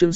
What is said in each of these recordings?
Chương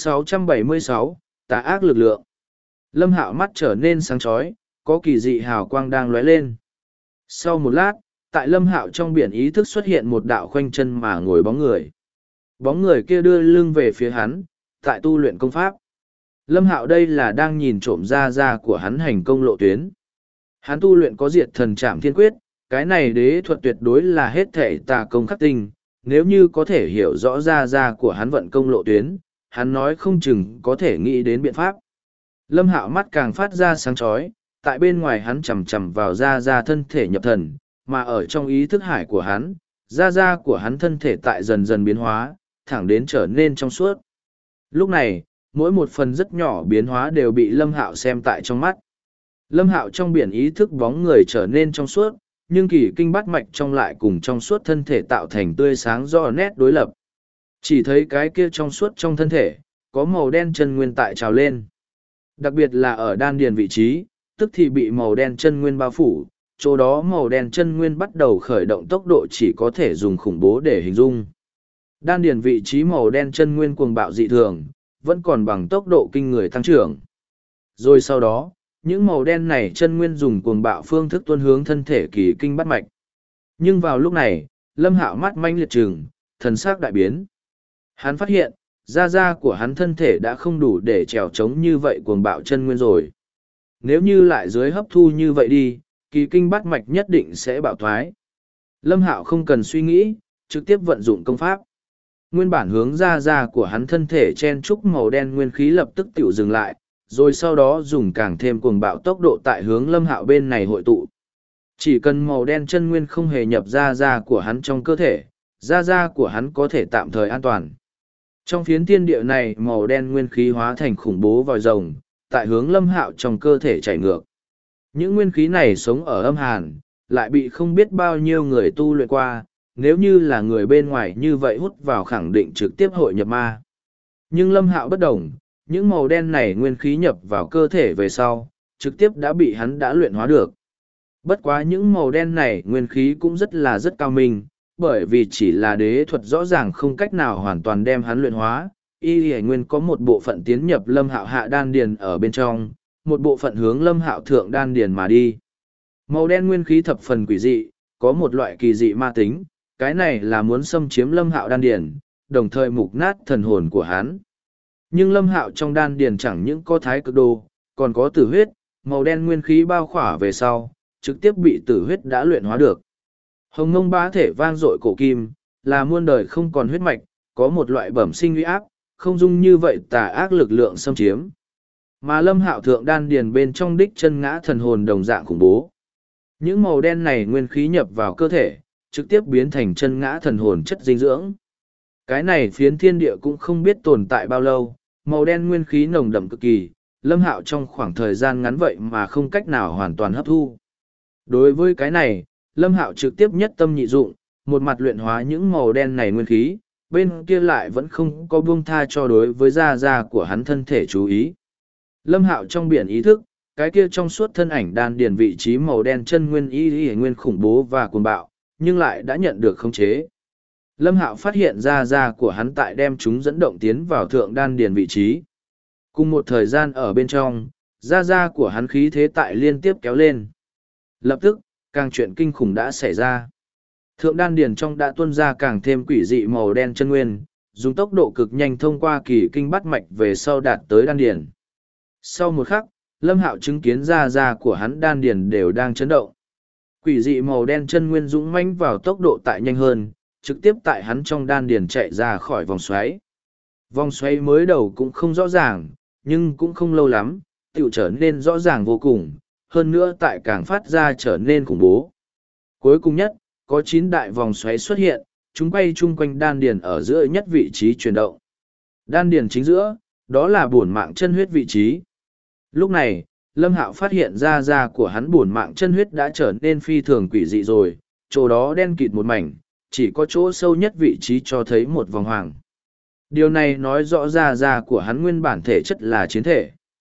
676, tà ác lực lượng. Lâm Hạo mắt trở nên sáng chói, có kỳ dị hào quang đang lóe lên. Sau một lát, tại Lâm Hạo trong biển ý thức xuất hiện một đạo khoanh chân mà ngồi bóng người. Bóng người kia đưa lưng về phía hắn, tại tu luyện công pháp. Lâm Hạo đây là đang nhìn trộm ra của hắn hành công lộ tuyến. Hắn tu luyện có diệt thần trảm thiên quyết, cái này đế thuật tuyệt đối là hết thể tà công khắc tinh. Nếu như có thể hiểu rõ ra của hắn vận công lộ tuyến, hắn nói không chừng có thể nghĩ đến biện pháp. Lâm Hạo mắt càng phát ra sáng chói, tại bên ngoài hắn chầm chầm vào ra thân thể nhập thần, mà ở trong ý thức hải của hắn, da của hắn thân thể tại dần dần biến hóa, thẳng đến trở nên trong suốt. Lúc này, mỗi một phần rất nhỏ biến hóa đều bị Lâm Hạo xem tại trong mắt. Lâm Hạo trong biển ý thức bóng người trở nên trong suốt, nhưng kỳ kinh bát mạch trong lại cùng trong suốt thân thể tạo thành tươi sáng rõ nét đối lập. Chỉ thấy cái kia trong suốt trong thân thể, có màu đen chân nguyên tại trào lên. Đặc biệt là ở đan điền vị trí, tức thì bị màu đen chân nguyên bao phủ, chỗ đó màu đen chân nguyên bắt đầu khởi động tốc độ chỉ có thể dùng khủng bố để hình dung. Đan điền vị trí màu đen chân nguyên cuồng bạo dị thường, vẫn còn bằng tốc độ kinh người tăng trưởng. Rồi sau đó, những màu đen này chân nguyên dùng cuồng bạo phương thức tuôn hướng thân thể kỳ kinh bát mạch. Nhưng vào lúc này, Lâm Hạo mắt manh liệt trừng, thần sắc đại biến. Hắn phát hiện, da của hắn thân thể đã không đủ để trèo trống như vậy cuồng bạo chân nguyên rồi. Nếu như lại dưới hấp thu như vậy đi, kỳ kinh bát mạch nhất định sẽ bạo thoái. Lâm Hạo không cần suy nghĩ, trực tiếp vận dụng công pháp. Nguyên bản hướng da của hắn thân thể chen trúc màu đen nguyên khí lập tức tiểu dừng lại, rồi sau đó dùng càng thêm cuồng bạo tốc độ tại hướng Lâm Hạo bên này hội tụ. Chỉ cần màu đen chân nguyên không hề nhập da của hắn trong cơ thể, da của hắn có thể tạm thời an toàn. Trong phiến thiên địa này màu đen nguyên khí hóa thành khủng bố vòi rồng, tại hướng Lâm Hạo trong cơ thể chảy ngược. Những nguyên khí này sống ở âm hàn, lại bị không biết bao nhiêu người tu luyện qua, nếu như là người bên ngoài như vậy hút vào khẳng định trực tiếp hội nhập ma. Nhưng Lâm Hạo bất đồng, những màu đen này nguyên khí nhập vào cơ thể về sau, trực tiếp đã bị hắn đã luyện hóa được. Bất quá những màu đen này nguyên khí cũng rất cao minh, bởi vì chỉ là đế thuật rõ ràng không cách nào hoàn toàn đem hắn luyện hóa. Y Hải Nguyên có một bộ phận tiến nhập Lâm Hạo hạ đan điền ở bên trong, một bộ phận hướng Lâm Hạo thượng đan điền mà đi. Màu đen nguyên khí thập phần quỷ dị, có một loại kỳ dị ma tính, cái này là muốn xâm chiếm Lâm Hạo đan điền, đồng thời mục nát thần hồn của hắn. Nhưng Lâm Hạo trong đan điền chẳng những có thái cực đồ, còn có tử huyết, màu đen nguyên khí bao khỏa về sau, trực tiếp bị tử huyết đã luyện hóa được. Hồng Ngông Bá Thể vang dội cổ kim, là muôn đời không còn huyết mạch, có một loại bẩm sinh uy áp, không dung như vậy tà ác lực lượng xâm chiếm. Mà Lâm Hạo thượng đan điền bên trong đích chân ngã thần hồn đồng dạng khủng bố. Những màu đen này nguyên khí nhập vào cơ thể, trực tiếp biến thành chân ngã thần hồn chất dinh dưỡng. Cái này phiến thiên địa cũng không biết tồn tại bao lâu, màu đen nguyên khí nồng đậm cực kỳ, Lâm Hạo trong khoảng thời gian ngắn vậy mà không cách nào hoàn toàn hấp thu. Đối với cái này, Lâm Hạo trực tiếp nhất tâm nhị dụng, một mặt luyện hóa những màu đen này nguyên khí, bên kia lại vẫn không có buông tha cho đối với da của hắn thân thể chú ý. Lâm Hạo trong biển ý thức, cái kia trong suốt thân ảnh đan điền vị trí màu đen chân nguyên y nguyên khủng bố và cuồng bạo, nhưng lại đã nhận được khống chế. Lâm Hạo phát hiện da của hắn tại đem chúng dẫn động tiến vào thượng đan điền vị trí. Cùng một thời gian ở bên trong, da của hắn khí thế tại liên tiếp kéo lên. Lập tức, càng chuyện kinh khủng đã xảy ra. Thượng đan điền trong đã tuôn ra càng thêm quỷ dị màu đen chân nguyên, dùng tốc độ cực nhanh thông qua kỳ kinh bát mạch về sau đạt tới đan điền. Sau một khắc, Lâm Hạo chứng kiến da của hắn đan điền đều đang chấn động. Quỷ dị màu đen chân nguyên dũng mãnh vào tốc độ tại nhanh hơn, trực tiếp tại hắn trong đan điền chạy ra khỏi vòng xoáy. Vòng xoáy mới đầu cũng không rõ ràng, nhưng cũng không lâu lắm, tựu trở nên rõ ràng vô cùng, hơn nữa tại càng phát ra trở nên khủng bố. Cuối cùng nhất, có 9 đại vòng xoáy xuất hiện, chúng quay chung quanh đan điền ở giữa nhất vị trí chuyển động. Đan điền chính giữa, đó là bổn mạng chân huyết vị trí. Lúc này, Lâm Hạo phát hiện da của hắn bổn mạng chân huyết đã trở nên phi thường quỷ dị rồi, chỗ đó đen kịt một mảnh, chỉ có chỗ sâu nhất vị trí cho thấy một vòng hoàng. Điều này nói rõ da của hắn nguyên bản thể chất là chiến thể.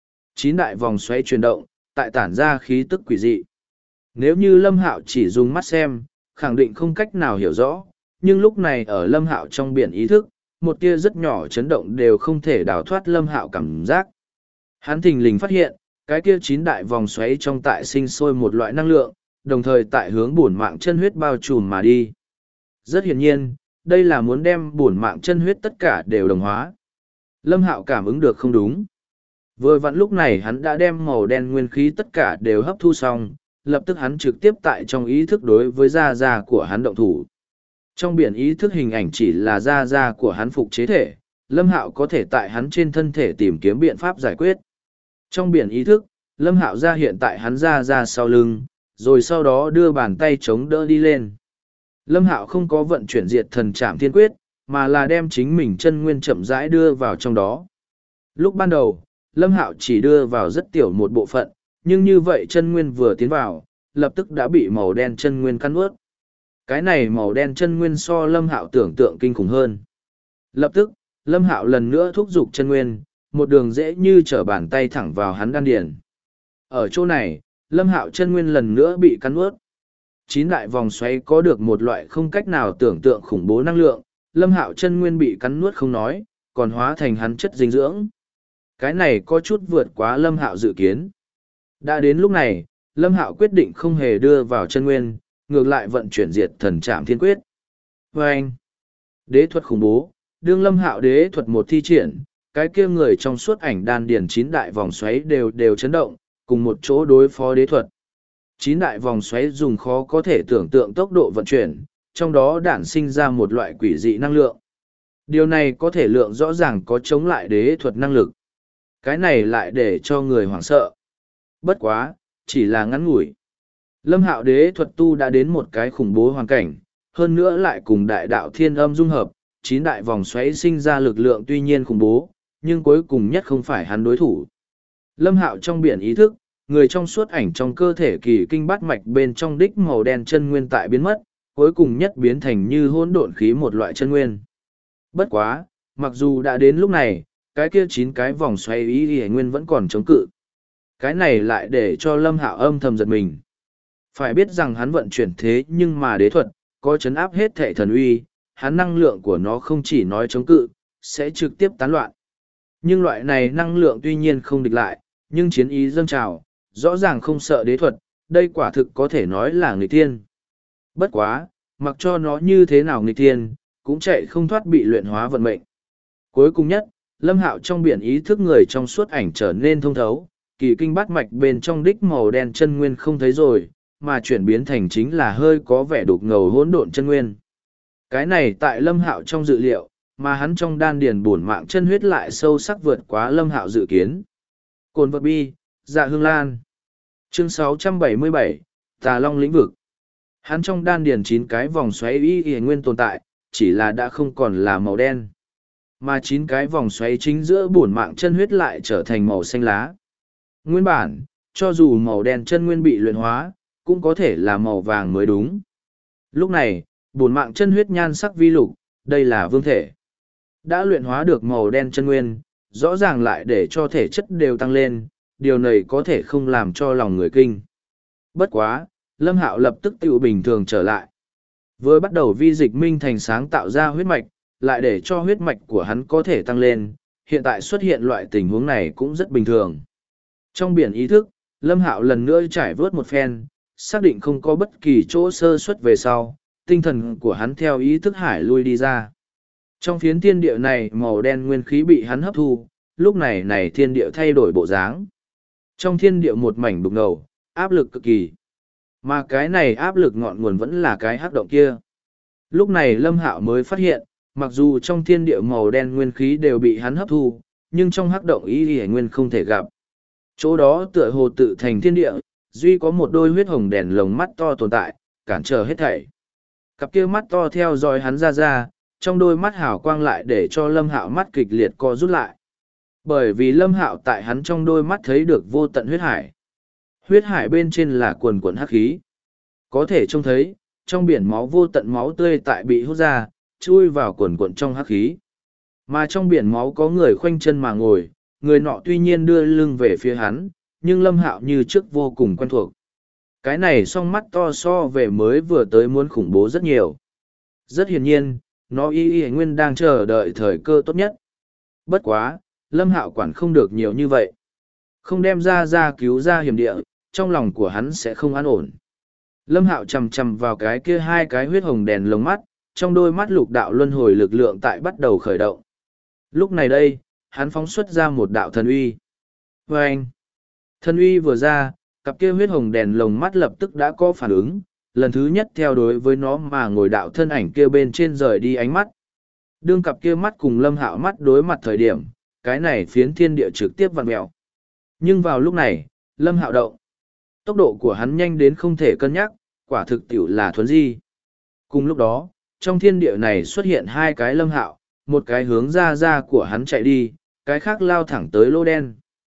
9 đại vòng xoáy chuyển động, tại tản ra khí tức quỷ dị. Nếu như Lâm Hạo chỉ dùng mắt xem, khẳng định không cách nào hiểu rõ, nhưng lúc này ở Lâm Hạo trong biển ý thức, một tia rất nhỏ chấn động đều không thể đào thoát Lâm Hạo cảm giác. Hắn thình lình phát hiện, cái kia 9 đại vòng xoáy trong tại sinh sôi một loại năng lượng, đồng thời tại hướng bổn mạng chân huyết bao trùm mà đi. Rất hiển nhiên, đây là muốn đem bổn mạng chân huyết tất cả đều đồng hóa. Lâm Hạo cảm ứng được không đúng. Vừa vặn lúc này hắn đã đem màu đen nguyên khí tất cả đều hấp thu xong, lập tức hắn trực tiếp tại trong ý thức đối với da da của hắn động thủ. Trong biển ý thức hình ảnh chỉ là da da của hắn phục chế thể, Lâm Hạo có thể tại hắn trên thân thể tìm kiếm biện pháp giải quyết. Trong biển ý thức, Lâm Hạo ra hiện tại hắn da da sau lưng, rồi sau đó đưa bàn tay chống đỡ đi lên. Lâm Hạo không có vận chuyển diệt thần trảm thiên quyết, mà là đem chính mình chân nguyên chậm rãi đưa vào trong đó. Lúc ban đầu, Lâm Hạo chỉ đưa vào rất tiểu một bộ phận, nhưng như vậy chân nguyên vừa tiến vào, lập tức đã bị màu đen chân nguyên cắn ướt. Cái này màu đen chân nguyên so Lâm Hạo tưởng tượng kinh khủng hơn. Lập tức, Lâm Hạo lần nữa thúc giục chân nguyên, một đường dễ như trở bàn tay thẳng vào hắn đan điền. Ở chỗ này, Lâm Hạo chân nguyên lần nữa bị cắn ướt. 9 đại vòng xoáy có được một loại không cách nào tưởng tượng khủng bố năng lượng, Lâm Hạo chân nguyên bị cắn nuốt không nói, còn hóa thành hắn chất dinh dưỡng. Cái này có chút vượt quá Lâm Hạo dự kiến. Đã đến lúc này, Lâm Hạo quyết định không hề đưa vào chân nguyên, ngược lại vận chuyển diệt thần trảm thiên quyết. Vâng! Đế thuật khủng bố, đương Lâm Hạo đế thuật một thi triển, cái kia người trong suốt ảnh đan điển 9 đại vòng xoáy đều chấn động, cùng một chỗ đối phó đế thuật. 9 đại vòng xoáy dùng khó có thể tưởng tượng tốc độ vận chuyển, trong đó đản sinh ra một loại quỷ dị năng lượng. Điều này có thể lượng rõ ràng có chống lại đế thuật năng lực. Cái này lại để cho người hoảng sợ. Bất quá, chỉ là ngắn ngủi. Lâm Hạo đế thuật tu đã đến một cái khủng bố hoàn cảnh, hơn nữa lại cùng đại đạo thiên âm dung hợp, 9 đại vòng xoáy sinh ra lực lượng tuy nhiên khủng bố, nhưng cuối cùng nhất không phải hắn đối thủ. Lâm Hạo trong biển ý thức, người trong suốt ảnh trong cơ thể kỳ kinh bát mạch bên trong đích màu đen chân nguyên tại biến mất, cuối cùng nhất biến thành như hỗn độn khí một loại chân nguyên. Bất quá, mặc dù đã đến lúc này, cái kia 9 cái vòng xoay ý y nguyên vẫn còn chống cự. Cái này lại để cho Lâm Hạo âm thầm giật mình. Phải biết rằng hắn vận chuyển thế nhưng mà đế thuật, có chấn áp hết thệ thần uy, hắn năng lượng của nó không chỉ nói chống cự, sẽ trực tiếp tán loạn. Nhưng loại này năng lượng tuy nhiên không địch lại, nhưng chiến ý dâng trào, rõ ràng không sợ đế thuật, đây quả thực có thể nói là nghịch thiên. Bất quá, mặc cho nó như thế nào nghịch thiên, cũng chạy không thoát bị luyện hóa vận mệnh. Cuối cùng nhất, Lâm Hạo trong biển ý thức người trong suốt ảnh trở nên thông thấu, kỳ kinh bát mạch bên trong đích màu đen chân nguyên không thấy rồi, mà chuyển biến thành chính là hơi có vẻ đục ngầu hỗn độn chân nguyên. Cái này tại Lâm Hạo trong dự liệu, mà hắn trong đan điền bổn mạng chân huyết lại sâu sắc vượt quá Lâm Hạo dự kiến. Cồn vật bi, Dạ Hương Lan. Chương 677, Tà Long lĩnh vực. Hắn trong đan điền 9 cái vòng xoáy y nguyên tồn tại, chỉ là đã không còn là màu đen. Mà 9 cái vòng xoáy chính giữa bổn mạng chân huyết lại trở thành màu xanh lá. Nguyên bản, cho dù màu đen chân nguyên bị luyện hóa, cũng có thể là màu vàng mới đúng. Lúc này, bổn mạng chân huyết nhan sắc vi lục, đây là vương thể. Đã luyện hóa được màu đen chân nguyên, rõ ràng lại để cho thể chất đều tăng lên, điều này có thể không làm cho lòng người kinh. Bất quá, Lâm Hạo lập tức tự bình thường trở lại. Vừa bắt đầu vi dịch minh thành sáng tạo ra huyết mạch, lại để cho huyết mạch của hắn có thể tăng lên, hiện tại xuất hiện loại tình huống này cũng rất bình thường. Trong biển ý thức, Lâm Hạo lần nữa trải vớt một phen, xác định không có bất kỳ chỗ sơ suất về sau, tinh thần của hắn theo ý thức hải lui đi ra. Trong phiến thiên địa này màu đen nguyên khí bị hắn hấp thu, lúc này thiên địa thay đổi bộ dáng. Trong thiên địa một mảnh đục ngầu, áp lực cực kỳ. Mà cái này áp lực ngọn nguồn vẫn là cái hắc động kia. Lúc này Lâm Hạo mới phát hiện, mặc dù trong thiên địa màu đen nguyên khí đều bị hắn hấp thu, nhưng trong hắc động ý y nguyên không thể gặp. Chỗ đó tựa hồ tự thành thiên địa, duy có một đôi huyết hồng đèn lồng mắt to tồn tại, cản trở hết thảy. Cặp kia mắt to theo dõi hắn ra, trong đôi mắt hào quang lại để cho Lâm Hạo mắt kịch liệt co rút lại. Bởi vì Lâm Hạo tại hắn trong đôi mắt thấy được vô tận huyết hải. Huyết hải bên trên là quần quần hắc khí. Có thể trông thấy, trong biển máu vô tận máu tươi tại bị hút ra, chui vào quần quần trong hắc khí. Mà trong biển máu có người khoanh chân mà ngồi, người nọ tuy nhiên đưa lưng về phía hắn, nhưng Lâm Hạo như trước vô cùng quen thuộc. Cái này song mắt to so về mới vừa tới muốn khủng bố rất nhiều. Rất hiển nhiên, nó y nguyên đang chờ đợi thời cơ tốt nhất. Bất quá, Lâm Hạo quản không được nhiều như vậy. Không đem ra cứu ra hiểm địa, trong lòng của hắn sẽ không an ổn. Lâm Hạo chầm chầm vào cái kia hai cái huyết hồng đèn lồng mắt, trong đôi mắt lục đạo luân hồi lực lượng tại bắt đầu khởi động. Lúc này đây, hắn phóng xuất ra một đạo thần uy. Và anh, thần uy vừa ra, cặp kia huyết hồng đèn lồng mắt lập tức đã có phản ứng, lần thứ nhất theo đối với nó mà ngồi đạo thân ảnh kia bên trên rời đi ánh mắt. Đương cặp kia mắt cùng Lâm Hạo mắt đối mặt thời điểm, cái này phiến thiên địa trực tiếp vặn mèo. Nhưng vào lúc này, Lâm Hạo động. Tốc độ của hắn nhanh đến không thể cân nhắc, quả thực tiểu là thuấn di. Cùng lúc đó, trong thiên địa này xuất hiện hai cái Lâm Hạo, một cái hướng ra của hắn chạy đi, cái khác lao thẳng tới lô đen.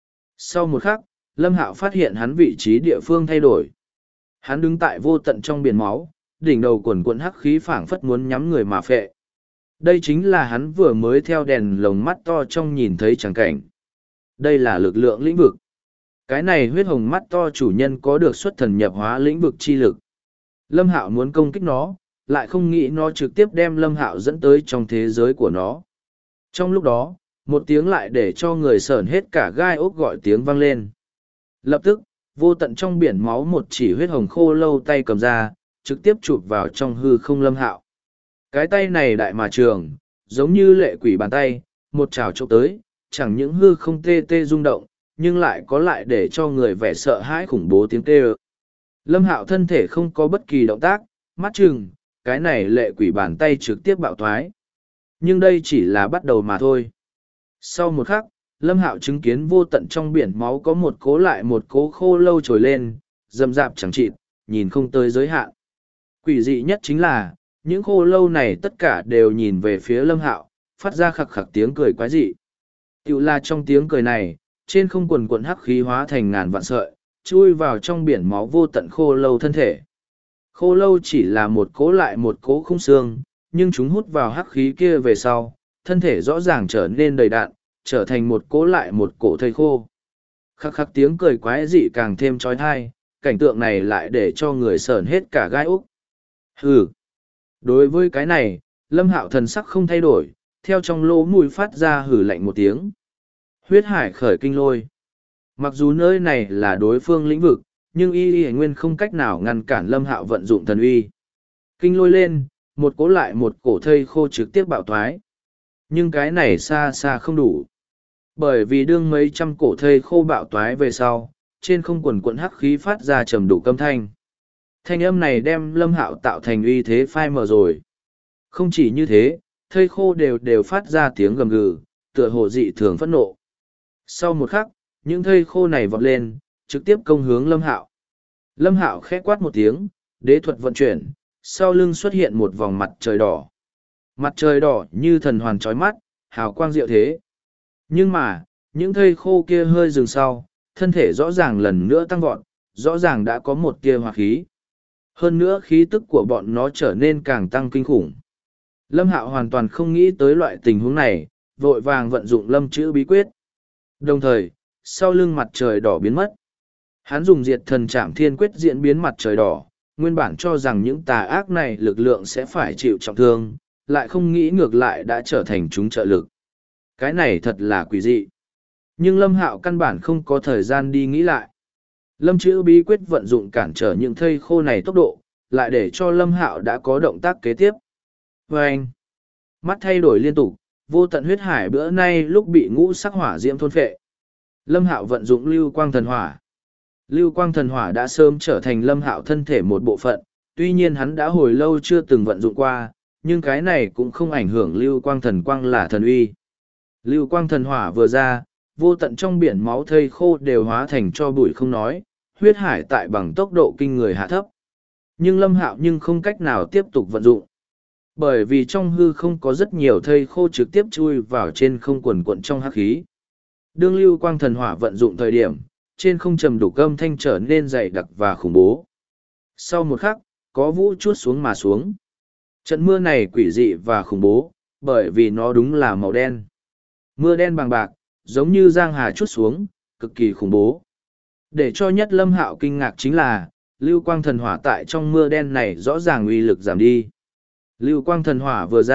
Sau một khắc, Lâm Hạo phát hiện hắn vị trí địa phương thay đổi. Hắn đứng tại vô tận trong biển máu, đỉnh đầu quần quần hắc khí phảng phất muốn nhắm người mà phệ. Đây chính là hắn vừa mới theo đèn lồng mắt to trong nhìn thấy tràng cảnh. Đây là lực lượng lĩnh vực. Cái này huyết hồng mắt to chủ nhân có được xuất thần nhập hóa lĩnh vực chi lực. Lâm Hạo muốn công kích nó, lại không nghĩ nó trực tiếp đem Lâm Hạo dẫn tới trong thế giới của nó. Trong lúc đó, một tiếng lại để cho người sởn hết cả gai ốc gọi tiếng vang lên. Lập tức, vô tận trong biển máu một chỉ huyết hồng khô lâu tay cầm ra, trực tiếp chụp vào trong hư không Lâm Hạo. Cái tay này đại mà trường, giống như lệ quỷ bàn tay, một trào trộm tới, chẳng những hư không tê tê rung động, nhưng lại có lại để cho người vẻ sợ hãi khủng bố tiếng tê ơ. Lâm Hạo thân thể không có bất kỳ động tác, mắt chừng, cái này lệ quỷ bàn tay trực tiếp bạo thoái. Nhưng đây chỉ là bắt đầu mà thôi. Sau một khắc, Lâm Hạo chứng kiến vô tận trong biển máu có một cố lại một cố khô lâu trồi lên, rậm rạp chẳng chịt, nhìn không tới giới hạn. Quỷ dị nhất chính là, những khô lâu này tất cả đều nhìn về phía Lâm Hạo, phát ra khặc khặc tiếng cười quái dị. Tiểu là trong tiếng cười này, trên không quần quần hắc khí hóa thành ngàn vạn sợi, chui vào trong biển máu vô tận khô lâu thân thể. Khô lâu chỉ là một cố lại một cố khung xương, nhưng chúng hút vào hắc khí kia về sau, thân thể rõ ràng trở nên đầy đặn, trở thành một cố lại một cổ thây khô. Khắc khắc tiếng cười quái dị càng thêm trói thai, cảnh tượng này lại để cho người sởn hết cả gai úc. Hừ. Đối với cái này, Lâm Hạo thần sắc không thay đổi, theo trong lỗ mũi phát ra hử lạnh một tiếng. Huyết hải khởi kinh lôi. Mặc dù nơi này là đối phương lĩnh vực, nhưng y nguyên không cách nào ngăn cản Lâm Hạo vận dụng thần uy. Kinh lôi lên, một cố lại một cổ thây khô trực tiếp bạo thoái. Nhưng cái này xa xa không đủ. Bởi vì đương mấy trăm cổ thây khô bạo toái về sau, trên không quần quận hắc khí phát ra trầm đủ âm thanh. Thanh âm này đem Lâm Hạo tạo thành uy thế phai mờ rồi. Không chỉ như thế, thây khô đều phát ra tiếng gầm gừ, tựa hồ dị thường phẫn nộ. Sau một khắc, những thây khô này vọt lên, trực tiếp công hướng Lâm Hạo. Lâm Hạo khẽ quát một tiếng, đế thuật vận chuyển, sau lưng xuất hiện một vòng mặt trời đỏ. Mặt trời đỏ như thần hoàn chói mắt, hào quang diệu thế. Nhưng mà, những thây khô kia hơi dừng sau, thân thể rõ ràng lần nữa tăng vọt, rõ ràng đã có một tia hỏa khí. Hơn nữa khí tức của bọn nó trở nên càng tăng kinh khủng. Lâm Hạo hoàn toàn không nghĩ tới loại tình huống này, vội vàng vận dụng lâm chữ bí quyết. Đồng thời, sau lưng mặt trời đỏ biến mất. Hắn dùng diệt thần trảm thiên quyết diễn biến mặt trời đỏ, nguyên bản cho rằng những tà ác này lực lượng sẽ phải chịu trọng thương, lại không nghĩ ngược lại đã trở thành chúng trợ lực. Cái này thật là quỷ dị. Nhưng Lâm Hạo căn bản không có thời gian đi nghĩ lại. Lâm chữ bí quyết vận dụng cản trở những thây khô này tốc độ, lại để cho Lâm Hạo đã có động tác kế tiếp. Và anh, mắt thay đổi liên tục, vô tận huyết hải bữa nay lúc bị ngũ sắc hỏa diễm thôn phệ. Lâm Hạo vận dụng lưu quang thần hỏa. Lưu quang thần hỏa đã sớm trở thành Lâm Hạo thân thể một bộ phận, tuy nhiên hắn đã hồi lâu chưa từng vận dụng qua, nhưng cái này cũng không ảnh hưởng lưu quang thần quang là thần uy. Lưu quang thần hỏa vừa ra, vô tận trong biển máu thây khô đều hóa thành cho bụi không nói, huyết hải tại bằng tốc độ kinh người hạ thấp. Nhưng Lâm Hạo nhưng không cách nào tiếp tục vận dụng. Bởi vì trong hư không có rất nhiều thây khô trực tiếp chui vào trên không quần quận trong hắc khí. Đương lưu quang thần hỏa vận dụng thời điểm, trên không trầm đủ âm thanh trở nên dày đặc và khủng bố. Sau một khắc, có vũ chuốt xuống mà xuống. Trận mưa này quỷ dị và khủng bố, bởi vì nó đúng là màu đen. Mưa đen bằng bạc, giống như giang hà chút xuống, cực kỳ khủng bố. Để cho nhất Lâm Hạo kinh ngạc chính là, lưu quang thần hỏa tại trong mưa đen này rõ ràng uy lực giảm đi. Lưu quang thần hỏa vừa ra,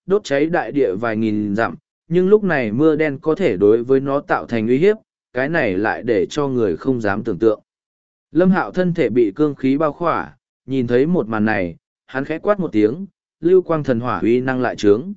đốt cháy đại địa vài nghìn dặm, nhưng lúc này mưa đen có thể đối với nó tạo thành uy hiếp, cái này lại để cho người không dám tưởng tượng. Lâm Hạo thân thể bị cương khí bao khỏa, nhìn thấy một màn này, hắn khẽ quát một tiếng, lưu quang thần hỏa uy năng lại trướng.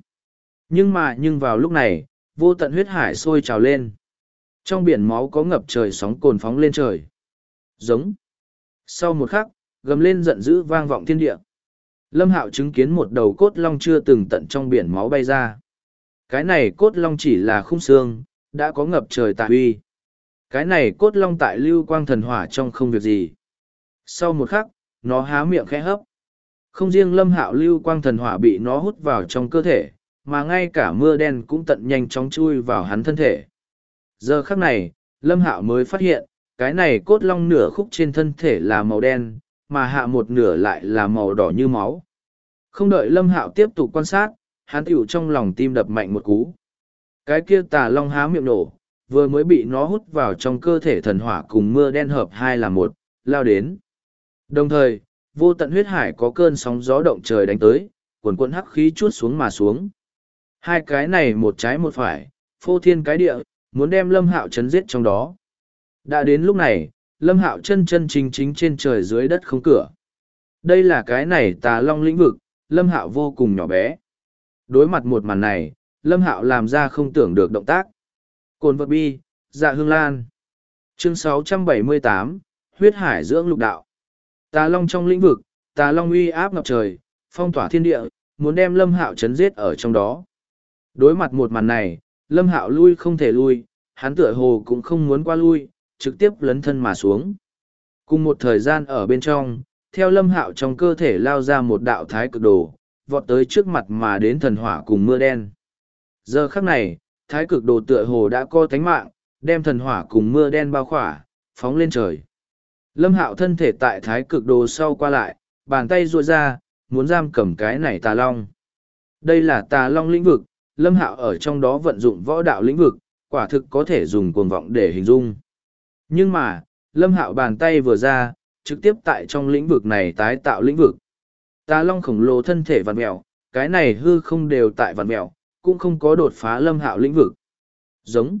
Nhưng vào lúc này, vô tận huyết hải sôi trào lên. Trong biển máu có ngập trời sóng cồn phóng lên trời. Giống. Sau một khắc, gầm lên giận dữ vang vọng thiên địa. Lâm Hạo chứng kiến một đầu cốt long chưa từng tận trong biển máu bay ra. Cái này cốt long chỉ là khung xương, đã có ngập trời tà uy. Cái này cốt long tại lưu quang thần hỏa trong không việc gì. Sau một khắc, nó há miệng khẽ hấp. Không riêng Lâm Hạo lưu quang thần hỏa bị nó hút vào trong cơ thể, mà ngay cả mưa đen cũng tận nhanh chóng chui vào hắn thân thể. Giờ khắc này, Lâm Hạo mới phát hiện, cái này cốt long nửa khúc trên thân thể là màu đen, mà hạ một nửa lại là màu đỏ như máu. Không đợi Lâm Hạo tiếp tục quan sát, hắn tiểu trong lòng tim đập mạnh một cú. Cái kia tà long há miệng nổ, vừa mới bị nó hút vào trong cơ thể thần hỏa cùng mưa đen hợp hai là một, lao đến. Đồng thời, vô tận huyết hải có cơn sóng gió động trời đánh tới, cuồn cuộn hắc khí chuốt xuống mà xuống. Hai cái này một trái một phải, phô thiên cái địa, muốn đem Lâm Hạo chấn giết trong đó. Đã đến lúc này, Lâm Hạo chân chân chính chính trên trời dưới đất không cửa. Đây là cái này tà long lĩnh vực, Lâm Hạo vô cùng nhỏ bé. Đối mặt một màn này, Lâm Hạo làm ra không tưởng được động tác. Cồn vật bi, dạ hương lan. Chương 678, huyết hải dưỡng lục đạo. Tà long trong lĩnh vực, tà long uy áp ngập trời, phong tỏa thiên địa, muốn đem Lâm Hạo chấn giết ở trong đó. Đối mặt một màn này, Lâm Hạo lui không thể lui, hắn tựa hồ cũng không muốn qua lui, trực tiếp lấn thân mà xuống. Cùng một thời gian ở bên trong, theo Lâm Hạo trong cơ thể lao ra một đạo thái cực đồ, vọt tới trước mặt mà đến thần hỏa cùng mưa đen. Giờ khắc này, thái cực đồ tựa hồ đã co tánh mạng, đem thần hỏa cùng mưa đen bao khỏa, phóng lên trời. Lâm Hạo thân thể tại thái cực đồ sau qua lại, bàn tay duỗi ra, muốn giam cầm cái này tà long. Đây là tà long lĩnh vực, Lâm Hạo ở trong đó vận dụng võ đạo lĩnh vực, quả thực có thể dùng cuồng vọng để hình dung. Nhưng mà, Lâm Hạo bàn tay vừa ra, trực tiếp tại trong lĩnh vực này tái tạo lĩnh vực. Tà long khổng lồ thân thể vặn mẹo, cái này hư không đều tại vặn mẹo, cũng không có đột phá Lâm Hạo lĩnh vực. Giống.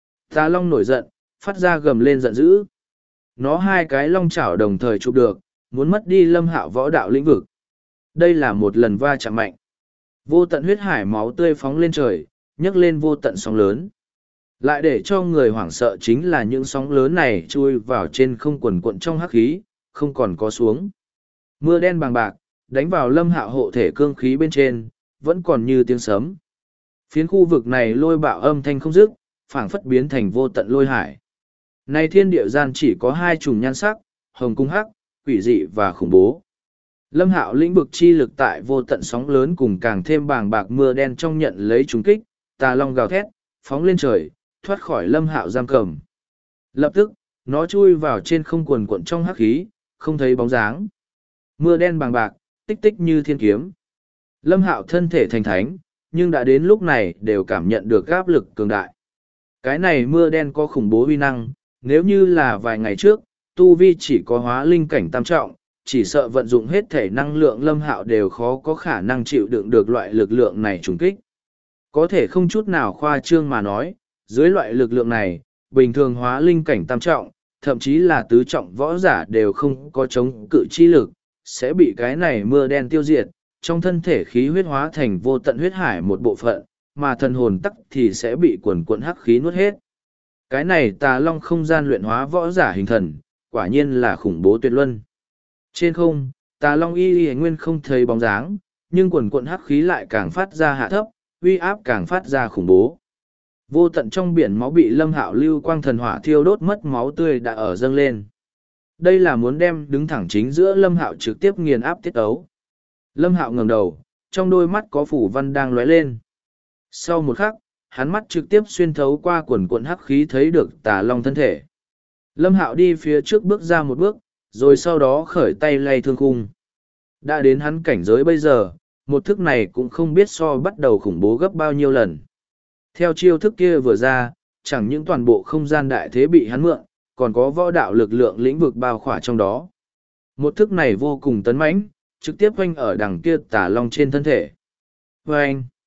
Tà long nổi giận, phát ra gầm lên giận dữ. Nó hai cái long chảo đồng thời chụp được, muốn mất đi Lâm Hạo võ đạo lĩnh vực. Đây là một lần va chạm mạnh. Vô tận huyết hải máu tươi phóng lên trời, nhấc lên vô tận sóng lớn. Lại để cho người hoảng sợ chính là những sóng lớn này chui vào trên không quần cuộn trong hắc khí, không còn có xuống. Mưa đen bàng bạc, đánh vào Lâm Hạo hộ thể cương khí bên trên, vẫn còn như tiếng sấm. Phiến khu vực này lôi bạo âm thanh không dứt, phảng phất biến thành vô tận lôi hải. Này thiên địa gian chỉ có hai chủng nhan sắc, hồng cung hắc, quỷ dị và khủng bố. Lâm Hạo lĩnh vực chi lực tại vô tận sóng lớn cùng càng thêm bàng bạc mưa đen trong nhận lấy trúng kích, tà long gào thét, phóng lên trời, thoát khỏi Lâm Hạo giam cầm. Lập tức, nó chui vào trên không quần cuộn trong hắc khí, không thấy bóng dáng. Mưa đen bàng bạc, tích tích như thiên kiếm. Lâm Hạo thân thể thành thánh, nhưng đã đến lúc này đều cảm nhận được áp lực cường đại. Cái này mưa đen có khủng bố uy năng, nếu như là vài ngày trước, tu vi chỉ có hóa linh cảnh tam trọng, chỉ sợ vận dụng hết thể năng lượng Lâm Hạo đều khó có khả năng chịu đựng được loại lực lượng này trùng kích. Có thể không chút nào khoa trương mà nói, dưới loại lực lượng này, bình thường hóa linh cảnh tam trọng, thậm chí là tứ trọng võ giả đều không có chống cự chi lực, sẽ bị cái này mưa đen tiêu diệt, trong thân thể khí huyết hóa thành vô tận huyết hải một bộ phận, mà thần hồn tắc thì sẽ bị quần cuộn hắc khí nuốt hết. Cái này tà long không gian luyện hóa võ giả hình thần, quả nhiên là khủng bố tuyệt luân. Trên không, tà long y nguyên không thấy bóng dáng, nhưng quần cuộn hắc khí lại càng phát ra hạ thấp, uy áp càng phát ra khủng bố. Vô tận trong biển máu bị Lâm Hạo lưu quang thần hỏa thiêu đốt mất máu tươi đã ở dâng lên. Đây là muốn đem đứng thẳng chính giữa Lâm Hạo trực tiếp nghiền áp tiết ấu. Lâm Hạo ngẩng đầu, trong đôi mắt có phủ văn đang lóe lên. Sau một khắc, hắn mắt trực tiếp xuyên thấu qua quần cuộn hắc khí thấy được tà long thân thể. Lâm Hạo đi phía trước bước ra một bước, rồi sau đó khởi tay lay thương khung. Đã đến hắn cảnh giới bây giờ, một thức này cũng không biết so bắt đầu khủng bố gấp bao nhiêu lần. Theo chiêu thức kia vừa ra, chẳng những toàn bộ không gian đại thế bị hắn mượn, còn có võ đạo lực lượng lĩnh vực bao khỏa trong đó. Một thức này vô cùng tấn mãnh, trực tiếp oanh ở đằng kia tà long trên thân thể. Oanh!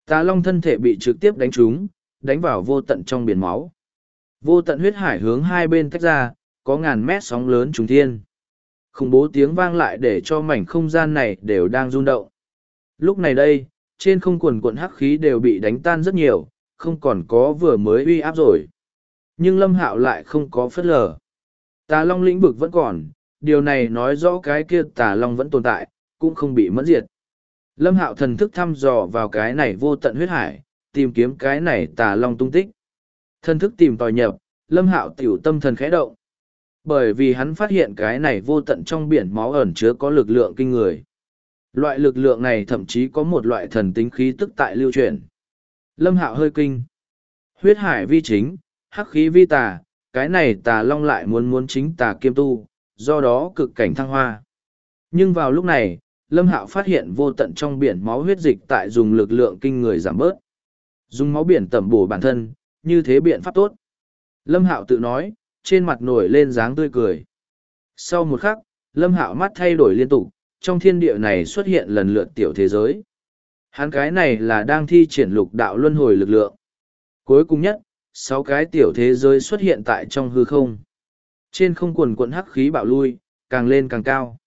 Tà long thân thể bị trực tiếp đánh trúng, đánh vào vô tận trong biển máu. Vô tận huyết hải hướng hai bên tách ra, có ngàn mét sóng lớn trùng thiên. Khủng bố tiếng vang lại để cho mảnh không gian này đều đang rung động. Lúc này đây, trên không quần quận hắc khí đều bị đánh tan rất nhiều, không còn có vừa mới uy áp rồi. Nhưng Lâm Hạo lại không có phớt lờ. Tà long lĩnh vực vẫn còn, điều này nói rõ cái kia tà long vẫn tồn tại, cũng không bị mẫn diệt. Lâm Hạo thần thức thăm dò vào cái này vô tận huyết hải, tìm kiếm cái này tà long tung tích. Thần thức tìm tòi nhập, Lâm Hạo tiểu tâm thần khẽ động. Bởi vì hắn phát hiện cái này vô tận trong biển máu ẩn chứa có lực lượng kinh người. Loại lực lượng này thậm chí có một loại thần tính khí tức tại lưu truyền. Lâm Hạo hơi kinh. Huyết hải vi chính, hắc khí vi tà, cái này tà long lại muốn chính tà kiêm tu, do đó cực cảnh thăng hoa. Nhưng vào lúc này, Lâm Hạo phát hiện vô tận trong biển máu huyết dịch tại dùng lực lượng kinh người giảm bớt. Dùng máu biển tẩm bổ bản thân, như thế biện pháp tốt. Lâm Hạo tự nói, trên mặt nổi lên dáng tươi cười. Sau một khắc, Lâm Hạo mắt thay đổi liên tục, trong thiên địa này xuất hiện lần lượt tiểu thế giới. Hắn cái này là đang thi triển lục đạo luân hồi lực lượng. Cuối cùng nhất, 6 cái tiểu thế giới xuất hiện tại trong hư không. Trên không quần quận hắc khí bạo lui, càng lên càng cao.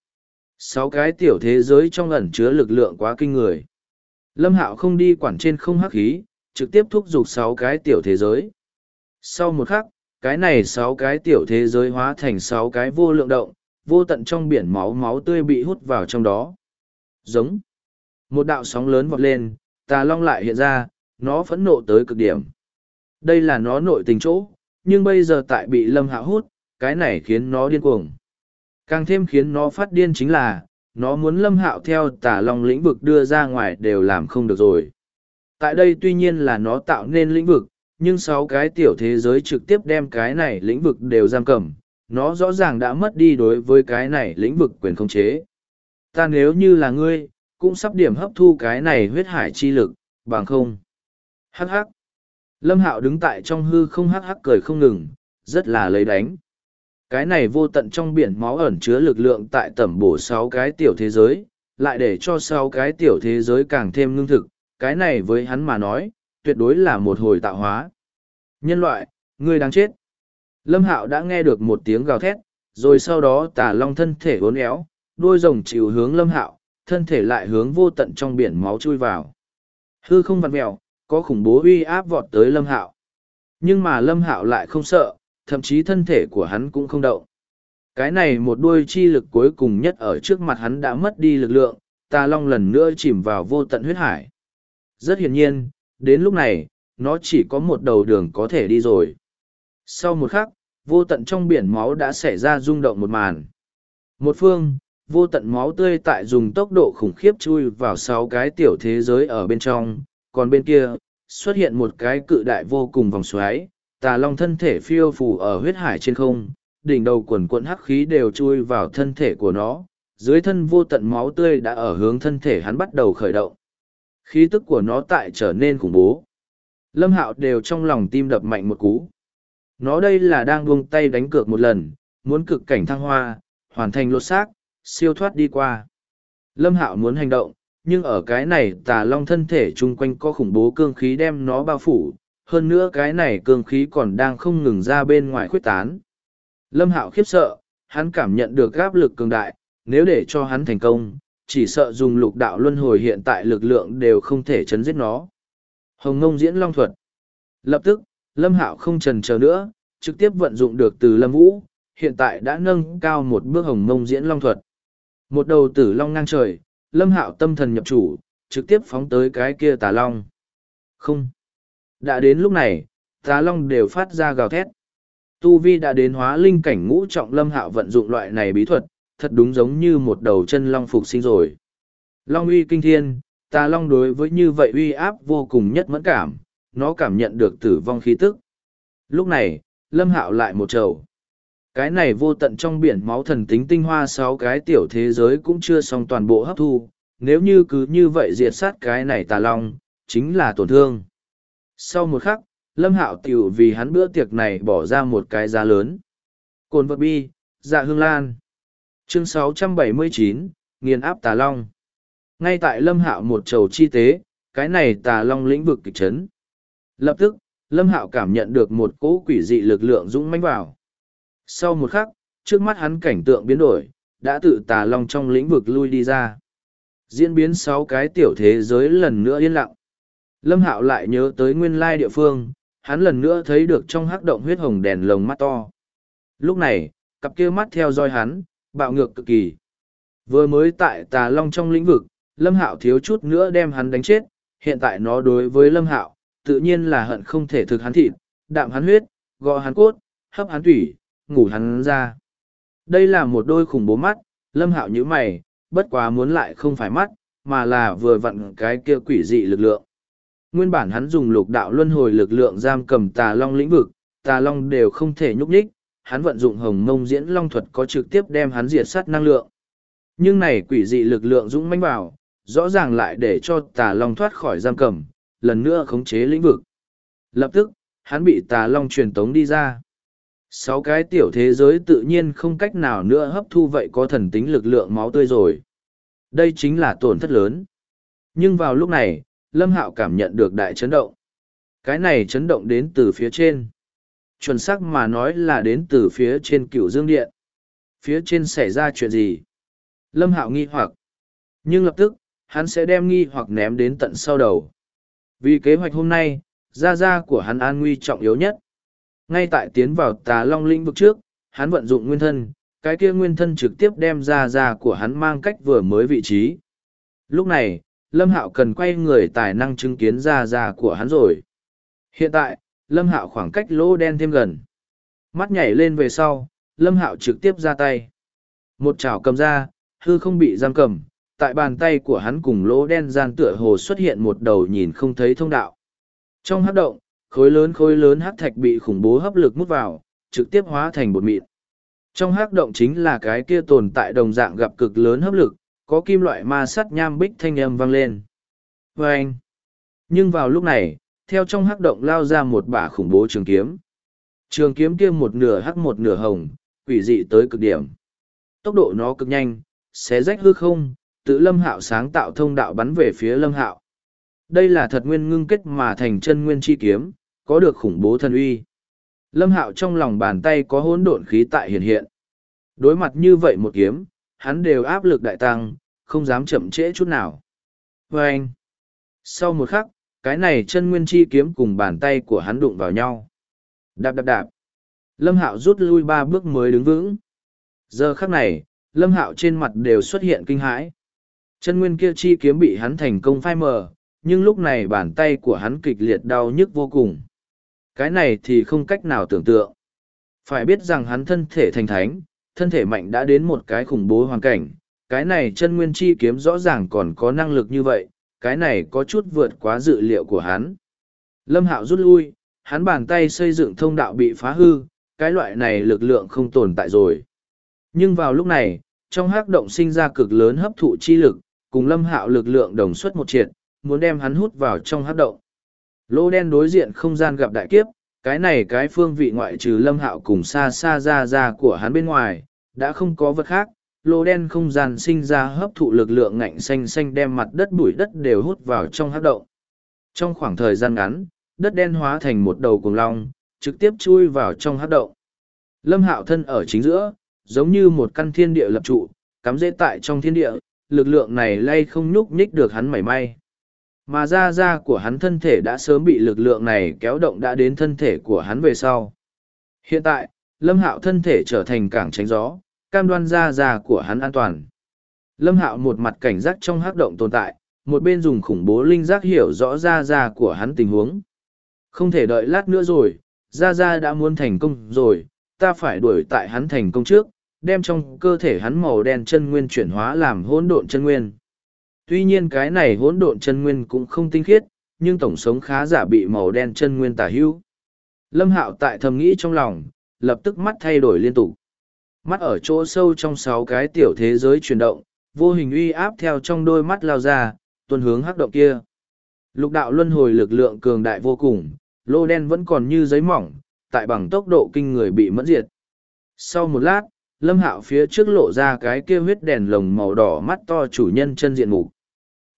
6 cái tiểu thế giới trong ẩn chứa lực lượng quá kinh người. Lâm Hạo không đi quản trên không hắc khí, trực tiếp thúc giục 6 cái tiểu thế giới. Sau một khắc, cái này 6 cái tiểu thế giới hóa thành 6 cái vô lượng động, vô tận trong biển máu máu tươi bị hút vào trong đó. Giống. Một đạo sóng lớn vọt lên, tà long lại hiện ra, nó phẫn nộ tới cực điểm. Đây là nó nội tình chỗ, nhưng bây giờ tại bị Lâm Hạo hút, cái này khiến nó điên cuồng. Càng thêm khiến nó phát điên chính là, nó muốn Lâm Hạo theo tà long lĩnh vực đưa ra ngoài đều làm không được rồi. Tại đây tuy nhiên là nó tạo nên lĩnh vực, nhưng 6 cái tiểu thế giới trực tiếp đem cái này lĩnh vực đều giam cầm, nó rõ ràng đã mất đi đối với cái này lĩnh vực quyền khống chế. Ta nếu như là ngươi, cũng sắp điểm hấp thu cái này huyết hải chi lực, bằng không. Hắc hắc. Lâm Hạo đứng tại trong hư không hắc hắc cười không ngừng, rất là lấy đánh. Cái này vô tận trong biển máu ẩn chứa lực lượng tại tẩm bổ 6 cái tiểu thế giới, lại để cho 6 cái tiểu thế giới càng thêm ngưng thực, cái này với hắn mà nói, tuyệt đối là một hồi tạo hóa. Nhân loại, ngươi đáng chết. Lâm Hạo đã nghe được một tiếng gào thét, rồi sau đó tà long thân thể uốn éo, đôi rồng chịu hướng Lâm Hạo, thân thể lại hướng vô tận trong biển máu chui vào. Hư không vặn mèo, có khủng bố uy áp vọt tới Lâm Hạo. Nhưng mà Lâm Hạo lại không sợ, thậm chí thân thể của hắn cũng không động. Cái này một đuôi chi lực cuối cùng nhất ở trước mặt hắn đã mất đi lực lượng, tà long lần nữa chìm vào vô tận huyết hải. Rất hiển nhiên, đến lúc này, nó chỉ có một đầu đường có thể đi rồi. Sau một khắc, vô tận trong biển máu đã xảy ra rung động một màn. Một phương, vô tận máu tươi tại dùng tốc độ khủng khiếp chui vào 6 cái tiểu thế giới ở bên trong, còn bên kia, xuất hiện một cái cự đại vô cùng vòng xoáy, tà long thân thể phiêu phù ở huyết hải trên không, đỉnh đầu quần quận hắc khí đều chui vào thân thể của nó, dưới thân vô tận máu tươi đã ở hướng thân thể hắn bắt đầu khởi động. Khí tức của nó tại trở nên khủng bố. Lâm Hạo đều trong lòng tim đập mạnh một cú. Nó đây là đang buông tay đánh cược một lần, muốn cực cảnh thăng hoa, hoàn thành lột xác, siêu thoát đi qua. Lâm Hạo muốn hành động, nhưng ở cái này tà long thân thể chung quanh có khủng bố cương khí đem nó bao phủ, hơn nữa cái này cương khí còn đang không ngừng ra bên ngoài khuếch tán. Lâm Hạo khiếp sợ, hắn cảm nhận được áp lực cường đại, nếu để cho hắn thành công, chỉ sợ dùng lục đạo luân hồi hiện tại lực lượng đều không thể chấn giết nó. Hồng Ngông Diễn Long Thuật. Lập tức, Lâm Hạo không chần chờ nữa, trực tiếp vận dụng được từ Lâm Vũ, hiện tại đã nâng cao một bước Hồng Ngông Diễn Long Thuật. Một đầu tử long ngang trời, Lâm Hạo tâm thần nhập chủ, trực tiếp phóng tới cái kia tà long. Không. Đã đến lúc này, tà long đều phát ra gào thét. Tu vi đã đến hóa linh cảnh ngũ trọng, Lâm Hạo vận dụng loại này bí thuật, thật đúng giống như một đầu chân long phục sinh rồi. Long uy kinh thiên, tà long đối với như vậy uy áp vô cùng nhất mẫn cảm, nó cảm nhận được tử vong khí tức. Lúc này, Lâm Hạo lại một trầu. Cái này vô tận trong biển máu thần tính tinh hoa 6 cái tiểu thế giới cũng chưa xong toàn bộ hấp thu, nếu như cứ như vậy diệt sát cái này tà long, chính là tổn thương. Sau một khắc, Lâm Hạo tiểu vì hắn bữa tiệc này bỏ ra một cái giá lớn. Cồn vật bi, dạ hương lan. Chương 679, nghiền áp tà long. Ngay tại Lâm Hạo một trầu chi tế, cái này tà long lĩnh vực kịch chấn. Lập tức, Lâm Hạo cảm nhận được một cỗ quỷ dị lực lượng dũng mãnh vào. Sau một khắc, trước mắt hắn cảnh tượng biến đổi, đã tự tà long trong lĩnh vực lui đi ra. Diễn biến 6 cái tiểu thế giới lần nữa yên lặng. Lâm Hạo lại nhớ tới nguyên lai địa phương, hắn lần nữa thấy được trong hắc động huyết hồng đèn lồng mắt to. Lúc này, cặp kia mắt theo dõi hắn, bạo ngược cực kỳ. Vừa mới tại tà long trong lĩnh vực, Lâm Hạo thiếu chút nữa đem hắn đánh chết, hiện tại nó đối với Lâm Hạo, tự nhiên là hận không thể thực hắn thịt, đạm hắn huyết, gõ hắn cốt, hấp hắn tủy, ngủ hắn ra. Đây là một đôi khủng bố mắt, Lâm Hạo nhíu mày, bất quá muốn lại không phải mắt, mà là vừa vặn cái kia quỷ dị lực lượng. Nguyên bản hắn dùng lục đạo luân hồi lực lượng giam cầm tà long lĩnh vực, tà long đều không thể nhúc nhích, hắn vận dụng hồng mông diễn long thuật có trực tiếp đem hắn diệt sát năng lượng. Nhưng này quỷ dị lực lượng dũng mãnh vào, rõ ràng lại để cho tà long thoát khỏi giam cầm, lần nữa khống chế lĩnh vực. Lập tức, hắn bị tà long truyền tống đi ra. 6 cái tiểu thế giới tự nhiên không cách nào nữa hấp thu vậy có thần tính lực lượng máu tươi rồi. Đây chính là tổn thất lớn. Nhưng vào lúc này, Lâm Hạo cảm nhận được đại chấn động. Cái này chấn động đến từ phía trên. Chuẩn xác mà nói là đến từ phía trên Cửu Dương Điện. Phía trên xảy ra chuyện gì? Lâm Hạo nghi hoặc. Nhưng lập tức, hắn sẽ đem nghi hoặc ném đến tận sau đầu. Vì kế hoạch hôm nay, gia gia của hắn an nguy trọng yếu nhất. Ngay tại tiến vào tà long lĩnh vực trước, hắn vận dụng nguyên thân, cái kia nguyên thân trực tiếp đem gia gia của hắn mang cách vừa mới vị trí. Lúc này, Lâm Hạo cần quay người tài năng chứng kiến gia gia của hắn rồi. Hiện tại, Lâm Hạo khoảng cách lỗ đen thêm gần. Mắt nhảy lên về sau, Lâm Hạo trực tiếp ra tay. Một chảo cầm ra, hư không bị giam cầm, tại bàn tay của hắn cùng lỗ đen gian tựa hồ xuất hiện một đầu nhìn không thấy thông đạo. Trong hắc động, khối lớn hắc thạch bị khủng bố hấp lực mút vào, trực tiếp hóa thành bột mịn. Trong hắc động chính là cái kia tồn tại đồng dạng gặp cực lớn hấp lực, có kim loại ma sắt nham bích thanh âm vang lên. Vâng! Nhưng vào lúc này, theo trong hắc động lao ra một bả khủng bố trường kiếm. Trường kiếm kia một nửa hắc một nửa hồng, quỷ dị tới cực điểm. Tốc độ nó cực nhanh, xé rách hư không, tự Lâm Hạo sáng tạo thông đạo bắn về phía Lâm Hạo. Đây là thật nguyên ngưng kết mà thành chân nguyên chi kiếm, có được khủng bố thần uy. Lâm Hạo trong lòng bàn tay có hỗn độn khí tại hiện hiện. Đối mặt như vậy một kiếm, hắn đều áp lực đại tăng, không dám chậm trễ chút nào. Và anh, sau một khắc, cái này chân nguyên chi kiếm cùng bàn tay của hắn đụng vào nhau. Đạp đạp đạp. Lâm Hạo rút lui 3 bước mới đứng vững. Giờ khắc này, Lâm Hạo trên mặt đều xuất hiện kinh hãi. Chân nguyên kia chi kiếm bị hắn thành công phai mờ, nhưng lúc này bàn tay của hắn kịch liệt đau nhức vô cùng. Cái này thì không cách nào tưởng tượng. Phải biết rằng hắn thân thể thành thánh, thân thể mạnh đã đến một cái khủng bố hoàn cảnh. Cái này chân nguyên chi kiếm rõ ràng còn có năng lực như vậy, cái này có chút vượt quá dự liệu của hắn. Lâm Hạo rút lui, hắn bàn tay xây dựng thông đạo bị phá hư, cái loại này lực lượng không tồn tại rồi. Nhưng vào lúc này, trong hắc động sinh ra cực lớn hấp thụ chi lực, cùng Lâm Hạo lực lượng đồng xuất một triệt, muốn đem hắn hút vào trong hắc động. Lỗ đen đối diện không gian gặp đại kiếp, cái này cái phương vị ngoại trừ Lâm Hạo cùng xa xa ra của hắn bên ngoài, đã không có vật khác. Lỗ đen không gian sinh ra hấp thụ lực lượng ngạnh xanh xanh đem mặt đất bụi đất đều hút vào trong hắc động. Trong khoảng thời gian ngắn, đất đen hóa thành một đầu cuồng long, trực tiếp chui vào trong hắc động. Lâm Hạo thân ở chính giữa, giống như một căn thiên địa lập trụ, cắm rễ tại trong thiên địa, lực lượng này lay không nhúc nhích được hắn mảy may. Mà da của hắn thân thể đã sớm bị lực lượng này kéo động đã đến thân thể của hắn về sau. Hiện tại, Lâm Hạo thân thể trở thành cảng tránh gió, cam đoan da của hắn an toàn. Lâm Hạo một mặt cảnh giác trong hắc động tồn tại, một bên dùng khủng bố linh giác hiểu rõ da của hắn tình huống. Không thể đợi lát nữa rồi, da đã muốn thành công rồi, ta phải đuổi tại hắn thành công trước, đem trong cơ thể hắn màu đen chân nguyên chuyển hóa làm hỗn độn chân nguyên. Tuy nhiên cái này hỗn độn chân nguyên cũng không tinh khiết, nhưng tổng sống khá giả bị màu đen chân nguyên tả hữu. Lâm Hạo tại thầm nghĩ trong lòng, lập tức mắt thay đổi liên tục. Mắt ở chỗ sâu trong 6 cái tiểu thế giới chuyển động, vô hình uy áp theo trong đôi mắt lao ra, tuôn hướng hắc động kia. Lục đạo luân hồi lực lượng cường đại vô cùng, lô đen vẫn còn như giấy mỏng, tại bằng tốc độ kinh người bị mẫn diệt. Sau một lát, Lâm Hạo phía trước lộ ra cái kia huyết đèn lồng màu đỏ mắt to chủ nhân chân diện mục.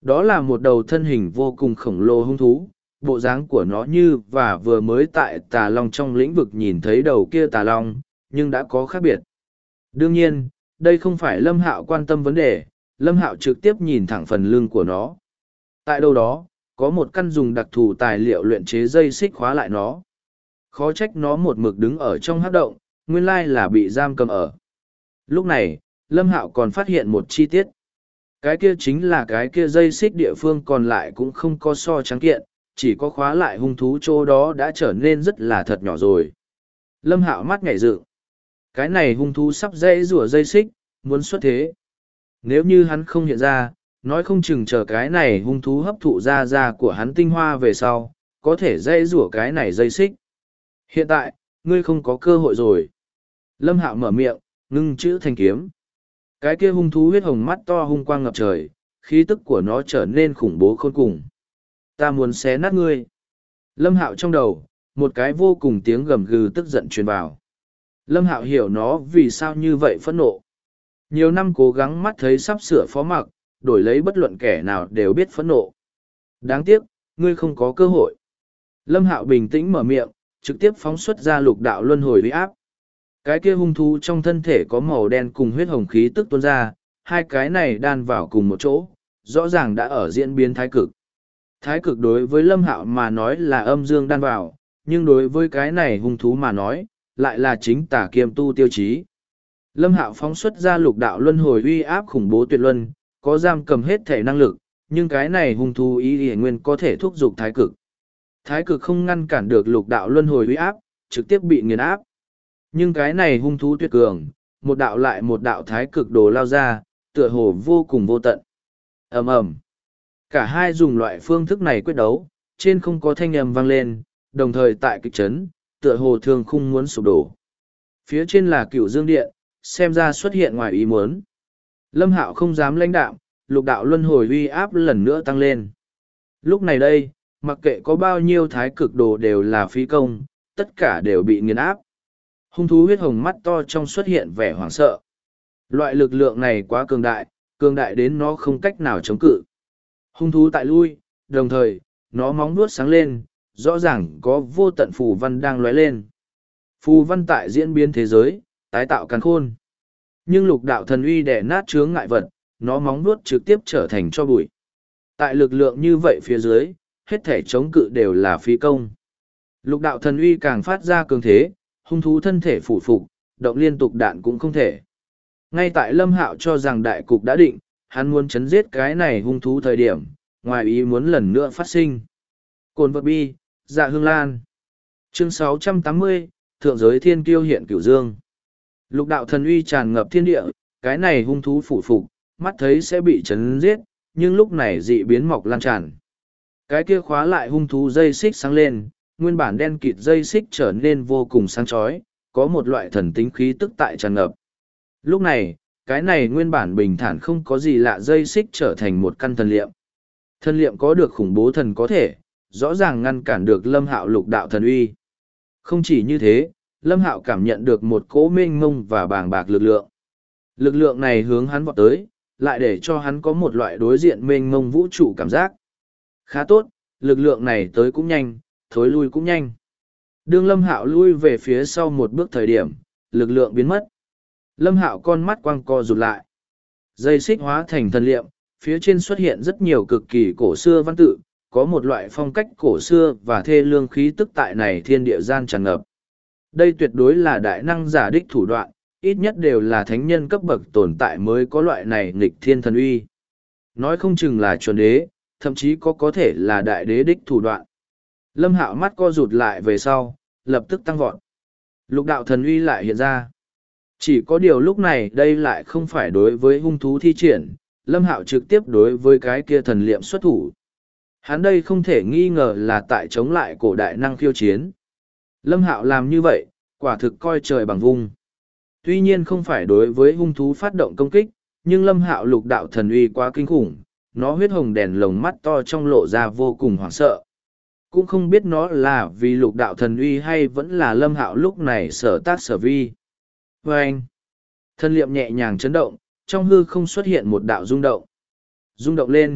Đó là một đầu thân hình vô cùng khổng lồ hung thú, bộ dáng của nó như và vừa mới tại tà long trong lĩnh vực nhìn thấy đầu kia tà long, nhưng đã có khác biệt. Đương nhiên, đây không phải Lâm Hạo quan tâm vấn đề, Lâm Hạo trực tiếp nhìn thẳng phần lưng của nó. Tại đâu đó, có một căn dùng đặc thù tài liệu luyện chế dây xích khóa lại nó. Khó trách nó một mực đứng ở trong hắc động, nguyên lai là bị giam cầm ở. Lúc này, Lâm Hạo còn phát hiện một chi tiết. Cái kia chính là cái kia dây xích địa phương còn lại cũng không có so trắng kiện, chỉ có khóa lại hung thú chỗ đó đã trở nên rất là thật nhỏ rồi. Lâm Hạo mắt nhảy dựng. Cái này hung thú sắp dãy rủa dây xích, muốn xuất thế. Nếu như hắn không hiện ra, nói không chừng chờ cái này hung thú hấp thụ ra của hắn tinh hoa về sau, có thể dãy rủa cái này dây xích. Hiện tại, ngươi không có cơ hội rồi. Lâm Hạo mở miệng, ngưng chữ thành kiếm. Cái kia hung thú huyết hồng mắt to hung quang ngập trời, khí tức của nó trở nên khủng bố khôn cùng. Ta muốn xé nát ngươi. Lâm Hạo trong đầu, một cái vô cùng tiếng gầm gừ tức giận truyền vào. Lâm Hạo hiểu nó vì sao như vậy phẫn nộ. Nhiều năm cố gắng mắt thấy sắp sửa phó mặc, đổi lấy bất luận kẻ nào đều biết phẫn nộ. Đáng tiếc, ngươi không có cơ hội. Lâm Hạo bình tĩnh mở miệng, trực tiếp phóng xuất ra lục đạo luân hồi uy áp. Cái kia hung thú trong thân thể có màu đen cùng huyết hồng khí tức tuôn ra, hai cái này đan vào cùng một chỗ, rõ ràng đã ở diễn biến thái cực. Thái cực đối với Lâm Hạo mà nói là âm dương đan vào, nhưng đối với cái này hung thú mà nói, lại là chính tà kiêm tu tiêu chí. Lâm Hạo phóng xuất ra lục đạo luân hồi uy áp khủng bố tuyệt luân, có giam cầm hết thể năng lực, nhưng cái này hung thú ý y nguyên có thể thúc giục thái cực. Thái cực không ngăn cản được lục đạo luân hồi uy áp, trực tiếp bị nghiền áp. Nhưng cái này hung thú tuyệt cường, một đạo lại một đạo thái cực đồ lao ra, tựa hồ vô cùng vô tận. Ầm ầm. Cả hai dùng loại phương thức này quyết đấu, trên không có thanh âm vang lên, đồng thời tại kịch trấn, tựa hồ thường khung muốn sụp đổ. Phía trên là Cửu Dương Điện, xem ra xuất hiện ngoài ý muốn. Lâm Hạo không dám lãnh đạm, lục đạo luân hồi uy áp lần nữa tăng lên. Lúc này đây, mặc kệ có bao nhiêu thái cực đồ đều là phí công, tất cả đều bị nghiền áp. Hung thú huyết hồng mắt to trong xuất hiện vẻ hoảng sợ. Loại lực lượng này quá cường đại đến nó không cách nào chống cự. Hung thú tại lui, đồng thời, nó móng vuốt sáng lên, rõ ràng có vô tận phù văn đang lóe lên. Phù văn tại diễn biến thế giới, tái tạo càn khôn. Nhưng lục đạo thần uy đè nát chướng ngại vật, nó móng vuốt trực tiếp trở thành cho bụi. Tại lực lượng như vậy phía dưới, hết thể chống cự đều là phí công. Lục đạo thần uy càng phát ra cường thế, hung thú thân thể phủ phục, động liên tục đạn cũng không thể. Ngay tại Lâm Hạo cho rằng đại cục đã định, hắn muốn chấn giết cái này hung thú thời điểm, ngoài ý muốn lần nữa phát sinh. Cồn vật bi, dạ hương lan. Chương 680, Thượng giới thiên kiêu hiện cửu dương. Lục đạo thần uy tràn ngập thiên địa, cái này hung thú phủ phục, mắt thấy sẽ bị chấn giết, nhưng lúc này dị biến mọc lan tràn. Cái kia khóa lại hung thú dây xích sáng lên, nguyên bản đen kịt dây xích trở nên vô cùng sáng chói, có một loại thần tính khí tức tại tràn ngập. Lúc này, cái này nguyên bản bình thản không có gì lạ dây xích trở thành một căn thần liệm. Thần liệm có được khủng bố thần có thể, rõ ràng ngăn cản được Lâm Hạo lục đạo thần uy. Không chỉ như thế, Lâm Hạo cảm nhận được một cỗ mênh mông và bàng bạc lực lượng. Lực lượng này hướng hắn vọt tới, lại để cho hắn có một loại đối diện mênh mông vũ trụ cảm giác. Khá tốt, lực lượng này tới cũng nhanh, thối lui cũng nhanh. Đương Lâm Hạo lui về phía sau một bước thời điểm, lực lượng biến mất. Lâm Hạo con mắt quang co rụt lại. Dây xích hóa thành thần liệm, phía trên xuất hiện rất nhiều cực kỳ cổ xưa văn tự, có một loại phong cách cổ xưa và thê lương khí tức tại này thiên địa gian tràn ngập. Đây tuyệt đối là đại năng giả đích thủ đoạn, ít nhất đều là thánh nhân cấp bậc tồn tại mới có loại này nghịch thiên thần uy. Nói không chừng là chuẩn đế, thậm chí có thể là đại đế đích thủ đoạn. Lâm Hạo mắt co rụt lại về sau, lập tức tăng vọt. Lục đạo thần uy lại hiện ra. Chỉ có điều lúc này đây lại không phải đối với hung thú thi triển, Lâm Hạo trực tiếp đối với cái kia thần liệm xuất thủ. Hắn đây không thể nghi ngờ là tại chống lại cổ đại năng khiêu chiến. Lâm Hạo làm như vậy, quả thực coi trời bằng vung. Tuy nhiên không phải đối với hung thú phát động công kích, nhưng Lâm Hạo lục đạo thần uy quá kinh khủng, nó huyết hồng đèn lồng mắt to trong lộ ra vô cùng hoảng sợ. Cũng không biết nó là vì lục đạo thần uy hay vẫn là Lâm Hạo lúc này sở tác sở vi. Và anh, thân liệm nhẹ nhàng chấn động, trong hư không xuất hiện một đạo rung động. Rung động lên,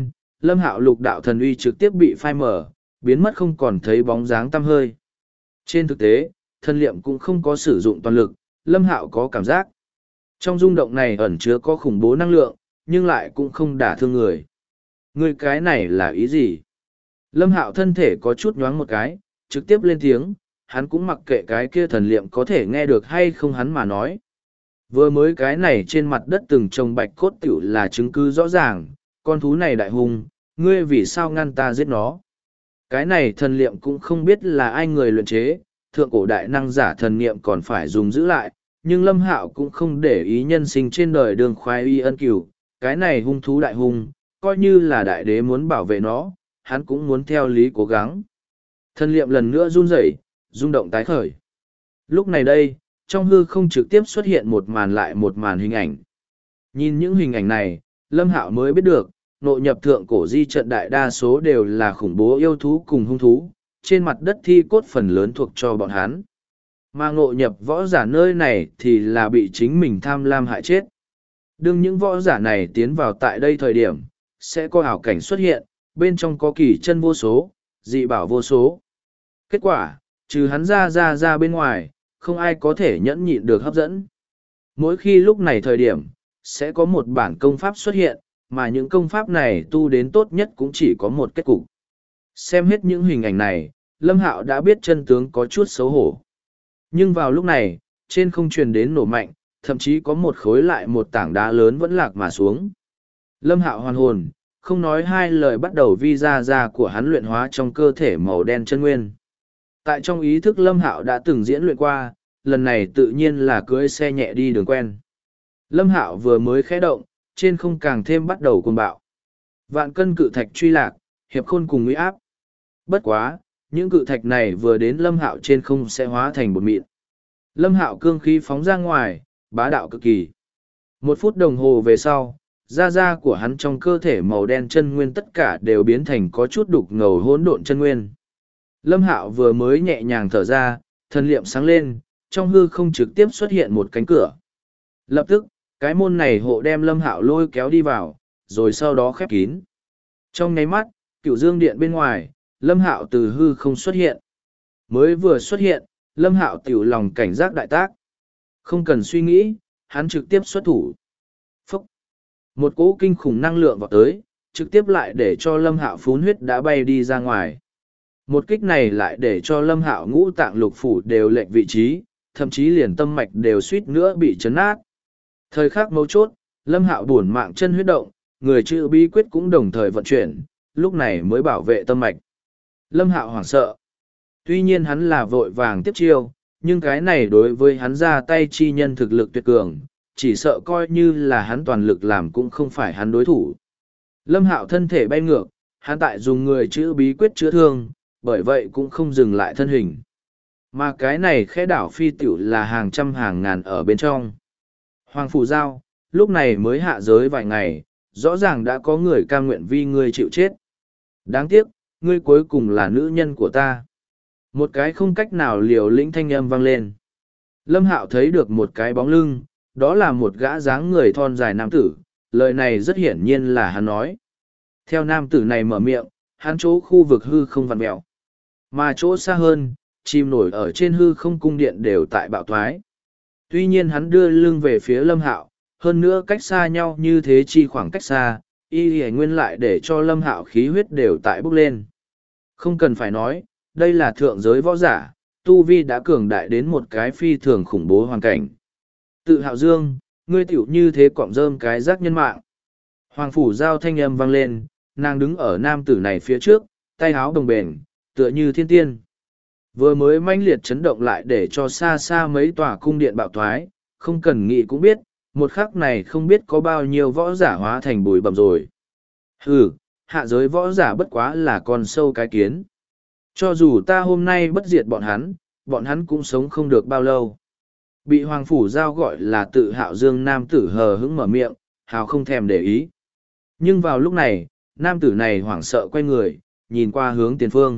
Lâm Hạo lục đạo thần uy trực tiếp bị phai mở, biến mất không còn thấy bóng dáng tăm hơi. Trên thực tế, thần liệm cũng không có sử dụng toàn lực, Lâm Hạo có cảm giác. Trong rung động này ẩn chứa có khủng bố năng lượng, nhưng lại cũng không đả thương người. Người cái này là ý gì? Lâm Hạo thân thể có chút nhoáng một cái, trực tiếp lên tiếng, hắn cũng mặc kệ cái kia thần liệm có thể nghe được hay không hắn mà nói. Vừa mới cái này trên mặt đất từng trồng bạch cốt tiểu là chứng cứ rõ ràng, con thú này đại hung, ngươi vì sao ngăn ta giết nó? Cái này thần liệm cũng không biết là ai người luyện chế, thượng cổ đại năng giả thần niệm còn phải dùng giữ lại, nhưng Lâm Hạo cũng không để ý nhân sinh trên đời đường khoái y ân cửu, cái này hung thú đại hung, coi như là đại đế muốn bảo vệ nó, hắn cũng muốn theo lý cố gắng. Thần liệm lần nữa run rẩy, rung động tái khởi. Lúc này đây, trong hư không trực tiếp xuất hiện một màn lại một màn hình ảnh. Nhìn những hình ảnh này, Lâm Hạo mới biết được, nội nhập thượng cổ di trận đại đa số đều là khủng bố yêu thú cùng hung thú, trên mặt đất thi cốt phần lớn thuộc cho bọn hắn. Mà ngộ nhập võ giả nơi này thì là bị chính mình tham lam hại chết. Đương những võ giả này tiến vào tại đây thời điểm, sẽ có ảo cảnh xuất hiện, bên trong có kỳ chân vô số, dị bảo vô số. Kết quả, trừ hắn ra bên ngoài, không ai có thể nhẫn nhịn được hấp dẫn. Mỗi khi lúc này thời điểm, sẽ có một bản công pháp xuất hiện, mà những công pháp này tu đến tốt nhất cũng chỉ có một kết cục. Xem hết những hình ảnh này, Lâm Hạo đã biết chân tướng có chút xấu hổ. Nhưng vào lúc này, trên không truyền đến nổ mạnh, thậm chí có một khối lại một tảng đá lớn vẫn lạc mà xuống. Lâm Hạo hoàn hồn, không nói hai lời bắt đầu vi ra của hắn luyện hóa trong cơ thể màu đen chân nguyên. Tại trong ý thức Lâm Hạo đã từng diễn luyện qua, lần này tự nhiên là cưỡi xe nhẹ đi đường quen. Lâm Hạo vừa mới khẽ động, trên không càng thêm bắt đầu cuồng bạo. Vạn cân cự thạch truy lạc, hiệp khôn cùng uy áp. Bất quá, những cự thạch này vừa đến Lâm Hạo trên không sẽ hóa thành bột mịn. Lâm Hạo cương khí phóng ra ngoài, bá đạo cực kỳ. 1 phút đồng hồ về sau, da của hắn trong cơ thể màu đen chân nguyên tất cả đều biến thành có chút đục ngầu hỗn độn chân nguyên. Lâm Hạo vừa mới nhẹ nhàng thở ra, thần liệm sáng lên, trong hư không trực tiếp xuất hiện một cánh cửa. Lập tức, cái môn này hộ đem Lâm Hạo lôi kéo đi vào, rồi sau đó khép kín. Trong nháy mắt, Cửu Dương Điện bên ngoài, Lâm Hạo từ hư không xuất hiện. Mới vừa xuất hiện, Lâm Hạo tiểu lòng cảnh giác đại tác. Không cần suy nghĩ, hắn trực tiếp xuất thủ. Phúc! Một cỗ kinh khủng năng lượng vào tới, trực tiếp lại để cho Lâm Hạo phun huyết đã bay đi ra ngoài. Một kích này lại để cho Lâm Hạo ngũ tạng lục phủ đều lệch vị trí, thậm chí liền tâm mạch đều suýt nữa bị chấn nát. Thời khắc mấu chốt, Lâm Hạo buồn mạng chân huyết động, người chữ bí quyết cũng đồng thời vận chuyển, lúc này mới bảo vệ tâm mạch. Lâm Hạo hoảng sợ. Tuy nhiên hắn là vội vàng tiếp chiêu, nhưng cái này đối với hắn ra tay chi nhân thực lực tuyệt cường, chỉ sợ coi như là hắn toàn lực làm cũng không phải hắn đối thủ. Lâm Hạo thân thể bay ngược, hắn tại dùng người chữ bí quyết chữa thương, bởi vậy cũng không dừng lại thân hình. Mà cái này khẽ đảo phi tiểu là hàng trăm hàng ngàn ở bên trong. Hoàng Phủ Giao, lúc này mới hạ giới vài ngày, rõ ràng đã có người cam nguyện vì ngươi chịu chết. Đáng tiếc, ngươi cuối cùng là nữ nhân của ta. Một cái không cách nào liều lĩnh thanh âm vang lên. Lâm Hạo thấy được một cái bóng lưng, đó là một gã dáng người thon dài nam tử, lời này rất hiển nhiên là hắn nói. Theo nam tử này mở miệng, hắn chỗ khu vực hư không vặn mẹo. Mà chỗ xa hơn, chim nổi ở trên hư không cung điện đều tại bạo thoái. Tuy nhiên hắn đưa lưng về phía Lâm Hạo, hơn nữa cách xa nhau như thế chi khoảng cách xa, y nguyên lại để cho Lâm Hạo khí huyết đều tại bốc lên. Không cần phải nói, đây là thượng giới võ giả, tu vi đã cường đại đến một cái phi thường khủng bố hoàn cảnh. Tự Hạo Dương, ngươi tiểu như thế cọng rơm cái rác nhân mạng. Hoàng Phủ Giao thanh âm vang lên, nàng đứng ở nam tử này phía trước, tay áo đồng bền, tựa như thiên tiên. Vừa mới mãnh liệt chấn động lại để cho xa xa mấy tòa cung điện bạo thoái, không cần nghĩ cũng biết, một khắc này không biết có bao nhiêu võ giả hóa thành bụi bặm rồi. Hừ, hạ giới võ giả bất quá là con sâu cái kiến. Cho dù ta hôm nay bất diệt bọn hắn cũng sống không được bao lâu. Bị Hoàng Phủ Giao gọi là Tự Hạo Dương nam tử hờ hững mở miệng, hào không thèm để ý. Nhưng vào lúc này, nam tử này hoảng sợ quay người, nhìn qua hướng tiền phương.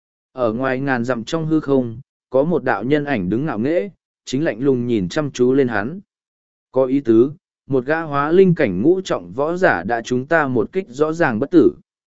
Ở ngoài ngàn dặm trong hư không, có một đạo nhân ảnh đứng ngạo nghễ, chính lạnh lùng nhìn chăm chú lên hắn. Có ý tứ, một gã hóa linh cảnh ngũ trọng võ giả đã chúng ta một kích rõ ràng bất tử.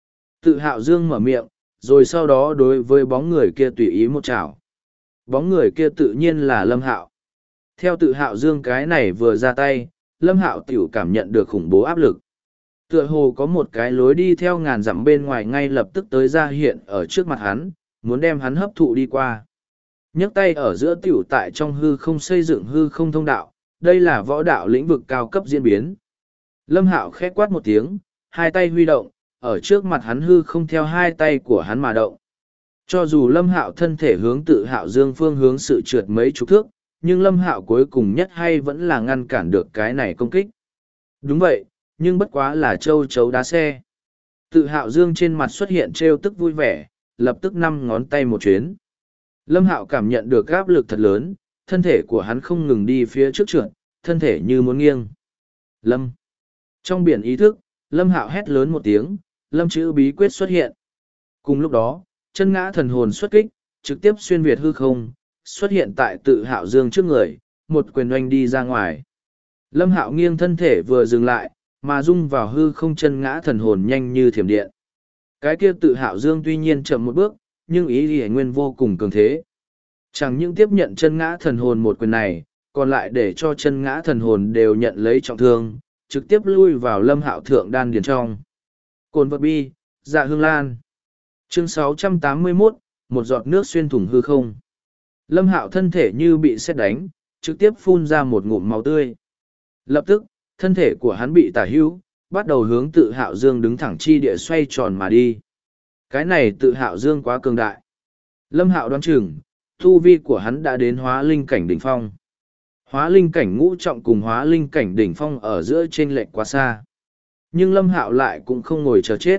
Tự Hạo Dương mở miệng, rồi sau đó đối với bóng người kia tùy ý một chảo. Bóng người kia tự nhiên là Lâm Hạo. Theo Tự Hạo Dương cái này vừa ra tay, Lâm Hạo tiểu cảm nhận được khủng bố áp lực. Tựa hồ có một cái lối đi theo ngàn dặm bên ngoài ngay lập tức tới ra hiện ở trước mặt hắn, muốn đem hắn hấp thụ đi qua. Nhấc tay ở giữa tiểu tại trong hư không xây dựng hư không thông đạo, đây là võ đạo lĩnh vực cao cấp diễn biến. Lâm Hạo khẽ quát một tiếng, hai tay huy động, ở trước mặt hắn hư không theo hai tay của hắn mà động. Cho dù Lâm Hạo thân thể hướng Tự Hạo Dương phương hướng sự trượt mấy chục thước, nhưng Lâm Hạo cuối cùng nhất hay vẫn là ngăn cản được cái này công kích. Đúng vậy, nhưng bất quá là châu chấu đá xe. Tự Hạo Dương trên mặt xuất hiện trêu tức vui vẻ, lập tức năm ngón tay một chuyến. Lâm Hạo cảm nhận được áp lực thật lớn, thân thể của hắn không ngừng đi phía trước trượt, thân thể như muốn nghiêng. Lâm. Trong biển ý thức, Lâm Hạo hét lớn một tiếng, Lâm chữ bí quyết xuất hiện. Cùng lúc đó, chân ngã thần hồn xuất kích, trực tiếp xuyên việt hư không, xuất hiện tại Tự Hạo Dương trước người, một quyền oanh đi ra ngoài. Lâm Hạo nghiêng thân thể vừa dừng lại, mà rung vào hư không chân ngã thần hồn nhanh như thiểm điện. Cái kia Tự Hạo Dương tuy nhiên chậm một bước, nhưng ý lý nguyên vô cùng cường thế. Chẳng những tiếp nhận chân ngã thần hồn một quyền này, còn lại để cho chân ngã thần hồn đều nhận lấy trọng thương, trực tiếp lui vào Lâm Hạo thượng đan điền trong. Cồn vật bi, dạ hương lan. Chương 681, một giọt nước xuyên thủng hư không. Lâm Hạo thân thể như bị sét đánh, trực tiếp phun ra một ngụm máu tươi. Lập tức, thân thể của hắn bị tả hữu, bắt đầu hướng Tự Hạo Dương đứng thẳng chi địa xoay tròn mà đi. Cái này Tự Hạo Dương quá cường đại. Lâm Hạo đoán chừng, tu vi của hắn đã đến hóa linh cảnh đỉnh phong. Hóa linh cảnh ngũ trọng cùng hóa linh cảnh đỉnh phong ở giữa chênh lệch quá xa. Nhưng Lâm Hạo lại cũng không ngồi chờ chết.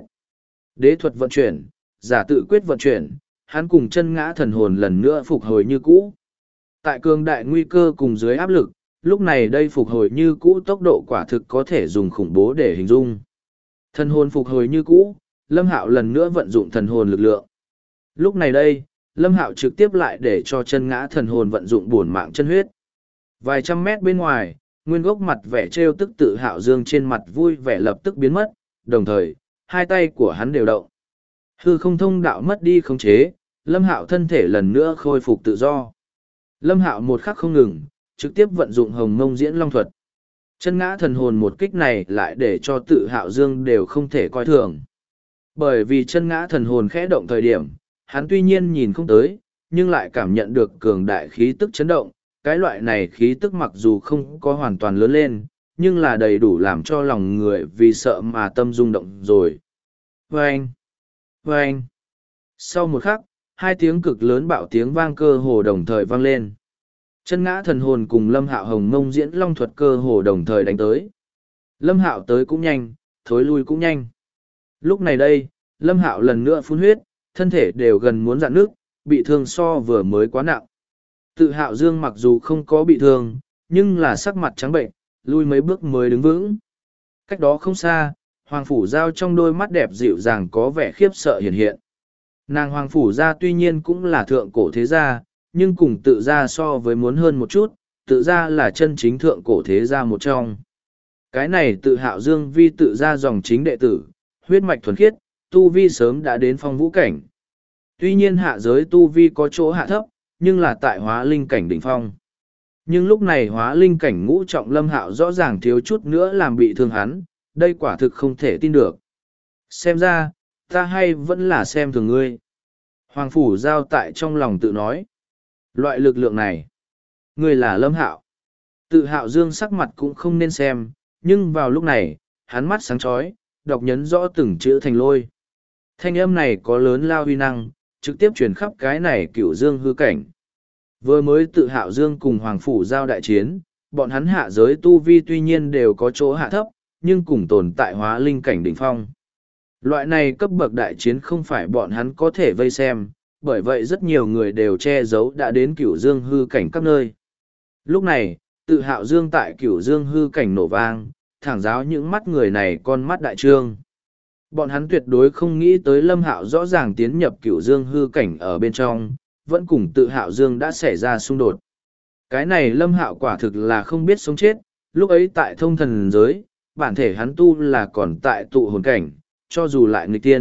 Đế thuật vận chuyển, giả tự quyết vận chuyển, hắn cùng chân ngã thần hồn lần nữa phục hồi như cũ. Tại cường đại nguy cơ cùng dưới áp lực, lúc này đây phục hồi như cũ tốc độ quả thực có thể dùng khủng bố để hình dung. Thần hồn phục hồi như cũ, Lâm Hạo lần nữa vận dụng thần hồn lực lượng. Lúc này đây, Lâm Hạo trực tiếp lại để cho chân ngã thần hồn vận dụng bổn mạng chân huyết. Vài trăm mét bên ngoài, nguyên gốc mặt vẻ trêu tức Tự Hạo Dương trên mặt vui vẻ lập tức biến mất, đồng thời, hai tay của hắn đều động. Hư không thông đạo mất đi khống chế, Lâm Hạo thân thể lần nữa khôi phục tự do. Lâm Hạo một khắc không ngừng, trực tiếp vận dụng Hồng Mông Diễn Long thuật. Chân ngã thần hồn một kích này lại để cho Tự Hạo Dương đều không thể coi thường. Bởi vì chân ngã thần hồn khẽ động thời điểm, hắn tuy nhiên nhìn không tới, nhưng lại cảm nhận được cường đại khí tức chấn động. Cái loại này khí tức mặc dù không có hoàn toàn lớn lên, nhưng là đầy đủ làm cho lòng người vì sợ mà tâm rung động rồi. Vâng! Vâng! Sau một khắc, hai tiếng cực lớn bạo tiếng vang cơ hồ đồng thời vang lên. Chân ngã thần hồn cùng Lâm Hạo Hồng Mông Diễn Long thuật cơ hồ đồng thời đánh tới. Lâm Hạo tới cũng nhanh, thối lui cũng nhanh. Lúc này đây, Lâm Hạo lần nữa phun huyết, thân thể đều gần muốn rạn nước, bị thương so vừa mới quá nặng. Tự Hạo Dương mặc dù không có bị thương, nhưng là sắc mặt trắng bệnh, lui mấy bước mới đứng vững. Cách đó không xa, Hoàng Phủ Giao trong đôi mắt đẹp dịu dàng có vẻ khiếp sợ hiện hiện. Nàng Hoàng Phủ Gia tuy nhiên cũng là thượng cổ thế gia, nhưng cùng Tự gia so với muốn hơn một chút, Tự gia là chân chính thượng cổ thế gia một trong. Cái này Tự Hạo Dương vi Tự gia dòng chính đệ tử, huyết mạch thuần khiết, tu vi sớm đã đến phong vũ cảnh. Tuy nhiên hạ giới tu vi có chỗ hạ thấp, nhưng là tại hóa linh cảnh đỉnh phong. Nhưng lúc này hóa linh cảnh ngũ trọng Lâm Hạo rõ ràng thiếu chút nữa làm bị thương hắn, đây quả thực không thể tin được. Xem ra, ta hay vẫn là xem thường ngươi. Hoàng Phủ Giao tại trong lòng tự nói. Loại lực lượng này, ngươi là Lâm Hạo. Tự Hạo Dương sắc mặt cũng không nên xem, nhưng vào lúc này, hắn mắt sáng chói, đọc nhấn rõ từng chữ thành lôi. Thanh âm này có lớn lao huy năng, trực tiếp truyền khắp cái này cửu dương hư cảnh. Vừa mới Tự Hạo Dương cùng Hoàng Phủ Giao đại chiến, bọn hắn hạ giới tu vi tuy nhiên đều có chỗ hạ thấp, nhưng cùng tồn tại hóa linh cảnh đỉnh phong. Loại này cấp bậc đại chiến không phải bọn hắn có thể vây xem, bởi vậy rất nhiều người đều che giấu đã đến cửu dương hư cảnh các nơi. Lúc này, Tự Hạo Dương tại cửu dương hư cảnh nổ vang, thẳng giáo những mắt người này con mắt đại trương. Bọn hắn tuyệt đối không nghĩ tới Lâm Hạo rõ ràng tiến nhập cửu dương hư cảnh ở bên trong, vẫn cùng Tự Hạo Dương đã xảy ra xung đột. Cái này Lâm Hạo quả thực là không biết sống chết, lúc ấy tại thông thần giới, bản thể hắn tu là còn tại tụ hồn cảnh, cho dù lại nghịch tiên,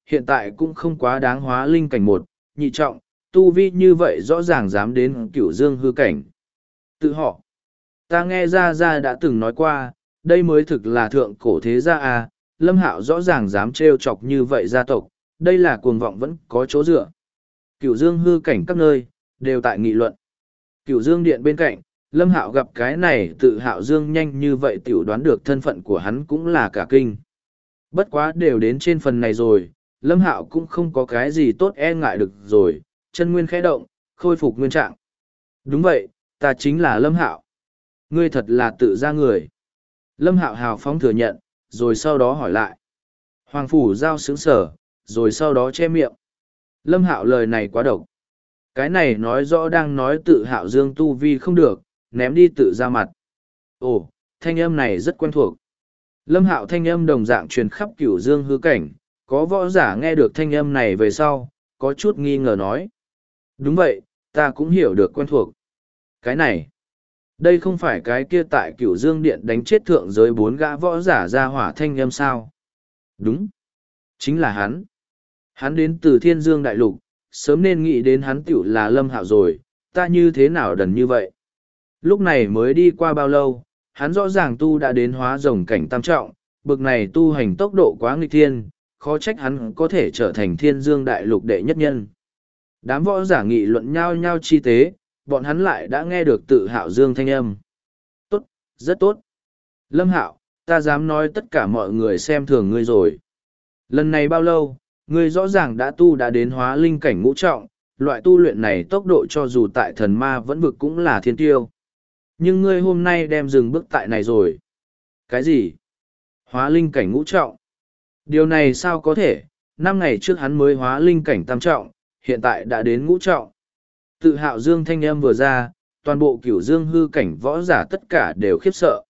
hiện tại cũng không quá đáng hóa linh cảnh một, nhị trọng, tu vi như vậy rõ ràng dám đến cửu dương hư cảnh. Tự họ, ta nghe Gia Gia đã từng nói qua, đây mới thực là thượng cổ thế gia à, Lâm Hạo rõ ràng dám trêu chọc như vậy gia tộc, đây là cuồng vọng vẫn có chỗ dựa. Cửu dương hư cảnh các nơi, đều tại nghị luận. Cửu dương điện bên cạnh, Lâm Hạo gặp cái này tự Hạo Dương nhanh như vậy tiểu đoán được thân phận của hắn cũng là cả kinh. Bất quá đều đến trên phần này rồi, Lâm Hạo cũng không có cái gì tốt e ngại được rồi, chân nguyên khẽ động, khôi phục nguyên trạng. Đúng vậy, ta chính là Lâm Hạo. Ngươi thật là tự ra người. Lâm Hạo hào phóng thừa nhận, rồi sau đó hỏi lại. Hoàng Phủ Giao sướng sở, rồi sau đó che miệng. Lâm Hạo lời này quá độc. Cái này nói rõ đang nói tự Hạo Dương tu vi không được, ném đi tự ra mặt. Ồ, thanh âm này rất quen thuộc. Lâm Hạo thanh âm đồng dạng truyền khắp cửu dương hư cảnh, có võ giả nghe được thanh âm này về sau, có chút nghi ngờ nói. Đúng vậy, ta cũng hiểu được quen thuộc. Cái này, đây không phải cái kia tại cửu dương điện đánh chết thượng giới 4 gã võ giả ra hỏa thanh âm sao? Đúng, chính là hắn. Hắn đến từ thiên dương đại lục, sớm nên nghĩ đến hắn tiểu là Lâm Hạo rồi, ta như thế nào đần như vậy? Lúc này mới đi qua bao lâu, hắn rõ ràng tu đã đến hóa rồng cảnh tam trọng, bực này tu hành tốc độ quá nghịch thiên, khó trách hắn có thể trở thành thiên dương đại lục đệ nhất nhân. Đám võ giả nghị luận nhau nhau chi tế, bọn hắn lại đã nghe được tự Hạo Dương thanh âm. Tốt, rất tốt. Lâm Hạo, ta dám nói tất cả mọi người xem thường ngươi rồi. Lần này bao lâu, ngươi rõ ràng đã đến hóa linh cảnh ngũ trọng, loại tu luyện này tốc độ cho dù tại thần ma vẫn vực cũng là thiên tiêu. Nhưng ngươi hôm nay đem dừng bước tại này rồi. Cái gì? Hóa linh cảnh ngũ trọng? Điều này sao có thể? 5 ngày trước hắn mới hóa linh cảnh tam trọng, hiện tại đã đến ngũ trọng. Tự Hạo Dương thanh âm vừa ra, toàn bộ cửu dương hư cảnh võ giả tất cả đều khiếp sợ.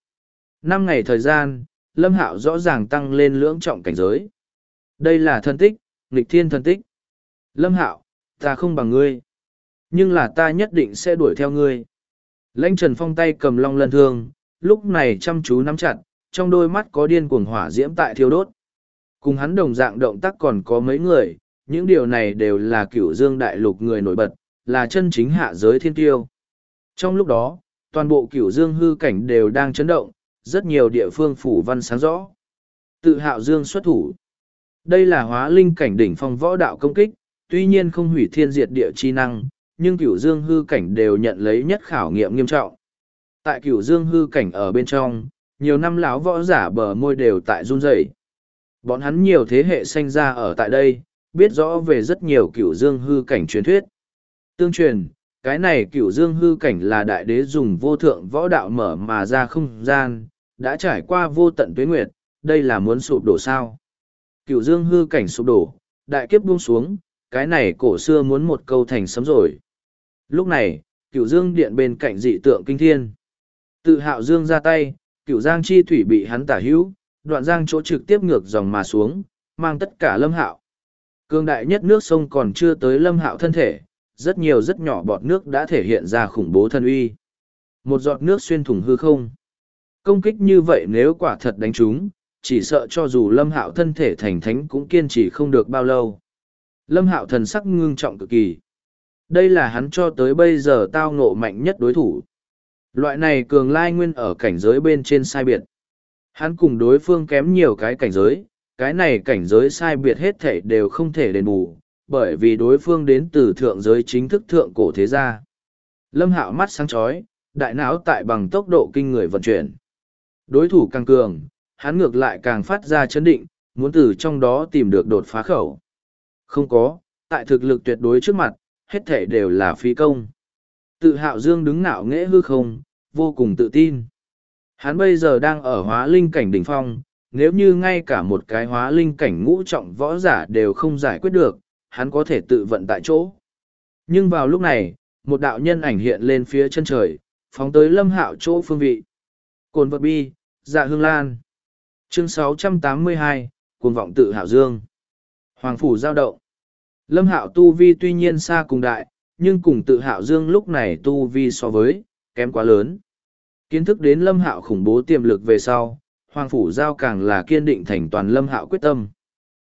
5 ngày thời gian, Lâm Hạo rõ ràng tăng lên lưỡng trọng cảnh giới. Đây là thân tích, nghịch thiên thân tích. Lâm Hạo, ta không bằng ngươi. Nhưng là ta nhất định sẽ đuổi theo ngươi. Lãnh Trần Phong tay cầm long lân thương, lúc này chăm chú nắm chặt, trong đôi mắt có điên cuồng hỏa diễm tại thiêu đốt. Cùng hắn đồng dạng động tác còn có mấy người, những điều này đều là cửu dương đại lục người nổi bật, là chân chính hạ giới thiên tiêu. Trong lúc đó, toàn bộ cửu dương hư cảnh đều đang chấn động, rất nhiều địa phương phủ văn sáng rõ. Tự Hạo Dương xuất thủ. Đây là hóa linh cảnh đỉnh phong võ đạo công kích, tuy nhiên không hủy thiên diệt địa chi năng, nhưng cửu dương hư cảnh đều nhận lấy nhất khảo nghiệm nghiêm trọng. Tại cửu dương hư cảnh ở bên trong, nhiều năm lão võ giả bờ môi đều tại run rẩy. Bọn hắn nhiều thế hệ sinh ra ở tại đây, biết rõ về rất nhiều cửu dương hư cảnh truyền thuyết. Tương truyền, cái này cửu dương hư cảnh là đại đế dùng vô thượng võ đạo mở mà ra không gian, đã trải qua vô tận tuế nguyệt, đây là muốn sụp đổ sao. Cửu dương hư cảnh sụp đổ, đại kiếp buông xuống, cái này cổ xưa muốn một câu thành sấm rồi. Lúc này, cửu dương điện bên cạnh dị tượng kinh thiên. Tự Hạo Dương ra tay, cửu giang chi thủy bị hắn tả hữu, đoạn giang chỗ trực tiếp ngược dòng mà xuống, mang tất cả Lâm Hạo. Cương đại nhất nước sông còn chưa tới Lâm Hạo thân thể, rất nhiều rất nhỏ bọt nước đã thể hiện ra khủng bố thân uy. Một giọt nước xuyên thủng hư không. Công kích như vậy nếu quả thật đánh trúng, chỉ sợ cho dù Lâm Hạo thân thể thành thánh cũng kiên trì không được bao lâu. Lâm Hạo thần sắc ngưng trọng cực kỳ. Đây là hắn cho tới bây giờ tao ngộ mạnh nhất đối thủ. Loại này cường lai nguyên ở cảnh giới bên trên sai biệt. Hắn cùng đối phương kém nhiều cái cảnh giới, cái này cảnh giới sai biệt hết thể đều không thể đền bù, bởi vì đối phương đến từ thượng giới chính thức thượng cổ thế gia. Lâm Hạo mắt sáng chói, đại não tại bằng tốc độ kinh người vận chuyển. Đối thủ càng cường, hắn ngược lại càng phát ra chấn định, muốn từ trong đó tìm được đột phá khẩu. Không có, tại thực lực tuyệt đối trước mặt, hết thể đều là phí công. Tự Hạo Dương đứng ngạo nghễ hư không, vô cùng tự tin. Hắn bây giờ đang ở hóa linh cảnh đỉnh phong, nếu như ngay cả một cái hóa linh cảnh ngũ trọng võ giả đều không giải quyết được, hắn có thể tự vận tại chỗ. Nhưng vào lúc này, một đạo nhân ảnh hiện lên phía chân trời, phóng tới Lâm Hạo chỗ phương vị. Cồn vật bi, Dạ Hương Lan. Chương 682, cuồng vọng tự Hạo Dương. Hoàng phủ giao động. Lâm Hạo tu vi tuy nhiên xa cùng đại, nhưng cùng tự Hạo Dương lúc này tu vi so với, kém quá lớn. Kiến thức đến Lâm Hạo khủng bố tiềm lực về sau, Hoàng phủ giao càng là kiên định thành toàn Lâm Hạo quyết tâm.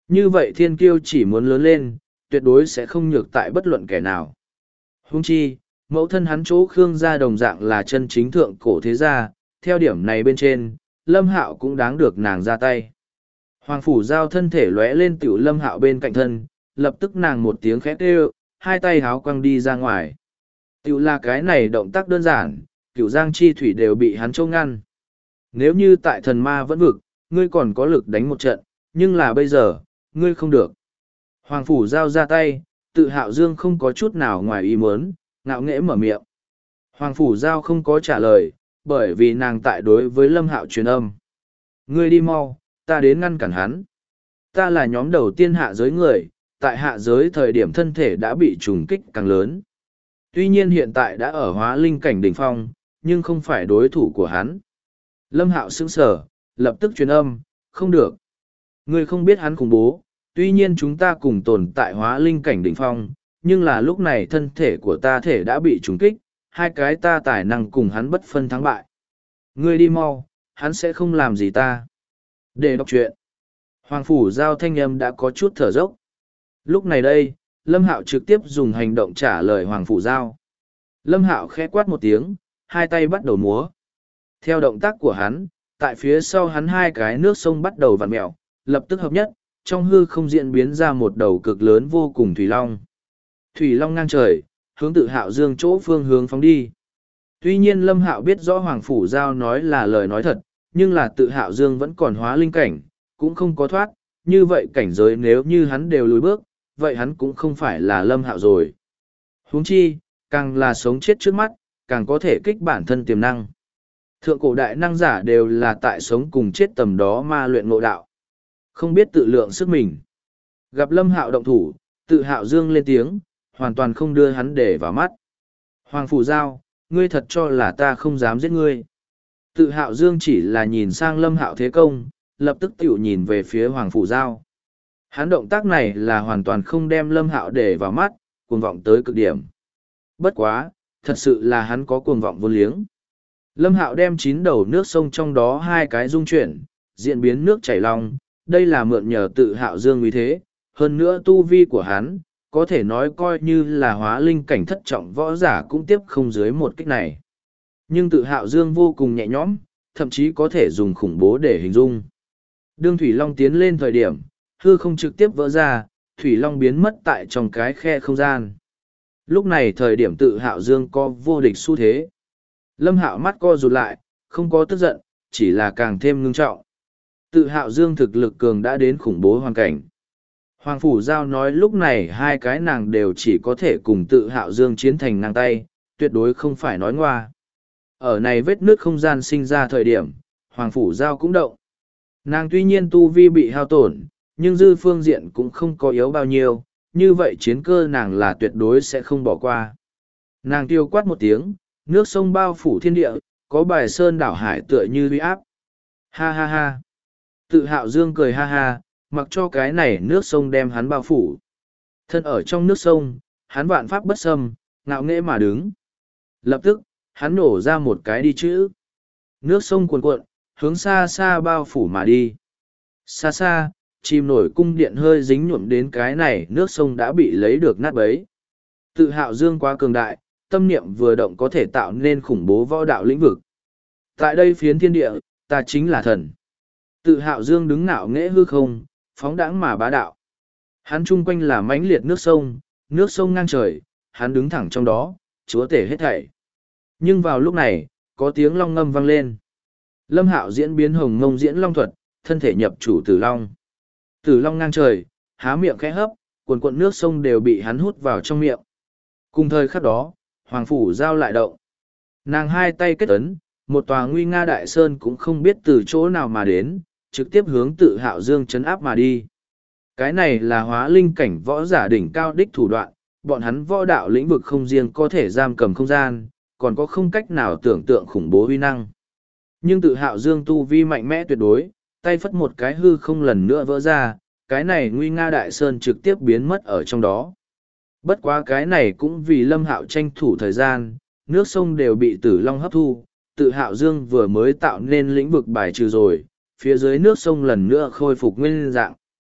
Như vậy thiên kiêu chỉ muốn lớn lên, tuyệt đối sẽ không nhược tại bất luận kẻ nào. Huống chi, mẫu thân hắn chỗ Khương gia đồng dạng là chân chính thượng cổ thế gia, theo điểm này bên trên, Lâm Hạo cũng đáng được nàng ra tay. Hoàng phủ giao thân thể lóe lên tiểu Lâm Hạo bên cạnh thân, lập tức nàng một tiếng khét kêu, hai tay háo quăng đi ra ngoài. Tiểu là cái này động tác đơn giản, Cửu Giang chi thủy đều bị hắn châu ngăn. Nếu như tại thần ma vẫn vực, ngươi còn có lực đánh một trận, nhưng là bây giờ, ngươi không được. Hoàng phủ giao ra tay, tự Hạo Dương không có chút nào ngoài ý muốn, ngạo nghễ mở miệng. Hoàng phủ giao không có trả lời, bởi vì nàng tại đối với Lâm Hạo truyền âm. Ngươi đi mau, ta đến ngăn cản hắn. Ta là nhóm đầu tiên hạ giới người, tại hạ giới thời điểm thân thể đã bị trùng kích càng lớn. Tuy nhiên hiện tại đã ở hóa linh cảnh đỉnh phong, nhưng không phải đối thủ của hắn. Lâm Hạo sững sờ, lập tức truyền âm, không được. Ngươi không biết hắn khủng bố, tuy nhiên chúng ta cùng tồn tại hóa linh cảnh đỉnh phong, nhưng là lúc này thân thể của ta thể đã bị trùng kích, hai cái ta tài năng cùng hắn bất phân thắng bại. Ngươi đi mau, hắn sẽ không làm gì ta. Để đọc truyện. Hoàng phủ giao thanh âm đã có chút thở dốc. Lúc này đây, Lâm Hạo trực tiếp dùng hành động trả lời Hoàng phủ giao. Lâm Hạo khẽ quát một tiếng, hai tay bắt đầu múa. Theo động tác của hắn, tại phía sau hắn hai cái nước sông bắt đầu vặn mẹo, lập tức hợp nhất, trong hư không diễn biến ra một đầu cực lớn vô cùng thủy long. Thủy long ngang trời, hướng tự Hạo Dương chỗ phương hướng phóng đi. Tuy nhiên Lâm Hạo biết rõ Hoàng phủ giao nói là lời nói thật, nhưng là tự Hạo Dương vẫn còn hóa linh cảnh, cũng không có thoát, như vậy cảnh giới nếu như hắn đều lùi bước, vậy hắn cũng không phải là Lâm Hạo rồi. Huống chi, càng là sống chết trước mắt, càng có thể kích bản thân tiềm năng. Thượng cổ đại năng giả đều là tại sống cùng chết tầm đó ma luyện ngộ đạo. Không biết tự lượng sức mình. Gặp Lâm Hạo động thủ, tự Hạo Dương lên tiếng, hoàn toàn không đưa hắn để vào mắt. Hoàng phủ giao, ngươi thật cho là ta không dám giết ngươi. Tự Hạo Dương chỉ là nhìn sang Lâm Hạo thế công, lập tức tiểu nhìn về phía Hoàng phủ giao. Hắn động tác này là hoàn toàn không đem Lâm Hạo để vào mắt, cuồng vọng tới cực điểm. Bất quá, thật sự là hắn có cuồng vọng vô liếng. Lâm Hạo đem 9 đầu nước sông trong đó hai cái dung chuyển, diễn biến nước chảy long, đây là mượn nhờ tự Hạo Dương uy thế, hơn nữa tu vi của hắn, có thể nói coi như là hóa linh cảnh thất trọng võ giả cũng tiếp không dưới một kích này. Nhưng tự Hạo Dương vô cùng nhẹ nhõm, thậm chí có thể dùng khủng bố để hình dung. Đương Thủy Long tiến lên thời điểm, hư không trực tiếp vỡ ra, Thủy Long biến mất tại trong cái khe không gian. Lúc này thời điểm tự Hạo Dương có vô địch xu thế. Lâm Hạo mắt co rụt lại, không có tức giận, chỉ là càng thêm ngưng trọng. Tự Hạo Dương thực lực cường đã đến khủng bố hoàn cảnh. Hoàng phủ giao nói lúc này hai cái nàng đều chỉ có thể cùng tự Hạo Dương chiến thành ngang tay, tuyệt đối không phải nói ngoa. Ở này vết nước không gian sinh ra thời điểm, Hoàng phủ giao cũng động. Nàng tuy nhiên tu vi bị hao tổn, nhưng dư phương diện cũng không có yếu bao nhiêu, như vậy chiến cơ nàng là tuyệt đối sẽ không bỏ qua. Nàng tiêu quát một tiếng, nước sông bao phủ thiên địa, có bài sơn đảo hải tựa như uy áp. Ha ha ha. Tự Hạo Dương cười ha ha, mặc cho cái này nước sông đem hắn bao phủ. Thân ở trong nước sông, hắn vạn pháp bất xâm, ngạo nghễ mà đứng. Lập tức, hắn nổ ra một cái đi chữ. Nước sông cuồn cuộn, hướng xa xa bao phủ mà đi. Xa xa, chim nổi cung điện hơi dính nhuộm đến cái này nước sông đã bị lấy được nát bấy. Tự Hạo Dương quá cường đại, tâm niệm vừa động có thể tạo nên khủng bố võ đạo lĩnh vực. Tại đây phiến thiên địa, ta chính là thần. Tự Hạo Dương đứng ngạo nghễ hư không, phóng đãng mà bá đạo. Hắn chung quanh là mãnh liệt nước sông ngang trời, hắn đứng thẳng trong đó, chúa tể hết thảy. Nhưng vào lúc này, có tiếng long ngâm vang lên. Lâm Hạo diễn biến hồng ngông diễn long thuật, thân thể nhập chủ tử long. Tử long ngang trời, há miệng khẽ hấp, cuồn cuộn nước sông đều bị hắn hút vào trong miệng. Cùng thời khắc đó, Hoàng phủ giao lại động. Nàng hai tay kết ấn, một tòa nguy nga đại sơn cũng không biết từ chỗ nào mà đến, trực tiếp hướng tự Hạo Dương chấn áp mà đi. Cái này là hóa linh cảnh võ giả đỉnh cao đích thủ đoạn, bọn hắn võ đạo lĩnh vực không riêng có thể giam cầm không gian, còn có không cách nào tưởng tượng khủng bố uy năng. Nhưng tự Hạo Dương tu vi mạnh mẽ tuyệt đối, tay phất một cái hư không lần nữa vỡ ra, cái này nguy nga đại sơn trực tiếp biến mất ở trong đó. Bất quá cái này cũng vì Lâm Hạo tranh thủ thời gian, nước sông đều bị Tử Long hấp thu, tự Hạo Dương vừa mới tạo nên lĩnh vực bài trừ rồi, phía dưới nước sông lần nữa khôi phục nguyên dạng.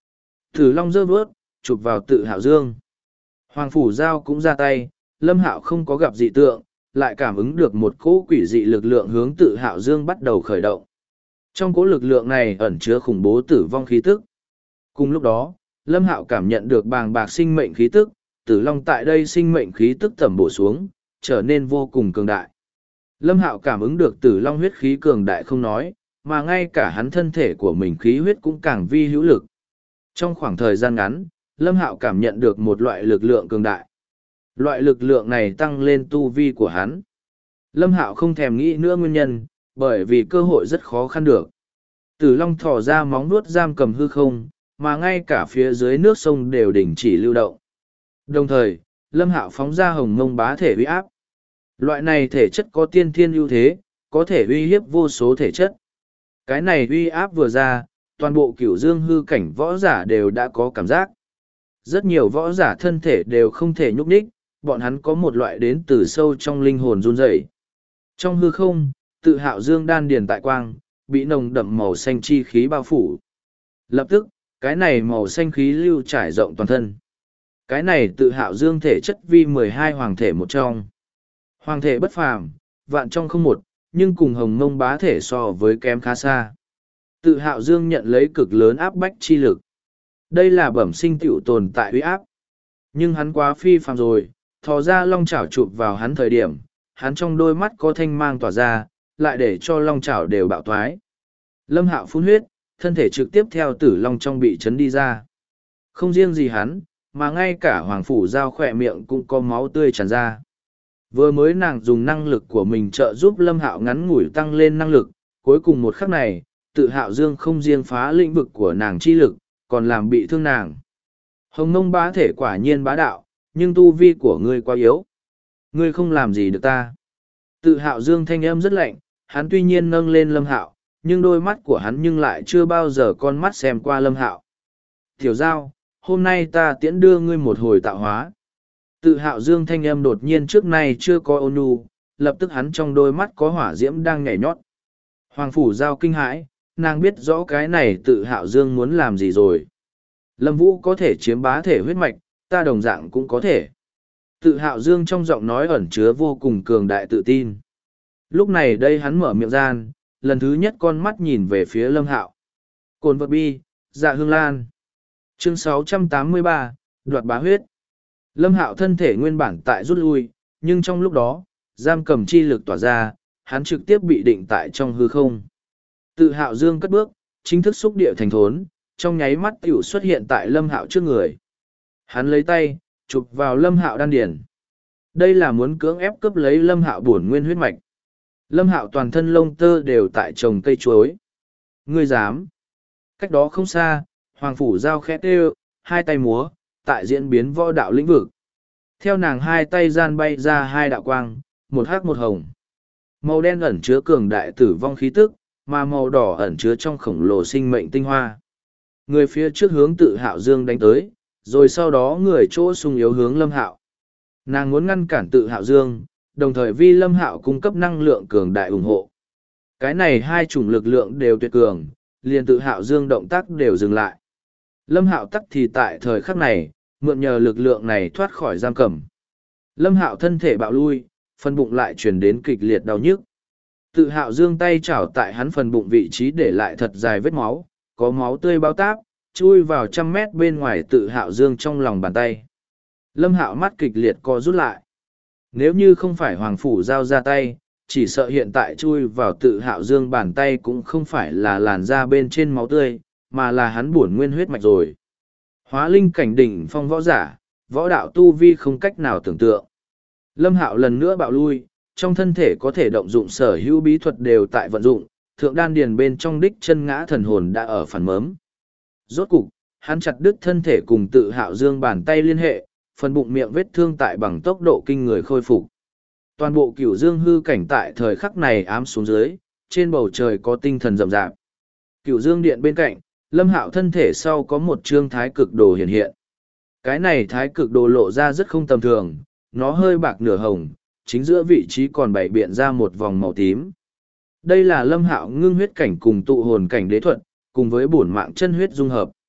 Tử Long giơ vớt, chụp vào Tự Hạo Dương. Hoàng Phủ Giao cũng ra tay, Lâm Hạo không có gặp dị tượng, lại cảm ứng được một cỗ quỷ dị lực lượng hướng Tự Hạo Dương bắt đầu khởi động. Trong cỗ lực lượng này ẩn chứa khủng bố tử vong khí tức. Cùng lúc đó, Lâm Hạo cảm nhận được bàng bạc sinh mệnh khí tức, Tử Long tại đây sinh mệnh khí tức tầm bổ xuống, trở nên vô cùng cường đại. Lâm Hạo cảm ứng được Tử Long huyết khí cường đại không nói, mà ngay cả hắn thân thể của mình khí huyết cũng càng vi hữu lực. Trong khoảng thời gian ngắn, Lâm Hạo cảm nhận được một loại lực lượng cường đại. Loại lực lượng này tăng lên tu vi của hắn. Lâm Hạo không thèm nghĩ nữa nguyên nhân, bởi vì cơ hội rất khó khăn được. Tử Long thò ra móng vuốt giam cầm hư không, mà ngay cả phía dưới nước sông đều đình chỉ lưu động. Đồng thời, Lâm Hạo phóng ra hồng mông bá thể uy áp. Loại này thể chất có tiên thiên ưu thế, có thể uy hiếp vô số thể chất. Cái này uy áp vừa ra, toàn bộ cửu dương hư cảnh võ giả đều đã có cảm giác. Rất nhiều võ giả thân thể đều không thể nhúc nhích, bọn hắn có một loại đến từ sâu trong linh hồn run rẩy. Trong hư không, Tự Hạo Dương đan điền tại quang, bị nồng đậm màu xanh chi khí bao phủ. Lập tức, cái này màu xanh khí lưu trải rộng toàn thân. Cái này Tự Hạo Dương thể chất vi 12 hoàng thể một trong. Hoàng thể bất phàm, vạn trong không một, nhưng cùng hồng mông bá thể so với kém khá xa. Tự Hạo Dương nhận lấy cực lớn áp bách chi lực. Đây là bẩm sinh tiểu tồn tại uy áp. Nhưng hắn quá phi phàm rồi, thò ra long chảo chụp vào hắn thời điểm, hắn trong đôi mắt có thanh mang tỏa ra, lại để cho long chảo đều bạo thoái. Lâm Hạo phun huyết, thân thể trực tiếp theo Tử Long trong bị chấn đi ra. Không riêng gì hắn, mà ngay cả Hoàng Phủ Giao khỏe miệng cũng có máu tươi tràn ra. Vừa mới nàng dùng năng lực của mình trợ giúp Lâm Hạo ngắn ngủi tăng lên năng lực, cuối cùng một khắc này, Tự Hạo Dương không riêng phá lĩnh vực của nàng chi lực, còn làm bị thương nàng. Hồng Mông bá thể quả nhiên bá đạo, nhưng tu vi của ngươi quá yếu. Ngươi không làm gì được ta. Tự Hạo Dương thanh âm rất lạnh, hắn tuy nhiên nâng lên Lâm Hạo, nhưng đôi mắt của hắn nhưng lại chưa bao giờ con mắt xem qua Lâm Hạo. Tiểu Giao, hôm nay ta tiễn đưa ngươi một hồi tạo hóa. Tự Hạo Dương thanh âm đột nhiên trước nay chưa có ôn nhu, lập tức hắn trong đôi mắt có hỏa diễm đang nhảy nhót. Hoàng Phủ Giao kinh hãi, nàng biết rõ cái này Tự Hạo Dương muốn làm gì rồi. Lâm Vũ có thể chiếm bá thể huyết mạch, ta đồng dạng cũng có thể. Tự Hạo Dương trong giọng nói ẩn chứa vô cùng cường đại tự tin. Lúc này đây hắn mở miệng gian, lần thứ nhất con mắt nhìn về phía Lâm Hạo. Cồn vật bi, dạ hương lan. Chương 683, đoạt bá huyết. Lâm Hạo thân thể nguyên bản tại rút lui, nhưng trong lúc đó, giam cầm chi lực tỏa ra, hắn trực tiếp bị định tại trong hư không. Tự Hạo Dương cất bước, chính thức xúc địa thành thốn, trong nháy mắt tiểu xuất hiện tại Lâm Hạo trước người. Hắn lấy tay, chụp vào Lâm Hạo đan điền. Đây là muốn cưỡng ép cướp lấy Lâm Hạo bổn nguyên huyết mạch. Lâm Hạo toàn thân lông tơ đều tại trồng cây chuối. Ngươi dám? Cách đó không xa, Hoàng Phủ Giao khẽ kêu, hai tay múa, tại diễn biến võ đạo lĩnh vực. Theo nàng hai tay gian bay ra hai đạo quang, một hắc một hồng. Màu đen ẩn chứa cường đại tử vong khí tức, mà màu đỏ ẩn chứa trong khổng lồ sinh mệnh tinh hoa. Người phía trước hướng Tự Hạo Dương đánh tới, rồi sau đó người chỗ sung yếu hướng Lâm Hạo. Nàng muốn ngăn cản Tự Hạo Dương, đồng thời vi Lâm Hạo cung cấp năng lượng cường đại ủng hộ. Cái này hai chủng lực lượng đều tuyệt cường, liền Tự Hạo Dương động tác đều dừng lại. Lâm Hạo tắc thì tại thời khắc này, mượn nhờ lực lượng này thoát khỏi giam cầm. Lâm Hạo thân thể bạo lui, phần bụng lại truyền đến kịch liệt đau nhức. Tự Hạo Dương tay chảo tại hắn phần bụng vị trí để lại thật dài vết máu, có máu tươi bao táp, chui vào 100 mét bên ngoài Tự Hạo Dương trong lòng bàn tay. Lâm Hạo mắt kịch liệt co rút lại. Nếu như không phải Hoàng Phủ Giao ra tay, chỉ sợ hiện tại chui vào Tự Hạo Dương bàn tay cũng không phải là làn da bên trên máu tươi, mà là hắn bổn nguyên huyết mạch rồi. Hóa linh cảnh đỉnh phong võ giả, võ đạo tu vi không cách nào tưởng tượng. Lâm Hạo lần nữa bạo lui, trong thân thể có thể động dụng sở hữu bí thuật đều tại vận dụng, thượng đan điền bên trong đích chân ngã thần hồn đã ở phản mớm. Rốt cục, hắn chặt đứt thân thể cùng Tự Hạo Dương bàn tay liên hệ, phần bụng miệng vết thương tại bằng tốc độ kinh người khôi phục. Toàn bộ cửu dương hư cảnh tại thời khắc này ám xuống dưới, trên bầu trời có tinh thần rậm rạp. Cửu dương điện bên cạnh, Lâm Hạo thân thể sau có một trương thái cực đồ hiện hiện. Cái này thái cực đồ lộ ra rất không tầm thường, nó hơi bạc nửa hồng, chính giữa vị trí còn bày biện ra một vòng màu tím. Đây là Lâm Hạo ngưng huyết cảnh cùng tụ hồn cảnh đế thuật, cùng với bổn mạng chân huyết dung hợp.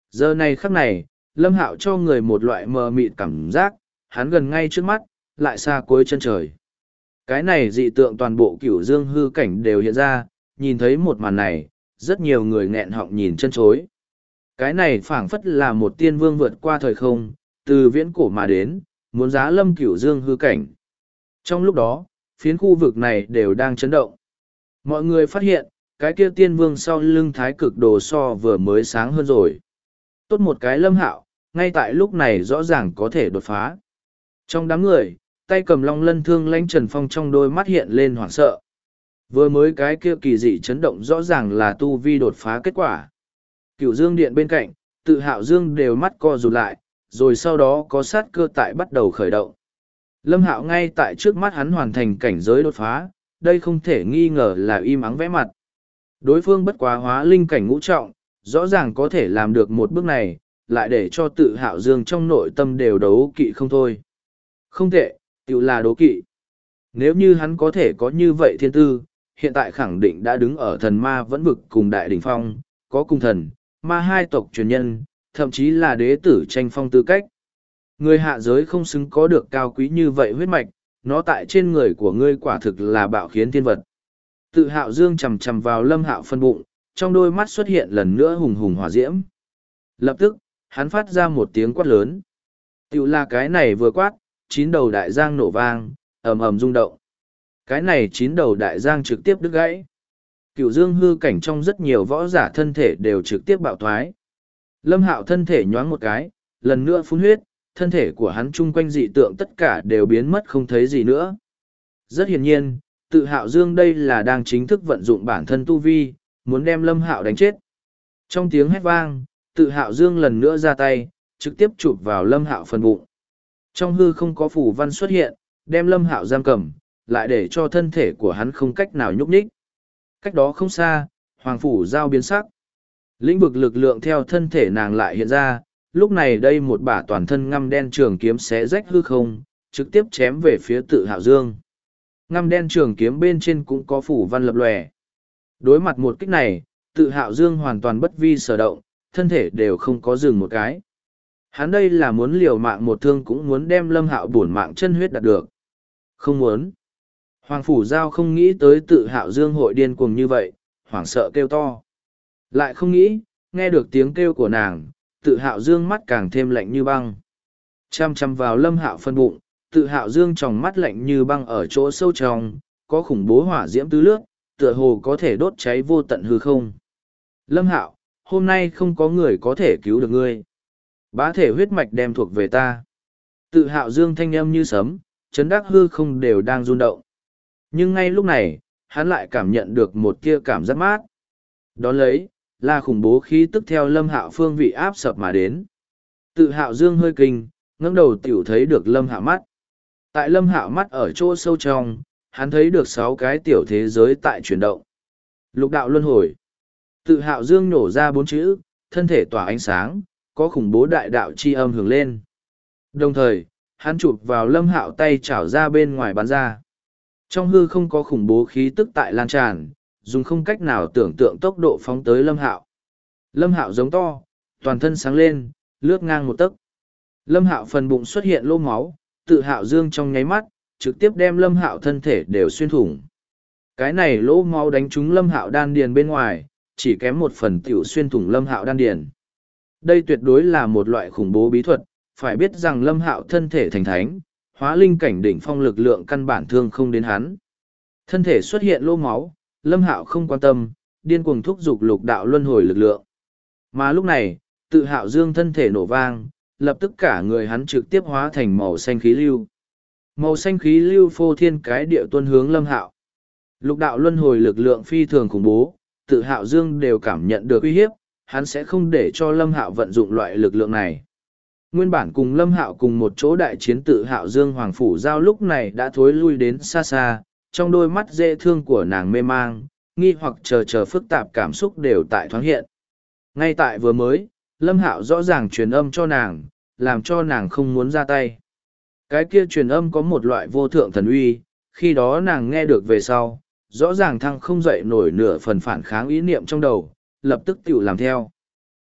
Giờ này khắc này, Lâm Hạo cho người một loại mờ mịt cảm giác, hắn gần ngay trước mắt, lại xa cuối chân trời. Cái này dị tượng toàn bộ Cửu Dương hư cảnh đều hiện ra, nhìn thấy một màn này, rất nhiều người nghẹn họng nhìn chân chối. Cái này phảng phất là một tiên vương vượt qua thời không, từ viễn cổ mà đến, muốn giá lâm Cửu Dương hư cảnh. Trong lúc đó, phiến khu vực này đều đang chấn động. Mọi người phát hiện, cái kia tiên vương sau lưng thái cực đồ so vừa mới sáng hơn rồi. Tốt một cái Lâm Hạo, ngay tại lúc này rõ ràng có thể đột phá. Trong đám người, tay cầm long lân thương lãnh Trần Phong trong đôi mắt hiện lên hoảng sợ. Vừa mới cái kia kỳ dị chấn động rõ ràng là tu vi đột phá kết quả. Cửu Dương Điện bên cạnh, Tự Hạo Dương đều mắt co rụt lại, rồi sau đó có sát cơ tại bắt đầu khởi động. Lâm Hạo ngay tại trước mắt hắn hoàn thành cảnh giới đột phá, đây không thể nghi ngờ là im ắng vẽ mặt. Đối phương bất quá hóa linh cảnh ngũ trọng, rõ ràng có thể làm được một bước này, lại để cho Tự Hạo Dương trong nội tâm đều đấu kỵ không thôi. Không tệ, tự là đố kỵ. Nếu như hắn có thể có như vậy thiên tư, hiện tại khẳng định đã đứng ở thần ma vẫn vực cùng đại đỉnh phong, có cùng thần, ma hai tộc truyền nhân, thậm chí là đế tử tranh phong tư cách. Người hạ giới không xứng có được cao quý như vậy huyết mạch, nó tại trên người của ngươi quả thực là bạo khiến thiên vật. Tự Hạo Dương chầm chầm vào Lâm Hạo phân bụng, trong đôi mắt xuất hiện lần nữa hùng hùng hỏa diễm. Lập tức, hắn phát ra một tiếng quát lớn. Tiểu là cái này vừa quát, 9 đầu đại giang nổ vang, ầm ầm rung động. Cái này 9 đầu đại giang trực tiếp đứt gãy. Cửu Dương hư cảnh trong rất nhiều võ giả thân thể đều trực tiếp bạo thoái. Lâm Hạo thân thể nhoáng một cái, lần nữa phun huyết, thân thể của hắn chung quanh dị tượng tất cả đều biến mất không thấy gì nữa. Rất hiển nhiên, Tự Hạo Dương đây là đang chính thức vận dụng bản thân tu vi, muốn đem Lâm Hạo đánh chết. Trong tiếng hét vang, Tự Hạo Dương lần nữa ra tay, trực tiếp chụp vào Lâm Hạo phần bụng. Trong hư không có phù văn xuất hiện, đem Lâm Hạo giam cầm, lại để cho thân thể của hắn không cách nào nhúc nhích. Cách đó không xa, Hoàng Phủ Giao biến sắc. Lĩnh vực lực lượng theo thân thể nàng lại hiện ra, lúc này đây một bả toàn thân ngăm đen trường kiếm xé rách hư không, trực tiếp chém về phía Tự Hạo Dương. Ngăm đen trường kiếm bên trên cũng có phủ văn lập lòe. Đối mặt một kích này, Tự Hạo Dương hoàn toàn bất vi sở động, thân thể đều không có dừng một cái. Hắn đây là muốn liều mạng một thương cũng muốn đem Lâm Hạo bổn mạng chân huyết đạt được. Không muốn. Hoàng Phủ Giao không nghĩ tới Tự Hạo Dương hội điên cuồng như vậy, hoảng sợ kêu to. Lại không nghĩ, nghe được tiếng kêu của nàng, Tự Hạo Dương mắt càng thêm lạnh như băng. Chăm chăm vào Lâm Hạo phân bụng, Tự Hạo Dương tròng mắt lạnh như băng ở chỗ sâu trong, có khủng bố hỏa diễm tứ lướt, tựa hồ có thể đốt cháy vô tận hư không. Lâm Hạo, hôm nay không có người có thể cứu được ngươi. Bá thể huyết mạch đem thuộc về ta. Tự Hạo Dương thanh âm như sấm, chấn đắc hư không đều đang rung động. Nhưng ngay lúc này, hắn lại cảm nhận được một tia cảm giác mát. Đón lấy, là khủng bố khí tức theo Lâm Hạo phương vị áp sập mà đến. Tự Hạo Dương hơi kinh, ngẩng đầu tiểu thấy được Lâm Hạo mắt. Tại Lâm Hạo mắt ở chỗ sâu trong, hắn thấy được 6 cái tiểu thế giới tại chuyển động. Lục đạo luân hồi. Tự Hạo Dương nổ ra 4 chữ, thân thể tỏa ánh sáng, có khủng bố đại đạo chi âm hưởng lên. Đồng thời, hắn chụp vào Lâm Hạo tay chảo ra bên ngoài bắn ra. Trong hư không có khủng bố khí tức tại lan tràn, dùng không cách nào tưởng tượng tốc độ phóng tới Lâm Hạo. Lâm Hạo giống to, toàn thân sáng lên, lướt ngang một tấc. Lâm Hạo phần bụng xuất hiện lỗ máu, Tự Hạo Dương trong nháy mắt, trực tiếp đem Lâm Hạo thân thể đều xuyên thủng. Cái này lỗ máu đánh trúng Lâm Hạo đan điền bên ngoài, chỉ kém một phần tiểu xuyên thủng Lâm Hạo đan điền. Đây tuyệt đối là một loại khủng bố bí thuật, phải biết rằng Lâm Hạo thân thể thành thánh, hóa linh cảnh đỉnh phong lực lượng căn bản thương không đến hắn. Thân thể xuất hiện lỗ máu, Lâm Hạo không quan tâm, điên cuồng thúc giục lục đạo luân hồi lực lượng. Mà lúc này, Tự Hạo Dương thân thể nổ vang, lập tức cả người hắn trực tiếp hóa thành màu xanh khí lưu. Màu xanh khí lưu phô thiên cái địa tuôn hướng Lâm Hạo. Lục đạo luân hồi lực lượng phi thường khủng bố, Tự Hạo Dương đều cảm nhận được uy hiếp, hắn sẽ không để cho Lâm Hạo vận dụng loại lực lượng này. Nguyên bản cùng Lâm Hạo cùng một chỗ đại chiến Tự Hạo Dương Hoàng Phủ Giao lúc này đã thối lui đến xa xa, trong đôi mắt dễ thương của nàng mê mang, nghi hoặc chờ phức tạp cảm xúc đều tại thoáng hiện. Ngay tại vừa mới, Lâm Hạo rõ ràng truyền âm cho nàng, làm cho nàng không muốn ra tay. Cái kia truyền âm có một loại vô thượng thần uy, khi đó nàng nghe được về sau, rõ ràng thăng không dậy nổi nửa phần phản kháng ý niệm trong đầu, lập tức tự làm theo.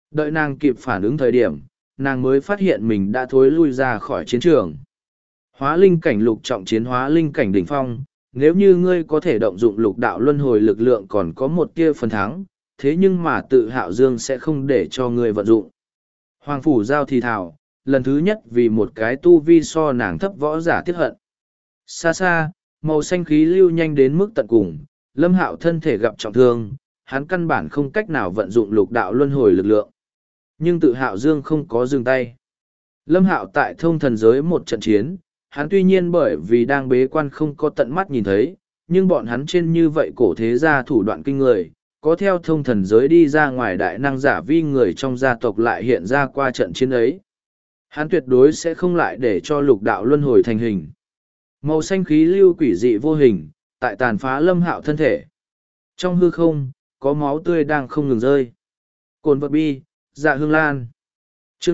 Đợi nàng kịp phản ứng thời điểm, nàng mới phát hiện mình đã thối lui ra khỏi chiến trường. Hóa linh cảnh lục trọng chiến hóa linh cảnh đỉnh phong, nếu như ngươi có thể động dụng lục đạo luân hồi lực lượng còn có một tia phần thắng, thế nhưng mà tự Hạo Dương sẽ không để cho ngươi vận dụng. Hoàng phủ giao thì thào, lần thứ nhất vì một cái tu vi so nàng thấp võ giả tiếc hận. Xa xa, màu xanh khí lưu nhanh đến mức tận cùng, Lâm Hạo thân thể gặp trọng thương, hắn căn bản không cách nào vận dụng lục đạo luân hồi lực lượng. Nhưng tự Hạo Dương không có dừng tay. Lâm Hạo tại thông thần giới một trận chiến, hắn tuy nhiên bởi vì đang bế quan không có tận mắt nhìn thấy, nhưng bọn hắn trên như vậy cổ thế gia thủ đoạn kinh người, có theo thông thần giới đi ra ngoài đại năng giả vi người trong gia tộc lại hiện ra qua trận chiến ấy. Hắn tuyệt đối sẽ không lại để cho lục đạo luân hồi thành hình. Màu xanh khí lưu quỷ dị vô hình, tại tàn phá Lâm Hạo thân thể. Trong hư không, có máu tươi đang không ngừng rơi. Cồn vật bi, dạ hương lan. Chương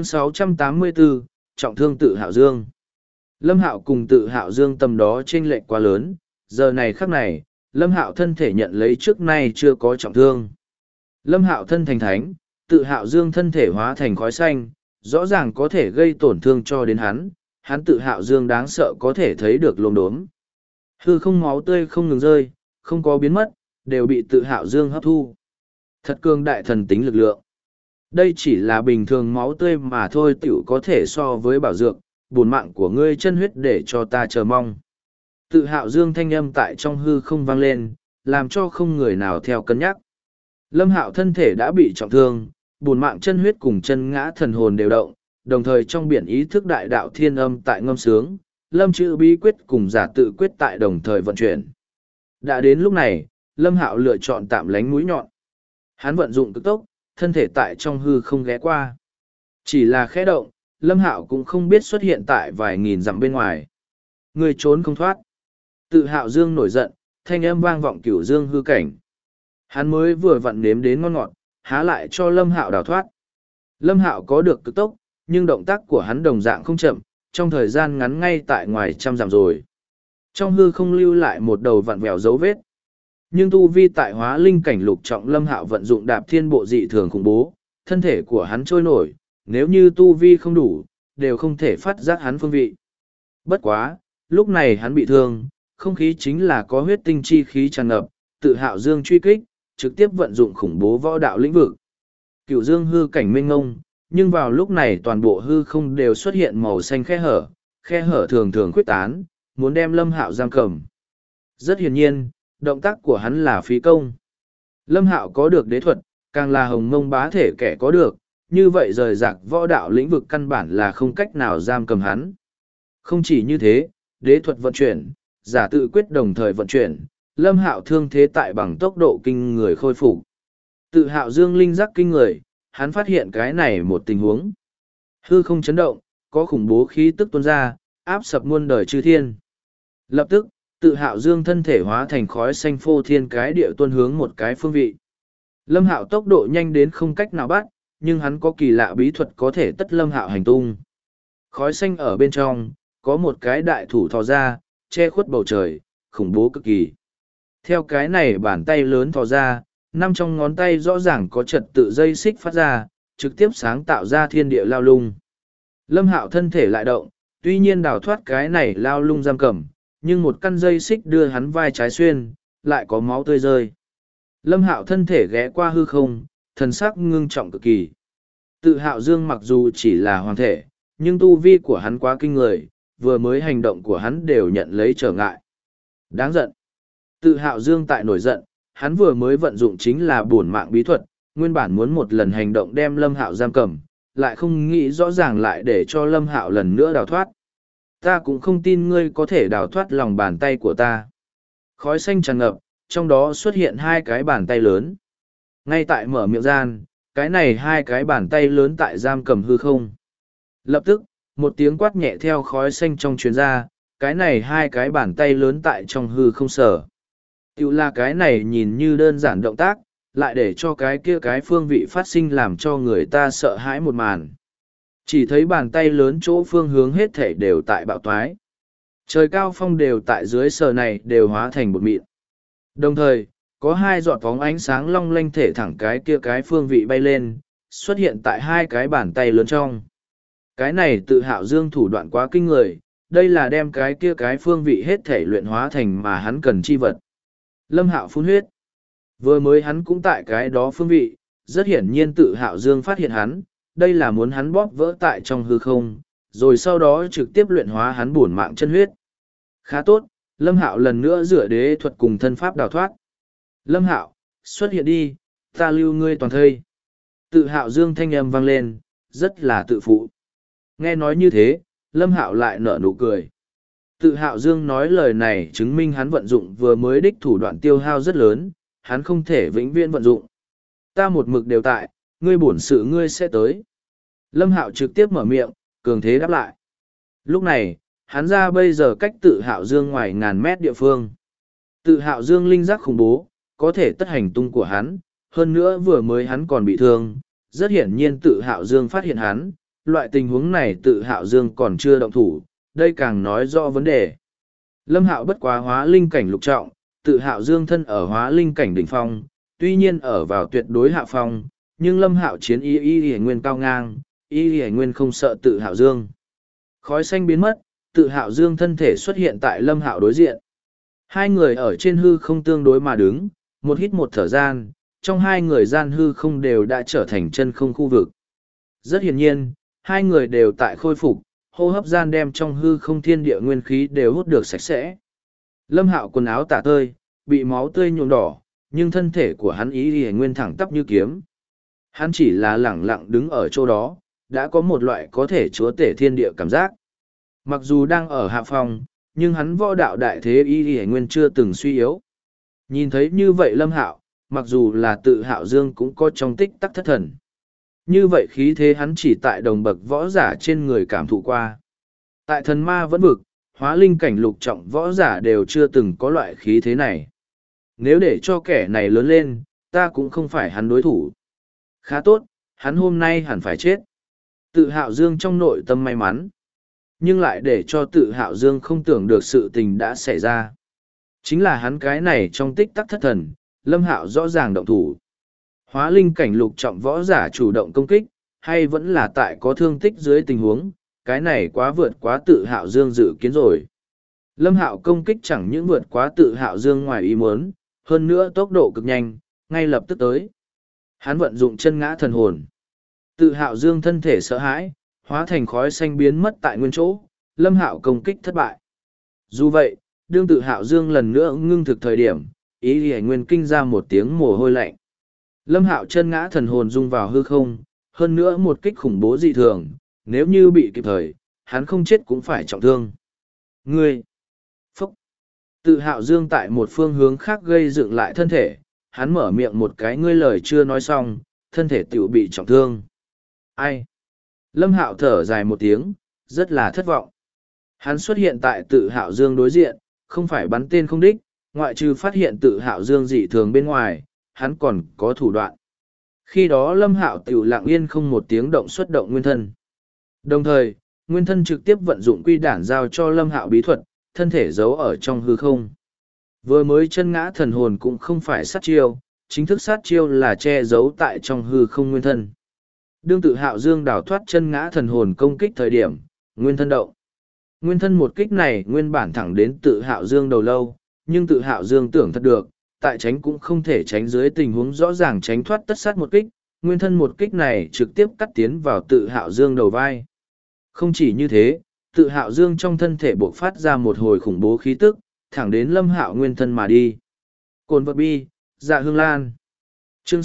684, trọng thương tự Hạo Dương. Lâm Hạo cùng tự Hạo Dương tầm đó chênh lệch quá lớn, giờ này khắc này, Lâm Hạo thân thể nhận lấy trước nay chưa có trọng thương. Lâm Hạo thân thành thánh, tự Hạo Dương thân thể hóa thành khói xanh, rõ ràng có thể gây tổn thương cho đến hắn tự Hạo Dương đáng sợ có thể thấy được lồn đốm. Hư không máu tươi không ngừng rơi, không có biến mất, đều bị tự Hạo Dương hấp thu. Thật cường đại thần tính lực lượng. Đây chỉ là bình thường máu tươi mà thôi tiểu có thể so với bảo dược, bổn mạng của ngươi chân huyết để cho ta chờ mong. Tự Hạo Dương thanh âm tại trong hư không vang lên, làm cho không người nào theo cân nhắc. Lâm Hạo thân thể đã bị trọng thương, bổn mạng chân huyết cùng chân ngã thần hồn đều động, đồng thời trong biển ý thức đại đạo thiên âm tại ngâm sướng, Lâm chữ bí quyết cùng giả tự quyết tại đồng thời vận chuyển. Đã đến lúc này, Lâm Hạo lựa chọn tạm lánh mũi nhọn. Hắn vận dụng cực tốc, thân thể tại trong hư không ghé qua. Chỉ là khẽ động, Lâm Hạo cũng không biết xuất hiện tại vài nghìn dặm bên ngoài. Người trốn không thoát. Tự Hạo Dương nổi giận, thanh âm vang vọng cửu dương hư cảnh. Hắn mới vừa vặn nếm đến ngon ngọt, há lại cho Lâm Hạo đào thoát. Lâm Hạo có được cực tốc, nhưng động tác của hắn đồng dạng không chậm, trong thời gian ngắn ngay tại ngoài trăm dặm rồi. Trong hư không lưu lại một đầu vặn vẹo dấu vết. Nhưng tu vi tại hóa linh cảnh lục trọng Lâm Hạo vận dụng đạp thiên bộ dị thường khủng bố, thân thể của hắn trôi nổi, nếu như tu vi không đủ, đều không thể phát giác hắn phương vị. Bất quá, lúc này hắn bị thương, không khí chính là có huyết tinh chi khí tràn ngập, tự Hạo Dương truy kích, trực tiếp vận dụng khủng bố võ đạo lĩnh vực. Cửu dương hư cảnh mênh ngông, nhưng vào lúc này toàn bộ hư không đều xuất hiện màu xanh khe hở thường thường khuyết tán, muốn đem Lâm Hạo giam cầm. Rất hiển nhiên, động tác của hắn là phí công. Lâm Hạo có được đế thuật, càng là hồng mông bá thể kẻ có được, như vậy rời rạc võ đạo lĩnh vực căn bản là không cách nào giam cầm hắn. Không chỉ như thế, đế thuật vận chuyển, giả tự quyết đồng thời vận chuyển, Lâm Hạo thương thế tại bằng tốc độ kinh người khôi phục. Tự Hạo Dương linh giác kinh người, hắn phát hiện cái này một tình huống. Hư không chấn động, có khủng bố khí tức tuôn ra, áp sập muôn đời chư thiên. Lập tức, tự Hạo Dương thân thể hóa thành khói xanh phô thiên cái địa tuôn hướng một cái phương vị. Lâm Hạo tốc độ nhanh đến không cách nào bắt, nhưng hắn có kỳ lạ bí thuật có thể tất Lâm Hạo hành tung. Khói xanh ở bên trong, có một cái đại thủ thò ra, che khuất bầu trời, khủng bố cực kỳ. Theo cái này bàn tay lớn thò ra, năm trong ngón tay rõ ràng có trật tự dây xích phát ra, trực tiếp sáng tạo ra thiên địa lao lung. Lâm Hạo thân thể lại động, tuy nhiên đào thoát cái này lao lung giam cầm, nhưng một căn dây xích đưa hắn vai trái xuyên, lại có máu tươi rơi. Lâm Hạo thân thể ghé qua hư không, thần sắc ngưng trọng cực kỳ. Tự Hạo Dương mặc dù chỉ là hoàng thể, nhưng tu vi của hắn quá kinh người, vừa mới hành động của hắn đều nhận lấy trở ngại. Đáng giận. Tự Hạo Dương tại nổi giận, hắn vừa mới vận dụng chính là bổn mạng bí thuật, nguyên bản muốn một lần hành động đem Lâm Hạo giam cầm, lại không nghĩ rõ ràng lại để cho Lâm Hạo lần nữa đào thoát. Ta cũng không tin ngươi có thể đào thoát lòng bàn tay của ta. Khói xanh tràn ngập, trong đó xuất hiện hai cái bàn tay lớn. Ngay tại mở miệng gian, cái này hai cái bàn tay lớn tại giam cầm hư không. Lập tức, một tiếng quát nhẹ theo khói xanh trong truyền ra, cái này hai cái bàn tay lớn tại trong hư không sở. Tiểu là cái này nhìn như đơn giản động tác, lại để cho cái kia cái phương vị phát sinh làm cho người ta sợ hãi một màn. Chỉ thấy bàn tay lớn chỗ phương hướng hết thể đều tại bạo toái. Trời cao phong đều tại dưới sờ này đều hóa thành bột mịn. Đồng thời, có hai giọt bóng ánh sáng long lanh thể thẳng cái kia cái phương vị bay lên, xuất hiện tại hai cái bàn tay lớn trong. Cái này Tự Hạo Dương thủ đoạn quá kinh người, đây là đem cái kia cái phương vị hết thể luyện hóa thành mà hắn cần chi vật. Lâm Hạo phun huyết. Vừa mới hắn cũng tại cái đó phương vị, rất hiển nhiên Tự Hạo Dương phát hiện hắn, đây là muốn hắn bóp vỡ tại trong hư không, rồi sau đó trực tiếp luyện hóa hắn bổn mạng chân huyết. Khá tốt, Lâm Hạo lần nữa dựa đế thuật cùng thân pháp đào thoát. Lâm Hạo, xuất hiện đi, ta lưu ngươi toàn thây. Tự Hạo Dương thanh âm vang lên, rất là tự phụ. Nghe nói như thế, Lâm Hạo lại nở nụ cười. Tự Hạo Dương nói lời này chứng minh hắn vận dụng vừa mới đích thủ đoạn tiêu hao rất lớn, hắn không thể vĩnh viễn vận dụng. Ta một mực đều tại, ngươi bổn sự ngươi sẽ tới. Lâm Hạo trực tiếp mở miệng, cường thế đáp lại. Lúc này, hắn ra bây giờ cách Tự Hạo Dương ngoài ngàn mét địa phương. Tự Hạo Dương linh giác khủng bố, có thể tất hành tung của hắn, hơn nữa vừa mới hắn còn bị thương, rất hiển nhiên Tự Hạo Dương phát hiện hắn, loại tình huống này Tự Hạo Dương còn chưa động thủ, đây càng nói rõ vấn đề. Lâm Hạo bất quá hóa linh cảnh lục trọng, Tự Hạo Dương thân ở hóa linh cảnh đỉnh phong, tuy nhiên ở vào tuyệt đối hạ phong, nhưng Lâm Hạo chiến y nguyên cao ngang, y nguyên không sợ Tự Hạo Dương. Khói xanh biến mất, Tự Hạo Dương thân thể xuất hiện tại Lâm Hạo đối diện. Hai người ở trên hư không tương đối mà đứng, một hít một thở gian, trong hai người gian hư không đều đã trở thành chân không khu vực. Rất hiển nhiên, hai người đều tại khôi phục, hô hấp gian đem trong hư không thiên địa nguyên khí đều hút được sạch sẽ. Lâm Hạo quần áo tả tơi, bị máu tươi nhuộm đỏ, nhưng thân thể của hắn y nguyên thẳng tắp như kiếm. Hắn chỉ là lẳng lặng đứng ở chỗ đó, đã có một loại có thể chúa tể thiên địa cảm giác. Mặc dù đang ở hạ phòng, nhưng hắn võ đạo đại thế y nguyên chưa từng suy yếu. Nhìn thấy như vậy Lâm Hạo, mặc dù là Tự Hạo Dương cũng có trong tích tắc thất thần. Như vậy khí thế hắn chỉ tại đồng bậc võ giả trên người cảm thụ qua. Tại thần ma vẫn vực, hóa linh cảnh lục trọng võ giả đều chưa từng có loại khí thế này. Nếu để cho kẻ này lớn lên, ta cũng không phải hắn đối thủ. Khá tốt, hắn hôm nay hẳn phải chết. Tự Hạo Dương trong nội tâm may mắn. Nhưng lại để cho Tự Hạo Dương không tưởng được sự tình đã xảy ra. Chính là hắn cái này trong tích tắc thất thần, Lâm Hạo rõ ràng động thủ. Hóa linh cảnh lục trọng võ giả chủ động công kích, hay vẫn là tại có thương tích dưới tình huống, cái này quá vượt quá Tự Hạo Dương dự kiến rồi. Lâm Hạo công kích chẳng những vượt quá Tự Hạo Dương ngoài ý muốn, hơn nữa tốc độ cực nhanh, ngay lập tức tới. Hắn vận dụng chân ngã thần hồn. Tự Hạo Dương thân thể sợ hãi, hóa thành khói xanh biến mất tại nguyên chỗ, Lâm Hạo công kích thất bại. Dù vậy, đương Tự Hạo Dương lần nữa ngưng thực thời điểm, ý Hải Nguyên kinh ra một tiếng mồ hôi lạnh. Lâm Hạo chân ngã thần hồn rung vào hư không, hơn nữa một kích khủng bố dị thường, nếu như bị kịp thời, hắn không chết cũng phải trọng thương. Ngươi! Phúc! Tự Hạo Dương tại một phương hướng khác gây dựng lại thân thể, hắn mở miệng một cái ngươi lời chưa nói xong, thân thể tiểu bị trọng thương. Ai? Lâm Hạo thở dài một tiếng, rất là thất vọng. Hắn xuất hiện tại Tự Hạo Dương đối diện, không phải bắn tên không đích, ngoại trừ phát hiện Tự Hạo Dương dị thường bên ngoài, hắn còn có thủ đoạn. Khi đó Lâm Hạo tiểu lặng yên không một tiếng động xuất động nguyên thân. Đồng thời, nguyên thân trực tiếp vận dụng quy đản giao cho Lâm Hạo bí thuật, thân thể giấu ở trong hư không. Vừa mới chân ngã thần hồn cũng không phải sát chiêu, chính thức sát chiêu là che giấu tại trong hư không nguyên thân. Đương Tự Hạo Dương đào thoát chân ngã thần hồn công kích thời điểm, nguyên thân động. Nguyên thân một kích này nguyên bản thẳng đến Tự Hạo Dương đầu lâu, nhưng Tự Hạo Dương tưởng thật được, tại tránh cũng không thể tránh dưới tình huống rõ ràng tránh thoát tất sát một kích, nguyên thân một kích này trực tiếp cắt tiến vào Tự Hạo Dương đầu vai. Không chỉ như thế, Tự Hạo Dương trong thân thể bộc phát ra một hồi khủng bố khí tức, thẳng đến Lâm Hạo nguyên thân mà đi. Cồn vật bi, Dạ Hương Lan. Chương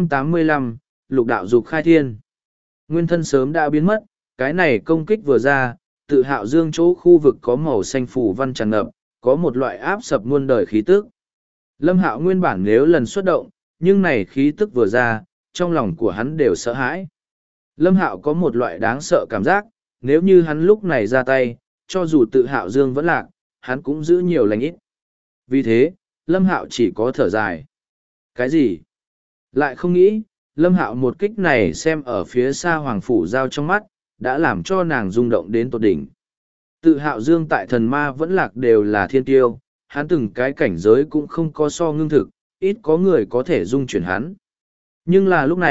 685, Lục đạo dục khai thiên. Nguyên thân sớm đã biến mất, cái này công kích vừa ra, Tự Hạo Dương chỗ khu vực có màu xanh phủ văn tràn ngập, có một loại áp sập muôn đời khí tức. Lâm Hạo nguyên bản nếu lần xuất động, nhưng này khí tức vừa ra, trong lòng của hắn đều sợ hãi. Lâm Hạo có một loại đáng sợ cảm giác, nếu như hắn lúc này ra tay, cho dù Tự Hạo Dương vẫn lạc, hắn cũng giữ nhiều lành ít. Vì thế, Lâm Hạo chỉ có thở dài. Cái gì? Lại không nghĩ, Lâm Hạo một kích này xem ở phía xa Hoàng Phủ Giao trong mắt, đã làm cho nàng rung động đến tột đỉnh. Tự Hạo Dương tại thần ma vẫn lạc đều là thiên tiêu, hắn từng cái cảnh giới cũng không có so ngưng thực, ít có người có thể dung chuyển hắn. Nhưng là lúc này,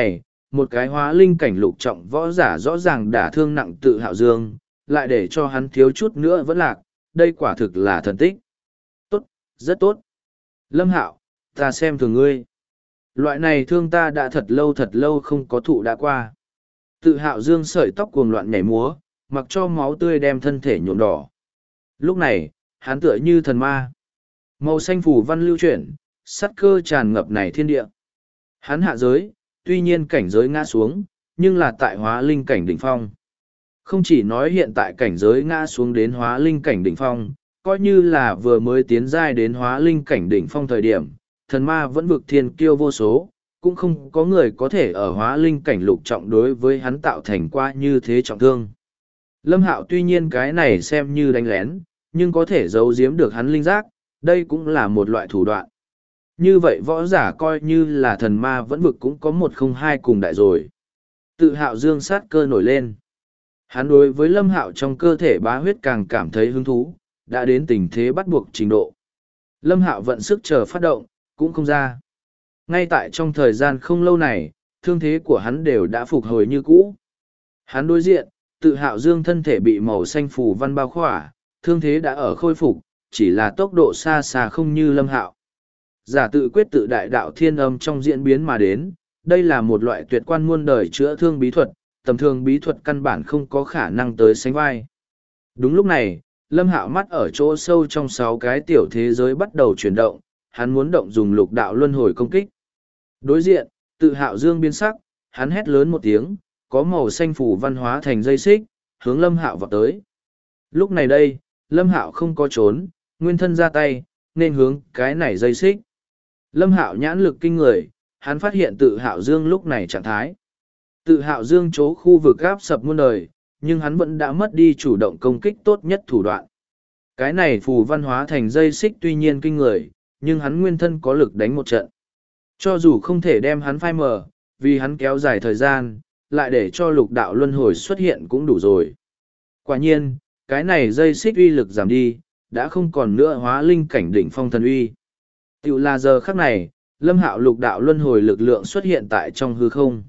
một cái hóa linh cảnh lục trọng võ giả rõ ràng đả thương nặng Tự Hạo Dương, lại để cho hắn thiếu chút nữa vẫn lạc, đây quả thực là thần tích. Tốt, rất tốt. Lâm Hạo, ta xem thường ngươi. Loại này thương ta đã thật lâu không có thụ đã qua. Tự Hạo Dương sợi tóc cuồng loạn nhảy múa, mặc cho máu tươi đem thân thể nhuộm đỏ. Lúc này, hắn tựa như thần ma. Màu xanh phủ văn lưu chuyển, sắt cơ tràn ngập này thiên địa. Hắn hạ giới, tuy nhiên cảnh giới ngã xuống, nhưng là tại hóa linh cảnh đỉnh phong. Không chỉ nói hiện tại cảnh giới ngã xuống đến hóa linh cảnh đỉnh phong, coi như là vừa mới tiến giai đến hóa linh cảnh đỉnh phong thời điểm, thần ma vẫn vực thiên kiêu vô số, cũng không có người có thể ở hóa linh cảnh lục trọng đối với hắn tạo thành qua như thế trọng thương. Lâm Hạo tuy nhiên cái này xem như đánh lén, nhưng có thể giấu giếm được hắn linh giác, đây cũng là một loại thủ đoạn. Như vậy võ giả coi như là thần ma vẫn vực cũng có 102 cùng đại rồi. Tự Hạo Dương sát cơ nổi lên. Hắn đối với Lâm Hạo trong cơ thể bá huyết càng cảm thấy hứng thú, đã đến tình thế bắt buộc trình độ. Lâm Hạo vận sức chờ phát động, cũng không ra. Ngay tại trong thời gian không lâu này, thương thế của hắn đều đã phục hồi như cũ. Hắn đối diện, Tự Hạo Dương thân thể bị màu xanh phù văn bao khỏa, thương thế đã ở khôi phục, chỉ là tốc độ xa xa không như Lâm Hạo. Giả tự quyết tự đại đạo thiên âm trong diễn biến mà đến, đây là một loại tuyệt quan muôn đời chữa thương bí thuật, tầm thường bí thuật căn bản không có khả năng tới sánh vai. Đúng lúc này, Lâm Hạo mắt ở chỗ sâu trong 6 cái tiểu thế giới bắt đầu chuyển động, hắn muốn động dùng lục đạo luân hồi công kích. Đối diện, Tự Hạo Dương biến sắc, hắn hét lớn một tiếng, có màu xanh phủ văn hóa thành dây xích, hướng Lâm Hạo vào tới. Lúc này đây, Lâm Hạo không có trốn, nguyên thân ra tay, nên hướng cái này dây xích. Lâm Hạo nhãn lực kinh người, hắn phát hiện Tự Hạo Dương lúc này trạng thái. Tự Hạo Dương chỗ khu vực áp sập muôn đời, nhưng hắn vẫn đã mất đi chủ động công kích tốt nhất thủ đoạn. Cái này phù văn hóa thành dây xích tuy nhiên kinh người, nhưng hắn nguyên thân có lực đánh một trận. Cho dù không thể đem hắn phai mờ, vì hắn kéo dài thời gian, lại để cho lục đạo luân hồi xuất hiện cũng đủ rồi. Quả nhiên, cái này dây xích uy lực giảm đi, đã không còn nữa hóa linh cảnh đỉnh phong thần uy. Tiểu là giờ khắc này, Lâm Hạo lục đạo luân hồi lực lượng xuất hiện tại trong hư không.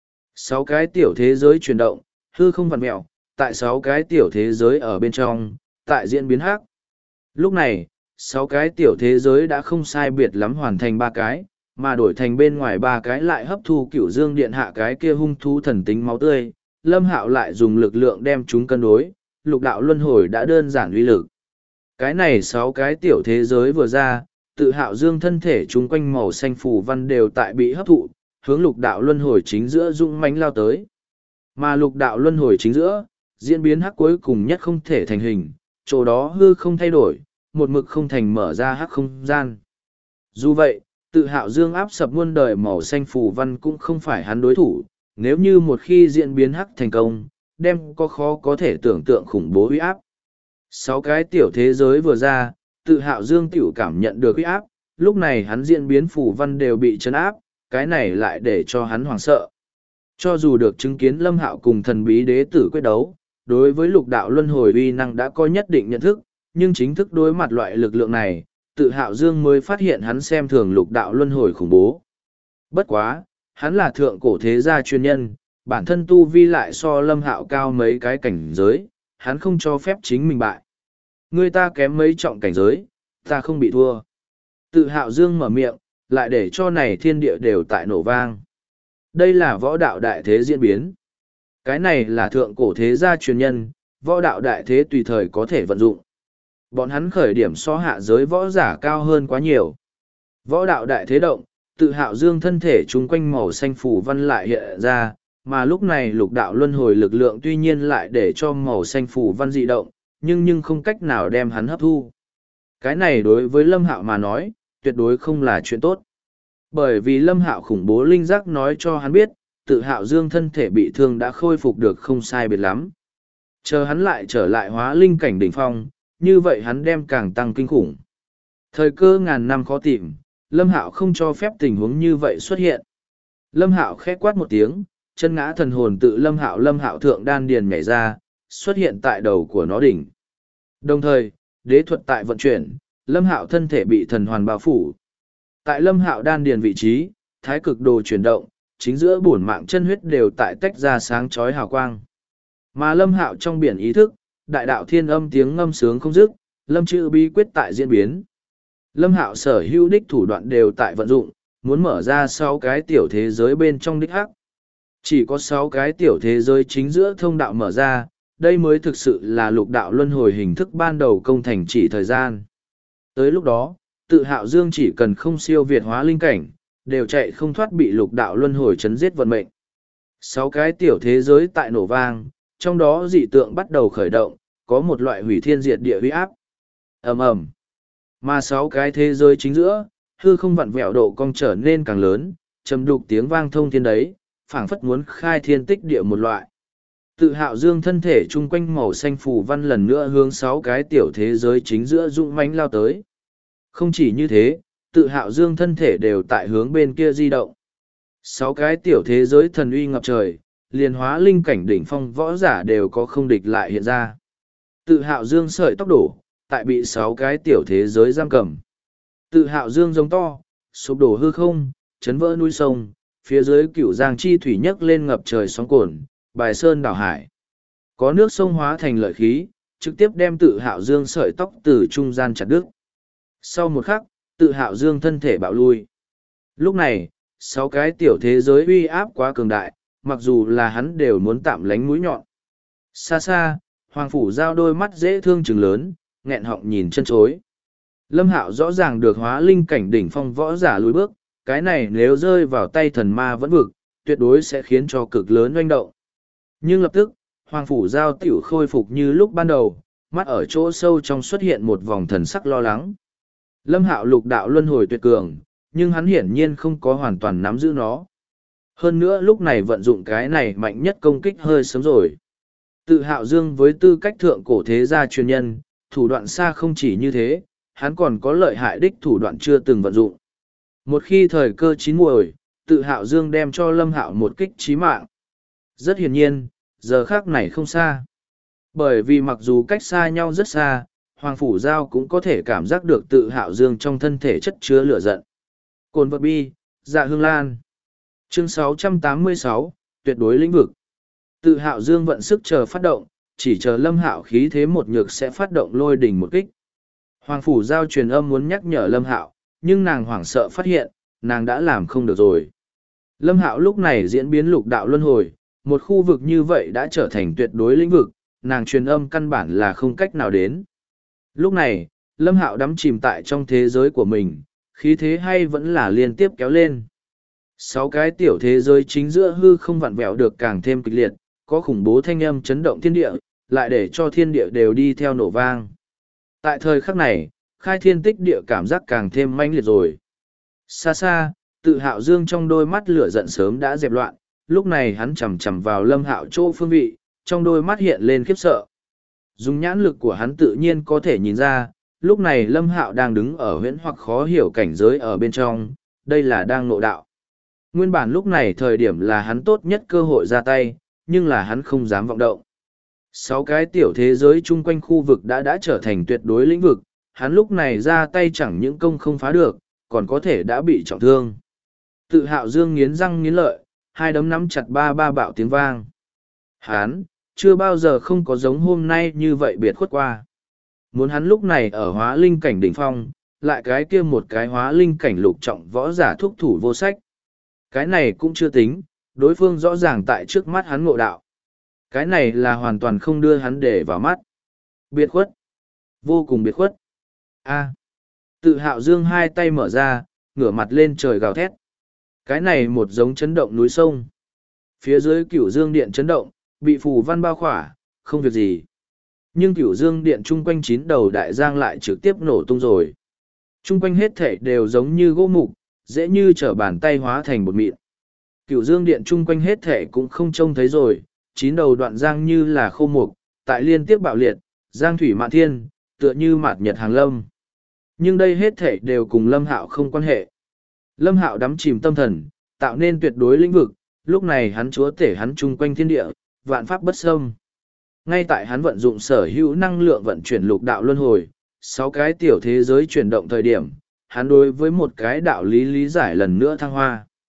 6 cái tiểu thế giới chuyển động, hư không vặn mẹo, tại 6 cái tiểu thế giới ở bên trong, tại diễn biến hắc. Lúc này, 6 cái tiểu thế giới đã không sai biệt lắm hoàn thành 3 cái, mà đổi thành bên ngoài 3 cái lại hấp thu Cửu Dương Điện Hạ cái kia hung thú thần tính máu tươi. Lâm Hạo lại dùng lực lượng đem chúng cân đối, lục đạo luân hồi đã đơn giản uy lực. Cái này 6 cái tiểu thế giới vừa ra, Tự Hạo Dương thân thể chúng quanh màu xanh phù văn đều tại bị hấp thụ, hướng lục đạo luân hồi chính giữa dũng mãnh lao tới. Mà lục đạo luân hồi chính giữa, diễn biến hắc cuối cùng nhất không thể thành hình, chỗ đó hư không thay đổi, một mực không thành mở ra hắc không gian. Dù vậy, Tự Hạo Dương áp sập muôn đời màu xanh phù văn cũng không phải hắn đối thủ, nếu như một khi diễn biến hắc thành công, đem có khó có thể tưởng tượng khủng bố uy áp. 6 cái tiểu thế giới vừa ra, Tự Hạo Dương tiểu cảm nhận được uy áp, lúc này hắn diễn biến phù văn đều bị chấn áp, cái này lại để cho hắn hoảng sợ. Cho dù được chứng kiến Lâm Hạo cùng thần bí đế tử quyết đấu, đối với lục đạo luân hồi uy năng đã có nhất định nhận thức, nhưng chính thức đối mặt loại lực lượng này, Tự Hạo Dương mới phát hiện hắn xem thường lục đạo luân hồi khủng bố. Bất quá, hắn là thượng cổ thế gia chuyên nhân, bản thân tu vi lại so Lâm Hạo cao mấy cái cảnh giới, hắn không cho phép chính mình bại. Người ta kém mấy trọng cảnh giới, ta không bị thua. Tự Hạo Dương mở miệng, lại để cho này thiên địa đều tại nổ vang. Đây là võ đạo đại thế diễn biến. Cái này là thượng cổ thế gia truyền nhân, võ đạo đại thế tùy thời có thể vận dụng. Bọn hắn khởi điểm so hạ giới võ giả cao hơn quá nhiều. Võ đạo đại thế động, Tự Hạo Dương thân thể chung quanh màu xanh phủ văn lại hiện ra, mà lúc này lục đạo luân hồi lực lượng tuy nhiên lại để cho màu xanh phủ văn dị động, nhưng không cách nào đem hắn hấp thu. Cái này đối với Lâm Hạo mà nói, tuyệt đối không là chuyện tốt. Bởi vì Lâm Hạo khủng bố linh giác nói cho hắn biết, Tự Hạo Dương thân thể bị thương đã khôi phục được không sai biệt lắm. Chờ hắn lại trở lại hóa linh cảnh đỉnh phong, như vậy hắn đem càng tăng kinh khủng. Thời cơ ngàn năm khó tìm, Lâm Hạo không cho phép tình huống như vậy xuất hiện. Lâm Hạo khẽ quát một tiếng, chân ngã thần hồn tự Lâm Hạo thượng đan điền nhảy ra, xuất hiện tại đầu của nó đỉnh. Đồng thời, đế thuật tại vận chuyển, Lâm Hạo thân thể bị thần hoàn bao phủ. Tại Lâm Hạo đan điền vị trí, thái cực đồ chuyển động, chính giữa bổn mạng chân huyết đều tại tách ra sáng chói hào quang. Mà Lâm Hạo trong biển ý thức, đại đạo thiên âm tiếng ngâm sướng không dứt, lâm chữ bí quyết tại diễn biến. Lâm Hạo sở hữu đích thủ đoạn đều tại vận dụng, muốn mở ra 6 cái tiểu thế giới bên trong đích hắc. Chỉ có 6 cái tiểu thế giới chính giữa thông đạo mở ra, đây mới thực sự là lục đạo luân hồi hình thức ban đầu công thành chỉ thời gian. Tới lúc đó, Tự Hạo Dương chỉ cần không siêu việt hóa linh cảnh, đều chạy không thoát bị lục đạo luân hồi chấn giết vận mệnh. 6 cái tiểu thế giới tại nổ vang, trong đó dị tượng bắt đầu khởi động, có một loại hủy thiên diệt địa uy áp. Ầm ầm. Mà 6 cái thế giới chính giữa, hư không vặn vẹo độ cong trở nên càng lớn, trầm đục tiếng vang thông thiên đấy, phảng phất muốn khai thiên tích địa một loại. Tự Hạo Dương thân thể chung quanh màu xanh phù văn lần nữa hướng 6 cái tiểu thế giới chính giữa dũng mãnh lao tới. Không chỉ như thế, Tự Hạo Dương thân thể đều tại hướng bên kia di động. 6 cái tiểu thế giới thần uy ngập trời, liền hóa linh cảnh đỉnh phong võ giả đều có không địch lại hiện ra. Tự Hạo Dương sợi tóc đổ, tại bị 6 cái tiểu thế giới giam cầm. Tự Hạo Dương giống to, sụp đổ hư không, chấn vỡ núi sông, phía dưới cửu giang chi thủy nhấc lên ngập trời sóng cồn, bài sơn đảo hải. Có nước sông hóa thành lợi khí, trực tiếp đem Tự Hạo Dương sợi tóc từ trung gian chặt đứt. Sau một khắc, Tự Hạo Dương thân thể bạo lui. Lúc này, 6 cái tiểu thế giới uy áp quá cường đại, mặc dù là hắn đều muốn tạm lánh mũi nhọn. Xa xa, Hoàng Phủ Giao đôi mắt dễ thương trừng lớn, nghẹn họng nhìn chân chối. Lâm Hạo rõ ràng được hóa linh cảnh đỉnh phong võ giả lùi bước, cái này nếu rơi vào tay thần ma vẫn vực, tuyệt đối sẽ khiến cho cực lớn oanh động. Nhưng lập tức, Hoàng Phủ Giao tiểu khôi phục như lúc ban đầu, mắt ở chỗ sâu trong xuất hiện một vòng thần sắc lo lắng. Lâm Hạo lục đạo luân hồi tuyệt cường, nhưng hắn hiển nhiên không có hoàn toàn nắm giữ nó. Hơn nữa lúc này vận dụng cái này mạnh nhất công kích hơi sớm rồi. Tự Hạo Dương với tư cách thượng cổ thế gia truyền nhân, thủ đoạn xa không chỉ như thế, hắn còn có lợi hại đích thủ đoạn chưa từng vận dụng. Một khi thời cơ chín muồi, Tự Hạo Dương đem cho Lâm Hạo một kích chí mạng. Rất hiển nhiên, giờ khác này không xa. Bởi vì mặc dù cách xa nhau rất xa, Hoàng Phủ Giao cũng có thể cảm giác được Tự Hạo Dương trong thân thể chất chứa lửa giận. Cồn vật bi, Dạ Hương Lan. Chương 686, tuyệt đối lĩnh vực. Tự Hạo Dương vận sức chờ phát động, chỉ chờ Lâm Hạo khí thế một nhược sẽ phát động lôi đỉnh một kích. Hoàng Phủ Giao truyền âm muốn nhắc nhở Lâm Hạo, nhưng nàng hoảng sợ phát hiện, nàng đã làm không được rồi. Lâm Hạo lúc này diễn biến lục đạo luân hồi, một khu vực như vậy đã trở thành tuyệt đối lĩnh vực, nàng truyền âm căn bản là không cách nào đến. Lúc này, Lâm Hạo đắm chìm tại trong thế giới của mình, khí thế hay vẫn là liên tiếp kéo lên. 6 cái tiểu thế giới chính giữa hư không vặn vẹo được càng thêm kịch liệt, có khủng bố thanh âm chấn động thiên địa, lại để cho thiên địa đều đi theo nổ vang. Tại thời khắc này, khai thiên tích địa cảm giác càng thêm mãnh liệt rồi. Xa xa, Tự Hạo Dương trong đôi mắt lửa giận sớm đã dẹp loạn, lúc này hắn chầm chầm vào Lâm Hạo chỗ phương vị, trong đôi mắt hiện lên khiếp sợ. Dùng nhãn lực của hắn tự nhiên có thể nhìn ra, lúc này Lâm Hạo đang đứng ở huyễn hoặc khó hiểu cảnh giới ở bên trong, đây là đang ngộ đạo. Nguyên bản lúc này thời điểm là hắn tốt nhất cơ hội ra tay, nhưng là hắn không dám vọng động. 6 cái tiểu thế giới chung quanh khu vực đã trở thành tuyệt đối lĩnh vực, hắn lúc này ra tay chẳng những công không phá được, còn có thể đã bị trọng thương. Tự Hạo Dương nghiến răng nghiến lợi, hai đấm nắm chặt ba bạo tiếng vang. Hắn, chưa bao giờ không có giống hôm nay như vậy biệt khuất qua. Muốn hắn lúc này ở hóa linh cảnh đỉnh phong, lại cái kia một cái hóa linh cảnh lục trọng võ giả thúc thủ vô sách. Cái này cũng chưa tính, đối phương rõ ràng tại trước mắt hắn ngộ đạo. Cái này là hoàn toàn không đưa hắn để vào mắt. Biệt khuất. Vô cùng biệt khuất. A. Tự Hạo Dương hai tay mở ra, ngửa mặt lên trời gào thét. Cái này một giống chấn động núi sông. Phía dưới Cửu Dương Điện chấn động, bị phù văn bao khỏa, không việc gì. Nhưng Cửu Dương Điện chung quanh 9 đầu đại giang lại trực tiếp nổ tung rồi. Chung quanh hết thể đều giống như gỗ mục, dễ như trở bàn tay hóa thành bột mịn. Cửu Dương Điện chung quanh hết thể cũng không trông thấy rồi, 9 đầu đoạn giang như là khô mục, tại liên tiếp bạo liệt, giang thủy mạn thiên, tựa như mạt nhật hàng lâm. Nhưng đây hết thể đều cùng Lâm Hạo không quan hệ. Lâm Hạo đắm chìm tâm thần, tạo nên tuyệt đối lĩnh vực, lúc này hắn chúa tể hắn chung quanh thiên địa, vạn pháp bất xâm. Ngay tại hắn vận dụng sở hữu năng lượng vận chuyển lục đạo luân hồi, 6 cái tiểu thế giới chuyển động thời điểm, hắn đối với một cái đạo lý lý giải lần nữa thăng hoa.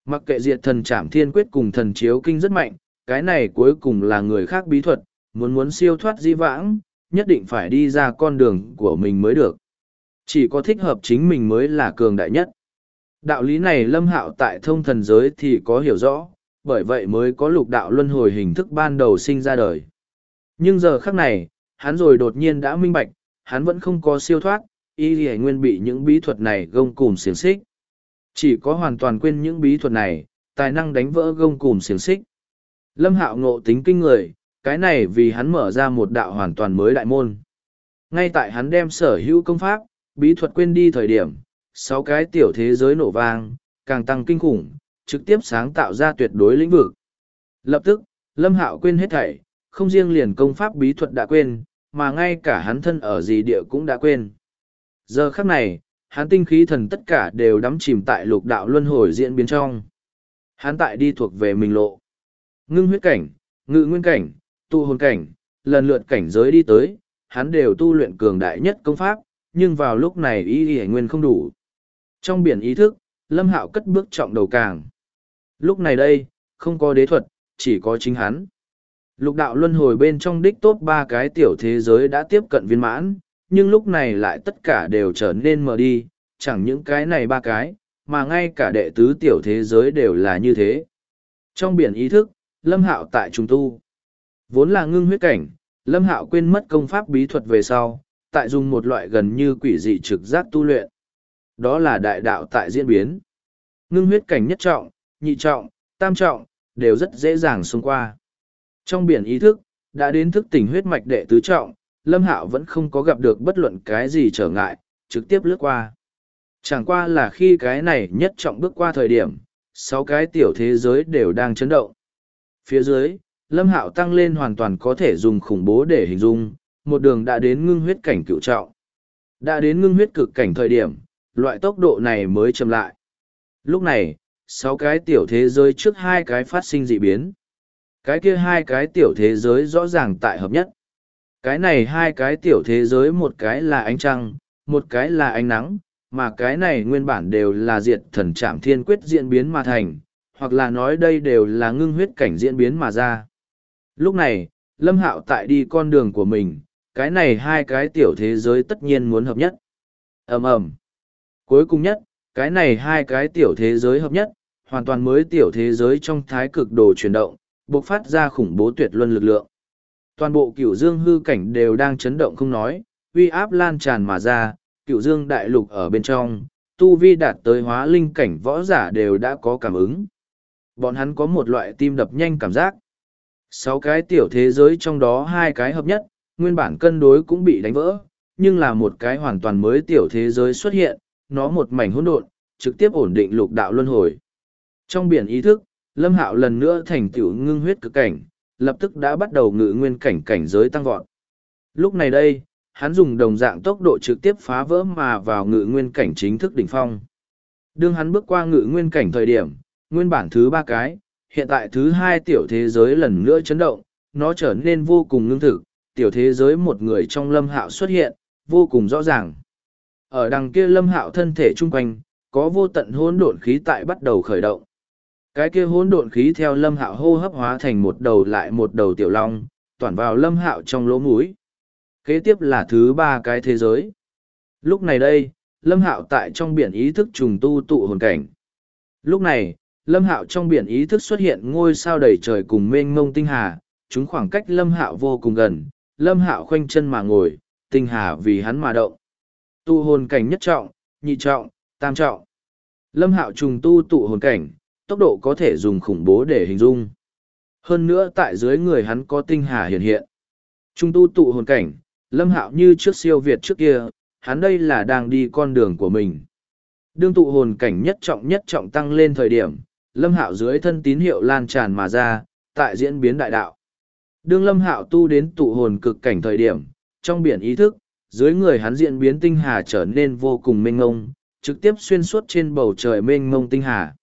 Mặc kệ diệt thần trảm thiên quyết cùng thần chiếu kinh rất mạnh, cái này cuối cùng là người khác bí thuật, muốn siêu thoát di vãng, nhất định phải đi ra con đường của mình mới được. Chỉ có thích hợp chính mình mới là cường đại nhất. Đạo lý này Lâm Hạo tại thông thần giới thì có hiểu rõ, bởi vậy mới có lục đạo luân hồi hình thức ban đầu sinh ra đời. Nhưng giờ khắc này, hắn rồi đột nhiên đã minh bạch, hắn vẫn không có siêu thoát, y lì nguyên bị những bí thuật này gông cùm xiềng xích. Chỉ có hoàn toàn quên những bí thuật này, tài năng đánh vỡ gông cùm xiềng xích. Lâm Hạo ngộ tính kinh người, cái này vì hắn mở ra một đạo hoàn toàn mới đại môn. Ngay tại hắn đem sở hữu công pháp, bí thuật quên đi thời điểm, 6 cái tiểu thế giới nổ vang, càng tăng kinh khủng, trực tiếp sáng tạo ra tuyệt đối lĩnh vực. Lập tức, Lâm Hạo quên hết thảy, không riêng liền công pháp bí thuật đã quên, mà ngay cả hắn thân ở gì địa cũng đã quên. Giờ khắc này, hắn tinh khí thần tất cả đều đắm chìm tại lục đạo luân hồi diễn biến trong. Hắn tại đi thuộc về mình lộ. Ngưng huyết cảnh, ngự nguyên cảnh, tụ hồn cảnh, lần lượt cảnh giới đi tới, hắn đều tu luyện cường đại nhất công pháp, nhưng vào lúc này y nguyên không đủ. Trong biển ý thức, Lâm Hạo cất bước trọng đầu càng. Lúc này đây, không có đế thuật, chỉ có chính hắn. Lục đạo luân hồi bên trong đích top 3 cái tiểu thế giới đã tiếp cận viên mãn, nhưng lúc này lại tất cả đều trở nên mờ đi, chẳng những cái này 3 cái, mà ngay cả đệ tứ tiểu thế giới đều là như thế. Trong biển ý thức, Lâm Hạo tại trùng tu. Vốn là ngưng huyết cảnh, Lâm Hạo quên mất công pháp bí thuật về sau, tại dùng một loại gần như quỷ dị trực giác tu luyện. Đó là đại đạo tại diễn biến. Ngưng huyết cảnh nhất trọng, nhị trọng, tam trọng, đều rất dễ dàng xông qua. Trong biển ý thức, đã đến thức tỉnh huyết mạch đệ tứ trọng, Lâm Hạo vẫn không có gặp được bất luận cái gì trở ngại, trực tiếp lướt qua. Chẳng qua là khi cái này nhất trọng bước qua thời điểm, 6 cái tiểu thế giới đều đang chấn động. Phía dưới, Lâm Hạo tăng lên hoàn toàn có thể dùng khủng bố để hình dung, một đường đã đến ngưng huyết cảnh cựu trọng. Đã đến ngưng huyết cực cảnh thời điểm, loại tốc độ này mới chậm lại. Lúc này, 6 cái tiểu thế giới trước 2 cái phát sinh dị biến. Cái kia 2 cái tiểu thế giới rõ ràng tại hợp nhất. Cái này 2 cái tiểu thế giới, một cái là ánh trăng, một cái là ánh nắng, mà cái này nguyên bản đều là diệt thần trảm thiên quyết diễn biến mà thành, hoặc là nói đây đều là ngưng huyết cảnh diễn biến mà ra. Lúc này, Lâm Hạo tại đi con đường của mình, cái này 2 cái tiểu thế giới tất nhiên muốn hợp nhất. Ầm ầm. Cuối cùng nhất, cái này 2 cái tiểu thế giới hợp nhất, hoàn toàn mới tiểu thế giới trong thái cực đồ chuyển động, bộc phát ra khủng bố tuyệt luân lực lượng. Toàn bộ Cửu Dương hư cảnh đều đang chấn động không nói, uy áp lan tràn mà ra, Cửu Dương đại lục ở bên trong, tu vi đạt tới hóa linh cảnh võ giả đều đã có cảm ứng. Bọn hắn có một loại tim đập nhanh cảm giác. 6 cái tiểu thế giới trong đó 2 cái hợp nhất, nguyên bản cân đối cũng bị đánh vỡ, nhưng là một cái hoàn toàn mới tiểu thế giới xuất hiện, nó một mảnh hỗn độn, trực tiếp ổn định lục đạo luân hồi. Trong biển ý thức, Lâm Hạo lần nữa thành tiểu ngưng huyết cực cảnh, lập tức đã bắt đầu ngự nguyên cảnh cảnh giới tăng vọt. Lúc này đây, hắn dùng đồng dạng tốc độ trực tiếp phá vỡ mà vào ngự nguyên cảnh chính thức đỉnh phong. Đương hắn bước qua ngự nguyên cảnh thời điểm, nguyên bản thứ 3 cái, hiện tại thứ 2 tiểu thế giới lần nữa chấn động, nó trở nên vô cùng ngưng thực, tiểu thế giới một người trong Lâm Hạo xuất hiện, vô cùng rõ ràng. Ở đằng kia Lâm Hạo thân thể chung quanh, có vô tận hỗn độn khí tại bắt đầu khởi động. Cái kia hỗn độn khí theo Lâm Hạo hô hấp hóa thành một đầu lại một đầu tiểu long, toàn vào Lâm Hạo trong lỗ mũi. Kế tiếp là thứ 3 cái thế giới. Lúc này đây, Lâm Hạo tại trong biển ý thức trùng tu tụ hồn cảnh. Lúc này, Lâm Hạo trong biển ý thức xuất hiện ngôi sao đầy trời cùng mênh mông tinh hà, chúng khoảng cách Lâm Hạo vô cùng gần, Lâm Hạo khoanh chân mà ngồi, tinh hà vì hắn mà động. Tụ hồn cảnh nhất trọng, nhị trọng, tam trọng. Lâm Hạo trùng tu tụ hồn cảnh, tốc độ có thể dùng khủng bố để hình dung. Hơn nữa tại dưới người hắn có tinh hà hiện hiện. Trung tu tụ hồn cảnh, Lâm Hạo như trước siêu việt trước kia, hắn đây là đang đi con đường của mình. Đương tụ hồn cảnh nhất trọng tăng lên thời điểm, Lâm Hạo dưới thân tín hiệu lan tràn mà ra, tại diễn biến đại đạo. Đương Lâm Hạo tu đến tụ hồn cực cảnh thời điểm, trong biển ý thức, dưới người hắn diễn biến tinh hà trở nên vô cùng mênh mông, trực tiếp xuyên suốt trên bầu trời mênh mông tinh hà.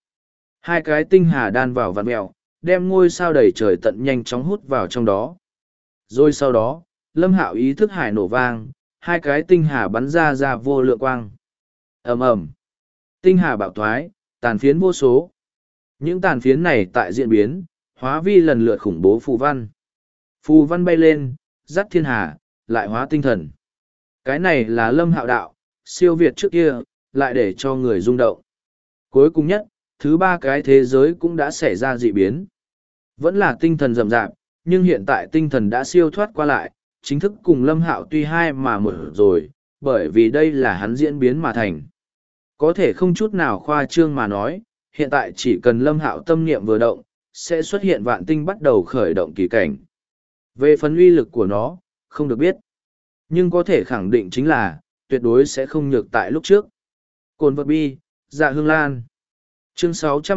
2 cái tinh hà đan vào vặn mèo, đem ngôi sao đầy trời tận nhanh chóng hút vào trong đó. Rồi sau đó, Lâm Hạo ý thức hải nổ vang, 2 cái tinh hà bắn ra vô lượng quang. Ầm ầm. Tinh hà bạo thoái, tàn phiến vô số. Những tàn phiến này tại diễn biến, hóa vi lần lượt khủng bố phù văn. Phù văn bay lên, dắt thiên hà, lại hóa tinh thần. Cái này là Lâm Hạo đạo, siêu việt trước kia, lại để cho người rung động. Cuối cùng nhất, thứ ba cái thế giới cũng đã xảy ra dị biến. Vẫn là tinh thần rầm rạp, nhưng hiện tại tinh thần đã siêu thoát qua lại, chính thức cùng Lâm Hạo tuy hai mà một rồi, bởi vì đây là hắn diễn biến mà thành. Có thể không chút nào khoa trương mà nói, hiện tại chỉ cần Lâm Hạo tâm niệm vừa động, sẽ xuất hiện vạn tinh bắt đầu khởi động kỳ cảnh. Về phần uy lực của nó, không được biết. Nhưng có thể khẳng định chính là, tuyệt đối sẽ không nhược tại lúc trước. Cồn vật bi, dạ hương lan. Chương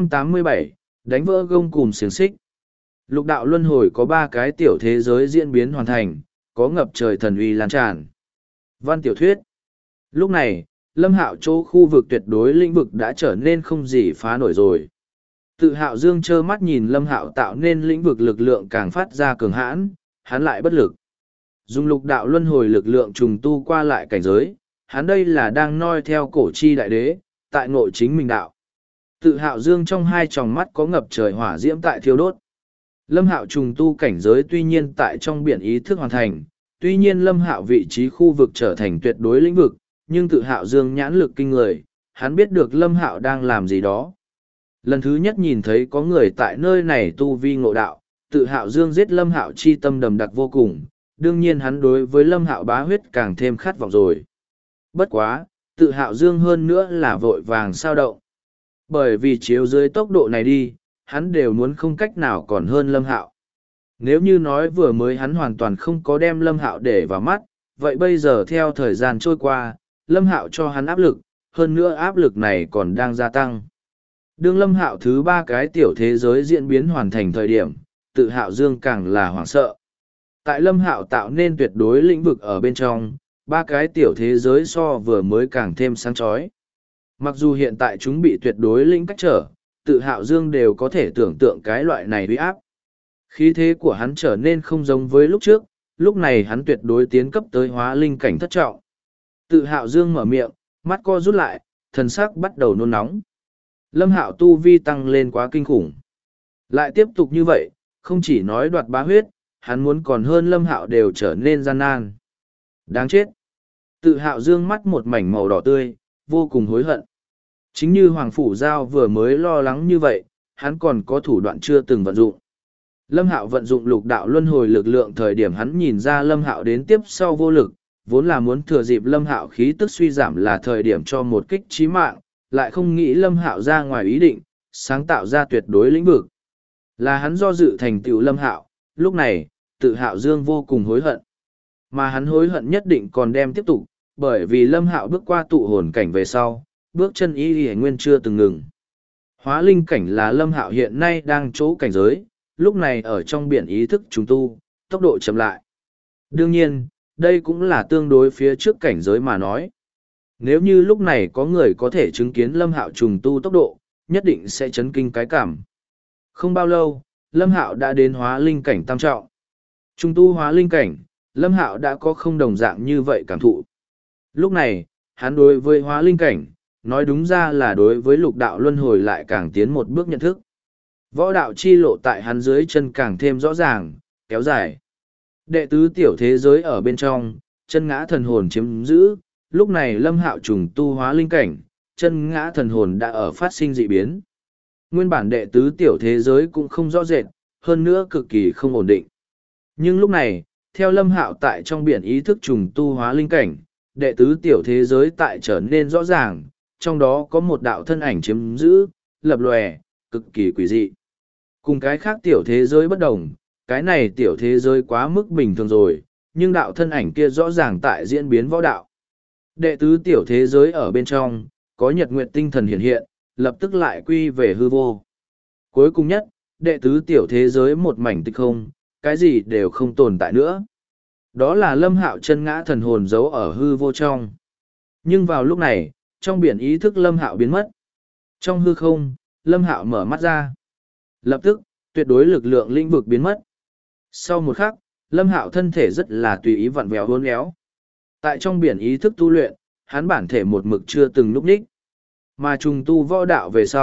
687, đánh vỡ gông cùm xiềng xích. Lục đạo luân hồi có ba cái tiểu thế giới diễn biến hoàn thành, có ngập trời thần uy lan tràn. Văn tiểu thuyết. Lúc này, Lâm Hạo chỗ khu vực tuyệt đối lĩnh vực đã trở nên không gì phá nổi rồi. Tự Hạo Dương trơ mắt nhìn Lâm Hạo tạo nên lĩnh vực lực lượng càng phát ra cường hãn, hắn lại bất lực. Dùng lục đạo luân hồi lực lượng trùng tu qua lại cảnh giới, hắn đây là đang noi theo cổ chi đại đế, tại ngộ chính mình đạo. Tự Hạo Dương trong hai tròng mắt có ngập trời hỏa diễm tại thiêu đốt. Lâm Hạo trùng tu cảnh giới tuy nhiên tại trong biển ý thức hoàn thành, tuy nhiên Lâm Hạo vị trí khu vực trở thành tuyệt đối lĩnh vực, nhưng Tự Hạo Dương nhãn lực kinh người, hắn biết được Lâm Hạo đang làm gì đó. Lần thứ nhất nhìn thấy có người tại nơi này tu vi ngộ đạo, Tự Hạo Dương giết Lâm Hạo chi tâm đầm đặc vô cùng, đương nhiên hắn đối với Lâm Hạo bá huyết càng thêm khát vọng rồi. Bất quá, Tự Hạo Dương hơn nữa là vội vàng sao động. Bởi vì chiếu dưới tốc độ này đi, hắn đều muốn không cách nào còn hơn Lâm Hạo. Nếu như nói vừa mới hắn hoàn toàn không có đem Lâm Hạo để vào mắt, vậy bây giờ theo thời gian trôi qua, Lâm Hạo cho hắn áp lực, hơn nữa áp lực này còn đang gia tăng. Đương Lâm Hạo thứ ba cái tiểu thế giới diễn biến hoàn thành thời điểm, Tự Hạo Dương càng là hoảng sợ. Tại Lâm Hạo tạo nên tuyệt đối lĩnh vực ở bên trong, ba cái tiểu thế giới so vừa mới càng thêm sáng chói. Mặc dù hiện tại chúng bị tuyệt đối lĩnh cách trở, Tự Hạo Dương đều có thể tưởng tượng cái loại này uy áp. Khí thế của hắn trở nên không giống với lúc trước, lúc này hắn tuyệt đối tiến cấp tới hóa linh cảnh thất trọng. Tự Hạo Dương mở miệng, mắt co rút lại, thần sắc bắt đầu nôn nóng. Lâm Hạo tu vi tăng lên quá kinh khủng. Lại tiếp tục như vậy, không chỉ nói đoạt bá huyết, hắn muốn còn hơn Lâm Hạo đều trở nên gian nan. Đáng chết. Tự Hạo Dương mắt một mảnh màu đỏ tươi, vô cùng hối hận. Chính như Hoàng Phủ Giao vừa mới lo lắng như vậy, hắn còn có thủ đoạn chưa từng vận dụng. Lâm Hạo vận dụng lục đạo luân hồi lực lượng thời điểm hắn nhìn ra Lâm Hạo đến tiếp sau vô lực, vốn là muốn thừa dịp Lâm Hạo khí tức suy giảm là thời điểm cho một kích chí mạng, lại không nghĩ Lâm Hạo ra ngoài ý định, sáng tạo ra tuyệt đối lĩnh vực. Là hắn do dự thành tựu Lâm Hạo, lúc này, Tự Hạo Dương vô cùng hối hận. Mà hắn hối hận nhất định còn đem tiếp tục, bởi vì Lâm Hạo bước qua tụ hồn cảnh về sau, bước chân y y nguyên chưa từng ngừng. Hóa linh cảnh là Lâm Hạo hiện nay đang chỗ cảnh giới, lúc này ở trong biển ý thức trùng tu, tốc độ chậm lại. Đương nhiên, đây cũng là tương đối phía trước cảnh giới mà nói. Nếu như lúc này có người có thể chứng kiến Lâm Hạo trùng tu tốc độ, nhất định sẽ chấn kinh cái cảm. Không bao lâu, Lâm Hạo đã đến hóa linh cảnh tam trọng. Trùng tu hóa linh cảnh, Lâm Hạo đã có không đồng dạng như vậy cảm thụ. Lúc này, hắn đối với hóa linh cảnh, nói đúng ra là đối với lục đạo luân hồi lại càng tiến một bước nhận thức. Võ đạo chi lộ tại hắn dưới chân càng thêm rõ ràng, kéo dài. Đệ tứ tiểu thế giới ở bên trong, chân ngã thần hồn chiếm giữ, lúc này Lâm Hạo trùng tu hóa linh cảnh, chân ngã thần hồn đã ở phát sinh dị biến. Nguyên bản đệ tứ tiểu thế giới cũng không rõ rệt, hơn nữa cực kỳ không ổn định. Nhưng lúc này, theo Lâm Hạo tại trong biển ý thức trùng tu hóa linh cảnh, đệ tứ tiểu thế giới tại trở nên rõ ràng, trong đó có một đạo thân ảnh chiếm giữ, lập lòe, cực kỳ quỷ dị. Cùng cái khác tiểu thế giới bất đồng, cái này tiểu thế giới quá mức bình thường rồi, nhưng đạo thân ảnh kia rõ ràng tại diễn biến võ đạo. Đệ tứ tiểu thế giới ở bên trong, có nhật nguyệt tinh thần hiện hiện, lập tức lại quy về hư vô. Cuối cùng nhất, đệ tứ tiểu thế giới một mảnh tịch không, cái gì đều không tồn tại nữa. Đó là Lâm Hạo chân ngã thần hồn giấu ở hư vô trong. Nhưng vào lúc này, trong biển ý thức Lâm Hạo biến mất. Trong hư không, Lâm Hạo mở mắt ra. Lập tức, tuyệt đối lực lượng lĩnh vực biến mất. Sau một khắc, Lâm Hạo thân thể rất là tùy ý vặn vẹo hôn éo. Tại trong biển ý thức tu luyện, hắn bản thể một mực chưa từng núp ních. Mà trùng tu võ đạo về sau,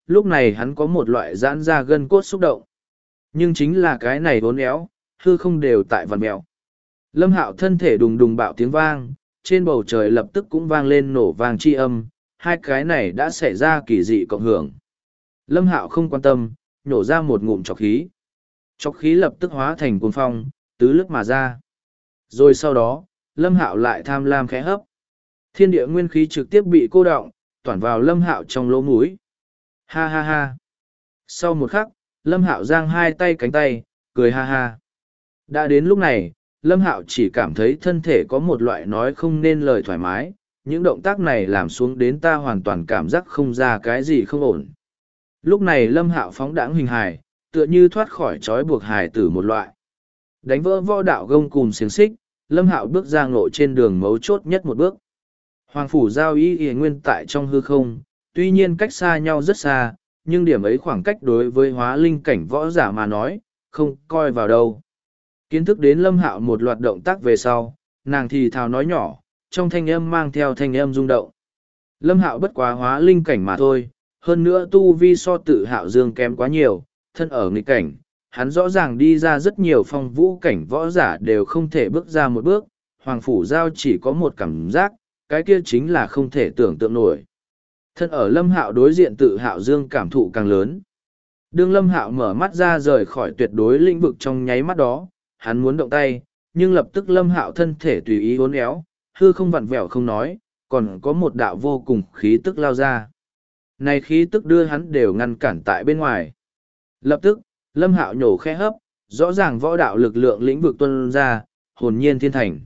lúc này hắn có một loại giãn ra gân cốt xúc động. Nhưng chính là cái này uốn éo, hư không đều tại vằn mèo. Lâm Hạo thân thể đùng đùng bạo tiếng vang, trên bầu trời lập tức cũng vang lên nổ vang chi âm, hai cái này đã xảy ra kỳ dị cộng hưởng. Lâm Hạo không quan tâm, nhổ ra một ngụm trọc khí. Trọc khí lập tức hóa thành cuồng phong, tứ lướt mà ra. Rồi sau đó, Lâm Hạo lại tham lam khẽ hấp. Thiên địa nguyên khí trực tiếp bị cô đọng, toàn vào Lâm Hạo trong lỗ mũi. Ha ha ha. Sau một khắc, Lâm Hạo giang hai tay cánh tay, cười ha ha. Đã đến lúc này, Lâm Hạo chỉ cảm thấy thân thể có một loại nói không nên lời thoải mái, những động tác này làm xuống đến ta hoàn toàn cảm giác không ra cái gì không ổn. Lúc này Lâm Hạo phóng đãng hình hài, tựa như thoát khỏi trói buộc hài tử một loại. Đánh vỡ võ đạo gông cùm xiềng xích, Lâm Hạo bước ra ngộ trên đường mấu chốt nhất một bước. Hoàng phủ giao ý y nguyên tại trong hư không, tuy nhiên cách xa nhau rất xa, nhưng điểm ấy khoảng cách đối với hóa linh cảnh võ giả mà nói, không coi vào đâu. Kiến thức đến Lâm Hạo một loạt động tác về sau, nàng thì thào nói nhỏ, trong thanh âm mang theo thanh âm rung động. Lâm Hạo bất quá hóa linh cảnh mà thôi, hơn nữa tu vi so tự Hạo Dương kém quá nhiều, thân ở nghịch cảnh, hắn rõ ràng đi ra rất nhiều phong vũ cảnh võ giả đều không thể bước ra một bước, Hoàng phủ giao chỉ có một cảm giác, cái kia chính là không thể tưởng tượng nổi. Thân ở Lâm Hạo đối diện tự Hạo Dương cảm thụ càng lớn. Đương Lâm Hạo mở mắt ra rời khỏi tuyệt đối lĩnh vực trong nháy mắt đó, hắn muốn động tay, nhưng lập tức Lâm Hạo thân thể tùy ý uốn éo, hư không vặn vẹo không nói, còn có một đạo vô cùng khí tức lao ra. Này khí tức đưa hắn đều ngăn cản tại bên ngoài. Lập tức, Lâm Hạo nhổ khe hấp, rõ ràng võ đạo lực lượng lĩnh vực tuân ra, hồn nhiên thiên thành.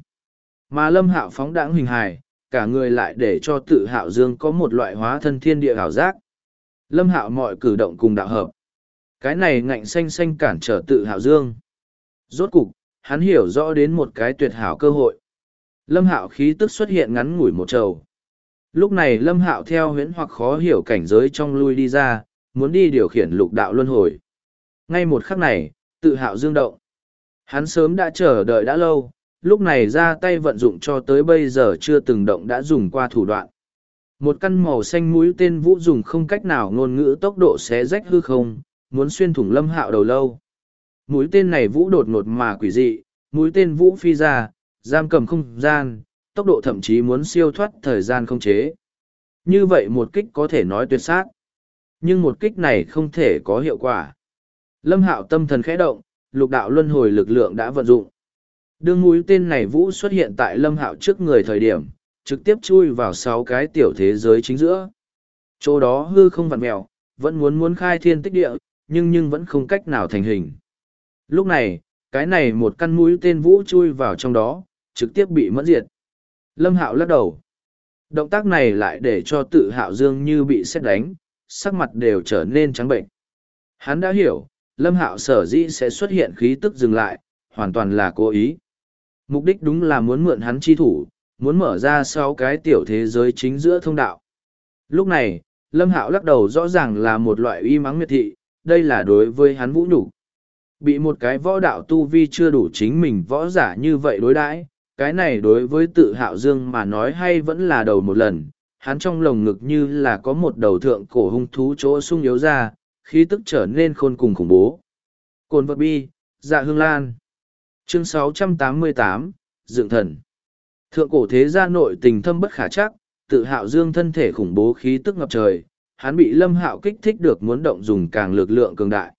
Mà Lâm Hạo phóng đãng hình hài, cả người lại để cho tự Hạo Dương có một loại hóa thân thiên địa ảo giác. Lâm Hạo mọi cử động cùng đạo hợp. Cái này ngạnh xanh xanh cản trở tự Hạo Dương. Rốt cục, hắn hiểu rõ đến một cái tuyệt hảo cơ hội. Lâm Hạo khí tức xuất hiện ngắn ngủi một trầu. Lúc này Lâm Hạo theo huyễn hoặc khó hiểu cảnh giới trong lui đi ra, muốn đi điều khiển lục đạo luân hồi. Ngay một khắc này, tự Hạo Dương động. Hắn sớm đã chờ đợi đã lâu, lúc này ra tay vận dụng cho tới bây giờ chưa từng động đã dùng qua thủ đoạn. Một căn màu xanh mũi tên vũ dùng không cách nào ngôn ngữ tốc độ xé rách hư không, muốn xuyên thủng Lâm Hạo đầu lâu. Mũi tên này vũ đột ngột mà quỷ dị, mũi tên vũ phi ra, giam cầm không gian, tốc độ thậm chí muốn siêu thoát thời gian không chế. Như vậy một kích có thể nói tuyệt sát. Nhưng một kích này không thể có hiệu quả. Lâm Hạo tâm thần khẽ động, lục đạo luân hồi lực lượng đã vận dụng. Đương mũi tên này vũ xuất hiện tại Lâm Hạo trước người thời điểm, trực tiếp chui vào 6 cái tiểu thế giới chính giữa. Chỗ đó hư không vặn mèo, vẫn muốn khai thiên tích địa, nhưng vẫn không cách nào thành hình. Lúc này, cái này một căn mũi tên vũ chui vào trong đó, trực tiếp bị mẫn diệt. Lâm Hạo lắc đầu. Động tác này lại để cho tự Hạo Dương như bị sét đánh, sắc mặt đều trở nên trắng bệnh. Hắn đã hiểu, Lâm Hạo sở dĩ sẽ xuất hiện khí tức dừng lại, hoàn toàn là cố ý. Mục đích đúng là muốn mượn hắn chi thủ, muốn mở ra 6 cái tiểu thế giới chính giữa thông đạo. Lúc này, Lâm Hạo lắc đầu rõ ràng là một loại uy mắng miệt thị, đây là đối với hắn vũ nhục. Bị một cái võ đạo tu vi chưa đủ chính mình võ giả như vậy đối đãi, cái này đối với tự Hạo Dương mà nói hay vẫn là đầu một lần, hắn trong lồng ngực như là có một đầu thượng cổ hung thú chỗ sung yếu ra, khí tức trở nên khôn cùng khủng bố. Cồn vật bi, dạ hương lan. Chương 688, Dựng thần. Thượng cổ thế gia nội tình thâm bất khả chắc, tự Hạo Dương thân thể khủng bố khí tức ngập trời, hắn bị Lâm Hạo kích thích được muốn động dùng càng lực lượng cường đại.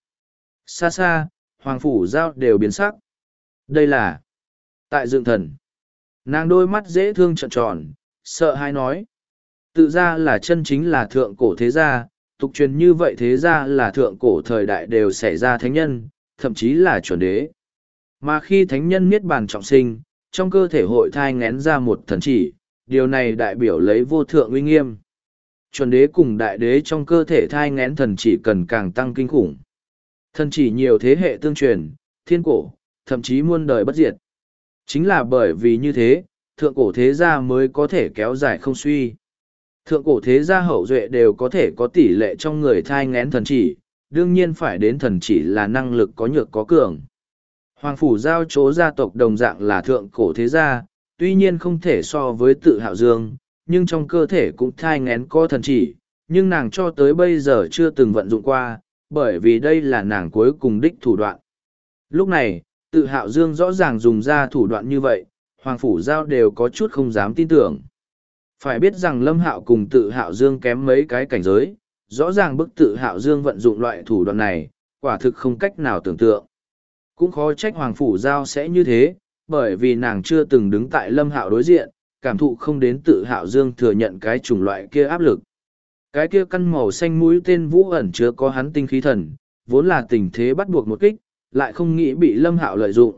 Xa xa, Hoàng phủ giao đều biến sắc. Đây là tại Dựng thần. Nàng đôi mắt dễ thương trợn tròn, sợ hãi nói. Tự ra là chân chính là thượng cổ thế gia, tục truyền như vậy thế gia là thượng cổ thời đại đều xảy ra thánh nhân, thậm chí là chuẩn đế. Mà khi thánh nhân niết bàn trọng sinh, trong cơ thể hội thai ngén ra một thần chỉ, điều này đại biểu lấy vô thượng uy nghiêm. Chuẩn đế cùng đại đế trong cơ thể thai ngén thần chỉ cần càng tăng kinh khủng. Thần chỉ nhiều thế hệ tương truyền, thiên cổ, thậm chí muôn đời bất diệt. Chính là bởi vì như thế, thượng cổ thế gia mới có thể kéo dài không suy. Thượng cổ thế gia hậu duệ đều có thể có tỷ lệ trong người thai ngén thần chỉ, đương nhiên phải đến thần chỉ là năng lực có nhược có cường. Hoàng phủ giao chỗ gia tộc đồng dạng là thượng cổ thế gia, tuy nhiên không thể so với tự Hạo Dương, nhưng trong cơ thể cũng thai ngén có thần chỉ, Nhưng nàng cho tới bây giờ chưa từng vận dụng qua, bởi vì đây là nàng cuối cùng đích thủ đoạn. Lúc này, Tự Hạo Dương rõ ràng dùng ra thủ đoạn như vậy, Hoàng Phủ Giao đều có chút không dám tin tưởng. Phải biết rằng Lâm Hạo cùng Tự Hạo Dương kém mấy cái cảnh giới, rõ ràng bức Tự Hạo Dương vận dụng loại thủ đoạn này, quả thực không cách nào tưởng tượng. Cũng khó trách Hoàng Phủ Giao sẽ như thế, bởi vì nàng chưa từng đứng tại Lâm Hạo đối diện, cảm thụ không đến Tự Hạo Dương thừa nhận cái chủng loại kia áp lực. Cái kia căn màu xanh mũi tên vũ ẩn chứa có hắn tinh khí thần, vốn là tình thế bắt buộc một kích, lại không nghĩ bị Lâm Hạo lợi dụng.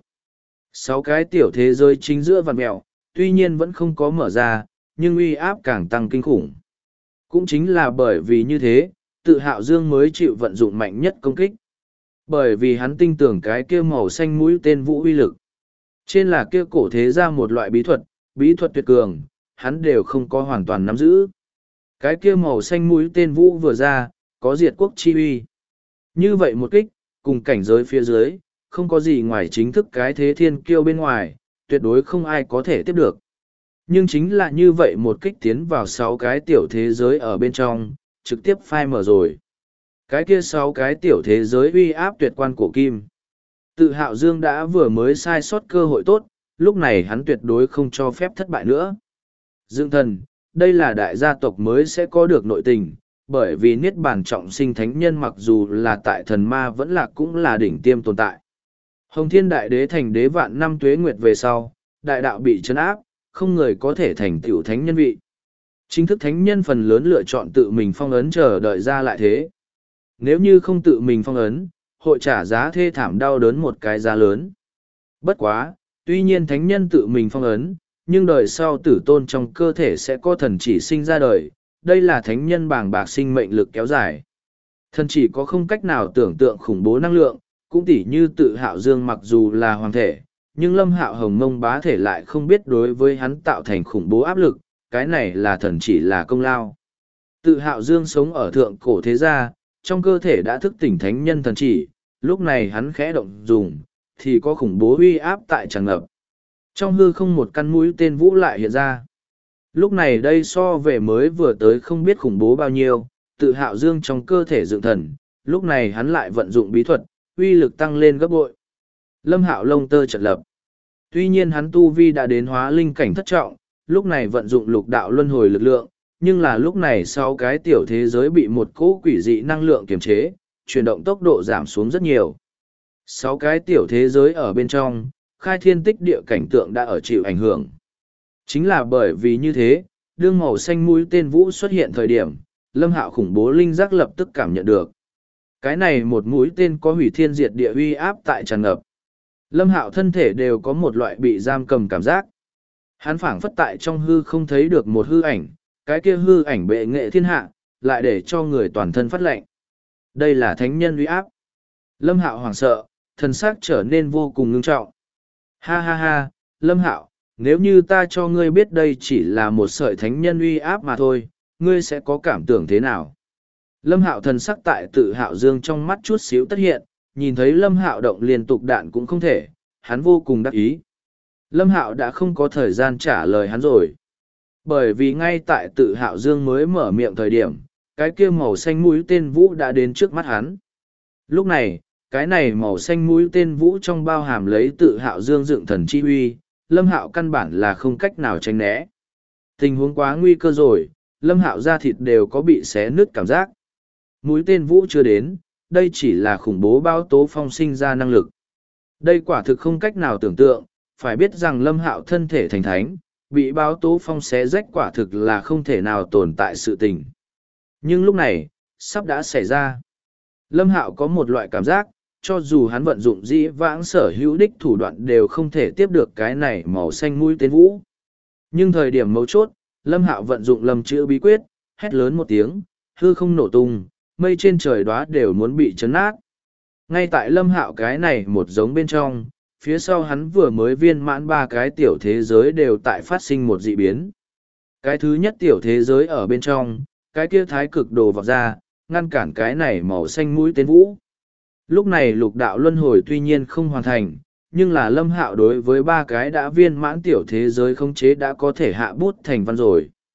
6 cái tiểu thế giới chính giữa vằn mèo, tuy nhiên vẫn không có mở ra, nhưng uy áp càng tăng kinh khủng. Cũng chính là bởi vì như thế, Tự Hạo Dương mới chịu vận dụng mạnh nhất công kích. Bởi vì hắn tin tưởng cái kia màu xanh mũi tên vũ uy lực. Trên là kia cổ thế ra một loại bí thuật tuyệt cường, hắn đều không có hoàn toàn nắm giữ. Cái kia màu xanh mũi tên vũ vừa ra, có diệt quốc chi uy. Như vậy một kích, cùng cảnh giới phía dưới, không có gì ngoài chính thức cái thế thiên kiêu bên ngoài, tuyệt đối không ai có thể tiếp được. Nhưng chính là như vậy một kích tiến vào 6 cái tiểu thế giới ở bên trong, trực tiếp phai mở rồi. Cái kia 6 cái tiểu thế giới uy áp tuyệt quan của Kim. Tự Hạo Dương đã vừa mới sai sót cơ hội tốt, lúc này hắn tuyệt đối không cho phép thất bại nữa. Dương thần, đây là đại gia tộc mới sẽ có được nội tình, bởi vì Niết Bàn trọng sinh thánh nhân mặc dù là tại thần ma vẫn là cũng là đỉnh tiêm tồn tại. Hồng Thiên Đại Đế thành đế vạn năm tuế nguyệt về sau, đại đạo bị trấn áp, không người có thể thành tựu thánh nhân vị. Chính thức thánh nhân phần lớn lựa chọn tự mình phong ấn chờ đợi ra lại thế. Nếu như không tự mình phong ấn, hội trả giá thê thảm đau đớn một cái giá lớn. Bất quá, tuy nhiên thánh nhân tự mình phong ấn, nhưng đời sau tử tôn trong cơ thể sẽ có thần chỉ sinh ra đời, đây là thánh nhân bàng bạc sinh mệnh lực kéo dài. Thần chỉ có không cách nào tưởng tượng khủng bố năng lượng, cũng tỉ như Tự Hạo Dương mặc dù là hoàng thể, nhưng Lâm Hạo Hồng Mông bá thể lại không biết đối với hắn tạo thành khủng bố áp lực, cái này là thần chỉ là công lao. Tự Hạo Dương sống ở thượng cổ thế gia, trong cơ thể đã thức tỉnh thánh nhân thần chỉ, lúc này hắn khẽ động dùng, thì có khủng bố uy áp tại tràn ngập. Trong hư không một căn mũi tên vũ lại hiện ra. Lúc này đây so về mới vừa tới không biết khủng bố bao nhiêu, Tự Hạo Dương trong cơ thể dựng thần, lúc này hắn lại vận dụng bí thuật, uy lực tăng lên gấp bội. Lâm Hạo lông tơ chợt lập. Tuy nhiên hắn tu vi đã đến hóa linh cảnh thất trọng, lúc này vận dụng lục đạo luân hồi lực lượng, nhưng là lúc này sau cái tiểu thế giới bị một cỗ quỷ dị năng lượng kiềm chế, chuyển động tốc độ giảm xuống rất nhiều. 6 cái tiểu thế giới ở bên trong, khai thiên tích địa cảnh tượng đã ở chịu ảnh hưởng. Chính là bởi vì như thế, đương màu xanh mũi tên vũ xuất hiện thời điểm, Lâm Hạo khủng bố linh giác lập tức cảm nhận được. Cái này một mũi tên có hủy thiên diệt địa uy áp tại tràn ngập. Lâm Hạo thân thể đều có một loại bị giam cầm cảm giác. Hắn phảng phất tại trong hư không thấy được một hư ảnh, cái kia hư ảnh bệ nghệ thiên hạ, lại để cho người toàn thân phát lệnh. Đây là thánh nhân uy áp. Lâm Hạo hoảng sợ, thần sắc trở nên vô cùng ngưng trọng. Ha ha ha, Lâm Hạo, nếu như ta cho ngươi biết đây chỉ là một sợi thánh nhân uy áp mà thôi, ngươi sẽ có cảm tưởng thế nào? Lâm Hạo thần sắc tại Tự Hạo Dương trong mắt chút xíu tất hiện, nhìn thấy Lâm Hạo động liên tục đạn cũng không thể, hắn vô cùng đắc ý. Lâm Hạo đã không có thời gian trả lời hắn rồi. Bởi vì ngay tại Tự Hạo Dương mới mở miệng thời điểm, cái kia màu xanh mũi tên vũ đã đến trước mắt hắn. Lúc này, cái này màu xanh mũi tên vũ trong bao hàm lấy Tự Hạo Dương dựng thần chi uy, Lâm Hạo căn bản là không cách nào tránh né. Tình huống quá nguy cơ rồi, Lâm Hạo da thịt đều có bị xé nứt cảm giác. Mũi tên vũ chưa đến, đây chỉ là khủng bố bao tố phong sinh ra năng lực. Đây quả thực không cách nào tưởng tượng, phải biết rằng Lâm Hạo thân thể thành thánh, bị báo tố phong xé rách quả thực là không thể nào tồn tại sự tình. Nhưng lúc này, sắp đã xảy ra. Lâm Hạo có một loại cảm giác, cho dù hắn vận dụng dĩ vãng sở hữu đích thủ đoạn đều không thể tiếp được cái này màu xanh mũi tên vũ. Nhưng thời điểm mấu chốt, Lâm Hạo vận dụng Lâm chữ bí quyết, hét lớn một tiếng, hư không nổ tung, mây trên trời đóa đều muốn bị chấn nát. Ngay tại Lâm Hạo cái này một giống bên trong, phía sau hắn vừa mới viên mãn 3 cái tiểu thế giới đều tại phát sinh một dị biến. Cái thứ nhất tiểu thế giới ở bên trong, cái kia thái cực đồ vọt ra, ngăn cản cái này màu xanh mũi tên vũ. Lúc này lục đạo luân hồi tuy nhiên không hoàn thành, nhưng là Lâm Hạo đối với 3 cái đã viên mãn tiểu thế giới khống chế đã có thể hạ bút thành văn rồi.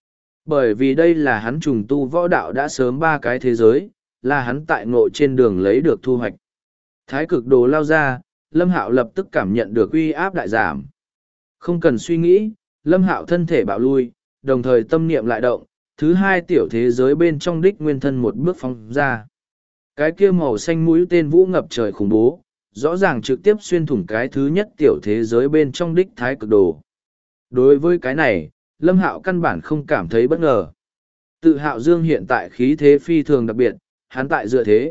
Bởi vì đây là hắn trùng tu võ đạo đã sớm ba cái thế giới, là hắn tại ngộ trên đường lấy được thu hoạch. Thái cực đồ lao ra, Lâm Hạo lập tức cảm nhận được uy áp đại giảm. Không cần suy nghĩ, Lâm Hạo thân thể bạo lui, đồng thời tâm niệm lại động, thứ hai tiểu thế giới bên trong đích nguyên thân một bước phóng ra. Cái kia màu xanh mũi tên vũ ngập trời khủng bố, rõ ràng trực tiếp xuyên thủng cái thứ nhất tiểu thế giới bên trong đích thái cực đồ. Đối với cái này, Lâm Hạo căn bản không cảm thấy bất ngờ. Tự Hạo Dương hiện tại khí thế phi thường đặc biệt, hắn tại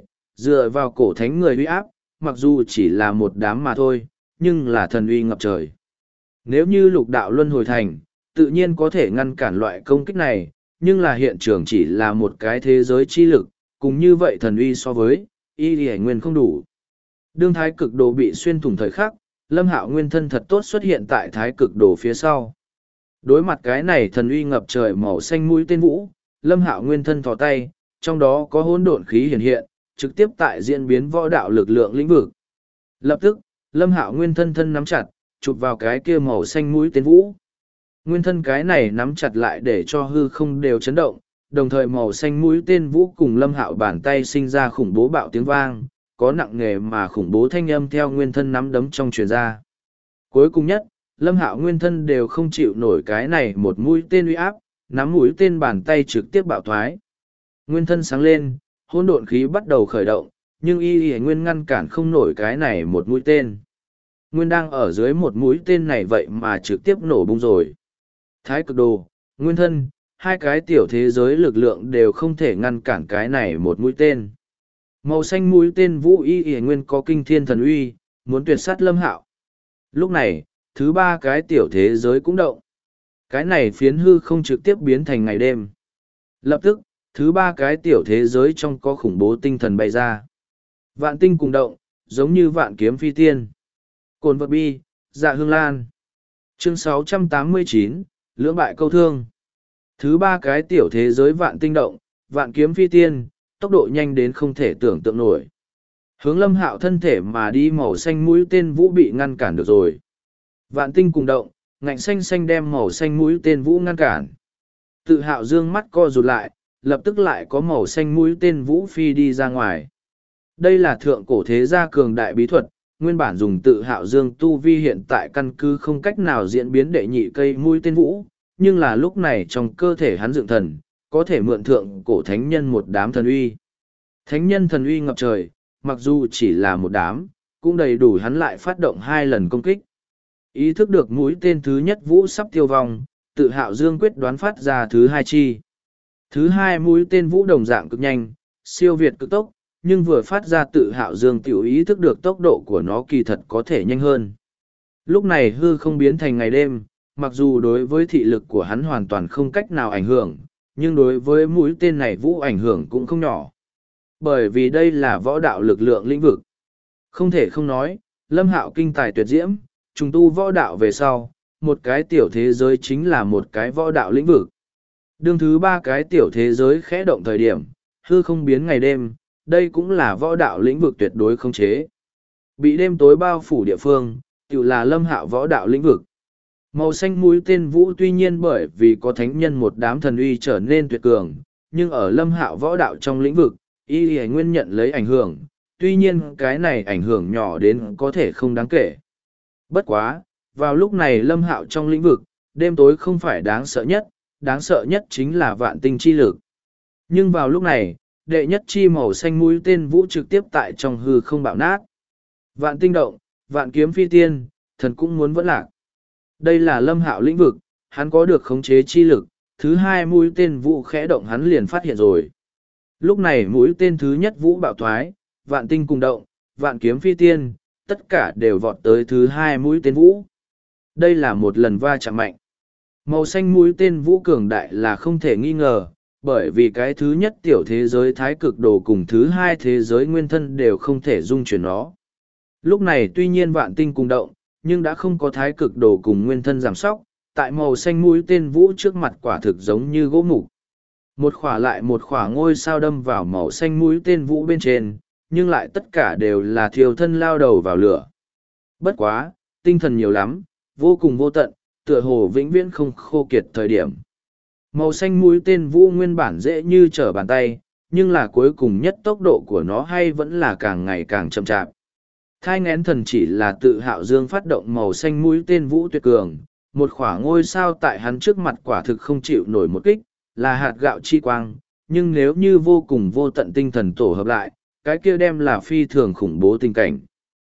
dựa vào cổ thánh người uy áp, mặc dù chỉ là một đám mà thôi, nhưng là thần uy ngập trời. Nếu như lục đạo luân hồi thành, tự nhiên có thể ngăn cản loại công kích này, nhưng là hiện trường chỉ là một cái thế giới chi lực, cùng như vậy thần uy so với, y lì nguyên không đủ. Đương thái cực đồ bị xuyên thủng thời khắc, Lâm Hạo nguyên thân thật tốt xuất hiện tại thái cực đồ phía sau. Đối mặt cái này thần uy ngập trời màu xanh mũi tên vũ, Lâm Hạo nguyên thân thò tay, trong đó có hỗn độn khí hiện hiện, trực tiếp tại diễn biến võ đạo lực lượng lĩnh vực. Lập tức, Lâm Hạo nguyên thân thân nắm chặt, chụp vào cái kia màu xanh mũi tên vũ. Nguyên thân cái này nắm chặt lại để cho hư không đều chấn động, đồng thời màu xanh mũi tên vũ cùng Lâm Hạo bàn tay sinh ra khủng bố bạo tiếng vang, có nặng nề mà khủng bố thanh âm theo nguyên thân nắm đấm trong truyền ra. Cuối cùng nhất, Lâm Hạo nguyên thân đều không chịu nổi cái này một mũi tên uy áp, nắm mũi tên bàn tay trực tiếp bạo thoái. Nguyên thân sáng lên, hỗn độn khí bắt đầu khởi động, nhưng y nguyên ngăn cản không nổi cái này một mũi tên. Nguyên đang ở dưới một mũi tên này vậy mà trực tiếp nổ bung rồi. Thái cực đồ, nguyên thân, hai cái tiểu thế giới lực lượng đều không thể ngăn cản cái này một mũi tên. Màu xanh mũi tên vũ y nguyên có kinh thiên thần uy, muốn tuyệt sát Lâm Hạo. Lúc này, thứ ba cái tiểu thế giới cũng động. Cái này phiến hư không trực tiếp biến thành ngày đêm. Lập tức, thứ ba cái tiểu thế giới trong có khủng bố tinh thần bay ra. Vạn tinh cùng động, giống như vạn kiếm phi tiên. Cồn vật bi, dạ hương lan. Chương 689, lưỡng bại câu thương. Thứ ba cái tiểu thế giới vạn tinh động, vạn kiếm phi tiên, tốc độ nhanh đến không thể tưởng tượng nổi. Hướng Lâm Hạo thân thể mà đi màu xanh mũi tên vũ bị ngăn cản được rồi. Vạn tinh cùng động, ngạnh xanh xanh đem màu xanh mũi tên vũ ngăn cản. Tự Hạo Dương mắt co rụt lại, lập tức lại có màu xanh mũi tên vũ phi đi ra ngoài. Đây là thượng cổ thế gia cường đại bí thuật, nguyên bản dùng Tự Hạo Dương tu vi hiện tại căn cứ không cách nào diễn biến đệ nhị cây mũi tên vũ, nhưng là lúc này trong cơ thể hắn dựng thần, có thể mượn thượng cổ thánh nhân một đám thần uy. Thánh nhân thần uy ngập trời, mặc dù chỉ là một đám, cũng đầy đủ hắn lại phát động 2 lần công kích. Ý thức được mũi tên thứ nhất vũ sắp tiêu vong, Tự Hạo Dương quyết đoán phát ra thứ hai chi. Thứ hai mũi tên vũ đồng dạng cực nhanh, siêu việt cực tốc, nhưng vừa phát ra Tự Hạo Dương tiểu ý thức được tốc độ của nó kỳ thật có thể nhanh hơn. Lúc này hư không biến thành ngày đêm, mặc dù đối với thị lực của hắn hoàn toàn không cách nào ảnh hưởng, nhưng đối với mũi tên này vũ ảnh hưởng cũng không nhỏ. Bởi vì đây là võ đạo lực lượng lĩnh vực. Không thể không nói, Lâm Hạo kinh tài tuyệt diễm, trùng tu võ đạo về sau, một cái tiểu thế giới chính là một cái võ đạo lĩnh vực. Đương thứ ba cái tiểu thế giới khẽ động thời điểm, hư không biến ngày đêm, đây cũng là võ đạo lĩnh vực tuyệt đối không chế. Bị đêm tối bao phủ địa phương, tự là Lâm Hạo võ đạo lĩnh vực. Màu xanh mũi tên vũ tuy nhiên bởi vì có thánh nhân một đám thần uy trở nên tuyệt cường, nhưng ở Lâm Hạo võ đạo trong lĩnh vực, y nguyên nhận lấy ảnh hưởng, tuy nhiên cái này ảnh hưởng nhỏ đến có thể không đáng kể. Bất quá, vào lúc này Lâm Hạo trong lĩnh vực, đêm tối không phải đáng sợ nhất chính là vạn tinh chi lực. Nhưng vào lúc này, đệ nhất chi màu xanh mũi tên vũ trực tiếp tại trong hư không bạo nát. Vạn tinh động, vạn kiếm phi tiên, thần cũng muốn vẫn lạc. Đây là Lâm Hạo lĩnh vực, hắn có được khống chế chi lực, thứ hai mũi tên vũ khẽ động hắn liền phát hiện rồi. Lúc này mũi tên thứ nhất vũ bạo thoái, vạn tinh cùng động, vạn kiếm phi tiên, tất cả đều vọt tới thứ hai mũi tên vũ. Đây là một lần va chạm mạnh. Màu xanh mũi tên vũ cường đại là không thể nghi ngờ, bởi vì cái thứ nhất tiểu thế giới thái cực đồ cùng thứ hai thế giới nguyên thân đều không thể dung chuyển nó. Lúc này tuy nhiên vạn tinh cùng động, nhưng đã không có thái cực đồ cùng nguyên thân giảm sóc, tại màu xanh mũi tên vũ trước mặt quả thực giống như gỗ mục. Một khỏa lại một khỏa ngôi sao đâm vào màu xanh mũi tên vũ bên trên, nhưng lại tất cả đều là thiêu thân lao đầu vào lửa. Bất quá, tinh thần nhiều lắm, vô cùng vô tận, tựa hồ vĩnh viễn không khô kiệt thời điểm. Màu xanh mũi tên vũ nguyên bản dễ như trở bàn tay, nhưng là cuối cùng nhất tốc độ của nó hay vẫn là càng ngày càng chậm chạp. Thai ngén thần chỉ là tự Hạo Dương phát động màu xanh mũi tên vũ tuyệt cường, một khỏa ngôi sao tại hắn trước mặt quả thực không chịu nổi một kích, là hạt gạo chi quang, nhưng nếu như vô cùng vô tận tinh thần tổ hợp lại, cái kia đem là phi thường khủng bố tình cảnh.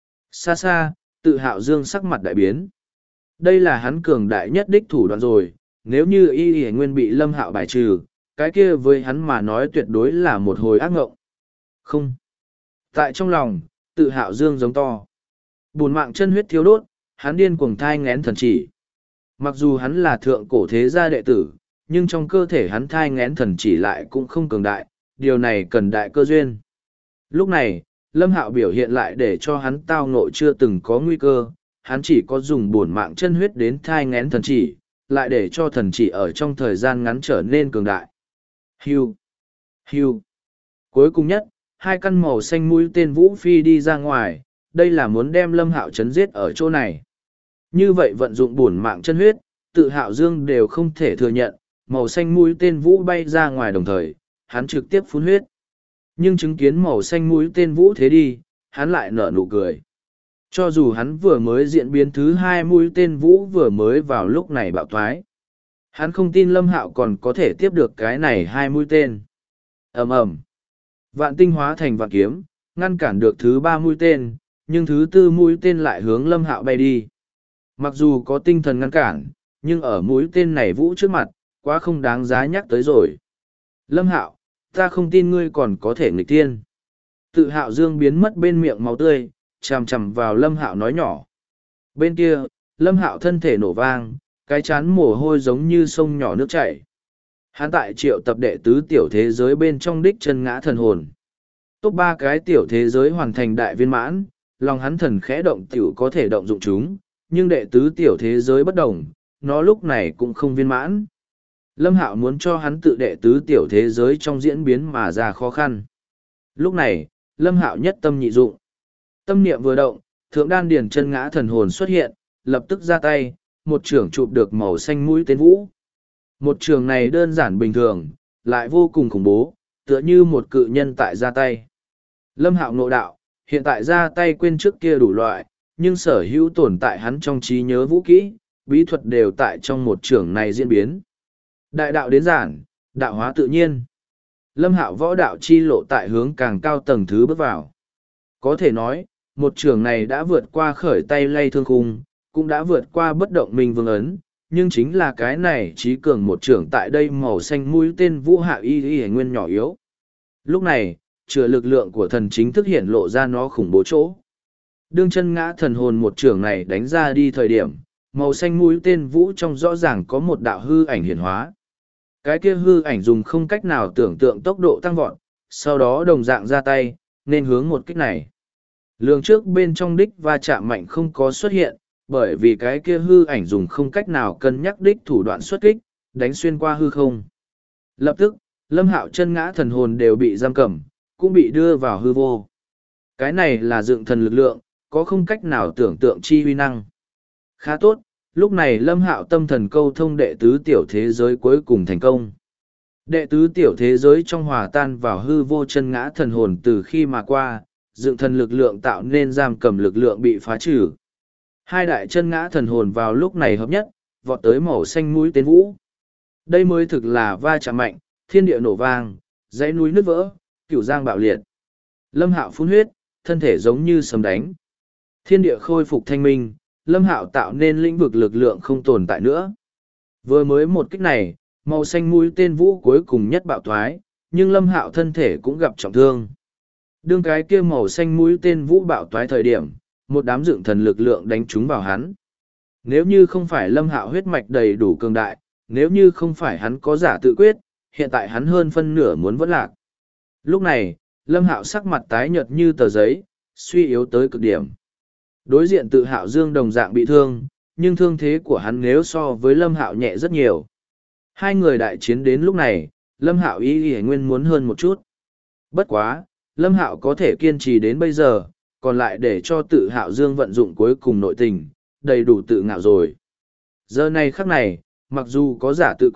Xa xa, tự Hạo Dương sắc mặt đại biến. Đây là hắn cường đại nhất đích thủ đoạn rồi, nếu như y nguyên bị Lâm Hạo bài trừ, cái kia với hắn mà nói tuyệt đối là một hồi ác ngộng. Không. Tại trong lòng, tự Hạo Dương giống to. Bùn mạng chân huyết thiếu đốt, hắn điên cuồng thai ngén thần chỉ. Mặc dù hắn là thượng cổ thế gia đệ tử, nhưng trong cơ thể hắn thai ngén thần chỉ lại cũng không cường đại, điều này cần đại cơ duyên. Lúc này, Lâm Hạo biểu hiện lại để cho hắn tao ngộ chưa từng có nguy cơ, hắn chỉ có dùng bổn mạng chân huyết đến thai ngén thần chỉ, lại để cho thần chỉ ở trong thời gian ngắn trở nên cường đại. Hưu, hưu. Cuối cùng nhất, hai căn màu xanh mũi tên vũ phi đi ra ngoài, đây là muốn đem Lâm Hạo chấn giết ở chỗ này. Như vậy vận dụng bổn mạng chân huyết, tự Hạo Dương đều không thể thừa nhận, màu xanh mũi tên vũ bay ra ngoài đồng thời, hắn trực tiếp phun huyết. Nhưng chứng kiến màu xanh mũi tên vũ thế đi, hắn lại nở nụ cười. Cho dù hắn vừa mới diễn biến thứ hai mũi tên vũ vừa mới vào lúc này bạo thoái. Hắn không tin Lâm Hạo còn có thể tiếp được cái này hai mũi tên. Ầm ầm. Vạn tinh hóa thành vạn kiếm, ngăn cản được thứ ba mũi tên, nhưng thứ tư mũi tên lại hướng Lâm Hạo bay đi. Mặc dù có tinh thần ngăn cản, nhưng ở mũi tên này vũ trước mặt, quá không đáng giá nhắc tới rồi. Lâm Hạo, ta không tin ngươi còn có thể nghịch tiên. Tự Hạo Dương biến mất bên miệng máu tươi, chằm chằm vào Lâm Hạo nói nhỏ. Bên kia, Lâm Hạo thân thể nổ vang, cái chán mồ hôi giống như sông nhỏ nước chảy. Hắn tại triệu tập đệ tứ tiểu thế giới bên trong đích chân ngã thần hồn. Top 3 cái tiểu thế giới hoàn thành đại viên mãn, lòng hắn thần khẽ động tiểu có thể động dụng chúng, nhưng đệ tứ tiểu thế giới bất đồng, nó lúc này cũng không viên mãn. Lâm Hạo muốn cho hắn tự đệ tứ tiểu thế giới trong diễn biến mà ra khó khăn. Lúc này, Lâm Hạo nhất tâm nhị dụng. Tâm niệm vừa động, thượng đan điển chân ngã thần hồn xuất hiện, lập tức ra tay, một trường chụp được màu xanh mũi tên vũ. Một trường này đơn giản bình thường, lại vô cùng khủng bố, tựa như một cự nhân tại ra tay. Lâm Hạo ngộ đạo, hiện tại ra tay quên trước kia đủ loại, nhưng sở hữu tồn tại hắn trong trí nhớ vũ kỹ, bí thuật đều tại trong một trường này diễn biến. Đại đạo đến giản, đạo hóa tự nhiên. Lâm Hạo võ đạo chi lộ tại hướng càng cao tầng thứ bước vào. Có thể nói, một trường này đã vượt qua khởi tay lay thương khung, cũng đã vượt qua bất động minh vương ấn, nhưng chính là cái này trí cường một trường tại đây màu xanh mũi tên vũ hạ y nguyên nhỏ yếu. Lúc này, chữa lực lượng của thần chính thức hiện lộ ra nó khủng bố chỗ. Đương chân ngã thần hồn một trường này đánh ra đi thời điểm, màu xanh mũi tên vũ trong rõ ràng có một đạo hư ảnh hiển hóa. Cái kia hư ảnh dùng không cách nào tưởng tượng tốc độ tăng vọt, sau đó đồng dạng ra tay, nên hướng một kích này. Lường trước bên trong đích va chạm mạnh không có xuất hiện, bởi vì cái kia hư ảnh dùng không cách nào cân nhắc đích thủ đoạn xuất kích, đánh xuyên qua hư không. Lập tức, Lâm Hạo chân ngã thần hồn đều bị giam cầm, cũng bị đưa vào hư vô. Cái này là dựng thần lực lượng, có không cách nào tưởng tượng chi huy năng. Khá tốt, lúc này Lâm Hạo tâm thần câu thông đệ tứ tiểu thế giới cuối cùng thành công. Đệ tứ tiểu thế giới trong hòa tan vào hư vô chân ngã thần hồn từ khi mà qua, dựng thần lực lượng tạo nên giam cầm lực lượng bị phá trừ. Hai đại chân ngã thần hồn vào lúc này hợp nhất, vọt tới màu xanh mũi tên vũ. Đây mới thực là va chạm mạnh, thiên địa nổ vang, dãy núi nứt vỡ, cửu giang bạo liệt. Lâm Hạo phun huyết, thân thể giống như sấm đánh. Thiên địa khôi phục thanh minh, Lâm Hạo tạo nên lĩnh vực lực lượng không tồn tại nữa. Vừa mới một kích này, màu xanh mũi tên vũ cuối cùng nhất bạo thoái, nhưng Lâm Hạo thân thể cũng gặp trọng thương. Đương cái kia màu xanh mũi tên vũ bạo toái thời điểm, một đám dựng thần lực lượng đánh trúng vào hắn. Nếu như không phải Lâm Hạo huyết mạch đầy đủ cường đại, nếu như không phải hắn có giả tự quyết, hiện tại hắn hơn phân nửa muốn vẫn lạc. Lúc này, Lâm Hạo sắc mặt tái nhợt như tờ giấy, suy yếu tới cực điểm. Đối diện tự Hạo Dương đồng dạng bị thương, nhưng thương thế của hắn nếu so với Lâm Hạo nhẹ rất nhiều. Hai người đại chiến đến lúc này, Lâm Hạo y nguyên muốn hơn một chút. Bất quá, Lâm Hạo có thể kiên trì đến bây giờ, còn lại để cho tự Hạo Dương vận dụng cuối cùng nội tình, đầy đủ tự ngạo rồi. Giờ này khắc này, mặc dù có giả tự quyết,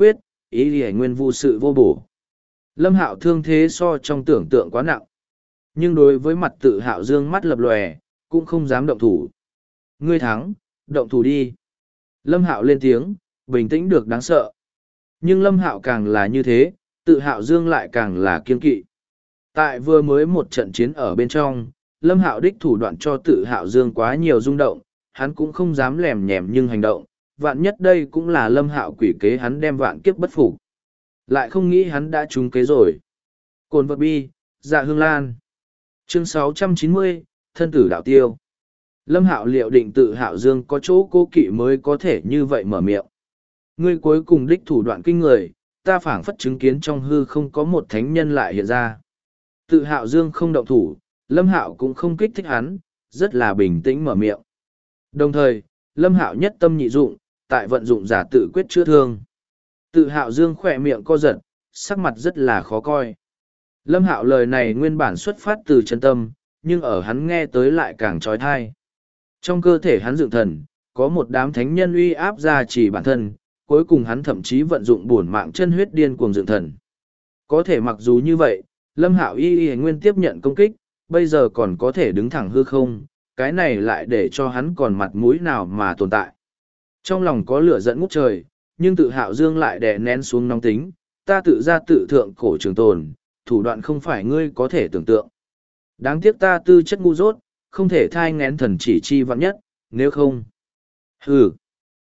ý y nguyên vô sự vô bổ. Lâm Hạo thương thế so trong tưởng tượng quá nặng. Nhưng đối với mặt Tự Hạo dương mắt lập lòe, cũng không dám động thủ. Ngươi thắng, động thủ đi. Lâm Hạo lên tiếng, bình tĩnh được đáng sợ. Nhưng Lâm Hạo càng là như thế, Tự Hạo dương lại càng là kiên kỵ. Tại vừa mới một trận chiến ở bên trong, Lâm Hạo đích thủ đoạn cho Tự Hạo dương quá nhiều rung động, hắn cũng không dám lèm nhèm nhưng hành động. Vạn nhất đây cũng là Lâm Hạo quỷ kế hắn đem vạn kiếp bất phục. Lại không nghĩ hắn đã trúng kế rồi. Cồn vật bi, dạ hương lan. Chương 690, thân tử đạo tiêu. Lâm Hạo liệu định Tự Hạo dương có chỗ cố kỵ mới có thể như vậy mở miệng. Ngươi cuối cùng đích thủ đoạn kinh người, ta phảng phất chứng kiến trong hư không có một thánh nhân lại hiện ra. Tự Hạo dương không động thủ, Lâm Hạo cũng không kích thích hắn, rất là bình tĩnh mở miệng. Đồng thời, Lâm Hạo nhất tâm nhị dụng, tại vận dụng giả tự quyết chữa thương. Tự Hạo dương khỏe miệng co giật, sắc mặt rất là khó coi. Lâm Hạo lời này nguyên bản xuất phát từ chân tâm, nhưng ở hắn nghe tới lại càng trói thai. Trong cơ thể hắn dựng thần, có một đám thánh nhân uy áp ra chỉ bản thân, cuối cùng hắn thậm chí vận dụng bổn mạng chân huyết điên cuồng dựng thần. Có thể mặc dù như vậy, Lâm Hạo y nguyên tiếp nhận công kích, bây giờ còn có thể đứng thẳng hư không, cái này lại để cho hắn còn mặt mũi nào mà tồn tại. Trong lòng có lửa giận ngút trời, nhưng Tự Hạo dương lại đè nén xuống nóng tính, ta tự ra tự thượng cổ trường tồn, thủ đoạn không phải ngươi có thể tưởng tượng. Đáng tiếc ta tư chất ngu dốt, không thể thai ngén thần chỉ chi vạn nhất, nếu không. Hừ.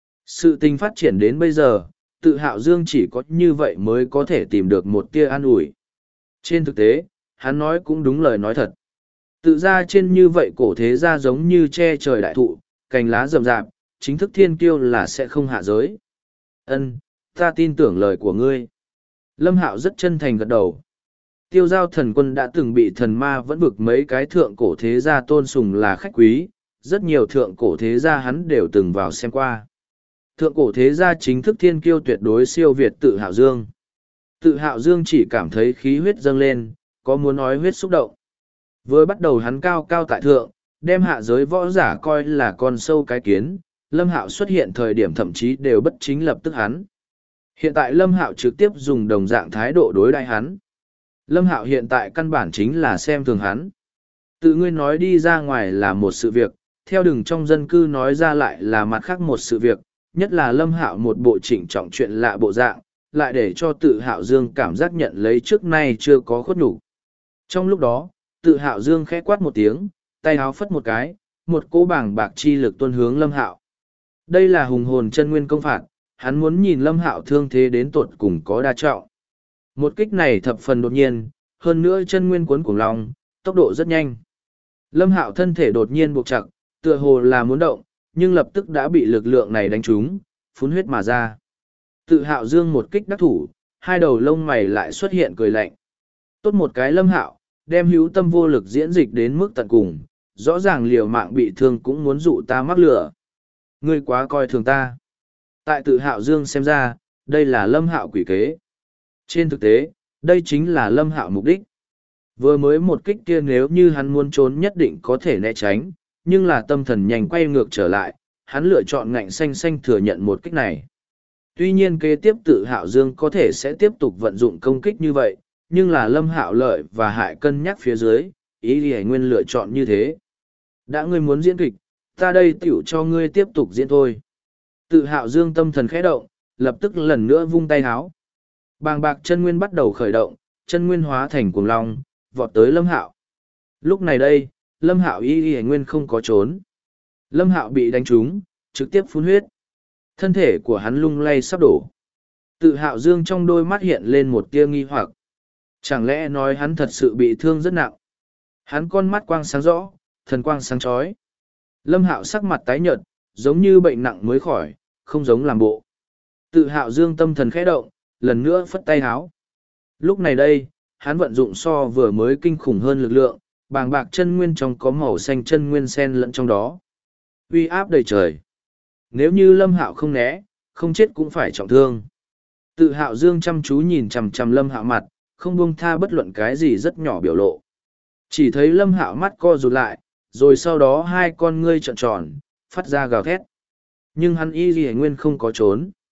Sự tình phát triển đến bây giờ, Tự Hạo dương chỉ có như vậy mới có thể tìm được một tia an ủi. Trên thực tế, hắn nói cũng đúng lời nói thật. Tự ra trên như vậy cổ thế ra giống như che trời đại thụ, cành lá rậm rạp, chính thức thiên kiêu là sẽ không hạ giới. Ân, ta tin tưởng lời của ngươi. Lâm Hạo rất chân thành gật đầu. Tiêu Giao thần quân đã từng bị thần ma vẫn vực mấy cái thượng cổ thế gia tôn sùng là khách quý, rất nhiều thượng cổ thế gia hắn đều từng vào xem qua. Thượng cổ thế gia chính thức thiên kiêu tuyệt đối siêu việt Tự Hạo dương. Tự Hạo dương chỉ cảm thấy khí huyết dâng lên, có muốn nói huyết xúc động. Vừa bắt đầu hắn cao cao tại thượng, đem hạ giới võ giả coi là con sâu cái kiến, Lâm Hạo xuất hiện thời điểm thậm chí đều bất chính lập tức hắn. Hiện tại Lâm Hạo trực tiếp dùng đồng dạng thái độ đối đãi hắn. Lâm Hạo hiện tại căn bản chính là xem thường hắn. Tự ngươi nói đi ra ngoài là một sự việc, theo đường trong dân cư nói ra lại là mặt khác một sự việc, nhất là Lâm Hạo một bộ trịnh trọng chuyện lạ bộ dạng, lại để cho Tự Hạo dương cảm giác nhận lấy trước nay chưa có khuất nhục. Trong lúc đó, Tự Hạo dương khẽ quát một tiếng, tay áo phất một cái, một cỗ bảng bạc chi lực tuôn hướng Lâm Hạo. Đây là hùng hồn chân nguyên công phạt, hắn muốn nhìn Lâm Hạo thương thế đến tột cùng có đa trọng. Một kích này thập phần đột nhiên, hơn nữa chân nguyên cuốn cuồng long, tốc độ rất nhanh. Lâm Hạo thân thể đột nhiên buộc chặt, tựa hồ là muốn động, nhưng lập tức đã bị lực lượng này đánh trúng, phun huyết mà ra. Tự Hạo dương một kích đắc thủ, hai đầu lông mày lại xuất hiện cười lạnh. Tốt một cái Lâm Hạo, đem hữu tâm vô lực diễn dịch đến mức tận cùng, rõ ràng liều mạng bị thương cũng muốn dụ ta mắc lửa. Ngươi quá coi thường ta. Tại Tự Hạo dương xem ra, đây là Lâm Hạo quỷ kế. Trên thực tế, đây chính là Lâm Hạo mục đích. Vừa mới một kích kia nếu như hắn muốn trốn nhất định có thể né tránh, nhưng là tâm thần nhanh quay ngược trở lại, hắn lựa chọn ngạnh xanh xanh thừa nhận một kích này. Tuy nhiên kế tiếp Tự Hạo dương có thể sẽ tiếp tục vận dụng công kích như vậy, nhưng là Lâm Hạo lợi và hại cân nhắc phía dưới, ý Lý Nguyên lựa chọn như thế. Đã ngươi muốn diễn kịch, ta đây tiểu cho ngươi tiếp tục diễn thôi. Tự Hạo dương tâm thần khẽ động, lập tức lần nữa vung tay háo. Bàng bạc chân nguyên bắt đầu khởi động, chân nguyên hóa thành cuồng long, vọt tới Lâm Hạo. Lúc này đây, Lâm Hạo y y nguyên không có trốn. Lâm Hạo bị đánh trúng, trực tiếp phun huyết. Thân thể của hắn lung lay sắp đổ. Tự Hạo dương trong đôi mắt hiện lên một tia nghi hoặc. Chẳng lẽ nói hắn thật sự bị thương rất nặng? Hắn con mắt quang sáng rõ, thần quang sáng chói. Lâm Hạo sắc mặt tái nhợt, giống như bệnh nặng mới khỏi, không giống làm bộ. Tự Hạo dương tâm thần khẽ động, lần nữa phất tay háo. Lúc này đây, hắn vận dụng so vừa mới kinh khủng hơn lực lượng, bàng bạc chân nguyên trong có màu xanh chân nguyên sen lẫn trong đó. Uy áp đầy trời. Nếu như Lâm Hạo không né, không chết cũng phải trọng thương. Tự Hạo dương chăm chú nhìn chằm chằm Lâm Hạo mặt, không buông tha bất luận cái gì rất nhỏ biểu lộ. Chỉ thấy Lâm Hạo mắt co rụt lại, rồi sau đó hai con ngươi trợn tròn, phát ra gào thét. Nhưng hắn y gì nguyên không có trốn.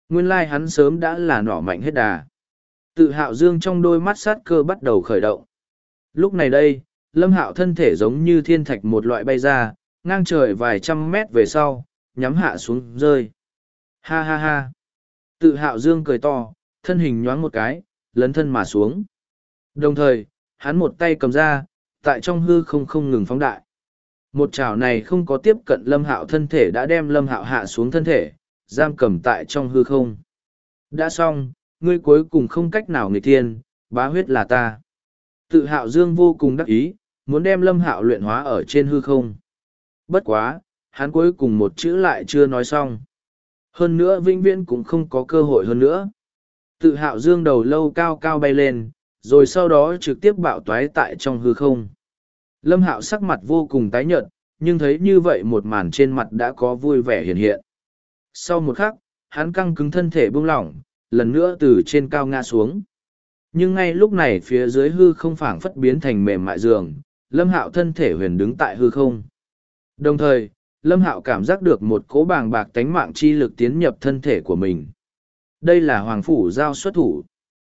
Nguyên lai hắn sớm đã là nỏ mạnh hết đà. Tự Hạo Dương trong đôi mắt sát cơ bắt đầu khởi động. Lúc này đây, Lâm Hạo thân thể giống như thiên thạch một loại bay ra, ngang trời vài trăm mét về sau, nhắm hạ xuống rơi. Ha ha ha. Tự Hạo Dương cười to, thân hình nhoáng một cái, lấn thân mà xuống. Đồng thời, hắn một tay cầm ra, tại trong hư không ngừng phóng đại. Một chảo này không có tiếp cận Lâm Hạo thân thể đã đem Lâm Hạo hạ xuống thân thể, giam cầm tại trong hư không. Đã xong, ngươi cuối cùng không cách nào nghịch thiên, bá huyết là ta. Tự Hạo Dương vô cùng đắc ý, muốn đem Lâm Hạo luyện hóa ở trên hư không. Bất quá, hắn cuối cùng một chữ lại chưa nói xong. Hơn nữa vĩnh viễn cũng không có cơ hội hơn nữa. Tự Hạo Dương đầu lâu cao cao bay lên, rồi sau đó trực tiếp bạo toái tại trong hư không. Lâm Hạo sắc mặt vô cùng tái nhợt, nhưng thấy như vậy một màn trên mặt đã có vui vẻ hiện hiện. Sau một khắc, hắn căng cứng thân thể buông lỏng, lần nữa từ trên cao ngã xuống. Nhưng ngay lúc này phía dưới hư không phảng phất biến thành mềm mại giường, Lâm Hạo thân thể huyền đứng tại hư không. Đồng thời, Lâm Hạo cảm giác được một cỗ bàng bạc tánh mạng chi lực tiến nhập thân thể của mình. Đây là Hoàng Phủ Giao xuất thủ.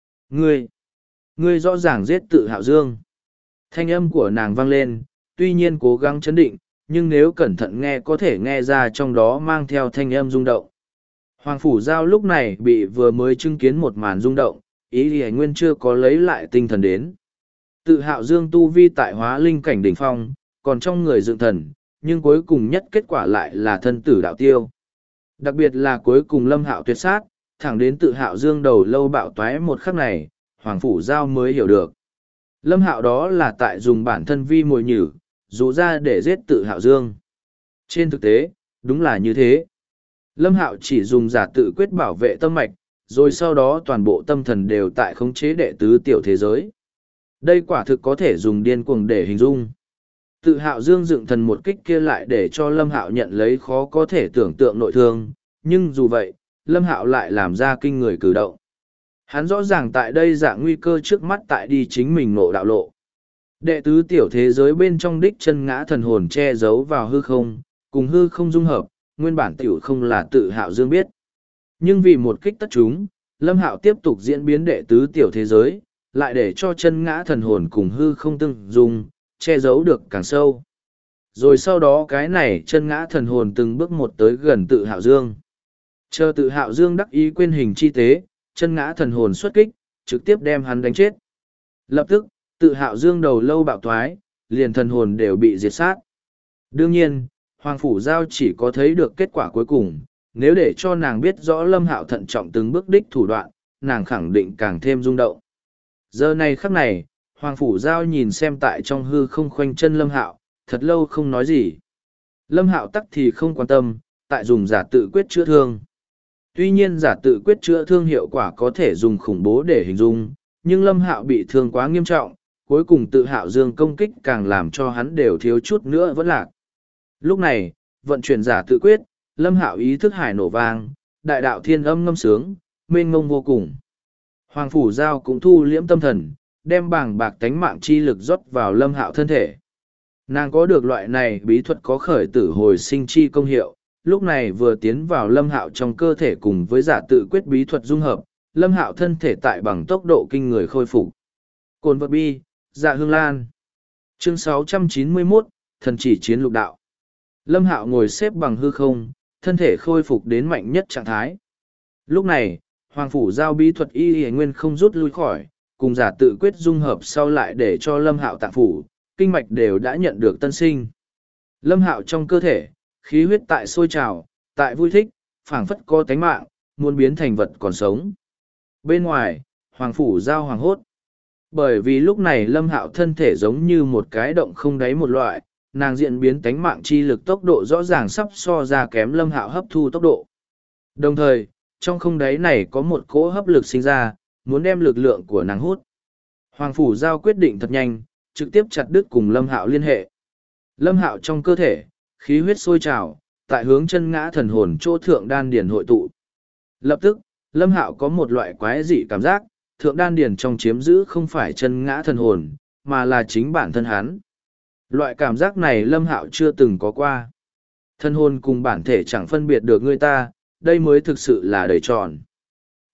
Ngươi rõ ràng giết Tự Hạo Dương. Thanh âm của nàng vang lên, tuy nhiên cố gắng chấn định, nhưng nếu cẩn thận nghe có thể nghe ra trong đó mang theo thanh âm rung động. Hoàng Phủ Giao lúc này bị vừa mới chứng kiến một màn rung động, ý thì nguyên chưa có lấy lại tinh thần đến. Tự Hạo Dương tu vi tại hóa linh cảnh đỉnh phong, còn trong người dựng thần, nhưng cuối cùng nhất kết quả lại là thân tử đạo tiêu. Đặc biệt là cuối cùng Lâm Hạo tuyệt sát, thẳng đến Tự Hạo Dương đầu lâu bạo toái một khắc này, Hoàng Phủ Giao mới hiểu được. Lâm Hạo đó là tại dùng bản thân vi mồi nhử, dụ ra để giết Tự Hạo Dương. Trên thực tế, đúng là như thế. Lâm Hạo chỉ dùng giả tự quyết bảo vệ tâm mạch, rồi sau đó toàn bộ tâm thần đều tại khống chế đệ tứ tiểu thế giới. Đây quả thực có thể dùng điên cuồng để hình dung. Tự Hạo Dương dựng thần một kích kia lại để cho Lâm Hạo nhận lấy khó có thể tưởng tượng nội thương, nhưng dù vậy, Lâm Hạo lại làm ra kinh người cử động. Hắn rõ ràng tại đây dạng nguy cơ trước mắt tại đi chính mình ngộ đạo lộ. Đệ tứ tiểu thế giới bên trong đích chân ngã thần hồn che giấu vào hư không, cùng hư không dung hợp, nguyên bản tiểu không là Tự Hạo Dương biết. Nhưng vì một kích tất chúng, Lâm Hạo tiếp tục diễn biến đệ tứ tiểu thế giới, lại để cho chân ngã thần hồn cùng hư không tương dung, che giấu được càng sâu. Rồi sau đó cái này chân ngã thần hồn từng bước một tới gần Tự Hạo Dương. Chờ Tự Hạo Dương đắc ý quên hình chi tế, chân ngã thần hồn xuất kích, trực tiếp đem hắn đánh chết. Lập tức, Tự Hạo Dương đầu lâu bạo thoái, liền thần hồn đều bị diệt sát. Đương nhiên, Hoàng Phủ Giao chỉ có thấy được kết quả cuối cùng, nếu để cho nàng biết rõ Lâm Hạo thận trọng từng bước đích thủ đoạn, nàng khẳng định càng thêm rung động. Giờ này khắc này, Hoàng Phủ Giao nhìn xem tại trong hư không khoanh chân Lâm Hạo, thật lâu không nói gì. Lâm Hạo tắc thì không quan tâm, tại dùng giả tự quyết chữa thương. Tuy nhiên giả tự quyết chữa thương hiệu quả có thể dùng khủng bố để hình dung, nhưng Lâm Hạo bị thương quá nghiêm trọng, cuối cùng Tự Hạo Dương công kích càng làm cho hắn đều thiếu chút nữa vẫn lạc. Lúc này, vận chuyển giả tự quyết, Lâm Hạo ý thức hải nổ vang, đại đạo thiên âm ngâm sướng, mênh mông vô cùng. Hoàng Phủ Giao cũng thu liễm tâm thần, đem bàng bạc tánh mạng chi lực rót vào Lâm Hạo thân thể. Nàng có được loại này bí thuật có khởi tử hồi sinh chi công hiệu, lúc này vừa tiến vào Lâm Hạo trong cơ thể cùng với giả tự quyết bí thuật dung hợp, Lâm Hạo thân thể tại bằng tốc độ kinh người khôi phục. Cồn vật bi, Dạ Hương Lan. Chương 691, Thần chỉ chiến lục đạo. Lâm Hạo ngồi xếp bằng hư không, thân thể khôi phục đến mạnh nhất trạng thái. Lúc này, Hoàng Phủ Giao bí thuật y nguyên không rút lui khỏi, cùng giả tự quyết dung hợp sau lại để cho Lâm Hạo tạng phủ, kinh mạch đều đã nhận được tân sinh. Lâm Hạo trong cơ thể, khí huyết tại sôi trào, tại vui thích, phảng phất có tánh mạng, muốn biến thành vật còn sống. Bên ngoài, Hoàng Phủ Giao hoàng hốt. Bởi vì lúc này Lâm Hạo thân thể giống như một cái động không đáy một loại, nàng diễn biến tánh mạng chi lực tốc độ rõ ràng sắp so ra kém Lâm Hạo hấp thu tốc độ. Đồng thời, trong không đáy này có một cỗ hấp lực sinh ra, muốn đem lực lượng của nàng hút. Hoàng Phủ Giao quyết định thật nhanh, trực tiếp chặt đứt cùng Lâm Hạo liên hệ. Lâm Hạo trong cơ thể, khí huyết sôi trào, tại hướng chân ngã thần hồn chỗ thượng đan điền hội tụ. Lập tức, Lâm Hạo có một loại quái dị cảm giác, thượng đan điền trong chiếm giữ không phải chân ngã thần hồn, mà là chính bản thân hắn. Loại cảm giác này Lâm Hạo chưa từng có qua. Thân hồn cùng bản thể chẳng phân biệt được người ta, đây mới thực sự là đời tròn.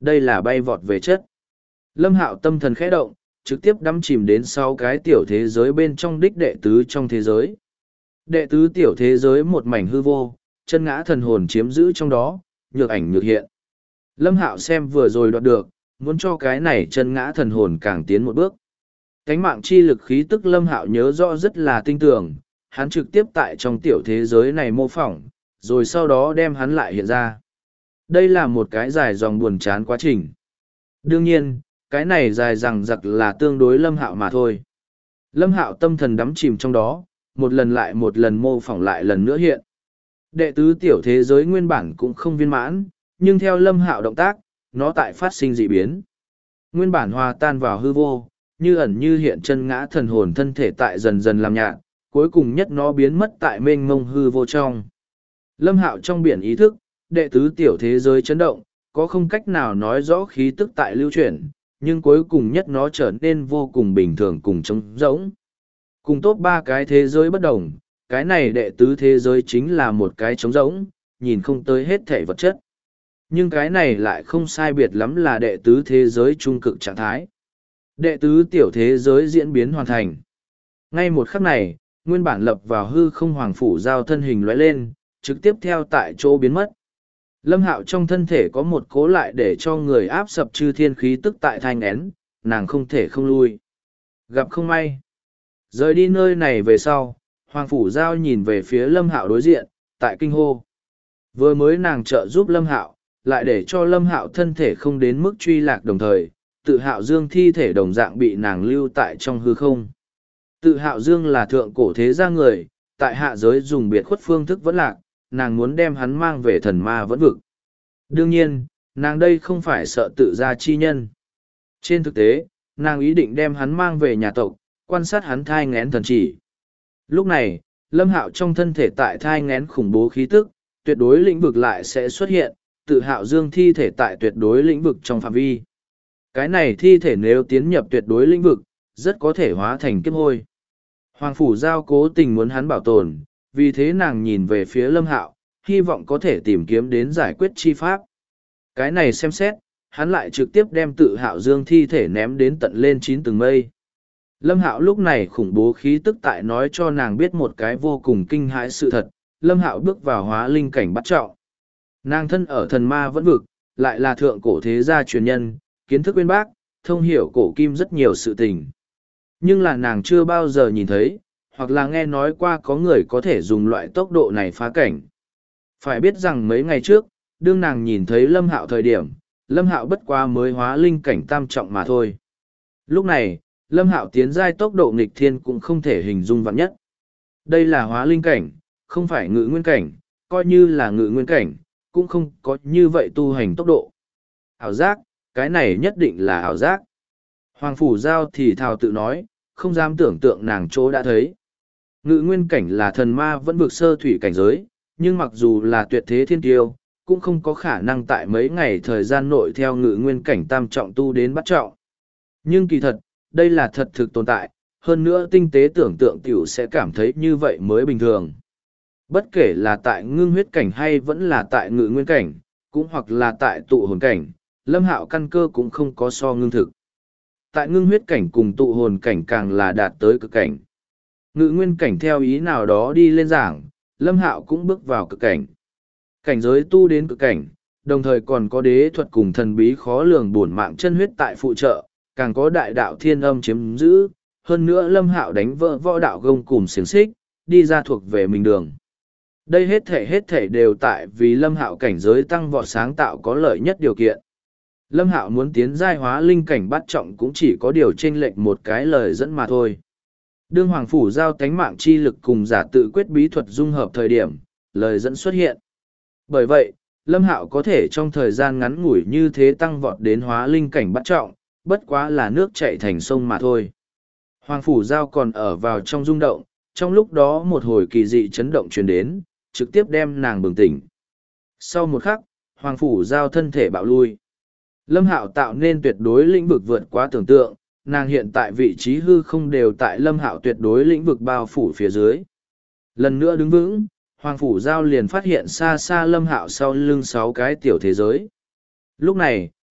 Đây là bay vọt về chất. Lâm Hạo tâm thần khẽ động, trực tiếp đắm chìm đến 6 cái tiểu thế giới bên trong đích đệ tứ trong thế giới. Đệ tứ tiểu thế giới một mảnh hư vô, chân ngã thần hồn chiếm giữ trong đó, nhược ảnh nhược hiện. Lâm Hạo xem vừa rồi đoạt được, muốn cho cái này chân ngã thần hồn càng tiến một bước. Cánh mạng chi lực khí tức Lâm Hạo nhớ rõ rất là tinh tường, hắn trực tiếp tại trong tiểu thế giới này mô phỏng, rồi sau đó đem hắn lại hiện ra. Đây là một cái dài dòng buồn chán quá trình. Đương nhiên, cái này dài dằng dặc là tương đối Lâm Hạo mà thôi. Lâm Hạo tâm thần đắm chìm trong đó, một lần lại một lần mô phỏng lại lần nữa hiện. Đệ tứ tiểu thế giới nguyên bản cũng không viên mãn, nhưng theo Lâm Hạo động tác, nó tại phát sinh dị biến. Nguyên bản hòa tan vào hư vô, như ẩn như hiện chân ngã thần hồn thân thể tại dần dần làm nhạt, cuối cùng nhất nó biến mất tại mênh mông hư vô trong. Lâm Hạo trong biển ý thức, đệ tứ tiểu thế giới chấn động, có không cách nào nói rõ khí tức tại lưu chuyển, nhưng cuối cùng nhất nó trở nên vô cùng bình thường cùng trống rỗng. Cùng top 3 cái thế giới bất đồng, cái này đệ tứ thế giới chính là một cái trống rỗng, nhìn không tới hết thể vật chất. Nhưng cái này lại không sai biệt lắm là đệ tứ thế giới trung cực trạng thái. Đệ tứ tiểu thế giới diễn biến hoàn thành. Ngay một khắc này, nguyên bản lập vào hư không hoàng phủ giao thân hình lóe lên, trực tiếp theo tại chỗ biến mất. Lâm Hạo trong thân thể có một cố lại để cho người áp sập chư thiên khí tức tại thanh én, nàng không thể không lui. Gặp không may. Rời đi nơi này về sau, hoàng phủ giao nhìn về phía Lâm Hạo đối diện, tại kinh hô. Vừa mới nàng trợ giúp Lâm Hạo, lại để cho Lâm Hạo thân thể không đến mức truy lạc đồng thời, tự Hạo Dương thi thể đồng dạng bị nàng lưu tại trong hư không. Tự Hạo Dương là thượng cổ thế gia người, tại hạ giới dùng biệt khuất phương thức vẫn lạc, nàng muốn đem hắn mang về thần ma vẫn vực. Đương nhiên, nàng đây không phải sợ tự gia chi nhân. Trên thực tế, nàng ý định đem hắn mang về nhà tộc, quan sát hắn thai ngén thần chỉ. Lúc này, Lâm Hạo trong thân thể tại thai ngén khủng bố khí tức, tuyệt đối lĩnh vực lại sẽ xuất hiện, tự Hạo Dương thi thể tại tuyệt đối lĩnh vực trong phạm vi. Cái này thi thể nếu tiến nhập tuyệt đối lĩnh vực, rất có thể hóa thành kiếp hôi. Hoàng Phủ Giao cố tình muốn hắn bảo tồn, vì thế nàng nhìn về phía Lâm Hạo, hy vọng có thể tìm kiếm đến giải quyết chi pháp. Cái này xem xét, hắn lại trực tiếp đem tự Hạo Dương thi thể ném đến tận lên 9 tầng mây. Lâm Hạo lúc này khủng bố khí tức tại nói cho nàng biết một cái vô cùng kinh hãi sự thật, Lâm Hạo bước vào hóa linh cảnh bắt trọng. Nàng thân ở thần ma vẫn vực, lại là thượng cổ thế gia truyền nhân, kiến thức uyên bác, thông hiểu cổ kim rất nhiều sự tình. Nhưng là nàng chưa bao giờ nhìn thấy, hoặc là nghe nói qua có người có thể dùng loại tốc độ này phá cảnh. Phải biết rằng mấy ngày trước, đương nàng nhìn thấy Lâm Hạo thời điểm, Lâm Hạo bất quá mới hóa linh cảnh tam trọng mà thôi. Lúc này, Lâm Hạo tiến giai tốc độ nghịch thiên cũng không thể hình dung vạn nhất. Đây là hóa linh cảnh, không phải ngự nguyên cảnh, coi như là ngự nguyên cảnh, cũng không có như vậy tu hành tốc độ. Ảo giác, cái này nhất định là ảo giác. Hoàng Phủ Giao thì thào tự nói, không dám tưởng tượng nàng chỗ đã thấy. Ngự nguyên cảnh là thần ma vẫn vực sơ thủy cảnh giới, nhưng mặc dù là tuyệt thế thiên kiêu, cũng không có khả năng tại mấy ngày thời gian nội theo ngự nguyên cảnh tam trọng tu đến bắt trọng. Nhưng kỳ thật, đây là thật thực tồn tại, hơn nữa tinh tế tưởng tượng tiểu sẽ cảm thấy như vậy mới bình thường. Bất kể là tại ngưng huyết cảnh hay vẫn là tại ngự nguyên cảnh, cũng hoặc là tại tụ hồn cảnh, Lâm Hạo căn cơ cũng không có so ngưng thực. Tại ngưng huyết cảnh cùng tụ hồn cảnh càng là đạt tới cực cảnh. Ngự nguyên cảnh theo ý nào đó đi lên giảng, Lâm Hạo cũng bước vào cực cảnh. Cảnh giới tu đến cực cảnh, đồng thời còn có đế thuật cùng thần bí khó lường bổn mạng chân huyết tại phụ trợ, càng có đại đạo thiên âm chiếm giữ, hơn nữa Lâm Hạo đánh vỡ võ đạo gông cùm xiềng xích, đi ra thuộc về mình đường. Đây hết thể đều tại vì Lâm Hạo cảnh giới tăng vọt sáng tạo có lợi nhất điều kiện. Lâm Hạo muốn tiến giai hóa linh cảnh bắt trọng cũng chỉ có điều chênh lệch một cái lời dẫn mà thôi. Đương Hoàng Phủ Giao tánh mạng chi lực cùng giả tự quyết bí thuật dung hợp thời điểm, lời dẫn xuất hiện. Bởi vậy, Lâm Hạo có thể trong thời gian ngắn ngủi như thế tăng vọt đến hóa linh cảnh bắt trọng, bất quá là nước chảy thành sông mà thôi. Hoàng Phủ Giao còn ở vào trong rung động, trong lúc đó một hồi kỳ dị chấn động truyền đến, trực tiếp đem nàng bừng tỉnh. Sau một khắc, Hoàng Phủ Giao thân thể bạo lui. Lâm Hạo tạo nên tuyệt đối lĩnh vực vượt quá tưởng tượng, nàng hiện tại vị trí hư không đều tại Lâm Hạo tuyệt đối lĩnh vực bao phủ phía dưới. Lần nữa đứng vững, Hoàng Phủ Giao liền phát hiện xa xa Lâm Hạo sau lưng 6 cái tiểu thế giới. Lúc này,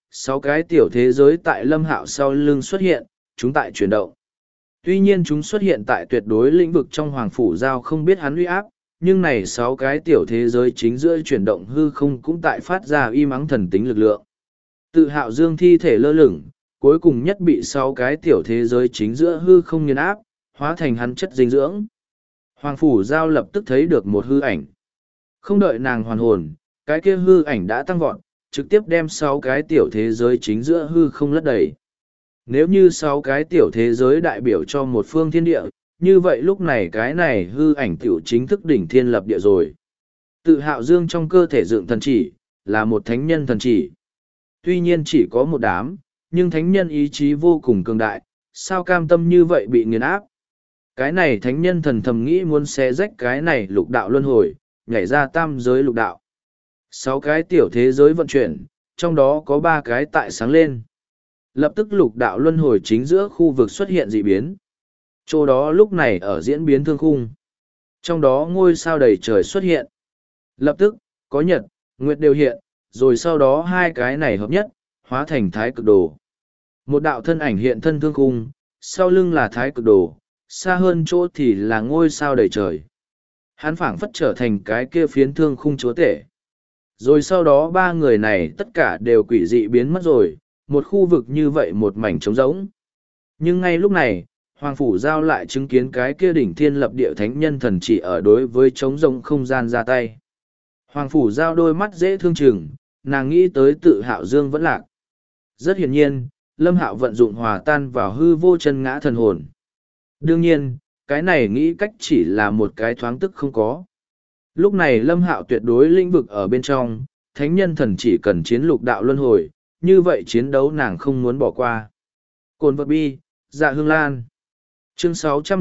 6 cái tiểu thế giới tại Lâm Hạo sau lưng xuất hiện, chúng tại chuyển động. Tuy nhiên chúng xuất hiện tại tuyệt đối lĩnh vực trong Hoàng Phủ Giao không biết hắn uy áp, nhưng này 6 cái tiểu thế giới chính giữa chuyển động hư không cũng tại phát ra y mắng thần tính lực lượng. Tự Hạo Dương thi thể lơ lửng, cuối cùng nhất bị 6 cái tiểu thế giới chính giữa hư không nghiền áp, hóa thành hắn chất dinh dưỡng. Hoàng Phủ Giao lập tức thấy được một hư ảnh. Không đợi nàng hoàn hồn, cái kia hư ảnh đã tăng vọt, trực tiếp đem 6 cái tiểu thế giới chính giữa hư không lấp đầy. Nếu như 6 cái tiểu thế giới đại biểu cho một phương thiên địa, như vậy lúc này cái này hư ảnh tiểu chính thức đỉnh thiên lập địa rồi. Tự Hạo Dương trong cơ thể dựng thần chỉ, là một thánh nhân thần chỉ. Tuy nhiên chỉ có một đám, nhưng thánh nhân ý chí vô cùng cường đại, sao cam tâm như vậy bị nghiền áp. Cái này thánh nhân thần thầm nghĩ muốn xé rách cái này lục đạo luân hồi, nhảy ra tam giới lục đạo. 6 cái tiểu thế giới vận chuyển, trong đó có 3 cái tại sáng lên. Lập tức lục đạo luân hồi chính giữa khu vực xuất hiện dị biến. Chỗ đó lúc này ở diễn biến thương khung. Trong đó ngôi sao đầy trời xuất hiện. Lập tức, có nhật, nguyệt đều hiện, rồi sau đó 2 cái này hợp nhất, hóa thành thái cực đồ. Một đạo thân ảnh hiện thân thương khung, sau lưng là thái cực đồ, xa hơn chỗ thì là ngôi sao đầy trời. Hắn phảng phất trở thành cái kia phiến thương khung chúa tể. Rồi sau đó 3 người này tất cả đều quỷ dị biến mất rồi, một khu vực như vậy một mảnh trống rỗng. Nhưng ngay lúc này, Hoàng Phủ Giao lại chứng kiến cái kia đỉnh thiên lập địa thánh nhân thần chỉ ở đối với trống rỗng không gian ra tay. Hoàng Phủ Giao đôi mắt dễ thương chừng, nàng nghĩ tới Tự Hạo Dương vẫn lạc. Rất hiển nhiên, Lâm Hạo vận dụng hòa tan vào hư vô chân ngã thần hồn. Đương nhiên, cái này nghĩ cách chỉ là một cái thoáng tức không có. Lúc này Lâm Hạo tuyệt đối lĩnh vực ở bên trong, thánh nhân thần chỉ cần chiến lục đạo luân hồi, như vậy chiến đấu nàng không muốn bỏ qua. Cồn vật bi, Dạ Hương Lan. Chương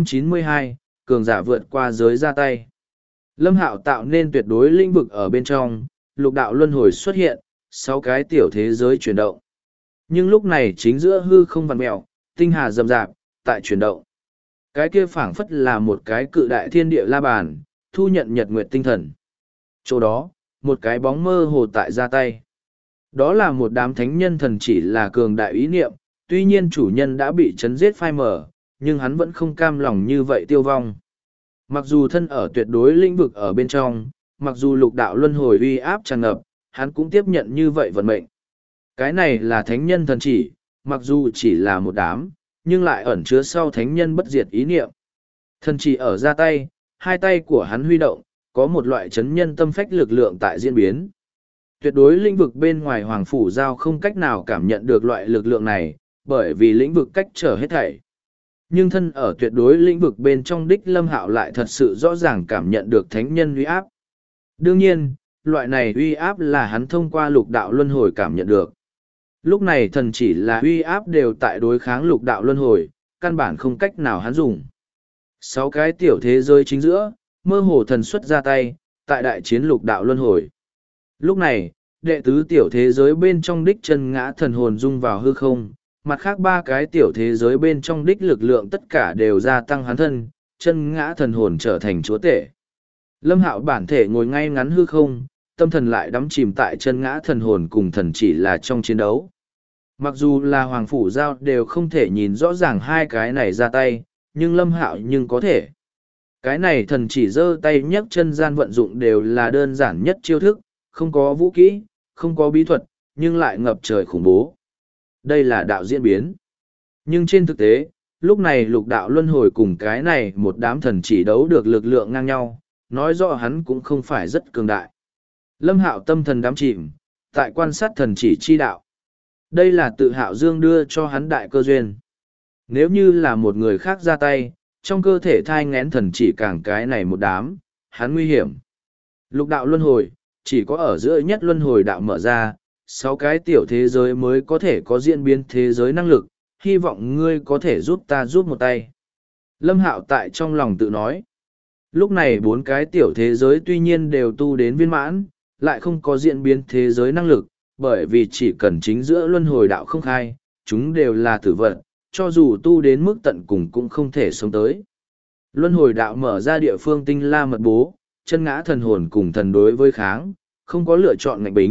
692, cường giả vượt qua giới ra tay. Lâm Hạo tạo nên tuyệt đối lĩnh vực ở bên trong, lục đạo luân hồi xuất hiện, 6 cái tiểu thế giới chuyển động. Nhưng lúc này chính giữa hư không vằn mẹo, tinh hà rầm rạp, tại chuyển động. Cái kia phảng phất là một cái cự đại thiên địa la bàn, thu nhận nhật nguyệt tinh thần. Chỗ đó, một cái bóng mơ hồ tại ra tay. Đó là một đám thánh nhân thần chỉ là cường đại ý niệm, tuy nhiên chủ nhân đã bị chấn giết phai mở, nhưng hắn vẫn không cam lòng như vậy tiêu vong. Mặc dù thân ở tuyệt đối lĩnh vực ở bên trong, mặc dù lục đạo luân hồi uy áp tràn ngập, hắn cũng tiếp nhận như vậy vận mệnh. Cái này là thánh nhân thần chỉ, mặc dù chỉ là một đám, nhưng lại ẩn chứa sau thánh nhân bất diệt ý niệm. Thần chỉ ở ra tay, 2 tay của hắn huy động, có một loại chấn nhân tâm phách lực lượng tại diễn biến. Tuyệt đối lĩnh vực bên ngoài Hoàng Phủ Giao không cách nào cảm nhận được loại lực lượng này, bởi vì lĩnh vực cách trở hết thảy. Nhưng thân ở tuyệt đối lĩnh vực bên trong đích Lâm Hạo lại thật sự rõ ràng cảm nhận được thánh nhân uy áp. Đương nhiên, loại này uy áp là hắn thông qua lục đạo luân hồi cảm nhận được. Lúc này thần chỉ là uy áp đều tại đối kháng lục đạo luân hồi, căn bản không cách nào hắn dùng. 6 cái tiểu thế giới chính giữa, mơ hồ thần xuất ra tay, tại đại chiến lục đạo luân hồi. Lúc này, đệ tứ tiểu thế giới bên trong đích chân ngã thần hồn dung vào hư không, mặt khác 3 cái tiểu thế giới bên trong đích lực lượng tất cả đều gia tăng hắn thân, chân ngã thần hồn trở thành chúa tể. Lâm Hạo bản thể ngồi ngay ngắn hư không, tâm thần lại đắm chìm tại chân ngã thần hồn cùng thần chỉ là trong chiến đấu. Mặc dù là Hoàng Phủ Giao đều không thể nhìn rõ ràng 2 cái này ra tay, nhưng Lâm Hạo nhưng có thể. Cái này thần chỉ giơ tay nhấc chân gian vận dụng đều là đơn giản nhất chiêu thức, không có vũ kỹ, không có bí thuật, nhưng lại ngập trời khủng bố. Đây là đạo diễn biến. Nhưng trên thực tế, lúc này lục đạo luân hồi cùng cái này một đám thần chỉ đấu được lực lượng ngang nhau, nói rõ hắn cũng không phải rất cường đại. Lâm Hạo tâm thần đắm chìm, tại quan sát thần chỉ chi đạo. Đây là Tự Hạo Dương đưa cho hắn đại cơ duyên. Nếu như là một người khác ra tay, trong cơ thể thai ngén thần chỉ càng cái này một đám, hắn nguy hiểm. Lục đạo luân hồi, chỉ có ở giữa nhất luân hồi đạo mở ra, 6 cái tiểu thế giới mới có thể có diễn biến thế giới năng lực, hy vọng ngươi có thể giúp ta giúp một tay. Lâm Hạo tại trong lòng tự nói. Lúc này 4 cái tiểu thế giới tuy nhiên đều tu đến viên mãn, lại không có diễn biến thế giới năng lực, bởi vì chỉ cần chính giữa luân hồi đạo không khai, chúng đều là tử vật, cho dù tu đến mức tận cùng cũng không thể sống tới. Luân hồi đạo mở ra địa phương tinh la mật bố, chân ngã thần hồn cùng thần đối với kháng, không có lựa chọn ngạnh bính,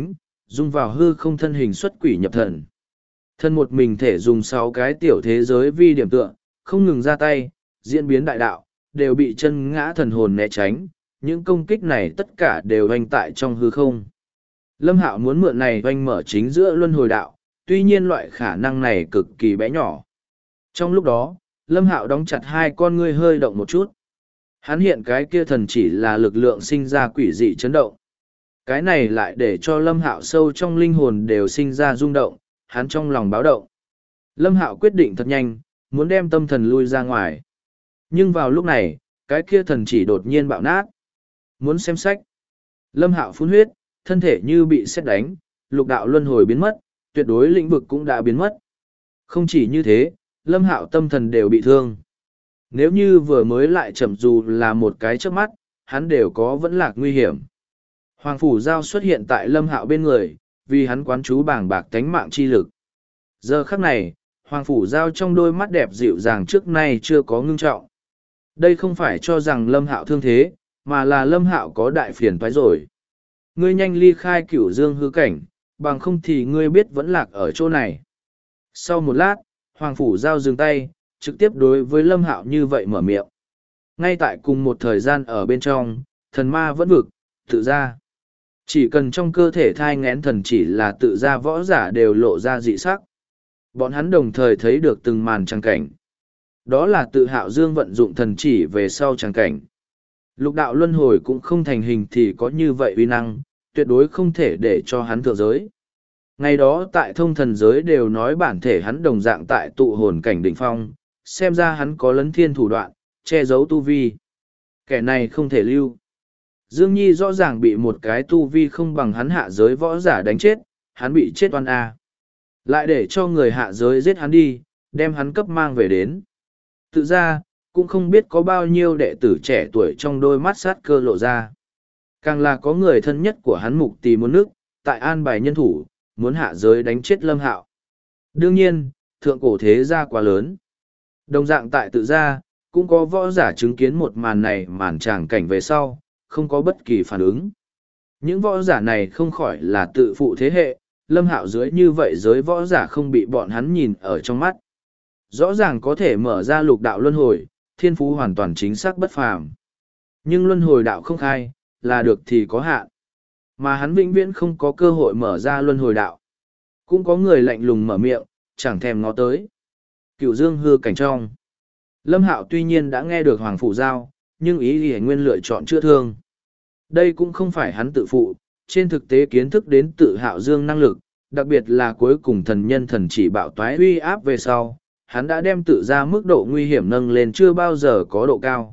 dung vào hư không thân hình xuất quỷ nhập thần. Thân một mình thể dùng 6 cái tiểu thế giới vi điểm tựa, không ngừng ra tay, diễn biến đại đạo, đều bị chân ngã thần hồn né tránh, những công kích này tất cả đều hoành tại trong hư không. Lâm Hạo muốn mượn này hoành mở chính giữa luân hồi đạo, tuy nhiên loại khả năng này cực kỳ bé nhỏ. Trong lúc đó, Lâm Hạo đóng chặt hai con ngươi hơi động một chút. Hắn hiện cái kia thần chỉ là lực lượng sinh ra quỷ dị chấn động. Cái này lại để cho Lâm Hạo sâu trong linh hồn đều sinh ra rung động, hắn trong lòng báo động. Lâm Hạo quyết định thật nhanh, muốn đem tâm thần lui ra ngoài. Nhưng vào lúc này, cái kia thần chỉ đột nhiên bạo nát. Muốn xem sách. Lâm Hạo phun huyết, thân thể như bị sét đánh, lục đạo luân hồi biến mất, tuyệt đối lĩnh vực cũng đã biến mất. Không chỉ như thế, Lâm Hạo tâm thần đều bị thương. Nếu như vừa mới lại chậm dù là một cái chớp mắt, hắn đều có vẫn lạc nguy hiểm. Hoàng Phủ Giao xuất hiện tại Lâm Hạo bên người, vì hắn quán chú bảng bạc tánh mạng chi lực. Giờ khắc này, Hoàng Phủ Giao trong đôi mắt đẹp dịu dàng trước nay chưa có ngưng trọng. Đây không phải cho rằng Lâm Hạo thương thế, mà là Lâm Hạo có đại phiền toái rồi. Ngươi nhanh ly khai Cửu Dương hư cảnh, bằng không thì ngươi biết vẫn lạc ở chỗ này. Sau một lát, Hoàng Phủ Giao dừng tay, trực tiếp đối với Lâm Hạo như vậy mở miệng. Ngay tại cùng một thời gian ở bên trong, thần ma vẫn vực, tự ra. Chỉ cần trong cơ thể thai ngén thần chỉ là tự ra võ giả đều lộ ra dị sắc. Bọn hắn đồng thời thấy được từng màn tràng cảnh. Đó là tự Hạo Dương vận dụng thần chỉ về sau tràng cảnh. Lục đạo luân hồi cũng không thành hình thì có như vậy uy năng, tuyệt đối không thể để cho hắn thượng giới. Ngày đó tại thông thần giới đều nói bản thể hắn đồng dạng tại tụ hồn cảnh đỉnh phong, xem ra hắn có lấn thiên thủ đoạn, che giấu tu vi. Kẻ này không thể lưu. Dương Nhi rõ ràng bị một cái tu vi không bằng hắn hạ giới võ giả đánh chết, hắn bị chết oan a. Lại để cho người hạ giới giết hắn đi, đem hắn cấp mang về đến. Tự ra, cũng không biết có bao nhiêu đệ tử trẻ tuổi trong đôi mắt sát cơ lộ ra. Càng là có người thân nhất của hắn mục tì muốn nước, tại an bài nhân thủ, muốn hạ giới đánh chết Lâm Hạo. Đương nhiên, thượng cổ thế gia quá lớn. Đồng dạng tại tự gia, cũng có võ giả chứng kiến một màn này màn tràng cảnh về sau, không có bất kỳ phản ứng. Những võ giả này không khỏi là tự phụ thế hệ, Lâm Hạo dưới như vậy giới võ giả không bị bọn hắn nhìn ở trong mắt. Rõ ràng có thể mở ra lục đạo luân hồi, thiên phú hoàn toàn chính xác bất phàm. Nhưng luân hồi đạo không khai, là được thì có hạn. Mà hắn vĩnh viễn không có cơ hội mở ra luân hồi đạo. Cũng có người lạnh lùng mở miệng, chẳng thèm ngó tới. Cửu Dương hư cảnh trong. Lâm Hạo tuy nhiên đã nghe được Hoàng Phủ Giao, nhưng ý thì nguyên lựa chọn chữa thương. Đây cũng không phải hắn tự phụ, trên thực tế kiến thức đến tự Hạo Dương năng lực, đặc biệt là cuối cùng thần nhân thần chỉ bạo toái uy áp về sau, hắn đã đem tự ra mức độ nguy hiểm nâng lên chưa bao giờ có độ cao.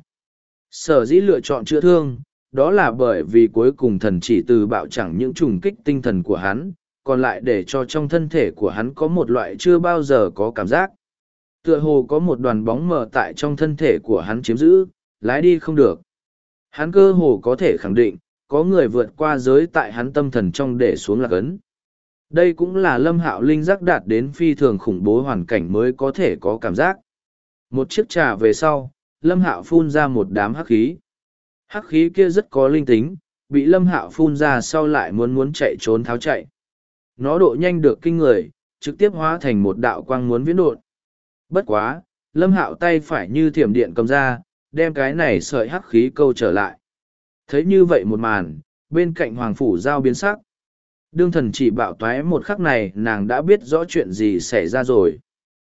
Sở dĩ lựa chọn chữa thương, đó là bởi vì cuối cùng thần chỉ từ bạo chẳng những trùng kích tinh thần của hắn, còn lại để cho trong thân thể của hắn có một loại chưa bao giờ có cảm giác. Tựa hồ có một đoàn bóng mờ tại trong thân thể của hắn chiếm giữ, lái đi không được. Hắn cơ hồ có thể khẳng định, có người vượt qua giới tại hắn tâm thần trong để xuống lạc ấn. Đây cũng là Lâm Hạo linh giác đạt đến phi thường khủng bố hoàn cảnh mới có thể có cảm giác. Một chiếc trà về sau, Lâm Hạo phun ra một đám hắc khí. Hắc khí kia rất có linh tính, bị Lâm Hạo phun ra sau lại muốn chạy trốn tháo chạy. Nó độ nhanh được kinh người, trực tiếp hóa thành một đạo quang muốn viễn độn. Bất quá, Lâm Hạo tay phải như thiểm điện cầm ra, đem cái này sợi hắc khí câu trở lại. Thấy như vậy một màn, bên cạnh Hoàng Phủ Giao biến sắc. Đương thần chỉ bạo toái một khắc này nàng đã biết rõ chuyện gì xảy ra rồi.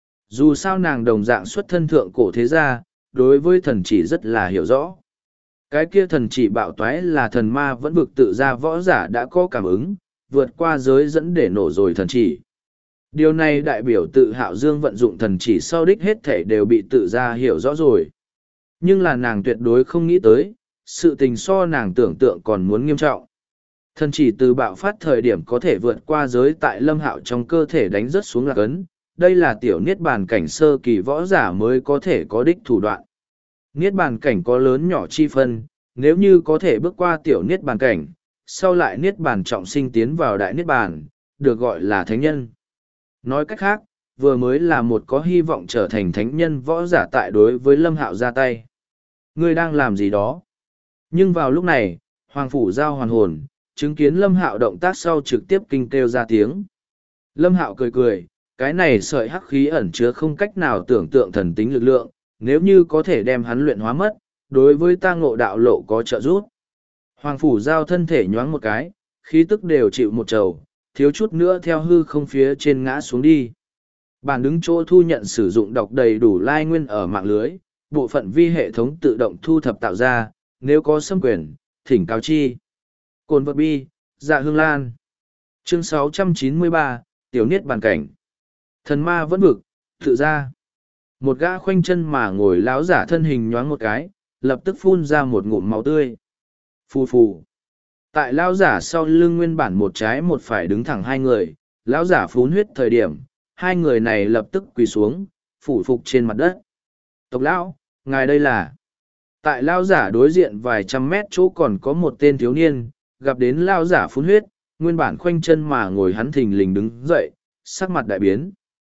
Dù sao nàng đồng dạng xuất thân thượng cổ thế gia, đối với thần chỉ rất là hiểu rõ. Cái kia thần chỉ bạo toái là thần ma vẫn vực tự ra võ giả đã có cảm ứng, vượt qua giới dẫn để nổ rồi thần chỉ. Điều này đại biểu tự Hạo Dương vận dụng thần chỉ sau đích hết thể đều bị tự ra hiểu rõ rồi. Nhưng là nàng tuyệt đối không nghĩ tới, sự tình so nàng tưởng tượng còn muốn nghiêm trọng. Thần chỉ từ bạo phát thời điểm có thể vượt qua giới tại Lâm Hạo trong cơ thể đánh rớt xuống lạc ấn. Đây là tiểu niết bàn cảnh sơ kỳ võ giả mới có thể có đích thủ đoạn. Niết bàn cảnh có lớn nhỏ chi phân, nếu như có thể bước qua tiểu niết bàn cảnh, sau lại niết bàn trọng sinh tiến vào đại niết bàn, được gọi là thánh nhân. Nói cách khác, vừa mới là một có hy vọng trở thành thánh nhân võ giả tại đối với Lâm Hạo ra tay. Ngươi đang làm gì đó? Nhưng vào lúc này, Hoàng Phủ Giao hoàn hồn, chứng kiến Lâm Hạo động tác sau trực tiếp kinh kêu ra tiếng. Lâm Hạo cười cười, cái này sợi hắc khí ẩn chứa không cách nào tưởng tượng thần tính lực lượng, nếu như có thể đem hắn luyện hóa mất, đối với ta ngộ đạo lộ có trợ giúp. Hoàng phủ giao thân thể nhoáng một cái, khí tức đều chịu một trầu, thiếu chút nữa theo hư không phía trên ngã xuống đi. Bản đứng chỗ thu nhận sử dụng đọc đầy đủ lai nguyên ở mạng lưới, bộ phận vi hệ thống tự động thu thập tạo ra, nếu có xâm quyền, thỉnh cáo chi. Cồn vật bi, dạ hương lan. Chương 693, Tiểu Niết Bàn Cảnh. Thần ma vẫn vực, tự ra. Một gã khoanh chân mà ngồi láo giả thân hình nhoáng một cái, lập tức phun ra một ngụm máu tươi. Phù phù. Tại lao giả sau lưng nguyên bản một trái một phải đứng thẳng hai người, lão giả phun huyết thời điểm, hai người này lập tức quỳ xuống, phủ phục trên mặt đất. Tộc lão, ngài đây là... Tại lao giả đối diện vài trăm mét chỗ còn có một tên thiếu niên, gặp đến lao giả phun huyết, nguyên bản khoanh chân mà ngồi hắn thình lình đứng dậy, sắc mặt đại biến.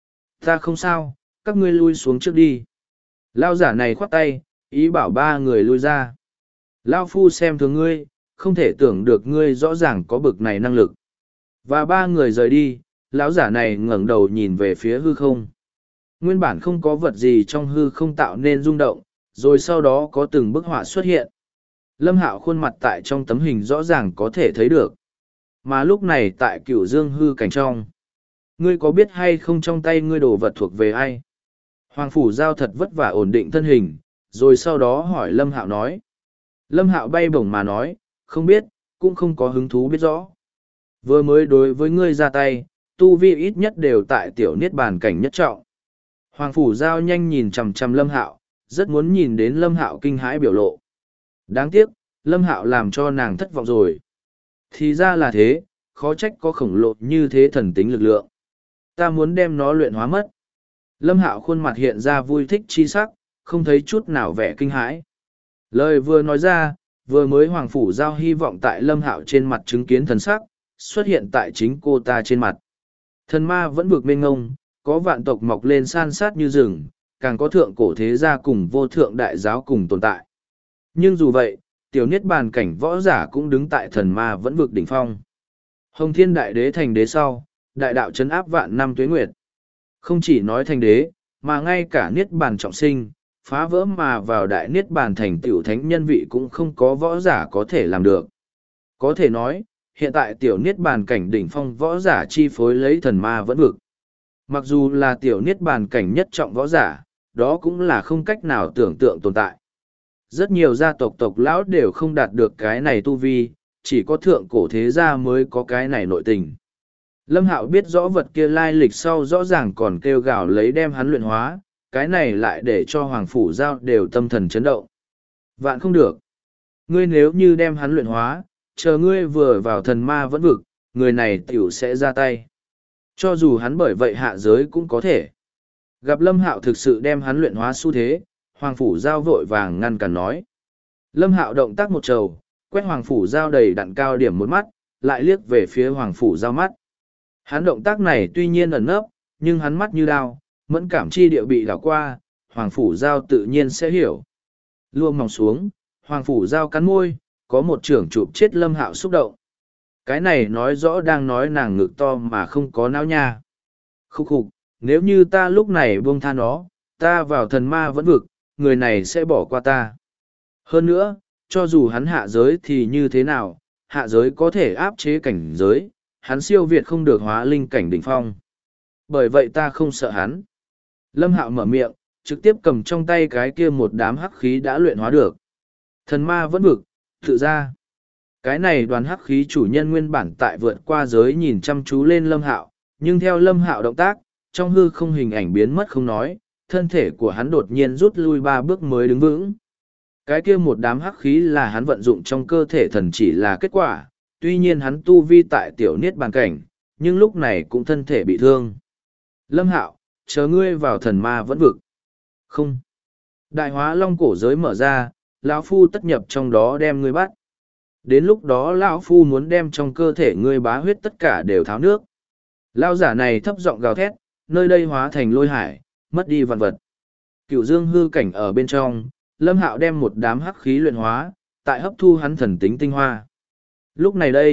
Ta không sao, các ngươi lui xuống trước đi. Lao giả này khoát tay, ý bảo ba người lui ra. Lao phu xem thường ngươi, không thể tưởng được ngươi rõ ràng có bực này năng lực. Và ba người rời đi, lão giả này ngẩng đầu nhìn về phía hư không. Nguyên bản không có vật gì trong hư không tạo nên rung động, rồi sau đó có từng bức họa xuất hiện. Lâm Hạo khuôn mặt tại trong tấm hình rõ ràng có thể thấy được. Mà lúc này tại Cửu Dương hư cảnh trong. Ngươi có biết hay không trong tay ngươi đồ vật thuộc về ai? Hoàng phủ giao thật vất vả ổn định thân hình, rồi sau đó hỏi Lâm Hạo nói. Lâm Hạo bay bổng mà nói, không biết, cũng không có hứng thú biết rõ. Vừa mới đối với ngươi ra tay, tu vi ít nhất đều tại tiểu niết bàn cảnh nhất trọng. Hoàng phủ giao nhanh nhìn chằm chằm Lâm Hạo, rất muốn nhìn đến Lâm Hạo kinh hãi biểu lộ. Đáng tiếc, Lâm Hạo làm cho nàng thất vọng rồi. Thì ra là thế, khó trách có khổng lồ như thế thần tính lực lượng. Ta muốn đem nó luyện hóa mất. Lâm Hạo khuôn mặt hiện ra vui thích chi sắc, không thấy chút nào vẻ kinh hãi. Lời vừa nói ra, vừa mới Hoàng phủ giao hy vọng tại Lâm Hạo trên mặt chứng kiến thần sắc, xuất hiện tại chính cô ta trên mặt. Thần ma vẫn vực mênh ngông, có vạn tộc mọc lên san sát như rừng, càng có thượng cổ thế gia cùng vô thượng đại giáo cùng tồn tại. Nhưng dù vậy, tiểu niết bàn cảnh võ giả cũng đứng tại thần ma vẫn vực đỉnh phong. Hồng Thiên Đại Đế thành đế sau, đại đạo trấn áp vạn năm tuế nguyệt. Không chỉ nói thành đế, mà ngay cả niết bàn trọng sinh, phá vỡ mà vào đại niết bàn thành tiểu thánh nhân vị cũng không có võ giả có thể làm được. Có thể nói, hiện tại tiểu niết bàn cảnh đỉnh phong võ giả chi phối lấy thần ma vẫn vực. Mặc dù là tiểu niết bàn cảnh nhất trọng võ giả, đó cũng là không cách nào tưởng tượng tồn tại. Rất nhiều gia tộc tộc lão đều không đạt được cái này tu vi, chỉ có thượng cổ thế gia mới có cái này nội tình. Lâm Hạo biết rõ vật kia lai lịch sau rõ ràng còn kêu gào lấy đem hắn luyện hóa, cái này lại để cho Hoàng phủ giao đều tâm thần chấn động. Vạn không được. Ngươi nếu như đem hắn luyện hóa, chờ ngươi vừa vào thần ma vẫn vực, người này tiểu sẽ ra tay. Cho dù hắn bởi vậy hạ giới cũng có thể. Gặp Lâm Hạo thực sự đem hắn luyện hóa xu thế, Hoàng phủ giao vội vàng ngăn cản nói. Lâm Hạo động tác một trầu, quét Hoàng phủ giao đầy đặn cao điểm một mắt, lại liếc về phía Hoàng phủ giao mắt. Hắn động tác này tuy nhiên ẩn nấp, nhưng hắn mắt như đao, mẫn cảm chi địa bị đảo qua, Hoàng phủ giao tự nhiên sẽ hiểu. Lua mỏng xuống, Hoàng phủ giao cắn môi, có một trưởng chụp chết Lâm Hạo xúc động. Cái này nói rõ đang nói nàng ngực to mà không có não nha. Khúc khục, nếu như ta lúc này buông tha nó, ta vào thần ma vẫn vực, người này sẽ bỏ qua ta. Hơn nữa, cho dù hắn hạ giới thì như thế nào, hạ giới có thể áp chế cảnh giới, hắn siêu việt không được hóa linh cảnh đỉnh phong. Bởi vậy ta không sợ hắn. Lâm Hạo mở miệng, trực tiếp cầm trong tay cái kia một đám hắc khí đã luyện hóa được. Thần ma vẫn vực, tự ra. Cái này đoàn hắc khí chủ nhân nguyên bản tại vượt qua giới nhìn chăm chú lên Lâm Hạo, nhưng theo Lâm Hạo động tác, trong hư không hình ảnh biến mất không nói, thân thể của hắn đột nhiên rút lui 3 bước mới đứng vững. Cái kia một đám hắc khí là hắn vận dụng trong cơ thể thần chỉ là kết quả, tuy nhiên hắn tu vi tại tiểu niết bàn cảnh, nhưng lúc này cũng thân thể bị thương. Lâm Hạo, chờ ngươi vào thần ma vẫn vực. Không. Đại hóa long cổ giới mở ra, lão phu tất nhập trong đó đem ngươi bắt. Đến lúc đó lão phu muốn đem trong cơ thể ngươi bá huyết tất cả đều tháo nước. Lão giả này thấp giọng gào thét, nơi đây hóa thành lôi hải, mất đi vạn vật. Cửu Dương hư cảnh ở bên trong, Lâm Hạo đem một đám hắc khí luyện hóa, tại hấp thu hắn thần tính tinh hoa. Lúc này đây,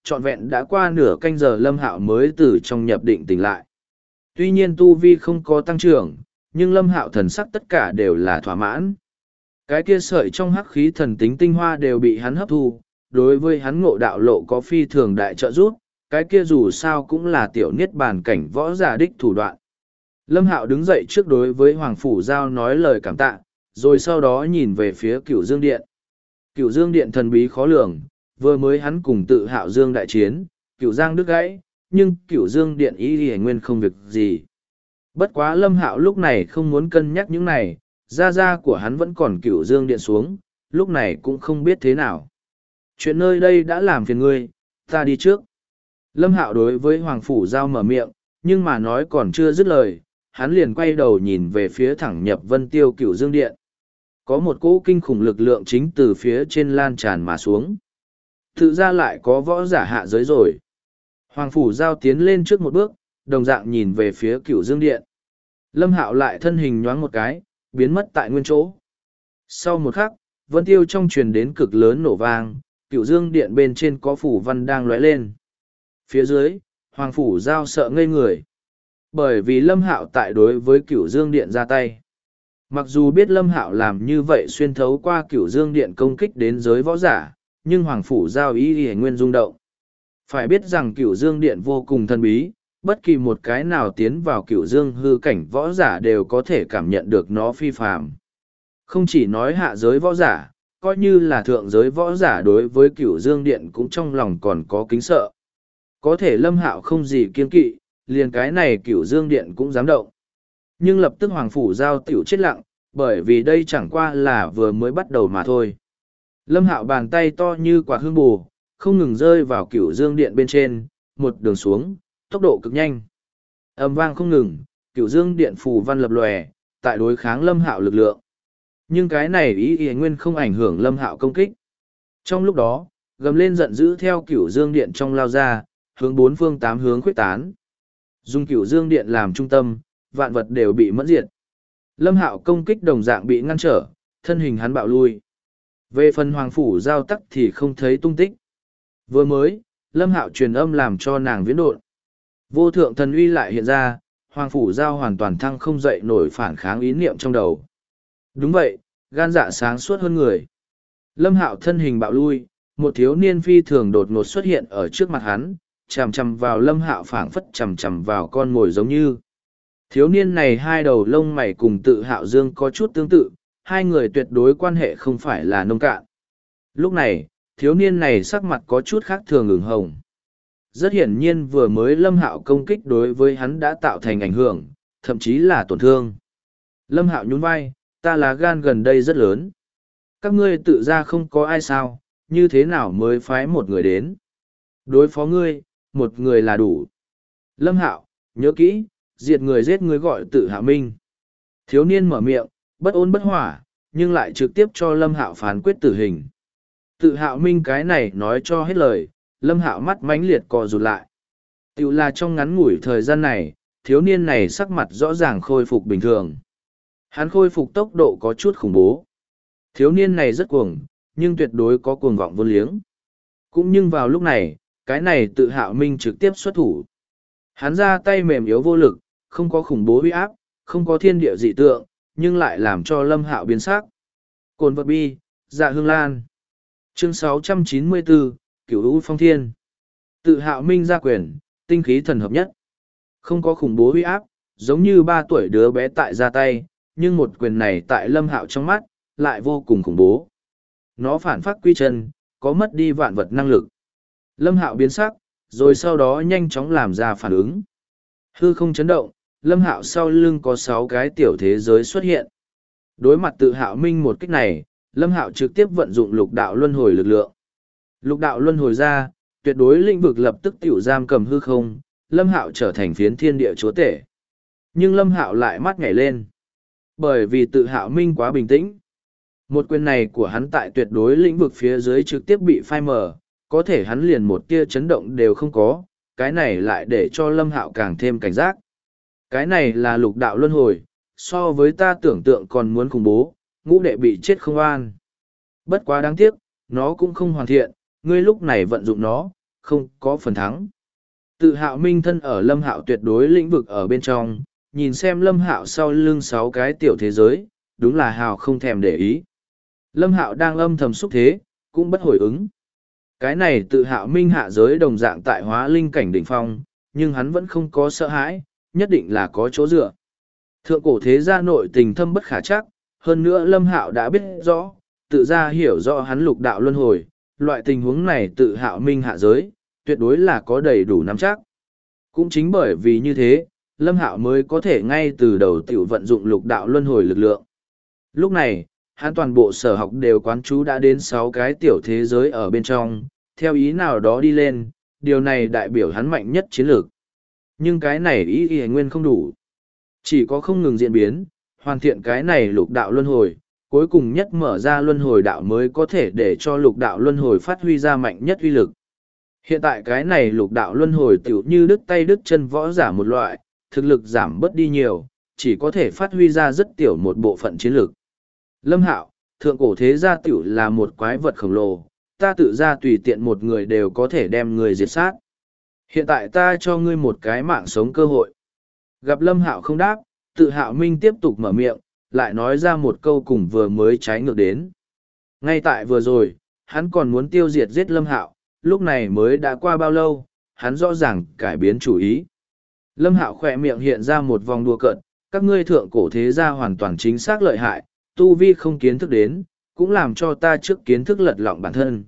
trọn vẹn đã qua nửa canh giờ Lâm Hạo mới từ trong nhập định tỉnh lại. Tuy nhiên tu vi không có tăng trưởng, nhưng Lâm Hạo thần sắc tất cả đều là thỏa mãn. Cái kia sợi trong hắc khí thần tính tinh hoa đều bị hắn hấp thu, đối với hắn ngộ đạo lộ có phi thường đại trợ giúp, cái kia dù sao cũng là tiểu niết bàn cảnh võ giả đích thủ đoạn. Lâm Hạo đứng dậy trước đối với Hoàng Phủ Giao nói lời cảm tạ, rồi sau đó nhìn về phía Cửu Dương Điện. Cửu Dương Điện thần bí khó lường, vừa mới hắn cùng Tự Hạo Dương đại chiến, Cửu Giang đứt gãy, nhưng Cửu Dương Điện ý y nguyên không việc gì. Bất quá Lâm Hạo lúc này không muốn cân nhắc những này, gia của hắn vẫn còn Cửu Dương Điện xuống, lúc này cũng không biết thế nào. Chuyện nơi đây đã làm phiền ngươi, ta đi trước. Lâm Hạo đối với Hoàng Phủ Giao mở miệng, nhưng mà nói còn chưa dứt lời, hắn liền quay đầu nhìn về phía thẳng nhập Vân Tiêu Cửu Dương Điện. Có một cỗ kinh khủng lực lượng chính từ phía trên lan tràn mà xuống. Tự ra lại có võ giả hạ giới rồi. Hoàng Phủ Giao tiến lên trước một bước, đồng dạng nhìn về phía Cửu Dương Điện. Lâm Hạo lại thân hình nhoáng một cái, biến mất tại nguyên chỗ. Sau một khắc, Vân Tiêu trong truyền đến cực lớn nổ vang, Cửu Dương Điện bên trên có phủ văn đang lóe lên. Phía dưới, Hoàng Phủ Giao sợ ngây người. Bởi vì Lâm Hạo tại đối với Cửu Dương Điện ra tay. Mặc dù biết Lâm Hạo làm như vậy xuyên thấu qua Cửu Dương Điện công kích đến giới võ giả, nhưng Hoàng Phủ Giao ý y nguyên rung động. Phải biết rằng Cửu Dương Điện vô cùng thần bí, bất kỳ một cái nào tiến vào Cửu Dương hư cảnh võ giả đều có thể cảm nhận được nó phi phàm. Không chỉ nói hạ giới võ giả, coi như là thượng giới võ giả đối với Cửu Dương Điện cũng trong lòng còn có kính sợ. Có thể Lâm Hạo không gì kiên kỵ, liền cái này Cửu Dương Điện cũng dám động. Nhưng lập tức Hoàng Phủ Giao tiểu chết lặng, bởi vì đây chẳng qua là vừa mới bắt đầu mà thôi. Lâm Hạo bàn tay to như quả hương bù, không ngừng rơi vào Cửu Dương Điện bên trên, một đường xuống, tốc độ cực nhanh. Âm vang không ngừng, Cửu Dương Điện phù văn lập lòe, tại đối kháng Lâm Hạo lực lượng. Nhưng cái này ý y nguyên không ảnh hưởng Lâm Hạo công kích. Trong lúc đó, gầm lên giận dữ theo Cửu Dương Điện trong lao ra, hướng bốn phương tám hướng khuyết tán. Dùng Cửu Dương Điện làm trung tâm, vạn vật đều bị mẫn diệt. Lâm Hạo công kích đồng dạng bị ngăn trở, thân hình hắn bạo lui. Về phần Hoàng Phủ Giao tắc thì không thấy tung tích. Vừa mới, Lâm Hạo truyền âm làm cho nàng viễn độn. Vô thượng thần uy lại hiện ra, Hoàng Phủ Giao hoàn toàn thăng không dậy nổi phản kháng ý niệm trong đầu. Đúng vậy, gan dạ sáng suốt hơn người. Lâm Hạo thân hình bạo lui, một thiếu niên phi thường đột ngột xuất hiện ở trước mặt hắn, chằm chằm vào Lâm Hạo phảng phất chằm chằm vào con mồi giống như. Thiếu niên này hai đầu lông mày cùng Tự Hạo Dương có chút tương tự, hai người tuyệt đối quan hệ không phải là nông cạn. Lúc này, thiếu niên này sắc mặt có chút khác thường ửng hồng. Rất hiển nhiên vừa mới Lâm Hạo công kích đối với hắn đã tạo thành ảnh hưởng, thậm chí là tổn thương. Lâm Hạo nhún vai, ta là gan gần đây rất lớn. Các ngươi tự ra không có ai sao, như thế nào mới phái một người đến. Đối phó ngươi, một người là đủ. Lâm Hạo, nhớ kỹ, diệt người giết người gọi Tự Hạo Minh. Thiếu niên mở miệng, bất ôn bất hỏa, nhưng lại trực tiếp cho Lâm Hạo phán quyết tử hình. Tự Hạo Minh cái này nói cho hết lời, Lâm Hạo mắt mãnh liệt co rụt lại. Tiểu là trong ngắn ngủi thời gian này, thiếu niên này sắc mặt rõ ràng khôi phục bình thường. Hắn khôi phục tốc độ có chút khủng bố. Thiếu niên này rất cuồng, nhưng tuyệt đối có cuồng vọng vô liếng. Cũng nhưng vào lúc này, cái này Tự Hạo Minh trực tiếp xuất thủ. Hắn ra tay mềm yếu vô lực, không có khủng bố uy áp, không có thiên địa dị tượng, nhưng lại làm cho Lâm Hạo biến sắc. Cồn vật bi, Dạ Hương Lan. Chương 694, Cửu U Phong Thiên. Tự Hạo Minh ra quyền, tinh khí thần hợp nhất. Không có khủng bố uy áp, giống như 3 tuổi đứa bé tại ra tay, nhưng một quyền này tại Lâm Hạo trong mắt, lại vô cùng khủng bố. Nó phản phát quy chân, có mất đi vạn vật năng lực. Lâm Hạo biến sắc, rồi sau đó nhanh chóng làm ra phản ứng. Hư không chấn động, Lâm Hạo sau lưng có 6 cái tiểu thế giới xuất hiện. Đối mặt Tự Hạo Minh một kích này, Lâm Hạo trực tiếp vận dụng lục đạo luân hồi lực lượng. Lục đạo luân hồi ra, tuyệt đối lĩnh vực lập tức tiểu giam cầm hư không, Lâm Hạo trở thành phiến thiên địa chúa tể. Nhưng Lâm Hạo lại mắt nhảy lên. Bởi vì Tự Hạo Minh quá bình tĩnh. Một quyền này của hắn tại tuyệt đối lĩnh vực phía dưới trực tiếp bị phai mờ, có thể hắn liền một tia chấn động đều không có, cái này lại để cho Lâm Hạo càng thêm cảnh giác. Cái này là lục đạo luân hồi, so với ta tưởng tượng còn muốn khủng bố, ngũ đệ bị chết không an. Bất quá đáng tiếc, nó cũng không hoàn thiện, ngươi lúc này vận dụng nó, không có phần thắng. Tự Hạo minh thân ở Lâm Hạo tuyệt đối lĩnh vực ở bên trong, nhìn xem Lâm Hạo sau lưng 6 cái tiểu thế giới, đúng là hào không thèm để ý. Lâm Hạo đang âm thầm xúc thế, cũng bất hồi ứng. Cái này Tự Hạo minh hạ giới đồng dạng tại hóa linh cảnh đỉnh phong, nhưng hắn vẫn không có sợ hãi, nhất định là có chỗ dựa. Thượng cổ thế gia nội tình thâm bất khả chắc, hơn nữa Lâm Hạo đã biết rõ, tự ra hiểu rõ hắn lục đạo luân hồi, loại tình huống này Tự Hạo minh hạ giới, tuyệt đối là có đầy đủ nắm chắc. Cũng chính bởi vì như thế, Lâm Hạo mới có thể ngay từ đầu tiểu vận dụng lục đạo luân hồi lực lượng. Lúc này, hắn toàn bộ sở học đều quán chú đã đến 6 cái tiểu thế giới ở bên trong, theo ý nào đó đi lên, điều này đại biểu hắn mạnh nhất chiến lược. Nhưng cái này ý nguyên không đủ. Chỉ có không ngừng diễn biến, hoàn thiện cái này lục đạo luân hồi, cuối cùng nhất mở ra luân hồi đạo mới có thể để cho lục đạo luân hồi phát huy ra mạnh nhất uy lực. Hiện tại cái này lục đạo luân hồi tiểu như đứt tay đứt chân võ giả một loại, thực lực giảm bớt đi nhiều, chỉ có thể phát huy ra rất tiểu một bộ phận chiến lược. Lâm Hạo, thượng cổ thế gia tiểu là một quái vật khổng lồ, ta tự ra tùy tiện một người đều có thể đem người diệt sát. Hiện tại ta cho ngươi một cái mạng sống cơ hội. Gặp Lâm Hạo không đáp, Tự Hạo minh tiếp tục mở miệng, lại nói ra một câu cùng vừa mới trái ngược đến. Ngay tại vừa rồi, hắn còn muốn tiêu diệt giết Lâm Hạo, lúc này mới đã qua bao lâu, hắn rõ ràng cải biến chủ ý. Lâm Hạo khỏe miệng hiện ra một vòng đùa cợt, các ngươi thượng cổ thế gia hoàn toàn chính xác lợi hại, tu vi không kiến thức đến, cũng làm cho ta trước kiến thức lật lọng bản thân.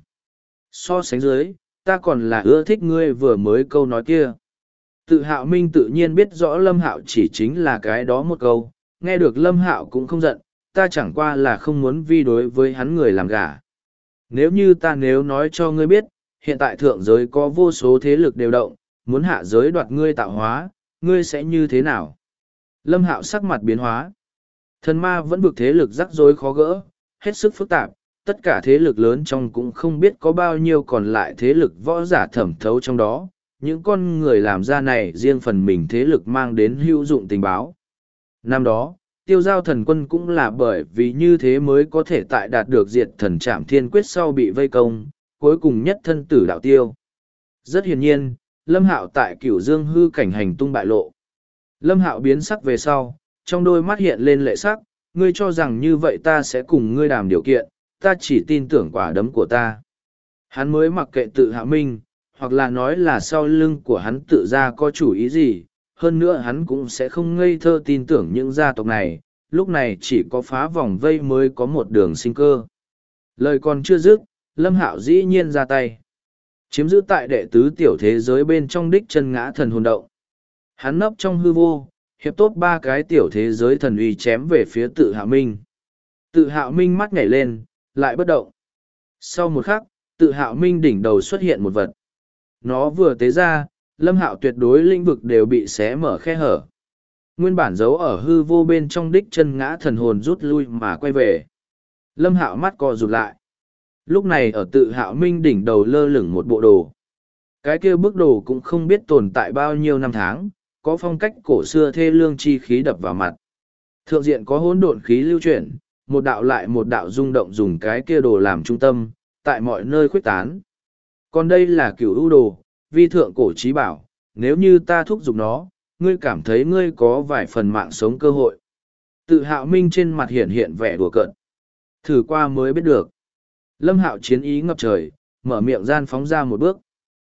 So sánh dưới, ta còn là ưa thích ngươi vừa mới câu nói kia. Tự Hạo minh tự nhiên biết rõ Lâm Hạo chỉ chính là cái đó một câu, nghe được Lâm Hạo cũng không giận, ta chẳng qua là không muốn vi đối với hắn người làm gả. Nếu như ta nếu nói cho ngươi biết, hiện tại thượng giới có vô số thế lực đều động, muốn hạ giới đoạt ngươi tạo hóa, ngươi sẽ như thế nào? Lâm Hạo sắc mặt biến hóa. Thần ma vẫn vực thế lực rắc rối khó gỡ, hết sức phức tạp, tất cả thế lực lớn trong cũng không biết có bao nhiêu còn lại thế lực võ giả thẩm thấu trong đó. Những con người làm ra này riêng phần mình thế lực mang đến hữu dụng tình báo. Năm đó, tiêu giao thần quân cũng là bởi vì như thế mới có thể tại đạt được diệt thần trảm thiên quyết sau bị vây công, cuối cùng nhất thân tử đạo tiêu. Rất hiển nhiên, Lâm Hạo tại Cửu Dương hư cảnh hành tung bại lộ. Lâm Hạo biến sắc về sau, trong đôi mắt hiện lên lệ sắc, ngươi cho rằng như vậy ta sẽ cùng ngươi đàm điều kiện, ta chỉ tin tưởng quả đấm của ta. Hắn mới mặc kệ Tự Hạo minh, hoặc là nói là sau lưng của hắn tự ra có chủ ý gì, hơn nữa hắn cũng sẽ không ngây thơ tin tưởng những gia tộc này, lúc này chỉ có phá vòng vây mới có một đường sinh cơ. Lời còn chưa dứt, Lâm Hạo dĩ nhiên ra tay. Chiếm giữ tại đệ tứ tiểu thế giới bên trong đích chân ngã thần hồn động. Hắn nấp trong hư vô, hiệp tốt 3 cái tiểu thế giới thần uy chém về phía Tự Hạo minh. Tự Hạo minh mắt nhảy lên, lại bất động. Sau một khắc, Tự Hạo minh đỉnh đầu xuất hiện một vật. Nó vừa tế ra, Lâm Hạo tuyệt đối lĩnh vực đều bị xé mở khe hở. Nguyên bản giấu ở hư vô bên trong đích chân ngã thần hồn rút lui mà quay về. Lâm Hạo mắt co rụt lại. Lúc này ở Tự Hạo minh đỉnh đầu lơ lửng một bộ đồ. Cái kia bức đồ cũng không biết tồn tại bao nhiêu năm tháng, có phong cách cổ xưa thê lương chi khí đập vào mặt. Thượng diện có hỗn độn khí lưu chuyển, một đạo lại một đạo rung động dùng cái kia đồ làm trung tâm, tại mọi nơi khuếch tán. Còn đây là Cửu ưu đồ, vi thượng cổ trí bảo, nếu như ta thúc giục nó, ngươi cảm thấy ngươi có vài phần mạng sống cơ hội. Tự Hạo minh trên mặt hiện hiện vẻ đùa cợt. Thử qua mới biết được. Lâm Hạo chiến ý ngập trời, mở miệng gian phóng ra một bước.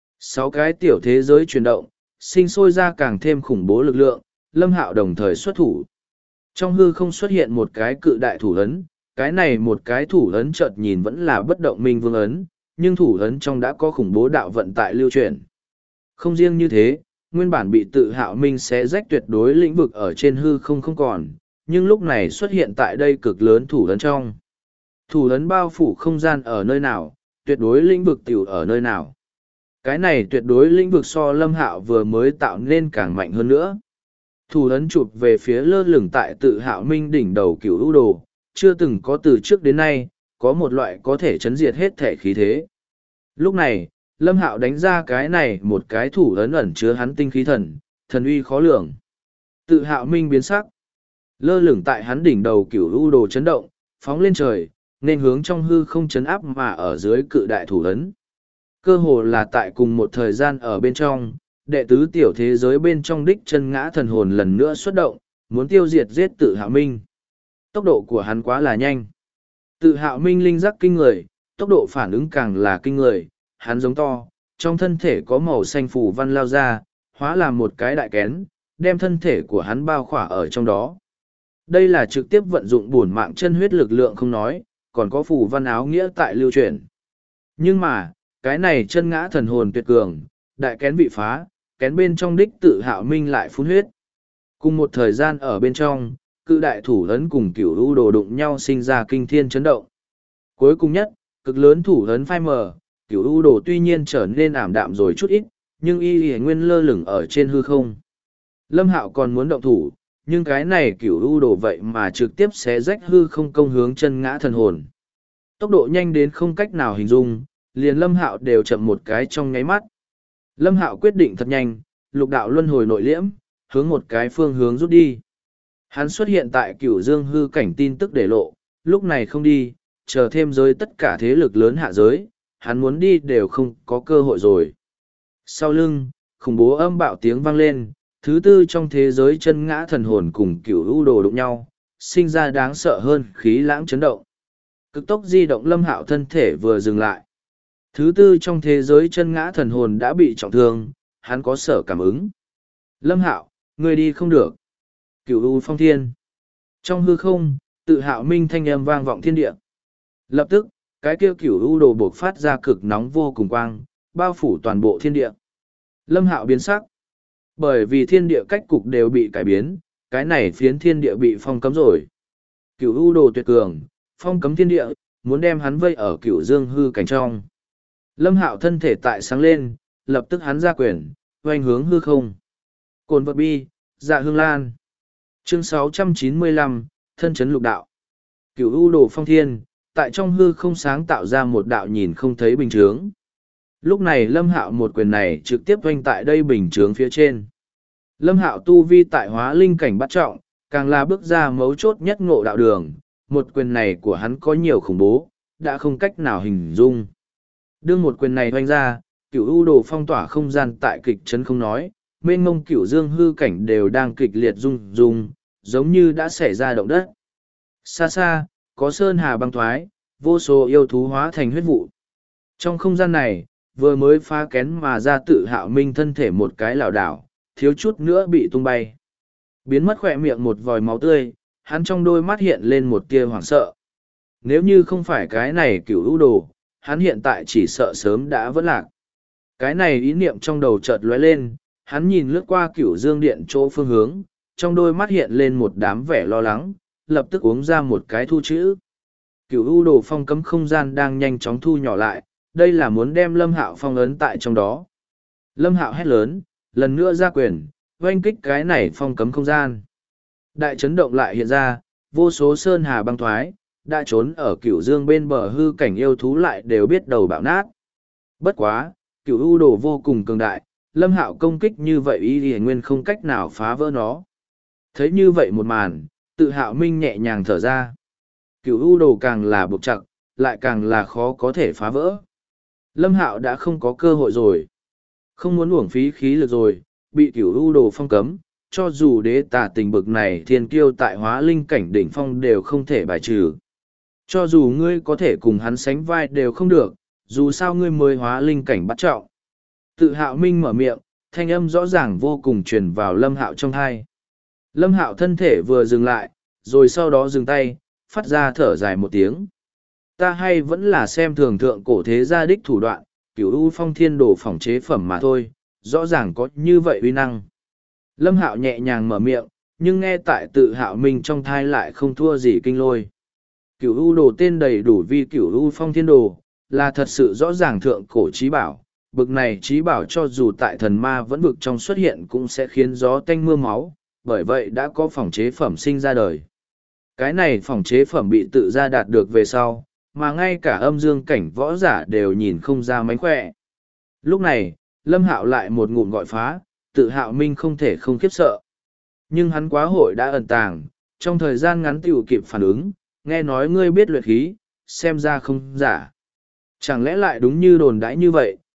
6 cái tiểu thế giới chuyển động, sinh sôi ra càng thêm khủng bố lực lượng, Lâm Hạo đồng thời xuất thủ. Trong hư không xuất hiện một cái cự đại thủ ấn, cái này một cái thủ ấn chợt nhìn vẫn là bất động minh vương ấn, nhưng thủ ấn trong đã có khủng bố đạo vận tại lưu truyền. Không riêng như thế, nguyên bản bị Tự Hạo minh xé rách tuyệt đối lĩnh vực ở trên hư không không còn, nhưng lúc này xuất hiện tại đây cực lớn thủ ấn trong. Thủ ấn bao phủ không gian ở nơi nào, tuyệt đối lĩnh vực tiểu ở nơi nào. Cái này tuyệt đối lĩnh vực so Lâm Hạo vừa mới tạo nên càng mạnh hơn nữa. Thủ ấn chụp về phía lơ lửng tại Tự Hạo minh đỉnh đầu Cửu ưu đồ, chưa từng có từ trước đến nay, có một loại có thể chấn diệt hết thể khí thế. Lúc này, Lâm Hạo đánh ra cái này một cái thủ ấn ẩn chứa hắn tinh khí thần, thần uy khó lường. Tự Hạo minh biến sắc. Lơ lửng tại hắn đỉnh đầu Cửu ưu đồ chấn động, phóng lên trời, nên hướng trong hư không chấn áp mà ở dưới cự đại thủ ấn. Cơ hồ là tại cùng một thời gian ở bên trong, đệ tứ tiểu thế giới bên trong đích chân ngã thần hồn lần nữa xuất động, muốn tiêu diệt giết Tự Hạo Minh. Tốc độ của hắn quá là nhanh. Tự Hạo Minh linh giác kinh người, tốc độ phản ứng càng là kinh người, hắn giống to, trong thân thể có màu xanh phù văn lao ra, hóa làm một cái đại kén, đem thân thể của hắn bao khỏa ở trong đó. Đây là trực tiếp vận dụng bổn mạng chân huyết lực lượng không nói, còn có phù văn áo nghĩa tại lưu truyền. Nhưng mà, cái này chân ngã thần hồn tuyệt cường, đại kén bị phá, kén bên trong đích Tự Hạo Minh lại phun huyết. Cùng một thời gian ở bên trong, cự đại thủ ấn cùng cửu u đồ đụng nhau sinh ra kinh thiên chấn động. Cuối cùng nhất, cực lớn thủ ấn phai mờ, cửu u đồ tuy nhiên trở nên ảm đạm rồi chút ít, nhưng y nguyên lơ lửng ở trên hư không. Lâm Hạo còn muốn động thủ, nhưng cái này cửu u đồ vậy mà trực tiếp xé rách hư không công hướng chân ngã thần hồn. Tốc độ nhanh đến không cách nào hình dung, liền Lâm Hạo đều chậm một cái trong nháy mắt. Lâm Hạo quyết định thật nhanh, lục đạo luân hồi nội liễm, hướng một cái phương hướng rút đi. Hắn xuất hiện tại Cửu Dương hư cảnh tin tức để lộ, lúc này không đi, chờ thêm giới tất cả thế lực lớn hạ giới, hắn muốn đi đều không có cơ hội rồi. Sau lưng, khủng bố âm bạo tiếng vang lên, thứ tư trong thế giới chân ngã thần hồn cùng Cửu U đồ đụng nhau, sinh ra đáng sợ hơn khí lãng chấn động. Cực tốc di động Lâm Hạo thân thể vừa dừng lại. Thứ tư trong thế giới chân ngã thần hồn đã bị trọng thương, hắn có sở cảm ứng. Lâm Hạo, ngươi đi không được. Cửu U phong thiên. Trong hư không, Tự Hạo Minh thanh âm vang vọng thiên địa. Lập tức, cái kia Cửu U đồ buộc phát ra cực nóng vô cùng quang, bao phủ toàn bộ thiên địa. Lâm Hạo biến sắc. Bởi vì thiên địa cách cục đều bị cải biến, cái này phiến thiên địa bị phong cấm rồi. Cửu U đồ tuyệt cường, phong cấm thiên địa, muốn đem hắn vây ở Cửu Dương hư cảnh trong. Lâm Hạo thân thể tại sáng lên, lập tức hắn ra quyền, oanh hướng hư không. Cồn vật bi, Dạ Hương Lan. Chương 695, thân chấn lục đạo. Cửu U đồ phong thiên, tại trong hư không sáng tạo ra một đạo nhìn không thấy bình chướng. Lúc này Lâm Hạo một quyền này trực tiếp oanh tại đây bình chướng phía trên. Lâm Hạo tu vi tại hóa linh cảnh bắt trọng, càng là bước ra mấu chốt nhất ngộ đạo đường, một quyền này của hắn có nhiều khủng bố, đã không cách nào hình dung. Đương một quyền này oanh ra, Cửu U đồ phong tỏa không gian tại kịch chấn không nói, mênh mông Cửu Dương hư cảnh đều đang kịch liệt rung rung, giống như đã xảy ra động đất. Xa xa, có sơn hà băng thoái, vô số yêu thú hóa thành huyết vụ. Trong không gian này, vừa mới phá kén mà ra Tự Hạo Minh thân thể một cái lảo đảo, thiếu chút nữa bị tung bay. Biến mất khỏe miệng một vòi máu tươi, hắn trong đôi mắt hiện lên một tia hoảng sợ. Nếu như không phải cái này Cửu U đồ, hắn hiện tại chỉ sợ sớm đã vỡ lạc. Cái này ý niệm trong đầu chợt lóe lên, hắn nhìn lướt qua Cửu Dương điện chỗ phương hướng, trong đôi mắt hiện lên một đám vẻ lo lắng, lập tức uống ra một cái thu chữ. Cửu U đồ phong cấm không gian đang nhanh chóng thu nhỏ lại, đây là muốn đem Lâm Hạo phong ấn tại trong đó. Lâm Hạo hét lớn, lần nữa ra quyền, oanh kích cái này phong cấm không gian. Đại chấn động lại hiện ra, vô số sơn hà băng thoái, đã trốn ở Cửu Dương bên bờ hư cảnh yêu thú lại đều biết đầu bạo nát. Bất quá, Cửu U đồ vô cùng cường đại, Lâm Hạo công kích như vậy y nguyên không cách nào phá vỡ nó. Thấy như vậy một màn, Tự Hạo Minh nhẹ nhàng thở ra. Cửu U đồ càng là buộc chặt, lại càng là khó có thể phá vỡ. Lâm Hạo đã không có cơ hội rồi. Không muốn uổng phí khí lực rồi, bị Cửu U đồ phong cấm, cho dù đế tà tình bực này thiên kiêu tại hóa linh cảnh đỉnh phong đều không thể bài trừ. Cho dù ngươi có thể cùng hắn sánh vai đều không được, dù sao ngươi mới hóa linh cảnh bắt trọng. Tự Hạo Minh mở miệng, thanh âm rõ ràng vô cùng truyền vào Lâm Hạo trong tai. Lâm Hạo thân thể vừa dừng lại, rồi sau đó dừng tay, phát ra thở dài một tiếng. Ta hay vẫn là xem thường thượng cổ thế gia đích thủ đoạn, Cửu U phong thiên đồ phỏng chế phẩm mà thôi, rõ ràng có như vậy uy năng. Lâm Hạo nhẹ nhàng mở miệng, nhưng nghe tại Tự Hạo Minh trong thai lại không thua gì kinh lôi. Cửu U đồ tên đầy đủ vì Cửu U phong thiên đồ, là thật sự rõ ràng thượng cổ trí bảo. Bực này trí bảo cho dù tại thần ma vẫn vực trong xuất hiện cũng sẽ khiến gió tanh mưa máu, bởi vậy đã có phỏng chế phẩm sinh ra đời. Cái này phỏng chế phẩm bị tự ra đạt được về sau, mà ngay cả âm dương cảnh võ giả đều nhìn không ra mánh khỏe. Lúc này, Lâm Hạo lại một ngụm gọi phá, Tự Hạo Minh không thể không khiếp sợ. Nhưng hắn quá hội đã ẩn tàng, trong thời gian ngắn tiểu kịp phản ứng, nghe nói ngươi biết luyện khí, xem ra không giả. Chẳng lẽ lại đúng như đồn đãi như vậy,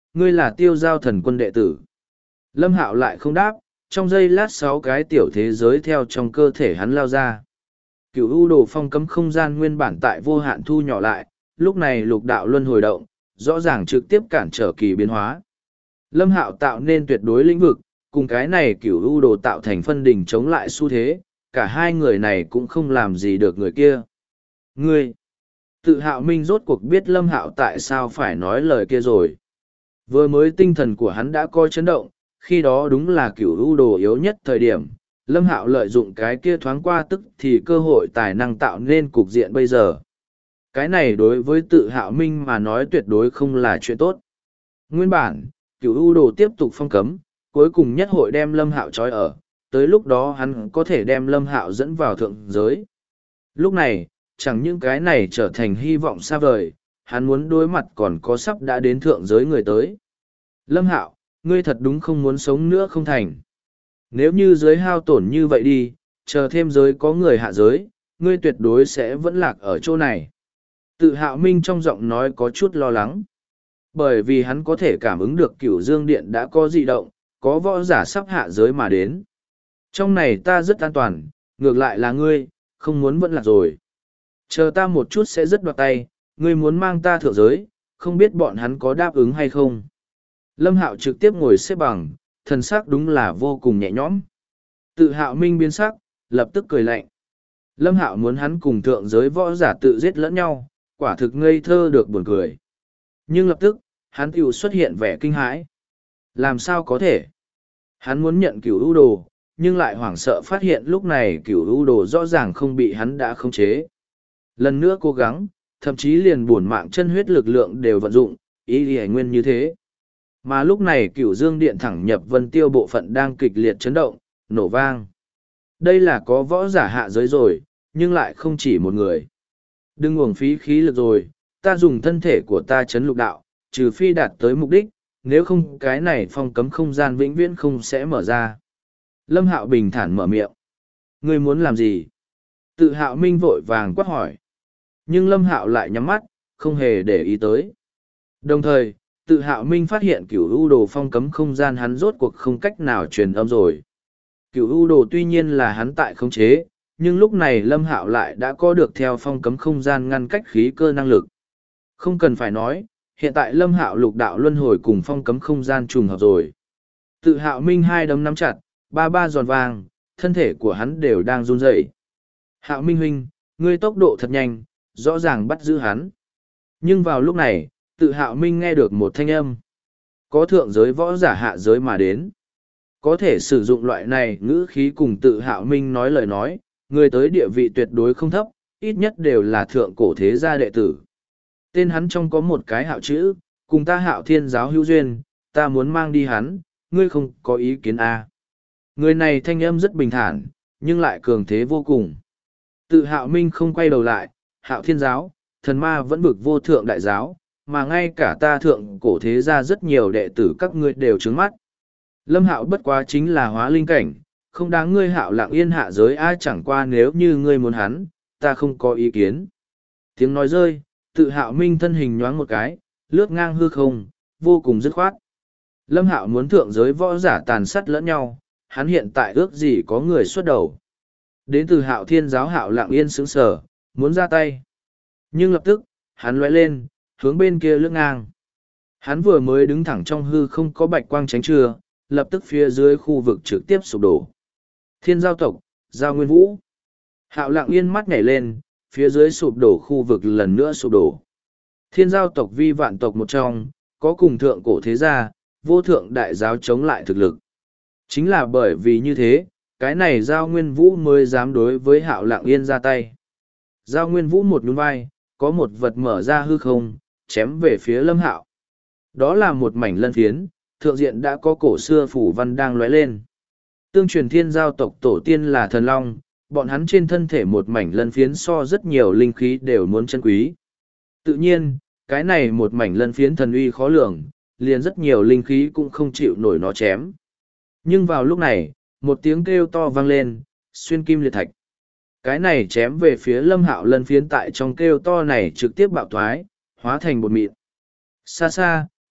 ngươi là Tiêu Giao thần quân đệ tử. Lâm Hạo lại không đáp, trong giây lát 6 cái tiểu thế giới theo trong cơ thể hắn lao ra. Cửu u đồ phong cấm không gian nguyên bản tại vô hạn thu nhỏ lại, lúc này lục đạo luân hồi động, rõ ràng trực tiếp cản trở kỳ biến hóa. Lâm Hạo tạo nên tuyệt đối lĩnh vực, cùng cái này cửu u đồ tạo thành phân đỉnh chống lại xu thế, cả hai người này cũng không làm gì được người kia. Ngươi! Tự Hạo Minh rốt cuộc biết Lâm Hạo tại sao phải nói lời kia rồi. Vừa mới tinh thần của hắn đã coi chấn động, khi đó đúng là cửu u đồ yếu nhất thời điểm. Lâm Hạo lợi dụng cái kia thoáng qua tức thì cơ hội tài năng tạo nên cục diện bây giờ. Cái này đối với Tự Hạo Minh mà nói tuyệt đối không là chuyện tốt. Nguyên bản, cửu u đồ tiếp tục phong cấm, cuối cùng nhất hội đem Lâm Hạo trói ở, tới lúc đó hắn có thể đem Lâm Hạo dẫn vào thượng giới. Lúc này, chẳng những cái này trở thành hy vọng xa vời, hắn muốn đối mặt còn có sắp đã đến thượng giới người tới. Lâm Hạo, ngươi thật đúng không muốn sống nữa không thành. Nếu như giới hao tổn như vậy đi, chờ thêm giới có người hạ giới, ngươi tuyệt đối sẽ vẫn lạc ở chỗ này. Tự Hạo Minh trong giọng nói có chút lo lắng. Bởi vì hắn có thể cảm ứng được Cửu Dương Điện đã có dị động, có võ giả sắp hạ giới mà đến. Trong này ta rất an toàn, ngược lại là ngươi, không muốn vẫn lạc rồi. Chờ ta một chút sẽ rất đoạt tay, ngươi muốn mang ta thượng giới, không biết bọn hắn có đáp ứng hay không. Lâm Hạo trực tiếp ngồi xếp bằng, thần sắc đúng là vô cùng nhẹ nhõm. Tự Hạo Minh biến sắc, lập tức cười lạnh. Lâm Hạo muốn hắn cùng thượng giới võ giả tự giết lẫn nhau, quả thực ngây thơ được buồn cười. Nhưng lập tức, hắn tiểu xuất hiện vẻ kinh hãi. Làm sao có thể? Hắn muốn nhận cửu u đồ, nhưng lại hoảng sợ phát hiện lúc này cửu u đồ rõ ràng không bị hắn đã khống chế. Lần nữa cố gắng, thậm chí liền bổn mạng chân huyết lực lượng đều vận dụng, ý lý nguyên như thế. Mà lúc này Cửu Dương Điện thẳng nhập Vân Tiêu bộ phận đang kịch liệt chấn động, nổ vang. Đây là có võ giả hạ giới rồi, nhưng lại không chỉ một người. Đừng uổng phí khí lực rồi, ta dùng thân thể của ta chấn lục đạo, trừ phi đạt tới mục đích, nếu không cái này phong cấm không gian vĩnh viễn không sẽ mở ra. Lâm Hạo bình thản mở miệng. Ngươi muốn làm gì? Tự Hạo Minh vội vàng quát hỏi. Nhưng Lâm Hạo lại nhắm mắt, không hề để ý tới. Đồng thời, Tự Hạo Minh phát hiện cửu u đồ phong cấm không gian hắn rốt cuộc không cách nào truyền âm rồi. Cửu u đồ tuy nhiên là hắn tại khống chế, nhưng lúc này Lâm Hạo lại đã có được theo phong cấm không gian ngăn cách khí cơ năng lực. Không cần phải nói, hiện tại Lâm Hạo lục đạo luân hồi cùng phong cấm không gian trùng hợp rồi. Tự Hạo Minh hai đấm nắm chặt, ba ba giòn vàng, thân thể của hắn đều đang run rẩy. Hạo Minh huynh, ngươi tốc độ thật nhanh, rõ ràng bắt giữ hắn. Nhưng vào lúc này, Tự Hạo Minh nghe được một thanh âm. Có thượng giới võ giả hạ giới mà đến. Có thể sử dụng loại này ngữ khí cùng Tự Hạo Minh nói lời nói, người tới địa vị tuyệt đối không thấp, ít nhất đều là thượng cổ thế gia đệ tử. Tên hắn trong có một cái Hạo chữ, cùng ta Hạo Thiên giáo hữu duyên, ta muốn mang đi hắn, ngươi không có ý kiến à. Người này thanh âm rất bình thản, nhưng lại cường thế vô cùng. Tự Hạo Minh không quay đầu lại, Hạo Thiên giáo, thần ma vẫn bực vô thượng đại giáo, mà ngay cả ta thượng cổ thế gia rất nhiều đệ tử các ngươi đều trướng mắt. Lâm Hạo bất quá chính là hóa linh cảnh, không đáng ngươi Hạo Lặng Yên hạ giới ai, chẳng qua nếu như ngươi muốn hắn, ta không có ý kiến. Tiếng nói rơi, Tự Hạo Minh thân hình nhoáng một cái, lướt ngang hư không, vô cùng dứt khoát. Lâm Hạo muốn thượng giới võ giả tàn sát lẫn nhau, hắn hiện tại ước gì có người xuất đầu. Đến từ Hạo Thiên giáo Hạo Lặng Yên sững sờ, muốn ra tay. Nhưng lập tức, hắn lóe lên, hướng bên kia lướt ngang. Hắn vừa mới đứng thẳng trong hư không có bạch quang tránh trưa, lập tức phía dưới khu vực trực tiếp sụp đổ. Thiên giao tộc, Giao Nguyên Vũ. Hạo Lặng Yên mắt nhảy lên, phía dưới sụp đổ khu vực lần nữa sụp đổ. Thiên giao tộc vi vạn tộc một trong, có cùng thượng cổ thế gia, vô thượng đại giáo chống lại thực lực. Chính là bởi vì như thế, cái này Giao Nguyên Vũ mới dám đối với Hạo Lặng Yên ra tay. Giao Nguyên Vũ một nhún vai, có một vật mở ra hư không, chém về phía Lâm Hạo. Đó là một mảnh lân phiến, thượng diện đã có cổ xưa phủ văn đang lóe lên. Tương truyền thiên giao tộc tổ tiên là thần long, bọn hắn trên thân thể một mảnh lân phiến so rất nhiều linh khí đều muốn chân quý. Tự nhiên, cái này một mảnh lân phiến thần uy khó lường, liền rất nhiều linh khí cũng không chịu nổi nó chém. Nhưng vào lúc này, một tiếng kêu to vang lên, xuyên kim liệt thạch. Cái này chém về phía Lâm Hạo lân phiến tại trong kêu to này trực tiếp bạo thoái, hóa thành bột mịn. Xa xa,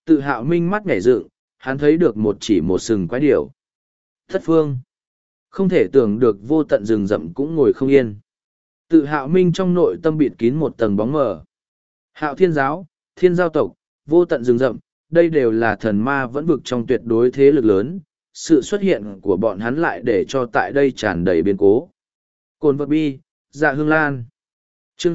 Tự Hạo Minh mắt nhảy dựng, hắn thấy được một chỉ một sừng quái điểu. Thất phương. Không thể tưởng được vô tận rừng rậm cũng ngồi không yên. Tự Hạo Minh trong nội tâm bịt kín một tầng bóng mờ. Hạo Thiên Giáo, Thiên Giao tộc, vô tận rừng rậm, đây đều là thần ma vẫn vực trong tuyệt đối thế lực lớn. Sự xuất hiện của bọn hắn lại để cho tại đây tràn đầy biến cố. Cồn vật bi, dạ hương lan. Chương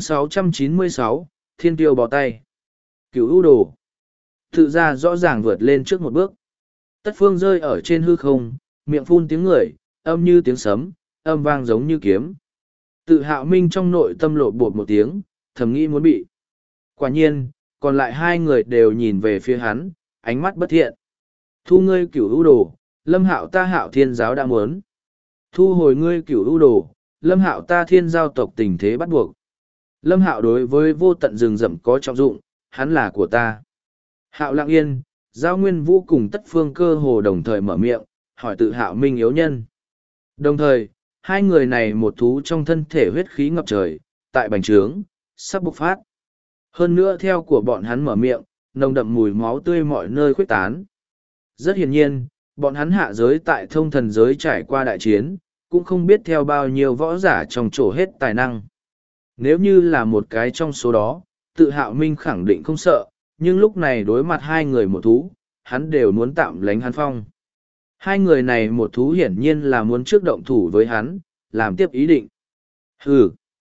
696, Thiên Tiêu bỏ tay. Cửu ưu đồ. Tự ra rõ ràng vượt lên trước một bước. Tất phương rơi ở trên hư không, miệng phun tiếng người, âm như tiếng sấm, âm vang giống như kiếm. Tự Hạo Minh trong nội tâm lộ bột một tiếng, thầm nghĩ muốn bị. Quả nhiên, còn lại hai người đều nhìn về phía hắn, ánh mắt bất thiện. Thu ngươi cửu ưu đồ, Lâm Hạo ta Hạo Thiên Giáo đã muốn. Thu hồi ngươi cửu ưu đồ, Lâm Hạo ta Thiên Giao tộc tình thế bắt buộc. Lâm Hạo đối với vô tận rừng rậm có trọng dụng, hắn là của ta. Hạo Lặng Yên, Giao Nguyên Vũ cùng Tất Phương cơ hồ đồng thời mở miệng, hỏi tự Hạo Minh yếu nhân. Đồng thời, hai người này một thú trong thân thể huyết khí ngập trời, tại bành trướng, sắp bộc phát. Hơn nữa theo của bọn hắn mở miệng, nồng đậm mùi máu tươi mọi nơi khuếch tán. Rất hiển nhiên, bọn hắn hạ giới tại thông thần giới trải qua đại chiến, cũng không biết theo bao nhiêu võ giả trong chỗ hết tài năng. Nếu như là một cái trong số đó, tự Hạo Minh khẳng định không sợ, nhưng lúc này đối mặt hai người một thú, hắn đều muốn tạm lánh hắn phong. Hai người này một thú hiển nhiên là muốn trước động thủ với hắn, làm tiếp ý định. Hừ,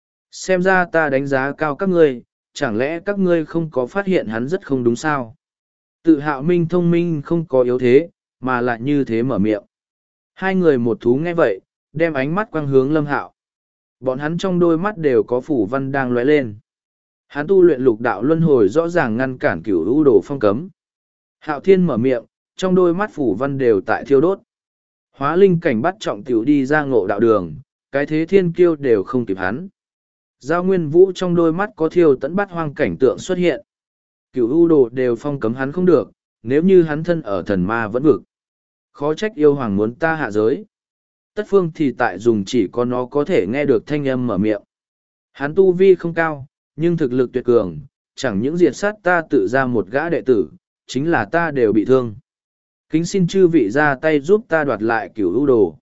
xem ra ta đánh giá cao các ngươi, chẳng lẽ các ngươi không có phát hiện hắn rất không đúng sao? Tự Hạo Minh thông minh không có yếu thế, mà lại như thế mở miệng. Hai người một thú nghe vậy, đem ánh mắt quang hướng Lâm Hạo. Bọn hắn trong đôi mắt đều có phủ văn đang lóe lên. Hắn tu luyện lục đạo luân hồi rõ ràng ngăn cản cửu u đồ phong cấm. Hạo Thiên mở miệng, trong đôi mắt phủ văn đều tại thiêu đốt. Hóa linh cảnh bắt trọng tiểu đi ra ngộ đạo đường, cái thế thiên kiêu đều không kịp hắn. Giao Nguyên Vũ trong đôi mắt có thiêu tẫn bắt hoang cảnh tượng xuất hiện. Cửu u đồ đều phong cấm hắn không được, nếu như hắn thân ở thần ma vẫn vực. Khó trách yêu hoàng muốn ta hạ giới. Tất phương thì tại dùng chỉ có nó có thể nghe được thanh âm mở miệng. Hắn tu vi không cao, nhưng thực lực tuyệt cường, chẳng những diệt sát ta tự ra một gã đệ tử, chính là ta đều bị thương. Kính xin chư vị ra tay giúp ta đoạt lại cửu ưu đồ.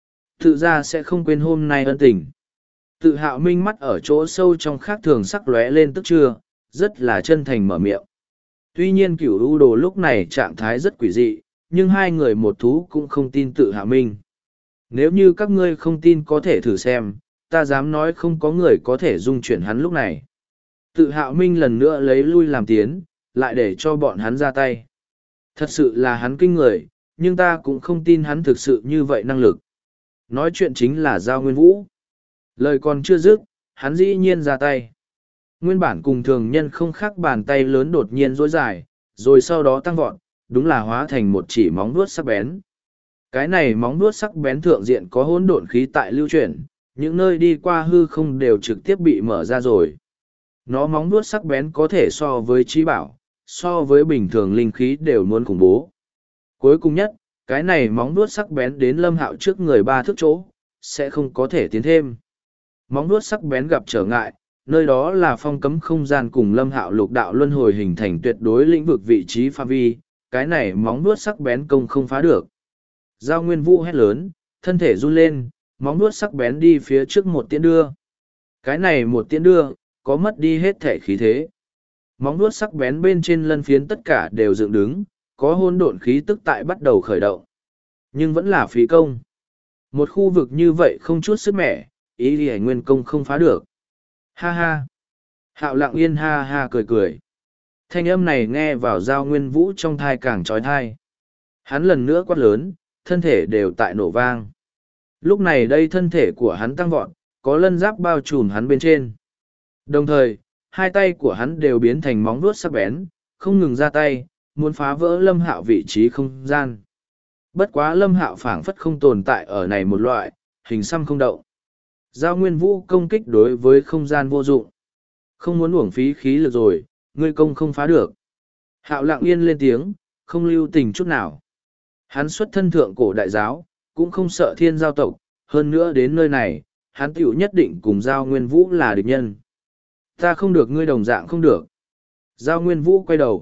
Tự ra sẽ không quên hôm nay ân tình. Tự Hạo Minh mắt ở chỗ sâu trong khác thường sắc lóe lên tức trưa, rất là chân thành mở miệng. Tuy nhiên cửu ưu đồ lúc này trạng thái rất quỷ dị, nhưng hai người một thú cũng không tin tự Hạo Minh. Nếu như các ngươi không tin có thể thử xem, ta dám nói không có người có thể dung chuyển hắn lúc này. Tự Hạo Minh lần nữa lấy lui làm tiến, lại để cho bọn hắn ra tay. Thật sự là hắn kinh người, nhưng ta cũng không tin hắn thực sự như vậy năng lực. Nói chuyện chính là Giao Nguyên Vũ. Lời còn chưa dứt, hắn dĩ nhiên ra tay. Nguyên bản cùng thường nhân không khác bàn tay lớn đột nhiên rối dài, rồi sau đó tăng vọt, đúng là hóa thành một chỉ móng vuốt sắc bén. Cái này móng vuốt sắc bén thượng diện có hỗn độn khí tại lưu chuyển, những nơi đi qua hư không đều trực tiếp bị mở ra rồi. Nó móng vuốt sắc bén có thể so với trí bảo, so với bình thường linh khí đều muốn khủng bố. Cuối cùng nhất, cái này móng vuốt sắc bén đến Lâm Hạo trước người 3 thước chỗ, sẽ không có thể tiến thêm. Móng vuốt sắc bén gặp trở ngại, nơi đó là phong cấm không gian cùng Lâm Hạo lục đạo luân hồi hình thành tuyệt đối lĩnh vực vị trí phạm vi, cái này móng vuốt sắc bén công không phá được. Giao Nguyên Vũ hét lớn, thân thể run lên, móng vuốt sắc bén đi phía trước một tiễn đưa. Cái này một tiễn đưa, có mất đi hết thể khí thế. Móng vuốt sắc bén bên trên lân phiến tất cả đều dựng đứng, có hỗn độn khí tức tại bắt đầu khởi động. Nhưng vẫn là phí công. Một khu vực như vậy không chút sức mẻ, ý thì nguyên công không phá được. Ha ha. Hạo Lặng Yên ha ha cười cười. Thanh âm này nghe vào Giao Nguyên Vũ trong thai càng trói thai. Hắn lần nữa quát lớn, thân thể đều tại nổ vang. Lúc này đây thân thể của hắn tăng vọt, có lân giáp bao trùm hắn bên trên. Đồng thời, hai tay của hắn đều biến thành móng vuốt sắc bén, không ngừng ra tay, muốn phá vỡ Lâm Hạo vị trí không gian. Bất quá Lâm Hạo phảng phất không tồn tại ở này một loại, hình xăm không động. Giao Nguyên Vũ công kích đối với không gian vô dụng. Không muốn uổng phí khí lực rồi, ngươi công không phá được. Hạo Lặng Yên lên tiếng, không lưu tình chút nào. Hắn xuất thân thượng cổ đại giáo, cũng không sợ Thiên Giao tộc, hơn nữa đến nơi này, hắn tiểu nhất định cùng Giao Nguyên Vũ là địch nhân. Ta không được ngươi đồng dạng không được. Giao Nguyên Vũ quay đầu,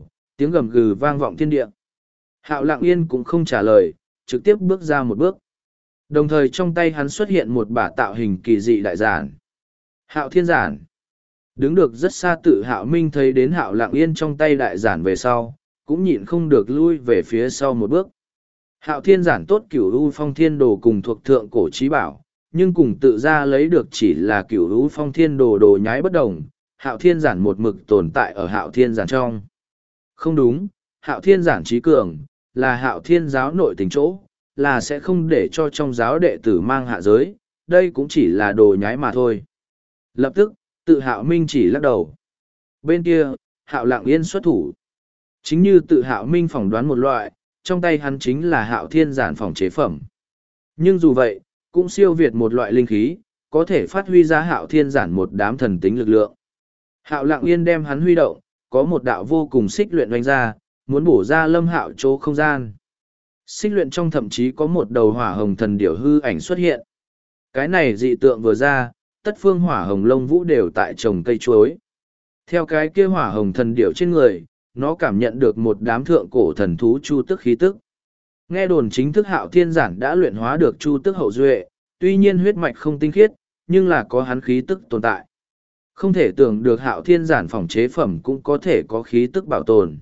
tiếng gầm gừ vang vọng thiên địa. Hạo Lặng Yên cũng không trả lời, trực tiếp bước ra một bước. Đồng thời trong tay hắn xuất hiện một bả tạo hình kỳ dị đại giản. Hạo Thiên Giản. Đứng được rất xa Tự Hạo Minh thấy đến Hạo Lặng Yên trong tay đại giản về sau, cũng nhịn không được lui về phía sau một bước. Hạo Thiên Giản tốt Cửu U Phong Thiên Đồ cùng thuộc thượng cổ trí bảo, nhưng cùng tự ra lấy được chỉ là Cửu U Phong Thiên Đồ đồ nhái bất đồng. Hạo Thiên Giản một mực tồn tại ở Hạo Thiên Giản trong. Không đúng, Hạo Thiên Giản trí cường, là Hạo Thiên giáo nội tình chỗ, là sẽ không để cho trong giáo đệ tử mang hạ giới, đây cũng chỉ là đồ nhái mà thôi. Lập tức, Tự Hạo Minh chỉ lắc đầu. Bên kia, Hạo Lặng Yên xuất thủ. Chính như Tự Hạo Minh phỏng đoán một loại, trong tay hắn chính là Hạo Thiên Giản phòng chế phẩm. Nhưng dù vậy, cũng siêu việt một loại linh khí, có thể phát huy ra Hạo Thiên Giản một đám thần tính lực lượng. Hạo Lặng Yên đem hắn huy động, có một đạo vô cùng xích luyện oanh ra, muốn bổ ra Lâm Hạo chỗ không gian. Xích luyện trong thậm chí có một đầu hỏa hồng thần điểu hư ảnh xuất hiện. Cái này dị tượng vừa ra, tất phương hỏa hồng lông vũ đều tại trồng cây chuối. Theo cái kia hỏa hồng thần điểu trên người, nó cảm nhận được một đám thượng cổ thần thú chu tức khí tức. Nghe đồn chính thức Hạo Thiên Giản đã luyện hóa được chu tức hậu duệ, tuy nhiên huyết mạch không tinh khiết, nhưng là có hắn khí tức tồn tại. Không thể tưởng được Hạo Thiên Giản phòng chế phẩm cũng có thể có khí tức bảo tồn.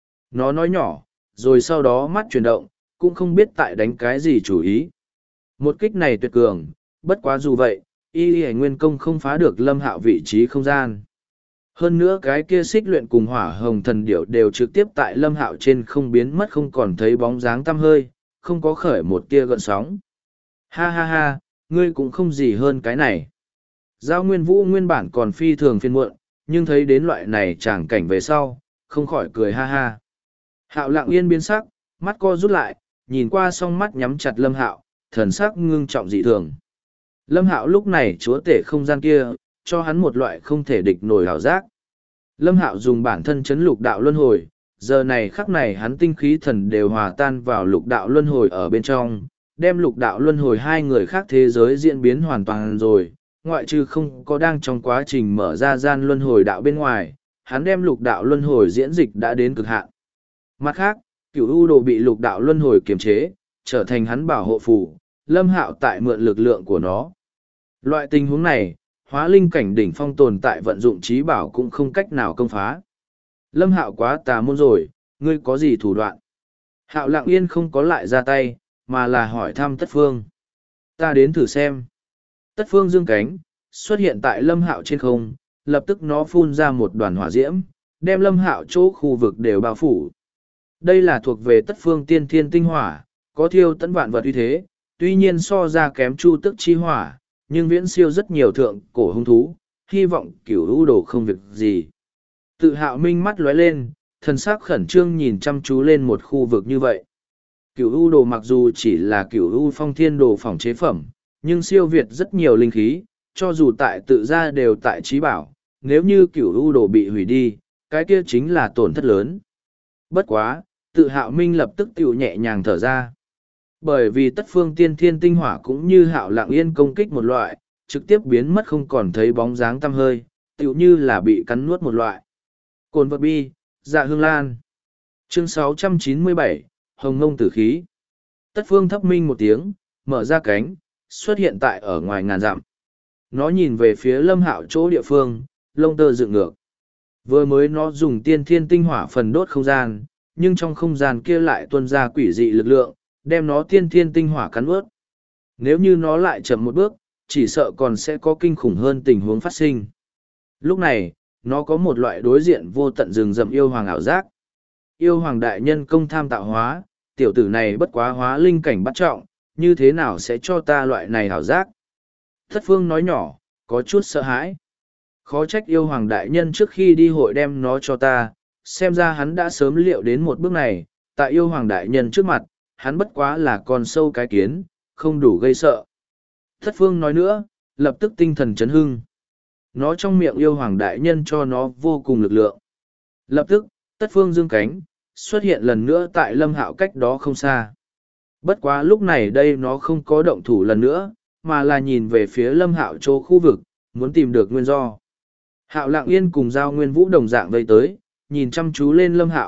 Nó nói nhỏ, rồi sau đó mắt chuyển động, cũng không biết tại đánh cái gì chủ ý. Một kích này tuyệt cường, bất quá dù vậy, y nguyên công không phá được Lâm Hạo vị trí không gian. Hơn nữa cái kia xích luyện cùng hỏa hồng thần điểu đều trực tiếp tại Lâm Hạo trên không biến mất, không còn thấy bóng dáng tăm hơi, không có khởi một tia gợn sóng. Ha ha ha, ngươi cũng không gì hơn cái này. Giao Nguyên Vũ nguyên bản còn phi thường phiền muộn, nhưng thấy đến loại này tràng cảnh về sau, không khỏi cười ha ha. Hạo Lặng Yên biến sắc, mắt co rút lại, nhìn qua song mắt nhắm chặt Lâm Hạo, thần sắc ngưng trọng dị thường. Lâm Hạo lúc này chúa tể không gian kia, cho hắn một loại không thể địch nổi hảo giác. Lâm Hạo dùng bản thân chấn lục đạo luân hồi, giờ này khắc này hắn tinh khí thần đều hòa tan vào lục đạo luân hồi ở bên trong, đem lục đạo luân hồi hai người khác thế giới diễn biến hoàn toàn rồi, ngoại trừ không có đang trong quá trình mở ra gian luân hồi đạo bên ngoài, hắn đem lục đạo luân hồi diễn dịch đã đến cực hạn. Mặt khác, Cửu U đồ bị lục đạo luân hồi kiềm chế, trở thành hắn bảo hộ phù, Lâm Hạo tại mượn lực lượng của nó. Loại tình huống này, hóa linh cảnh đỉnh phong tồn tại vận dụng trí bảo cũng không cách nào công phá. Lâm Hạo quá tà môn rồi, ngươi có gì thủ đoạn? Hạo Lặng Yên không có lại ra tay, mà là hỏi thăm Tất Phương. Ta đến thử xem. Tất Phương dương cánh, xuất hiện tại Lâm Hạo trên không, lập tức nó phun ra một đoàn hỏa diễm, đem Lâm Hạo chỗ khu vực đều bao phủ. Đây là thuộc về Tất Phương tiên thiên tinh hỏa, có thiêu tận vạn vật uy thế, tuy nhiên so ra kém chu tức chi hỏa, nhưng viễn siêu rất nhiều thượng cổ hung thú, hy vọng Cửu U đồ không việc gì. Tự Hạo Minh mắt lóe lên, thần sắc khẩn trương nhìn chăm chú lên một khu vực như vậy. Cửu U đồ mặc dù chỉ là Cửu U Phong Thiên Đồ phòng chế phẩm, nhưng siêu việt rất nhiều linh khí, cho dù tại tự ra đều tại trí bảo, nếu như Cửu U đồ bị hủy đi, cái kia chính là tổn thất lớn. Bất quá, Tự Hạo Minh lập tức tiểu nhẹ nhàng thở ra. Bởi vì Tất Phương tiên thiên tinh hỏa cũng như Hạo Lặng Yên công kích một loại, trực tiếp biến mất không còn thấy bóng dáng tăm hơi, tựu như là bị cắn nuốt một loại. Cồn vật bi, Dạ Hương Lan. Chương 697, Hồng Ngông Tử Khí. Tất Phương thấp minh một tiếng, mở ra cánh, xuất hiện tại ở ngoài ngàn dặm. Nó nhìn về phía Lâm Hạo chỗ địa phương, lông tơ dựng ngược. Vừa mới nó dùng tiên thiên tinh hỏa phần đốt không gian, nhưng trong không gian kia lại tuôn ra quỷ dị lực lượng, đem nó tiên thiên tinh hỏa cắn ướt. Nếu như nó lại chậm một bước, chỉ sợ còn sẽ có kinh khủng hơn tình huống phát sinh. Lúc này, nó có một loại đối diện vô tận rừng rậm yêu hoàng ảo giác. Yêu hoàng đại nhân công tham tạo hóa, tiểu tử này bất quá hóa linh cảnh bắt trọng, như thế nào sẽ cho ta loại này ảo giác? Thất Phương nói nhỏ, có chút sợ hãi. Khó trách yêu hoàng đại nhân trước khi đi hội đem nó cho ta, xem ra hắn đã sớm liệu đến một bước này, tại yêu hoàng đại nhân trước mặt, hắn bất quá là con sâu cái kiến, không đủ gây sợ. Thất Phương nói nữa, lập tức tinh thần chấn hưng. Nó trong miệng yêu hoàng đại nhân cho nó vô cùng lực lượng. Lập tức, Tất Phương dương cánh, xuất hiện lần nữa tại Lâm Hạo cách đó không xa. Bất quá lúc này đây nó không có động thủ lần nữa, mà là nhìn về phía Lâm Hạo chỗ khu vực, muốn tìm được nguyên do. Hạo Lặng Yên cùng Giao Nguyên Vũ đồng dạng vây tới, nhìn chăm chú lên Lâm Hạo,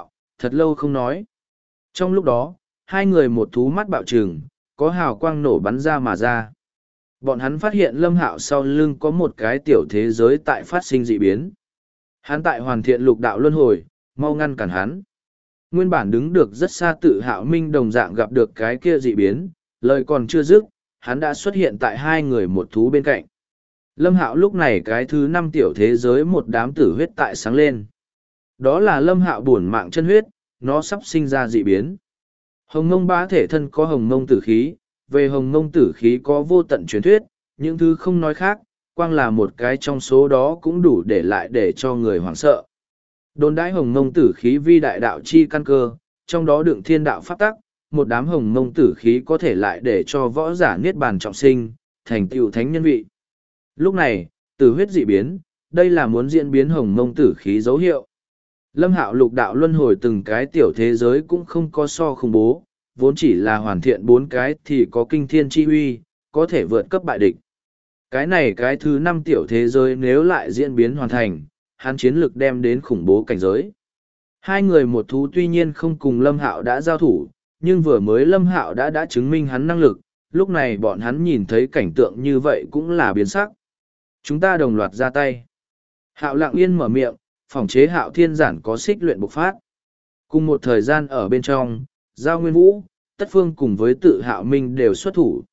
Thật lâu không nói. Trong lúc đó, hai người một thú mắt bạo trừng, có hào quang nổ bắn ra mà ra. Bọn hắn phát hiện Lâm Hạo sau lưng có một cái tiểu thế giới tại phát sinh dị biến. Hắn tại hoàn thiện lục đạo luân hồi, mau ngăn cản hắn. Nguyên bản đứng được rất xa Tự Hạo Minh đồng dạng gặp được cái kia dị biến, lời còn chưa dứt, hắn đã xuất hiện tại hai người một thú bên cạnh. Lâm Hạo lúc này cái thứ 5 tiểu thế giới một đám tử huyết tại sáng lên. Đó là Lâm Hạo bổn mạng chân huyết, nó sắp sinh ra dị biến. Hồng Mông Bá thể thân có Hồng Mông tử khí, về Hồng Mông tử khí có vô tận truyền thuyết, những thứ không nói khác, quang là một cái trong số đó cũng đủ để lại để cho người hoảng sợ. Đồn đãi Hồng Mông tử khí vi đại đạo chi căn cơ, trong đó đựng thiên đạo pháp tắc, một đám Hồng Mông tử khí có thể lại để cho võ giả niết bàn trọng sinh, thành tựu thánh nhân vị. Lúc này, tử huyết dị biến, đây là muốn diễn biến Hồng Mông tử khí dấu hiệu. Lâm Hạo lục đạo luân hồi từng cái tiểu thế giới cũng không có so khủng bố, vốn chỉ là hoàn thiện 4 cái thì có kinh thiên chi uy, có thể vượt cấp bại địch. Cái này cái thứ 5 tiểu thế giới nếu lại diễn biến hoàn thành, hắn chiến lực đem đến khủng bố cảnh giới. Hai người một thú tuy nhiên không cùng Lâm Hạo đã giao thủ, nhưng vừa mới Lâm Hạo đã chứng minh hắn năng lực, lúc này bọn hắn nhìn thấy cảnh tượng như vậy cũng là biến sắc. Chúng ta đồng loạt ra tay. Hạo Lặng Yên mở miệng, phòng chế Hạo Thiên Giản có xích luyện bộc phát. Cùng một thời gian ở bên trong, Giao Nguyên Vũ, Tất Phương cùng với Tự Hạo Minh đều xuất thủ.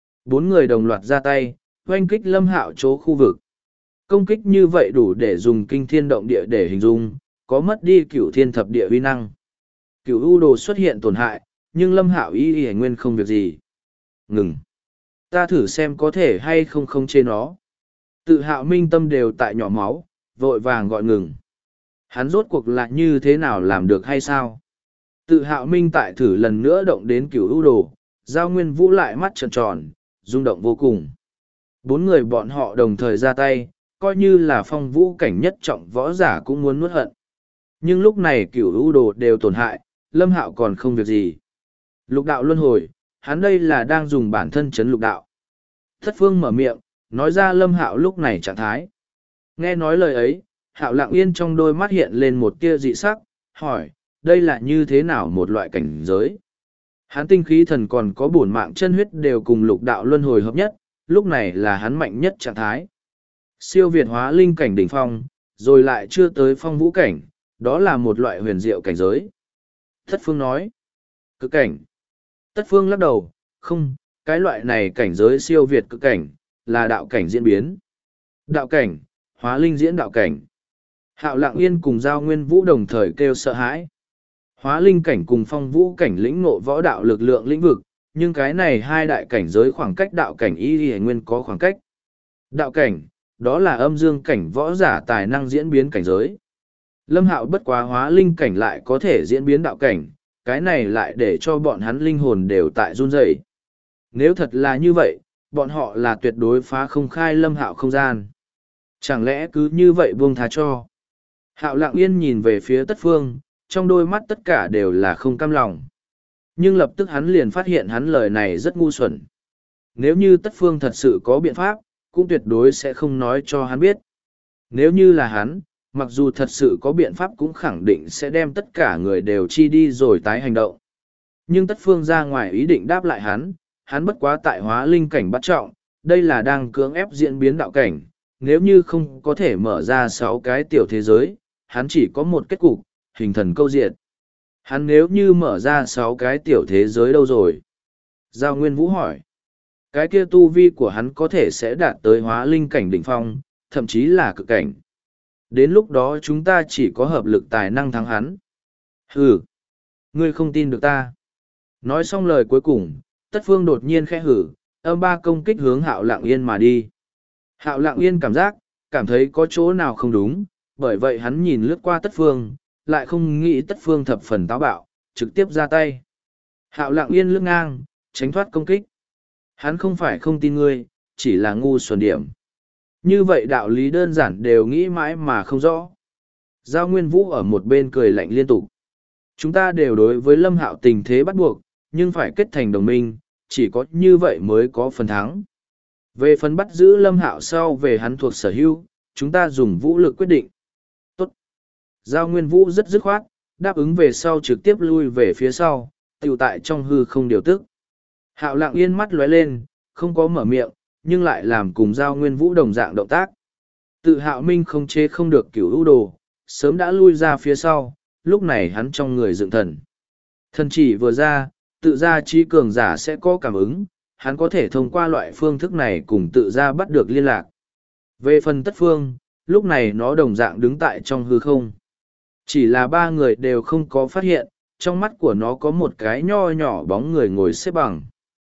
4 người đồng loạt ra tay, oanh kích Lâm Hạo chỗ khu vực. Công kích như vậy đủ để dùng kinh thiên động địa để hình dung, có mất đi cửu thiên thập địa uy năng. Cửu u đồ xuất hiện tổn hại, nhưng Lâm Hạo y nguyên không việc gì. Ngừng. Ta thử xem có thể hay không không chê nó. Tự Hạo Minh tâm đều tại nhỏ máu, vội vàng gọi ngừng. Hắn rốt cuộc lại như thế nào làm được hay sao? Tự Hạo Minh tại thử lần nữa động đến cửu u đồ, Giao Nguyên Vũ lại mắt trợn tròn, rung động vô cùng. 4 người bọn họ đồng thời ra tay, coi như là phong vũ cảnh nhất trọng võ giả cũng muốn nuốt hận. Nhưng lúc này cửu u đồ đều tổn hại, Lâm Hạo còn không việc gì. Lục đạo luân hồi, hắn đây là đang dùng bản thân chấn lục đạo. Thất Phương mở miệng, nói ra Lâm Hạo lúc này trạng thái. Nghe nói lời ấy, Hạo Lặng Yên trong đôi mắt hiện lên một tia dị sắc, hỏi, đây là như thế nào một loại cảnh giới? Hắn tinh khí thần còn có bổn mạng chân huyết đều cùng lục đạo luân hồi hợp nhất, lúc này là hắn mạnh nhất trạng thái. Siêu việt hóa linh cảnh đỉnh phong, rồi lại chưa tới phong vũ cảnh, đó là một loại huyền diệu cảnh giới. Thất Phương nói, cực cảnh. Tất Phương lắc đầu, không, cái loại này cảnh giới siêu việt cực cảnh, là đạo cảnh diễn biến. Đạo cảnh, hóa linh diễn đạo cảnh. Hạo Lặng Yên cùng Giao Nguyên Vũ đồng thời kêu sợ hãi. Hóa linh cảnh cùng phong vũ cảnh lĩnh ngộ võ đạo lực lượng lĩnh vực, nhưng cái này hai đại cảnh giới khoảng cách đạo cảnh y nguyên có khoảng cách. Đạo cảnh, đó là âm dương cảnh võ giả tài năng diễn biến cảnh giới. Lâm Hạo bất quá hóa linh cảnh lại có thể diễn biến đạo cảnh, cái này lại để cho bọn hắn linh hồn đều tại run rẩy. Nếu thật là như vậy, bọn họ là tuyệt đối phá không khai Lâm Hạo không gian. Chẳng lẽ cứ như vậy buông tha cho? Hạo Lặng Yên nhìn về phía Tất Phương, trong đôi mắt tất cả đều là không cam lòng. Nhưng lập tức hắn liền phát hiện hắn lời này rất ngu xuẩn. Nếu như Tất Phương thật sự có biện pháp, cũng tuyệt đối sẽ không nói cho hắn biết. Nếu như là hắn, mặc dù thật sự có biện pháp cũng khẳng định sẽ đem tất cả người đều chi đi rồi tái hành động. Nhưng Tất Phương ra ngoài ý định đáp lại hắn bất quá tại hóa linh cảnh bắt trọng, đây là đang cưỡng ép diễn biến đạo cảnh. Nếu như không có thể mở ra 6 cái tiểu thế giới, hắn chỉ có một kết cục, hình thần câu diệt. Hắn nếu như mở ra 6 cái tiểu thế giới đâu rồi? Giao Nguyên Vũ hỏi. Cái kia tu vi của hắn có thể sẽ đạt tới hóa linh cảnh đỉnh phong, thậm chí là cực cảnh. Đến lúc đó chúng ta chỉ có hợp lực tài năng thắng hắn. Hừ! Ngươi không tin được ta. Nói xong lời cuối cùng, Tất Phương đột nhiên khẽ hử, âm ba công kích hướng Hạo Lặng Yên mà đi. Hạo Lặng Yên cảm thấy có chỗ nào không đúng, bởi vậy hắn nhìn lướt qua Tất Phương, lại không nghĩ Tất Phương thập phần táo bạo, trực tiếp ra tay. Hạo Lặng Yên lướt ngang, tránh thoát công kích. Hắn không phải không tin ngươi, chỉ là ngu xuẩn điểm. Như vậy đạo lý đơn giản đều nghĩ mãi mà không rõ. Giao Nguyên Vũ ở một bên cười lạnh liên tục. Chúng ta đều đối với Lâm Hạo tình thế bắt buộc, nhưng phải kết thành đồng minh, chỉ có như vậy mới có phần thắng. Về phần bắt giữ Lâm Hạo sau về hắn thuộc sở hữu, chúng ta dùng vũ lực quyết định. Tốt. Giao Nguyên Vũ rất dứt khoát, đáp ứng về sau trực tiếp lui về phía sau, tiểu tại trong hư không điều tức. Hạo lặng yên mắt lóe lên, không có mở miệng, nhưng lại làm cùng Giao Nguyên Vũ đồng dạng động tác. Tự Hạo Minh không chế không được cửu ưu đồ, sớm đã lui ra phía sau, lúc này hắn trong người dựng thần. Thần chỉ vừa ra, tự ra trí cường giả sẽ có cảm ứng, hắn có thể thông qua loại phương thức này cùng tự ra bắt được liên lạc. Về phần tất phương, lúc này nó đồng dạng đứng tại trong hư không. Chỉ là ba người đều không có phát hiện, trong mắt của nó có một cái nho nhỏ bóng người ngồi xếp bằng.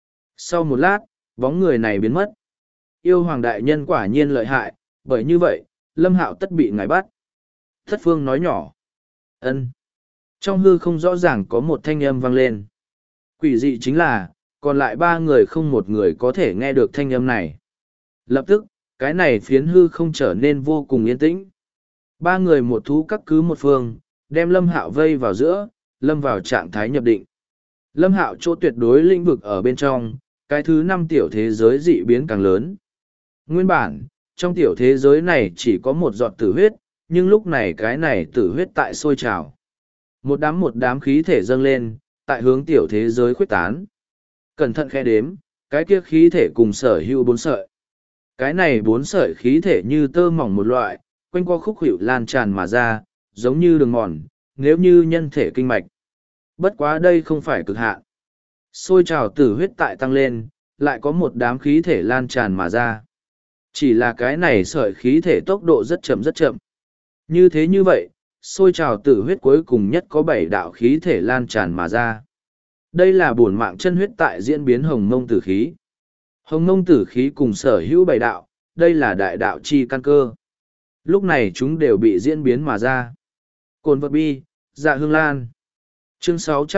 Sau một lát, bóng người này biến mất. Yêu hoàng đại nhân quả nhiên lợi hại, bởi như vậy, Lâm Hạo tất bị ngài bắt. Thất phương nói nhỏ. Ân. Trong hư không rõ ràng có một thanh âm vang lên. Quỷ dị chính là, còn lại ba người không một người có thể nghe được thanh âm này. Lập tức, cái này phiến hư không trở nên vô cùng yên tĩnh. Ba người một thú các cứ một phương, đem Lâm Hạo vây vào giữa, lâm vào trạng thái nhập định. Lâm Hạo chỗ tuyệt đối lĩnh vực ở bên trong, cái thứ 5 tiểu thế giới dị biến càng lớn. Nguyên bản, trong tiểu thế giới này chỉ có một giọt tử huyết, nhưng lúc này cái này tử huyết tại sôi trào. Một đám khí thể dâng lên, tại hướng tiểu thế giới khuếch tán. Cẩn thận khe đếm, cái kia khí thể cùng sở hữu 4 sợi. Cái này 4 sợi khí thể như tơ mỏng một loại, quanh qua khúc hữu lan tràn mà ra, giống như đường mòn, nếu như nhân thể kinh mạch. Bất quá đây không phải cực hạn. Sôi trào tử huyết tại tăng lên, lại có một đám khí thể lan tràn mà ra. Chỉ là cái này sợi khí thể tốc độ rất chậm rất chậm. Như thế như vậy, sôi trào tử huyết cuối cùng nhất có 7 đạo khí thể lan tràn mà ra. Đây là bổn mạng chân huyết tại diễn biến hồng mông tử khí. Hồng mông tử khí cùng sở hữu 7 đạo, đây là đại đạo chi căn cơ. Lúc này chúng đều bị diễn biến mà ra. Cồn vật bi, dạ hương lan. Chương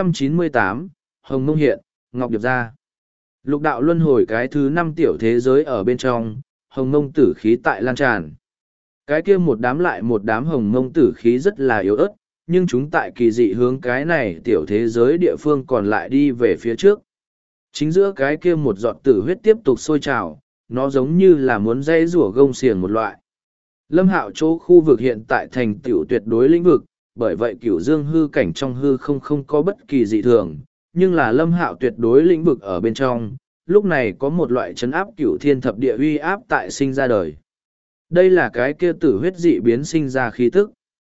698, Hồng mông hiện, Ngọc Điệp ra. Lục đạo luân hồi cái thứ 5 tiểu thế giới ở bên trong, hồng mông tử khí tại lan tràn. Cái kia một đám lại một đám hồng mông tử khí rất là yếu ớt, nhưng chúng tại kỳ dị hướng cái này tiểu thế giới địa phương còn lại đi về phía trước. Chính giữa cái kia một giọt tử huyết tiếp tục sôi trào, nó giống như là muốn dây rủa gông xiềng một loại. Lâm Hạo chỗ khu vực hiện tại thành tiểu tuyệt đối lĩnh vực, bởi vậy cửu dương hư cảnh trong hư không có bất kỳ dị thường, nhưng là Lâm Hạo tuyệt đối lĩnh vực ở bên trong, lúc này có một loại chấn áp cửu thiên thập địa uy áp tại sinh ra đời. Đây là cái kia tử huyết dị biến sinh ra khí tức.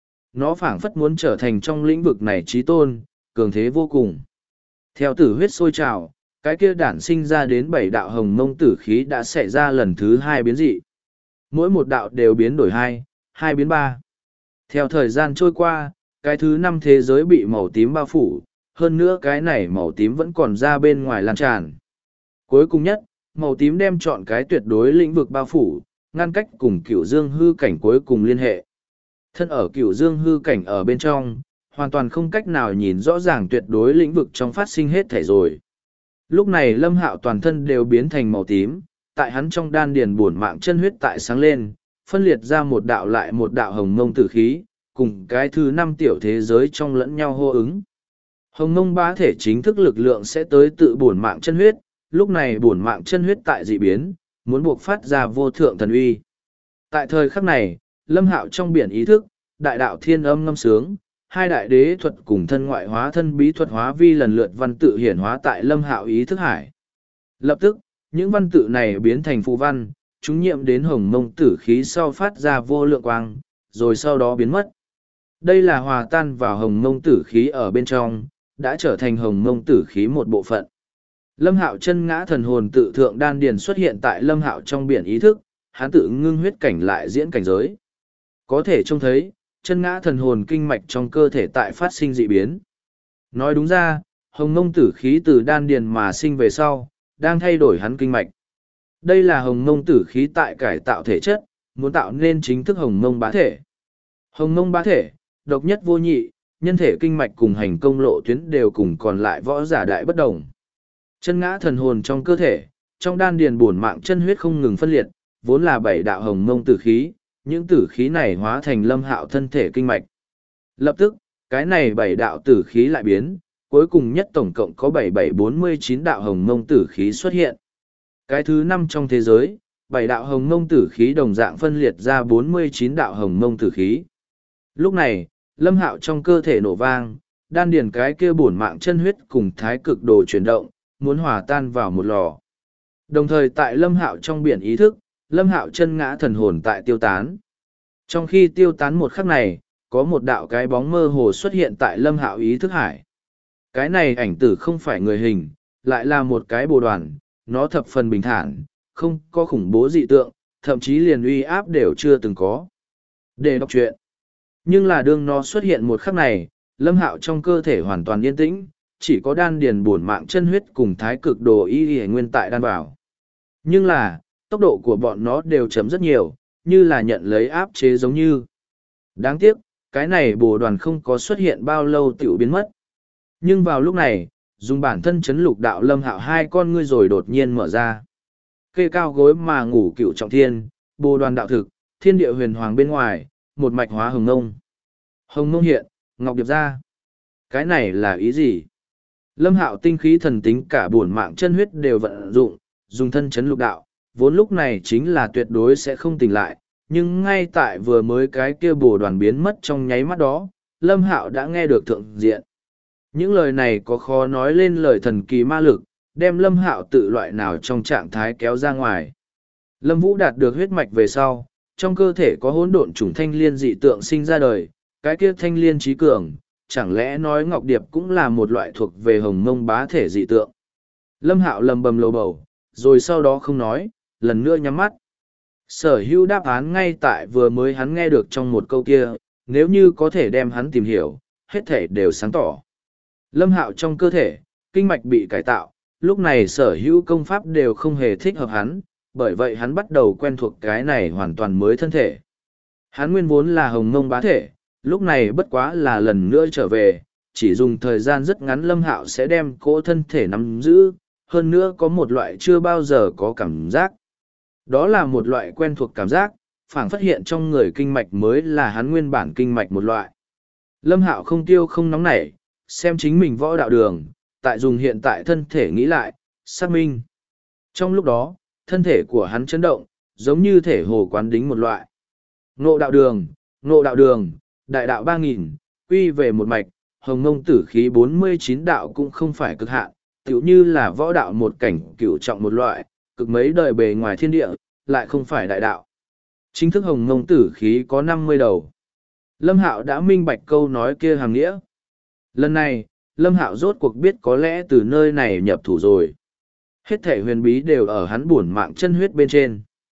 Nó phảng phất muốn trở thành trong lĩnh vực này chí tôn, cường thế vô cùng. Theo tử huyết sôi trào, cái kia đản sinh ra đến 7 đạo hồng mông tử khí đã xảy ra lần thứ 2 biến dị. Mỗi một đạo đều biến đổi 2 biến 3. Theo thời gian trôi qua, cái thứ 5 thế giới bị màu tím bao phủ, hơn nữa cái này màu tím vẫn còn ra bên ngoài lan tràn. Cuối cùng nhất, màu tím đem chọn cái tuyệt đối lĩnh vực bao phủ, ngăn cách cùng cửu dương hư cảnh cuối cùng liên hệ. Thân ở cửu dương hư cảnh ở bên trong, hoàn toàn không cách nào nhìn rõ ràng tuyệt đối lĩnh vực trong phát sinh hết thể rồi. Lúc này Lâm Hạo toàn thân đều biến thành màu tím, tại hắn trong đan điền bổn mạng chân huyết tại sáng lên, phân liệt ra một đạo lại một đạo hồng mông tử khí, cùng cái thứ 5 tiểu thế giới trong lẫn nhau hô ứng. Hồng mông bá thể chính thức lực lượng sẽ tới tự bổn mạng chân huyết, lúc này bổn mạng chân huyết tại dị biến, muốn buộc phát ra vô thượng thần uy. Tại thời khắc này, Lâm Hạo trong biển ý thức, đại đạo thiên âm ngâm sướng, 2 đại đế thuật cùng thân ngoại hóa thân bí thuật hóa vi lần lượt văn tự hiển hóa tại Lâm Hạo ý thức hải. Lập tức, những văn tự này biến thành phù văn, chúng nhiễm đến hồng mông tử khí sau phát ra vô lượng quang, rồi sau đó biến mất. Đây là hòa tan vào hồng mông tử khí ở bên trong, đã trở thành hồng mông tử khí một bộ phận. Lâm Hạo chân ngã thần hồn tự thượng đan điền xuất hiện tại Lâm Hạo trong biển ý thức, hắn tự ngưng huyết cảnh lại diễn cảnh giới. Có thể trông thấy, chân ngã thần hồn kinh mạch trong cơ thể tại phát sinh dị biến. Nói đúng ra, hồng mông tử khí từ đan điền mà sinh về sau, đang thay đổi hắn kinh mạch. Đây là hồng mông tử khí tại cải tạo thể chất, muốn tạo nên chính thức hồng mông bá thể. Hồng mông bá thể, độc nhất vô nhị, nhân thể kinh mạch cùng hành công lộ tuyến đều cùng còn lại võ giả đại bất đồng. Chân ngã thần hồn trong cơ thể, trong đan điền bổn mạng chân huyết không ngừng phân liệt, vốn là 7 đạo hồng mông tử khí, những tử khí này hóa thành Lâm Hạo thân thể kinh mạch. Lập tức, cái này 7 đạo tử khí lại biến, cuối cùng nhất tổng cộng có 7749 đạo hồng mông tử khí xuất hiện. Cái thứ 5 trong thế giới, 7 đạo hồng mông tử khí đồng dạng phân liệt ra 49 đạo hồng mông tử khí. Lúc này, Lâm Hạo trong cơ thể nổ vang, đan điền cái kia bổn mạng chân huyết cùng thái cực đồ chuyển động, muốn hòa tan vào một lò. Đồng thời tại Lâm Hạo trong biển ý thức, Lâm Hạo chân ngã thần hồn tại tiêu tán. Trong khi tiêu tán một khắc này, có một đạo cái bóng mơ hồ xuất hiện tại Lâm Hạo ý thức hải. Cái này ảnh tử không phải người hình, lại là một cái bồ đoàn, nó thập phần bình thản, không có khủng bố dị tượng, thậm chí liền uy áp đều chưa từng có. Để đọc truyện. Nhưng là đương nó xuất hiện một khắc này, Lâm Hạo trong cơ thể hoàn toàn yên tĩnh, chỉ có đan điền bổn mạng chân huyết cùng thái cực đồ y nguyên tại đan vào. Nhưng là, tốc độ của bọn nó đều chấm rất nhiều, như là nhận lấy áp chế giống như. Đáng tiếc, cái này bồ đoàn không có xuất hiện bao lâu tiểu biến mất. Nhưng vào lúc này, dùng bản thân chấn lục đạo Lâm Hạo hai con ngươi rồi đột nhiên mở ra. Kê cao gối mà ngủ cựu trọng thiên, bồ đoàn đạo thực, thiên địa huyền hoàng bên ngoài, một mạch hóa hồng ngông. Hồng ngông hiện, ngọc điệp ra. Cái này là ý gì? Lâm Hạo tinh khí thần tính cả bổn mạng chân huyết đều vận dụng, dùng thân chấn lục đạo, vốn lúc này chính là tuyệt đối sẽ không tỉnh lại, nhưng ngay tại vừa mới cái kia bồ đoàn biến mất trong nháy mắt đó, Lâm Hạo đã nghe được thượng diện. Những lời này có khó nói lên lời thần kỳ ma lực, đem Lâm Hạo tự loại nào trong trạng thái kéo ra ngoài. Lâm Vũ đạt được huyết mạch về sau, trong cơ thể có hỗn độn chủng thanh liên dị tượng sinh ra đời, cái kia thanh liên trí cường, chẳng lẽ nói Ngọc Điệp cũng là một loại thuộc về hồng mông bá thể dị tượng. Lâm Hạo lầm bầm lầu bầu, rồi sau đó không nói, lần nữa nhắm mắt. Sở hữu đáp án ngay tại vừa mới hắn nghe được trong một câu kia, nếu như có thể đem hắn tìm hiểu, hết thể đều sáng tỏ. Lâm Hạo trong cơ thể, kinh mạch bị cải tạo, lúc này sở hữu công pháp đều không hề thích hợp hắn, bởi vậy hắn bắt đầu quen thuộc cái này hoàn toàn mới thân thể. Hắn nguyên vốn là hồng mông bá thể, lúc này bất quá là lần nữa trở về, chỉ dùng thời gian rất ngắn Lâm Hạo sẽ đem cỗ thân thể nắm giữ, hơn nữa có một loại chưa bao giờ có cảm giác. Đó là một loại quen thuộc cảm giác, phảng phất hiện trong người kinh mạch mới là hắn nguyên bản kinh mạch một loại. Lâm Hạo không tiêu không nóng nảy, xem chính mình võ đạo đường, tại dùng hiện tại thân thể nghĩ lại, xác minh. Trong lúc đó, thân thể của hắn chấn động, giống như thể hồ quán đính một loại. Ngộ đạo đường, đại đạo 3000, quy về một mạch, hồng mông tử khí 49 đạo cũng không phải cực hạn, tựu như là võ đạo một cảnh cửu trọng một loại, cực mấy đời bề ngoài thiên địa, lại không phải đại đạo. Chính thức hồng mông tử khí có 50 đầu. Lâm Hạo đã minh bạch câu nói kia hàm nghĩa. Lần này, Lâm Hạo rốt cuộc biết có lẽ từ nơi này nhập thủ rồi. Hết thể huyền bí đều ở hắn bổn mạng chân huyết bên trên.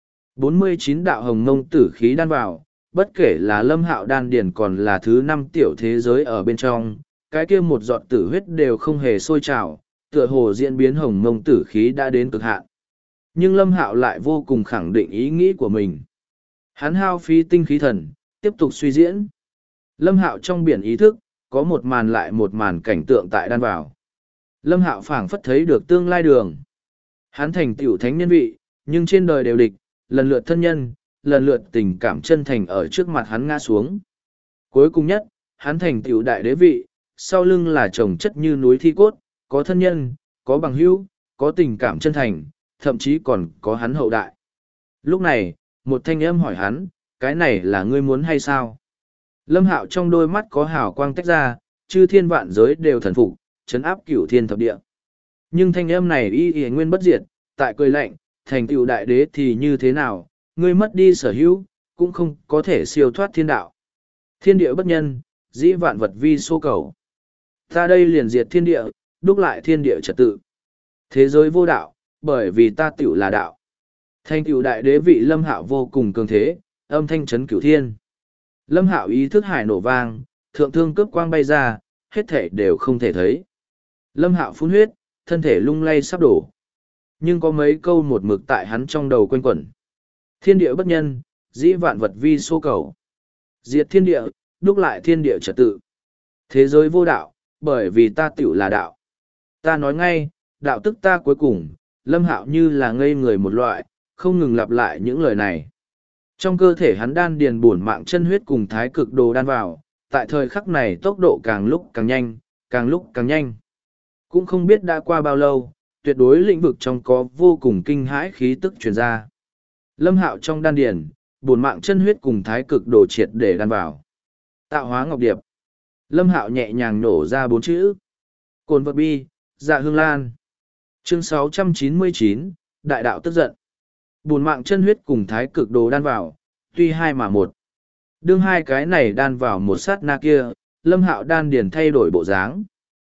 49 đạo hồng mông tử khí đan vào, bất kể là Lâm Hạo đan điền còn là thứ 5 tiểu thế giới ở bên trong, cái kia một giọt tử huyết đều không hề sôi trào, tựa hồ diễn biến hồng mông tử khí đã đến cực hạn. Nhưng Lâm Hạo lại vô cùng khẳng định ý nghĩ của mình. Hắn hao phí tinh khí thần, tiếp tục suy diễn. Lâm Hạo trong biển ý thức, có một màn lại một màn cảnh tượng tại đan vào. Lâm Hạo phảng phất thấy được tương lai đường. Hắn thành tựu thánh nhân vị, nhưng trên đời đều địch, lần lượt thân nhân, lần lượt tình cảm chân thành ở trước mặt hắn ngã xuống. Cuối cùng nhất, hắn thành tựu đại đế vị, sau lưng là chồng chất như núi thi cốt, có thân nhân, có bằng hữu, có tình cảm chân thành, thậm chí còn có hắn hậu đại. Lúc này, một thanh âm hỏi hắn, cái này là ngươi muốn hay sao? Lâm Hạo trong đôi mắt có hào quang tách ra, chư thiên vạn giới đều thần phục, trấn áp cửu thiên thập địa. Nhưng thanh âm này y nguyên bất diệt, tại cười lạnh, thành tựu đại đế thì như thế nào, ngươi mất đi sở hữu, cũng không có thể siêu thoát thiên đạo. Thiên địa bất nhân, dĩ vạn vật vi số cầu. Ta đây liền diệt thiên địa, đúc lại thiên địa trật tự. Thế giới vô đạo, bởi vì ta tựu là đạo. Thành tựu đại đế vị Lâm Hạo vô cùng cường thế, âm thanh chấn cửu thiên. Lâm Hạo ý thức hải nổ vang, thượng thương cướp quang bay ra, hết thể đều không thể thấy. Lâm Hạo phun huyết, thân thể lung lay sắp đổ. Nhưng có mấy câu một mực tại hắn trong đầu quanh quẩn. Thiên địa bất nhân, dĩ vạn vật vi số cầu. Diệt thiên địa, đúc lại thiên địa trật tự. Thế giới vô đạo, bởi vì ta tựu là đạo. Ta nói ngay, đạo tức ta cuối cùng, Lâm Hạo như là ngây người một loại, không ngừng lặp lại những lời này. Trong cơ thể hắn đan điền bổn mạng chân huyết cùng thái cực đồ đan vào, tại thời khắc này tốc độ càng lúc càng nhanh, càng lúc càng nhanh. Cũng không biết đã qua bao lâu, tuyệt đối lĩnh vực trong có vô cùng kinh hãi khí tức truyền ra. Lâm Hạo trong đan điền, bổn mạng chân huyết cùng thái cực đồ triệt để đan vào. Tạo hóa ngọc điệp. Lâm Hạo nhẹ nhàng nổ ra 4 chữ. Cồn vật bi, dạ hương lan. Chương 699, Đại đạo tức giận. Bùn mạng chân huyết cùng thái cực đồ đan vào, tuy hai mà một. Đương hai cái này đan vào một sát na kia, Lâm Hạo đan điền thay đổi bộ dáng.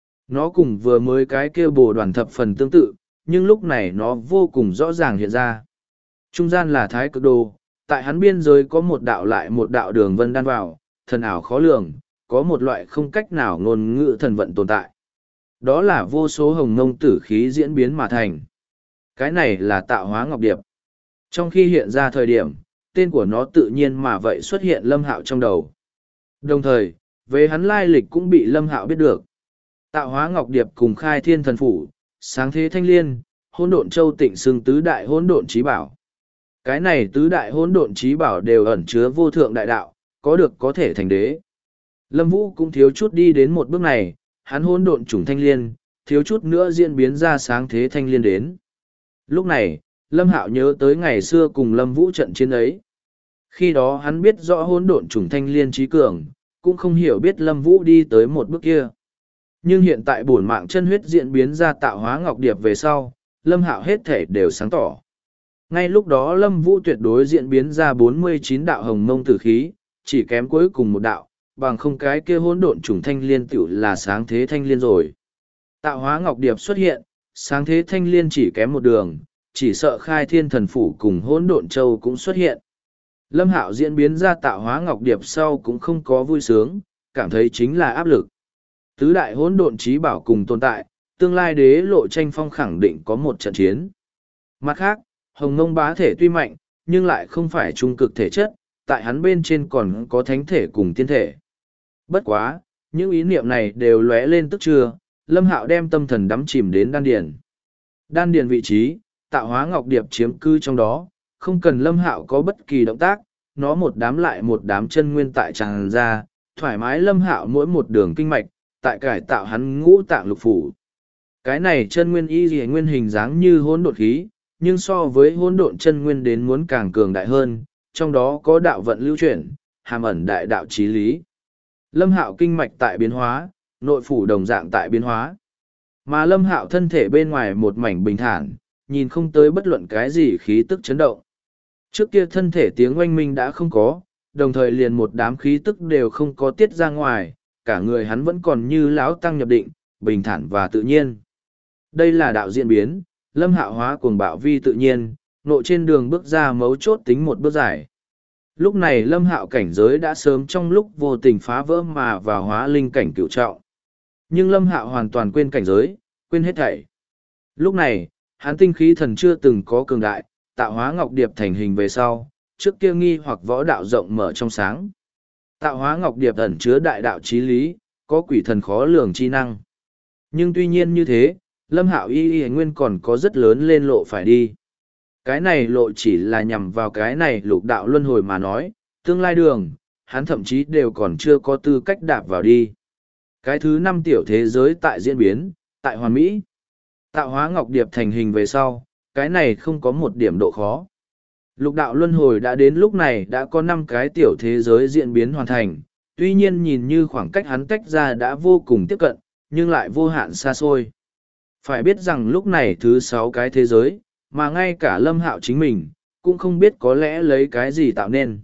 Nó cùng vừa mới cái kia bồ đoàn thập phần tương tự, nhưng lúc này nó vô cùng rõ ràng hiện ra. Trung gian là thái cực đồ, tại hắn biên giới có một đạo lại một đạo đường vân đan vào, thần ảo khó lường, có một loại không cách nào ngôn ngữ thần vận tồn tại. Đó là vô số hồng ngông tử khí diễn biến mà thành. Cái này là tạo hóa ngọc điệp. Trong khi hiện ra thời điểm, tên của nó tự nhiên mà vậy xuất hiện Lâm Hạo trong đầu. Đồng thời, về hắn lai lịch cũng bị Lâm Hạo biết được. Tạo hóa ngọc điệp cùng khai thiên thần phủ, sáng thế thanh liên, hỗn độn châu tịnh xưng tứ đại hỗn độn trí bảo. Cái này tứ đại hỗn độn trí bảo đều ẩn chứa vô thượng đại đạo, có được có thể thành đế. Lâm Vũ cũng thiếu chút đi đến một bước này, hắn hỗn độn chủng thanh liên, thiếu chút nữa diễn biến ra sáng thế thanh liên đến. Lúc này, Lâm Hạo nhớ tới ngày xưa cùng Lâm Vũ trận chiến ấy. Khi đó hắn biết rõ hỗn độn chủng thanh liên trí cường, cũng không hiểu biết Lâm Vũ đi tới một bước kia. Nhưng hiện tại bổn mạng chân huyết diễn biến ra tạo hóa ngọc điệp về sau, Lâm Hạo hết thể đều sáng tỏ. Ngay lúc đó Lâm Vũ tuyệt đối diễn biến ra 49 đạo hồng mông tử khí, chỉ kém cuối cùng một đạo, bằng không cái kia hỗn độn chủng thanh liên tiểu là sáng thế thanh liên rồi. Tạo hóa ngọc điệp xuất hiện, sáng thế thanh liên chỉ kém một đường, chỉ sợ khai thiên thần phủ cùng hỗn độn châu cũng xuất hiện. Lâm Hạo diễn biến ra tạo hóa ngọc điệp sau cũng không có vui sướng, cảm thấy chính là áp lực. Tứ đại hỗn độn trí bảo cùng tồn tại, tương lai đế lộ tranh phong khẳng định có một trận chiến. Mặt khác, hồng ngông bá thể tuy mạnh, nhưng lại không phải trung cực thể chất, tại hắn bên trên còn có thánh thể cùng tiên thể. Bất quá, những ý niệm này đều lóe lên tức trưa, Lâm Hạo đem tâm thần đắm chìm đến đan điền. Đan điền vị trí, tạo hóa ngọc điệp chiếm cư trong đó, không cần Lâm Hạo có bất kỳ động tác, nó một đám lại một đám chân nguyên tại tràn ra, thoải mái Lâm Hạo mỗi một đường kinh mạch, tại cải tạo hắn ngũ tạng lục phủ. Cái này chân nguyên y dị nguyên hình dáng như hỗn độn khí, nhưng so với hỗn độn chân nguyên đến muốn càng cường đại hơn, trong đó có đạo vận lưu chuyển, hàm ẩn đại đạo chí lý. Lâm Hạo kinh mạch tại biến hóa, nội phủ đồng dạng tại biến hóa. Mà Lâm Hạo thân thể bên ngoài một mảnh bình thản, nhìn không tới bất luận cái gì khí tức chấn động. Trước kia thân thể tiếng oanh minh đã không có, đồng thời liền một đám khí tức đều không có tiết ra ngoài, cả người hắn vẫn còn như lão tăng nhập định, bình thản và tự nhiên. Đây là đạo diễn biến, Lâm Hạo hóa cuồng bạo vi tự nhiên, nội trên đường bước ra mấu chốt tính một bước dài. Lúc này Lâm Hạo cảnh giới đã sớm trong lúc vô tình phá vỡ mà vào hóa linh cảnh cửu trọng. Nhưng Lâm Hạo hoàn toàn quên cảnh giới, quên hết thảy. Lúc này, hắn tinh khí thần chưa từng có cường đại, tạo hóa ngọc điệp thành hình về sau, trước kia nghi hoặc võ đạo rộng mở trong sáng. Tạo hóa ngọc điệp ẩn chứa đại đạo chí lý, có quỷ thần khó lường chi năng. Nhưng tuy nhiên như thế, Lâm Hạo y nguyên còn có rất lớn lên lộ phải đi. Cái này lộ chỉ là nhằm vào cái này lục đạo luân hồi mà nói, tương lai đường, hắn thậm chí đều còn chưa có tư cách đạp vào đi. Cái thứ 5 tiểu thế giới tại diễn biến, tại hoàn mỹ. Tạo hóa ngọc điệp thành hình về sau, cái này không có một điểm độ khó. Lục đạo luân hồi đã đến lúc này đã có 5 cái tiểu thế giới diễn biến hoàn thành, tuy nhiên nhìn như khoảng cách hắn tách ra đã vô cùng tiếp cận, nhưng lại vô hạn xa xôi. Phải biết rằng lúc này thứ 6 cái thế giới, mà ngay cả Lâm Hạo chính mình, cũng không biết có lẽ lấy cái gì tạo nên.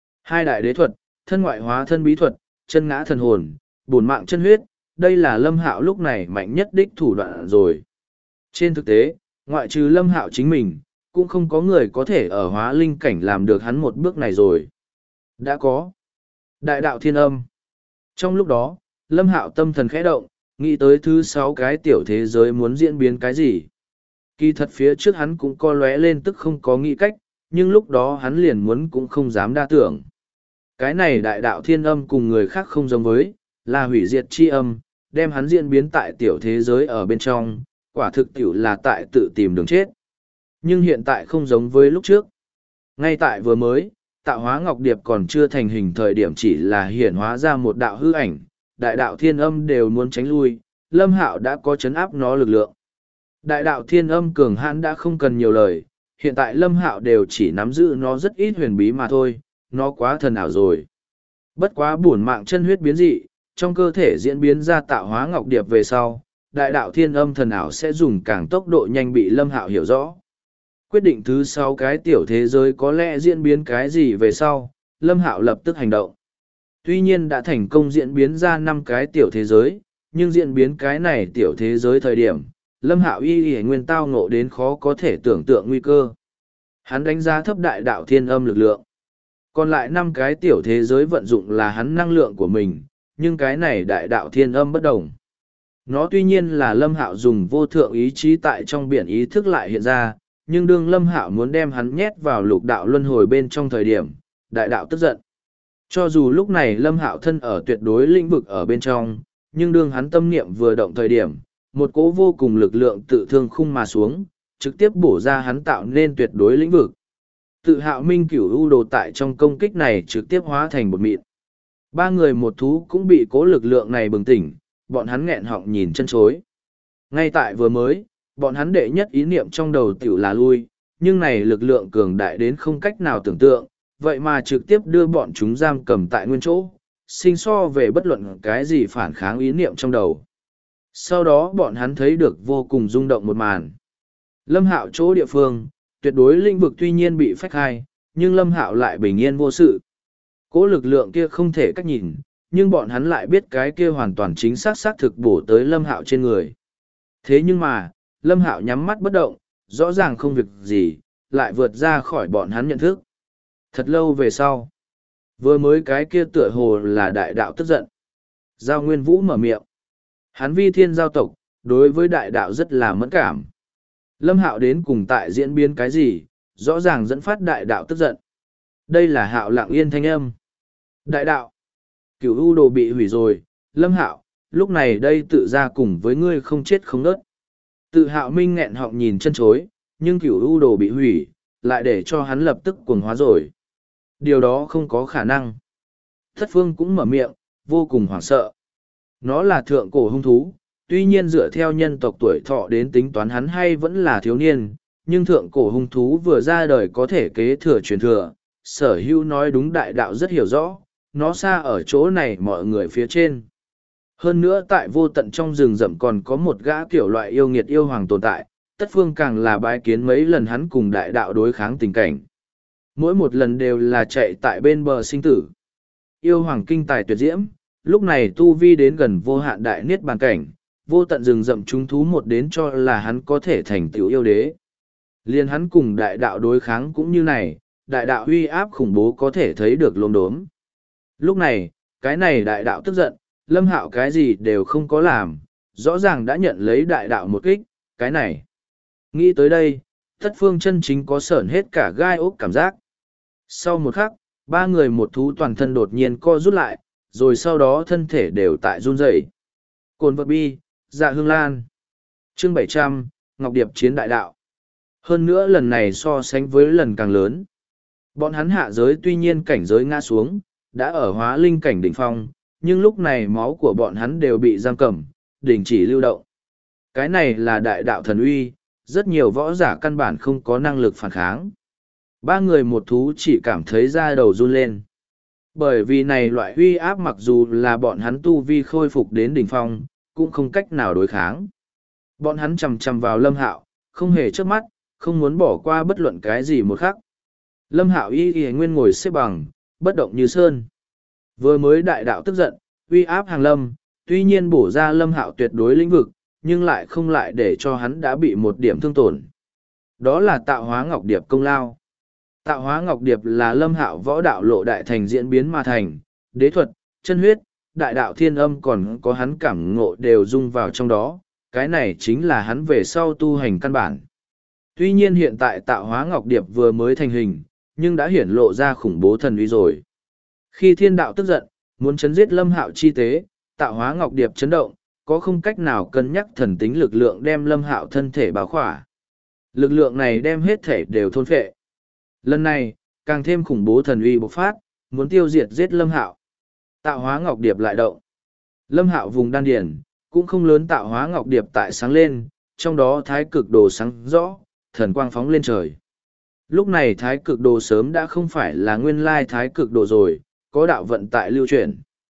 2 đại đế thuật, thân ngoại hóa thân bí thuật, chân ngã thần hồn, bổn mạng chân huyết, đây là Lâm Hạo lúc này mạnh nhất đích thủ đoạn rồi. Trên thực tế, ngoại trừ Lâm Hạo chính mình, cũng không có người có thể ở hóa linh cảnh làm được hắn một bước này rồi. Đã có. Đại đạo thiên âm. Trong lúc đó, Lâm Hạo tâm thần khẽ động, nghĩ tới thứ 6 cái tiểu thế giới muốn diễn biến cái gì. Kỳ thật phía trước hắn cũng co lóe lên tức không có nghĩ cách, nhưng lúc đó hắn liền muốn cũng không dám đa tưởng. Cái này đại đạo thiên âm cùng người khác không giống với, là hủy diệt chi âm, đem hắn diễn biến tại tiểu thế giới ở bên trong, quả thực tiểu là tại tự tìm đường chết. Nhưng hiện tại không giống với lúc trước. Ngay tại vừa mới, tạo hóa ngọc điệp còn chưa thành hình thời điểm chỉ là hiển hóa ra một đạo hư ảnh, đại đạo thiên âm đều muốn tránh lui, Lâm Hạo đã có chấn áp nó lực lượng. Đại đạo thiên âm cường hãn đã không cần nhiều lời, hiện tại Lâm Hạo đều chỉ nắm giữ nó rất ít huyền bí mà thôi, nó quá thần ảo rồi. Bất quá bổn mạng chân huyết biến dị, trong cơ thể diễn biến ra tạo hóa ngọc điệp về sau, đại đạo thiên âm thần ảo sẽ dùng càng tốc độ nhanh bị Lâm Hạo hiểu rõ. Quyết định thứ 6 cái tiểu thế giới có lẽ diễn biến cái gì về sau, Lâm Hạo lập tức hành động. Tuy nhiên đã thành công diễn biến ra 5 cái tiểu thế giới, nhưng diễn biến cái này tiểu thế giới thời điểm, Lâm Hạo y nguyên tao ngộ đến khó có thể tưởng tượng nguy cơ. Hắn đánh giá thấp đại đạo thiên âm lực lượng. Còn lại 5 cái tiểu thế giới vận dụng là hắn năng lượng của mình, nhưng cái này đại đạo thiên âm bất đồng. Nó tuy nhiên là Lâm Hạo dùng vô thượng ý chí tại trong biển ý thức lại hiện ra, nhưng đương Lâm Hạo muốn đem hắn nhét vào lục đạo luân hồi bên trong thời điểm, đại đạo tức giận. Cho dù lúc này Lâm Hạo thân ở tuyệt đối lĩnh vực ở bên trong, nhưng đương hắn tâm niệm vừa động thời điểm, một cỗ vô cùng lực lượng tự thương khung mà xuống, trực tiếp bổ ra hắn tạo nên tuyệt đối lĩnh vực. Tự Hạo Minh Cửu U Đồ tại trong công kích này trực tiếp hóa thành một mịn. 3 người một thú cũng bị cỗ lực lượng này bừng tỉnh, bọn hắn nghẹn họng nhìn chân chối. Ngay tại vừa mới, bọn hắn đệ nhất ý niệm trong đầu tiểu là lui, nhưng này lực lượng cường đại đến không cách nào tưởng tượng, vậy mà trực tiếp đưa bọn chúng giam cầm tại nguyên chỗ, sinh so về bất luận cái gì phản kháng ý niệm trong đầu. Sau đó bọn hắn thấy được vô cùng rung động một màn. Lâm Hạo chỗ địa phương, tuyệt đối lĩnh vực tuy nhiên bị phách hai, nhưng Lâm Hạo lại bình yên vô sự. Cố lực lượng kia không thể cách nhìn, nhưng bọn hắn lại biết cái kia hoàn toàn chính xác xác thực bổ tới Lâm Hạo trên người. Thế nhưng mà, Lâm Hạo nhắm mắt bất động, rõ ràng không việc gì, lại vượt ra khỏi bọn hắn nhận thức. Thật lâu về sau, vừa mới cái kia tựa hồ là đại đạo tức giận. Giao Nguyên Vũ mở miệng. Hắn vi thiên giao tộc, đối với đại đạo rất là mẫn cảm. Lâm Hạo đến cùng tại diễn biến cái gì, rõ ràng dẫn phát đại đạo tức giận. Đây là Hạo lặng yên thanh âm. Đại đạo, Cửu U Đồ bị hủy rồi, Lâm Hạo, lúc này đây tự ra cùng với ngươi không chết không nớt. Tự Hạo Minh nghẹn họng nhìn chân chối, nhưng Cửu U Đồ bị hủy, lại để cho hắn lập tức cuồng hóa rồi. Điều đó không có khả năng. Thất Phương cũng mở miệng, vô cùng hoảng sợ. Nó là thượng cổ hung thú, tuy nhiên dựa theo nhân tộc tuổi thọ đến tính toán hắn hay vẫn là thiếu niên, nhưng thượng cổ hung thú vừa ra đời có thể kế thừa truyền thừa. Sở Hữu nói đúng, đại đạo rất hiểu rõ, nó xa ở chỗ này mọi người phía trên. Hơn nữa tại vô tận trong rừng rậm còn có một gã kiểu loại yêu nghiệt yêu hoàng tồn tại, Tất Phương càng là bái kiến mấy lần hắn cùng đại đạo đối kháng tình cảnh. Mỗi một lần đều là chạy tại bên bờ sinh tử. Yêu hoàng kinh tài tuyệt diễm, lúc này tu vi đến gần vô hạn đại niết bàn cảnh, vô tận rừng rậm chúng thú một đến cho là hắn có thể thành tựu yêu đế. Liên hắn cùng đại đạo đối kháng cũng như này, đại đạo uy áp khủng bố có thể thấy được lốm đốm. Lúc này, cái này đại đạo tức giận, Lâm Hạo cái gì đều không có làm, rõ ràng đã nhận lấy đại đạo một kích, cái này. Nghĩ tới đây, Tất Phương chân chính có sởn hết cả gai ốc cảm giác. Sau một khắc, 3 người một thú toàn thân đột nhiên co rút lại, rồi sau đó thân thể đều tại run rẩy. Cồn vật bi, Dạ Hương Lan. Chương 700, Ngọc Điệp chiến đại đạo. Hơn nữa lần này so sánh với lần càng lớn. Bọn hắn hạ giới tuy nhiên cảnh giới ngã xuống, đã ở hóa linh cảnh đỉnh phong, nhưng lúc này máu của bọn hắn đều bị giam cầm, đình chỉ lưu động. Cái này là đại đạo thần uy, rất nhiều võ giả căn bản không có năng lực phản kháng. 3 người một thú chỉ cảm thấy da đầu run lên. Bởi vì này loại uy áp mặc dù là bọn hắn tu vi khôi phục đến đỉnh phong, cũng không cách nào đối kháng. Bọn hắn chầm chầm vào Lâm Hạo, không hề chớp mắt, không muốn bỏ qua bất luận cái gì một khắc. Lâm Hạo y nguyên ngồi xếp bằng, bất động như sơn. Vừa mới đại đạo tức giận, uy áp hàng lâm, tuy nhiên bổ ra Lâm Hạo tuyệt đối lĩnh vực, nhưng lại không lại để cho hắn đã bị một điểm thương tổn. Đó là tạo hóa ngọc điệp công lao. Tạo hóa ngọc điệp là Lâm Hạo võ đạo lộ đại thành diễn biến mà thành, đế thuật, chân huyết, đại đạo thiên âm còn có hắn cảm ngộ đều dung vào trong đó, cái này chính là hắn về sau tu hành căn bản. Tuy nhiên hiện tại tạo hóa ngọc điệp vừa mới thành hình, nhưng đã hiển lộ ra khủng bố thần uy rồi. Khi thiên đạo tức giận, muốn chấn giết Lâm Hạo chi tế, tạo hóa ngọc điệp chấn động, có không cách nào cân nhắc thần tính lực lượng đem Lâm Hạo thân thể bao khỏa. Lực lượng này đem hết thể đều thôn phệ. Lần này, càng thêm khủng bố thần uy bộc phát, muốn tiêu diệt giết Lâm Hạo. Tạo hóa ngọc điệp lại động. Lâm Hạo vùng đan điển, cũng không lớn tạo hóa ngọc điệp tại sáng lên, trong đó thái cực đồ sáng rõ, thần quang phóng lên trời. Lúc này thái cực đồ sớm đã không phải là nguyên lai thái cực đồ rồi, có đạo vận tại lưu chuyển.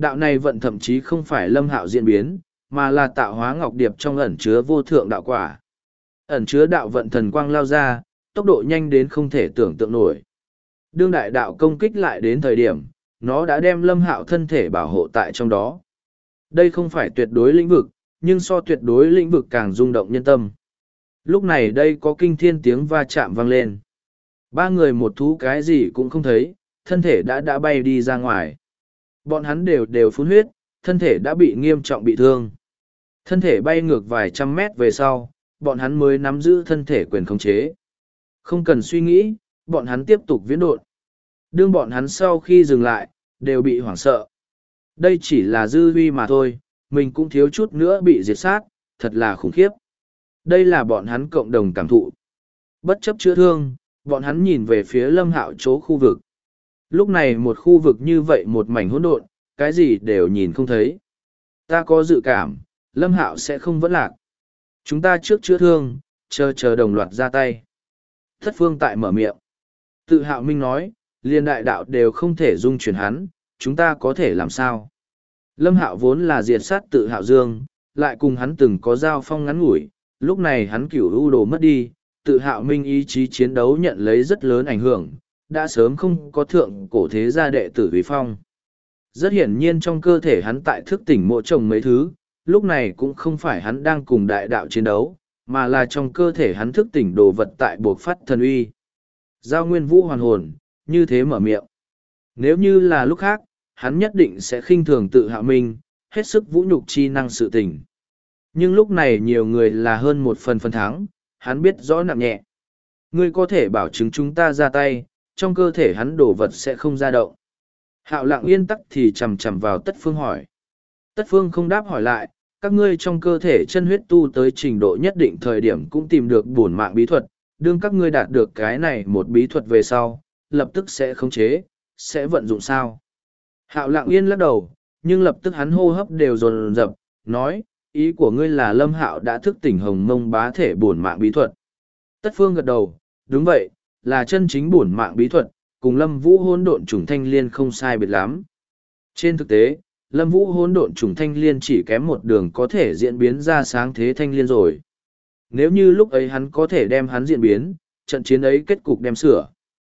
Đạo này vận thậm chí không phải Lâm Hạo diễn biến, mà là tạo hóa ngọc điệp trong ẩn chứa vô thượng đạo quả. Ẩn chứa đạo vận thần quang lao ra, tốc độ nhanh đến không thể tưởng tượng nổi. Đương đại đạo công kích lại đến thời điểm, nó đã đem Lâm Hạo thân thể bảo hộ tại trong đó. Đây không phải tuyệt đối lĩnh vực, nhưng so tuyệt đối lĩnh vực càng rung động nhân tâm. Lúc này đây có kinh thiên tiếng va chạm vang lên. Ba người một thú cái gì cũng không thấy, thân thể đã bay đi ra ngoài. Bọn hắn đều phun huyết, thân thể đã bị nghiêm trọng bị thương. Thân thể bay ngược vài trăm mét về sau, bọn hắn mới nắm giữ thân thể quyền khống chế. Không cần suy nghĩ, bọn hắn tiếp tục viễn độn. Đương bọn hắn sau khi dừng lại, đều bị hoảng sợ. Đây chỉ là dư huy mà thôi, mình cũng thiếu chút nữa bị diệt sát, thật là khủng khiếp. Đây là bọn hắn cộng đồng cảm thụ. Bất chấp chữa thương, bọn hắn nhìn về phía Lâm Hạo chỗ khu vực. Lúc này một khu vực như vậy một mảnh hỗn độn, cái gì đều nhìn không thấy. Ta có dự cảm, Lâm Hạo sẽ không vẫn lạc. Chúng ta trước chữa thương, chờ đồng loạt ra tay. Thất Phương tại mở miệng. Tự Hạo Minh nói, liên đại đạo đều không thể dung chuyển hắn, chúng ta có thể làm sao? Lâm Hạo vốn là diệt sát Tự Hạo Dương, lại cùng hắn từng có giao phong ngắn ngủi, lúc này hắn cửu ưu đồ mất đi, Tự Hạo Minh ý chí chiến đấu nhận lấy rất lớn ảnh hưởng, đã sớm không có thượng cổ thế gia đệ tử Vì Phong. Rất hiển nhiên trong cơ thể hắn tại thức tỉnh mộ trồng mấy thứ, lúc này cũng không phải hắn đang cùng đại đạo chiến đấu, mà là trong cơ thể hắn thức tỉnh đồ vật tại buộc phát thần uy. Giao Nguyên Vũ hoàn hồn, như thế mở miệng. Nếu như là lúc khác, hắn nhất định sẽ khinh thường Tự Hạo Minh, hết sức vũ nhục chi năng sự tình. Nhưng lúc này nhiều người là hơn một phần thắng, hắn biết rõ nặng nhẹ. Ngươi có thể bảo chứng chúng ta ra tay, trong cơ thể hắn đồ vật sẽ không ra động. Hạo Lặng Yên tắc thì chầm chầm vào Tất Phương hỏi. Tất Phương không đáp hỏi lại, các ngươi trong cơ thể chân huyết tu tới trình độ nhất định thời điểm cũng tìm được bổn mạng bí thuật, đương các ngươi đạt được cái này một bí thuật về sau, lập tức sẽ khống chế, sẽ vận dụng sao. Hạo Lặng Yên lắc đầu, nhưng lập tức hắn hô hấp đều dồn dập, nói, ý của ngươi là Lâm Hạo đã thức tỉnh hồng mông bá thể bổn mạng bí thuật. Tất Phương gật đầu, đúng vậy, là chân chính bổn mạng bí thuật, cùng Lâm Vũ hỗn độn trùng thanh liên không sai biệt lắm. Trên thực tế, Lâm Vũ hỗn độn trùng thanh liên chỉ kém một đường có thể diễn biến ra sáng thế thanh liên rồi. Nếu như lúc ấy hắn có thể đem hắn diễn biến, trận chiến ấy kết cục đem sửa.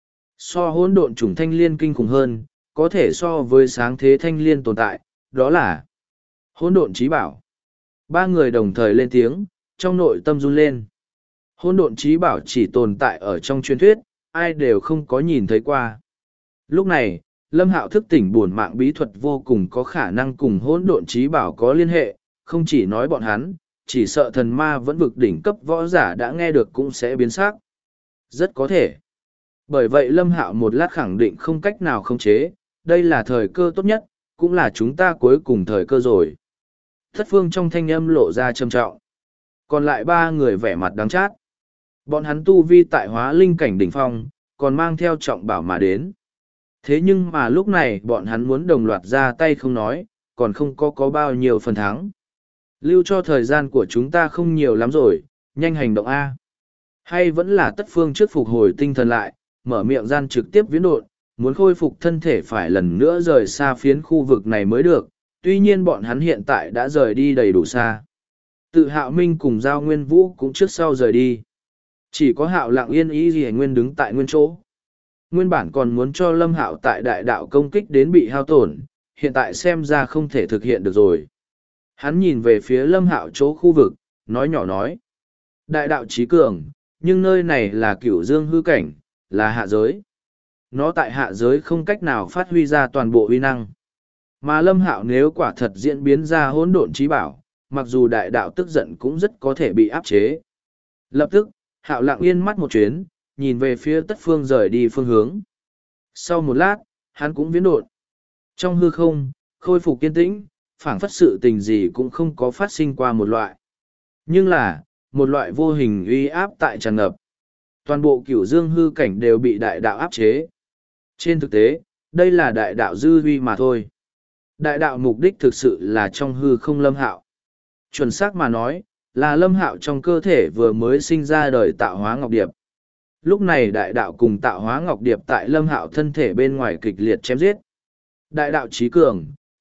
So hỗn độn trùng thanh liên kinh khủng hơn, có thể so với sáng thế thanh liên tồn tại, đó là hỗn độn chí bảo. Ba người đồng thời lên tiếng, trong nội tâm run lên. Hỗn độn chí bảo chỉ tồn tại ở trong truyền thuyết, ai đều không có nhìn thấy qua. Lúc này, Lâm Hạo thức tỉnh bổn mạng bí thuật vô cùng có khả năng cùng hỗn độn chí bảo có liên hệ, không chỉ nói bọn hắn, chỉ sợ thần ma vẫn vực đỉnh cấp võ giả đã nghe được cũng sẽ biến sắc. Rất có thể. Bởi vậy Lâm Hạo một lát khẳng định không cách nào khống chế, đây là thời cơ tốt nhất, cũng là chúng ta cuối cùng thời cơ rồi. Thất Phương trong thanh âm lộ ra trầm trọng. Còn lại ba người vẻ mặt đắng chát. Bọn hắn tu vi tại hóa linh cảnh đỉnh phong, còn mang theo trọng bảo mà đến. Thế nhưng mà lúc này bọn hắn muốn đồng loạt ra tay không nói, còn không có bao nhiêu phần thắng. Lưu cho thời gian của chúng ta không nhiều lắm rồi, nhanh hành động A. Hay vẫn là Tất Phương trước phục hồi tinh thần lại, mở miệng gian trực tiếp viễn độn, muốn khôi phục thân thể phải lần nữa rời xa phiến khu vực này mới được, tuy nhiên bọn hắn hiện tại đã rời đi đầy đủ xa. Tự Hạo Minh cùng Giao Nguyên Vũ cũng trước sau rời đi. Chỉ có Hạo Lặng Yên ý gì nguyên đứng tại nguyên chỗ. Nguyên bản còn muốn cho Lâm Hạo tại đại đạo công kích đến bị hao tổn, hiện tại xem ra không thể thực hiện được rồi. Hắn nhìn về phía Lâm Hạo chỗ khu vực, nói nhỏ nói. Đại đạo trí cường, nhưng nơi này là cửu dương hư cảnh, là hạ giới. Nó tại hạ giới không cách nào phát huy ra toàn bộ uy năng. Mà Lâm Hạo nếu quả thật diễn biến ra hỗn độn trí bảo, mặc dù đại đạo tức giận cũng rất có thể bị áp chế. Lập tức, Hạo Lặng Yên mắt một chuyến, nhìn về phía Tất Phương rời đi phương hướng. Sau một lát, hắn cũng viễn độn. Trong hư không, khôi phục kiên tĩnh, phảng phất sự tình gì cũng không có phát sinh qua một loại. Nhưng là, một loại vô hình uy áp tại tràn ngập. Toàn bộ cửu dương hư cảnh đều bị đại đạo áp chế. Trên thực tế, đây là đại đạo dư huy mà thôi. Đại đạo mục đích thực sự là trong hư không Lâm Hạo. Chuẩn xác mà nói, là Lâm Hạo trong cơ thể vừa mới sinh ra đời tạo hóa ngọc điệp. Lúc này đại đạo cùng tạo hóa ngọc điệp tại Lâm Hạo thân thể bên ngoài kịch liệt chém giết. Đại đạo trí cường,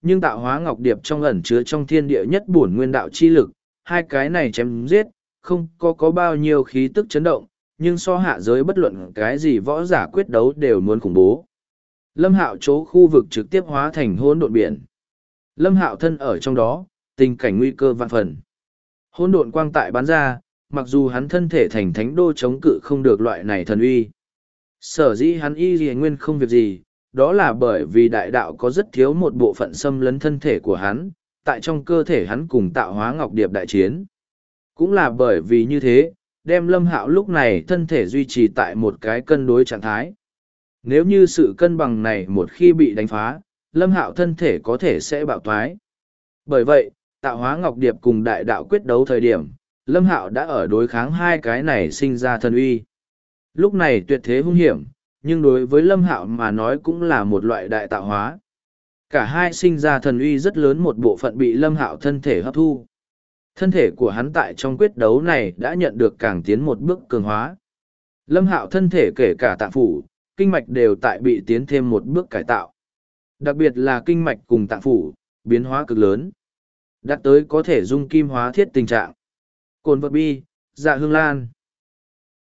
nhưng tạo hóa ngọc điệp trong ẩn chứa trong thiên địa nhất bổn nguyên đạo chi lực, hai cái này chém giết, không có bao nhiêu khí tức chấn động, nhưng so hạ giới bất luận cái gì võ giả quyết đấu đều muốn khủng bố. Lâm Hạo chỗ khu vực trực tiếp hóa thành hỗn độn biển. Lâm Hạo thân ở trong đó, tình cảnh nguy cơ vạn phần. Hỗn độn quang tại bắn ra, mặc dù hắn thân thể thành thánh đô chống cự không được loại này thần uy. Sở dĩ hắn y gì nguyên không việc gì, đó là bởi vì đại đạo có rất thiếu một bộ phận xâm lấn thân thể của hắn, tại trong cơ thể hắn cùng tạo hóa ngọc điệp đại chiến. Cũng là bởi vì như thế, đem Lâm Hạo lúc này thân thể duy trì tại một cái cân đối trạng thái. Nếu như sự cân bằng này một khi bị đánh phá, Lâm Hạo thân thể có thể sẽ bạo toái. Bởi vậy, tạo hóa ngọc điệp cùng đại đạo quyết đấu thời điểm, Lâm Hạo đã ở đối kháng hai cái này sinh ra thần uy. Lúc này tuyệt thế hung hiểm, nhưng đối với Lâm Hạo mà nói cũng là một loại đại tạo hóa. Cả hai sinh ra thần uy rất lớn, một bộ phận bị Lâm Hạo thân thể hấp thu. Thân thể của hắn tại trong quyết đấu này đã nhận được càng tiến một bước cường hóa. Lâm Hạo thân thể kể cả tạng phủ, kinh mạch đều tại bị tiến thêm một bước cải tạo. Đặc biệt là kinh mạch cùng tạng phủ, biến hóa cực lớn. Đạt tới có thể dung kim hóa thiết tình trạng. Cồn vật bi, dạ hương lan.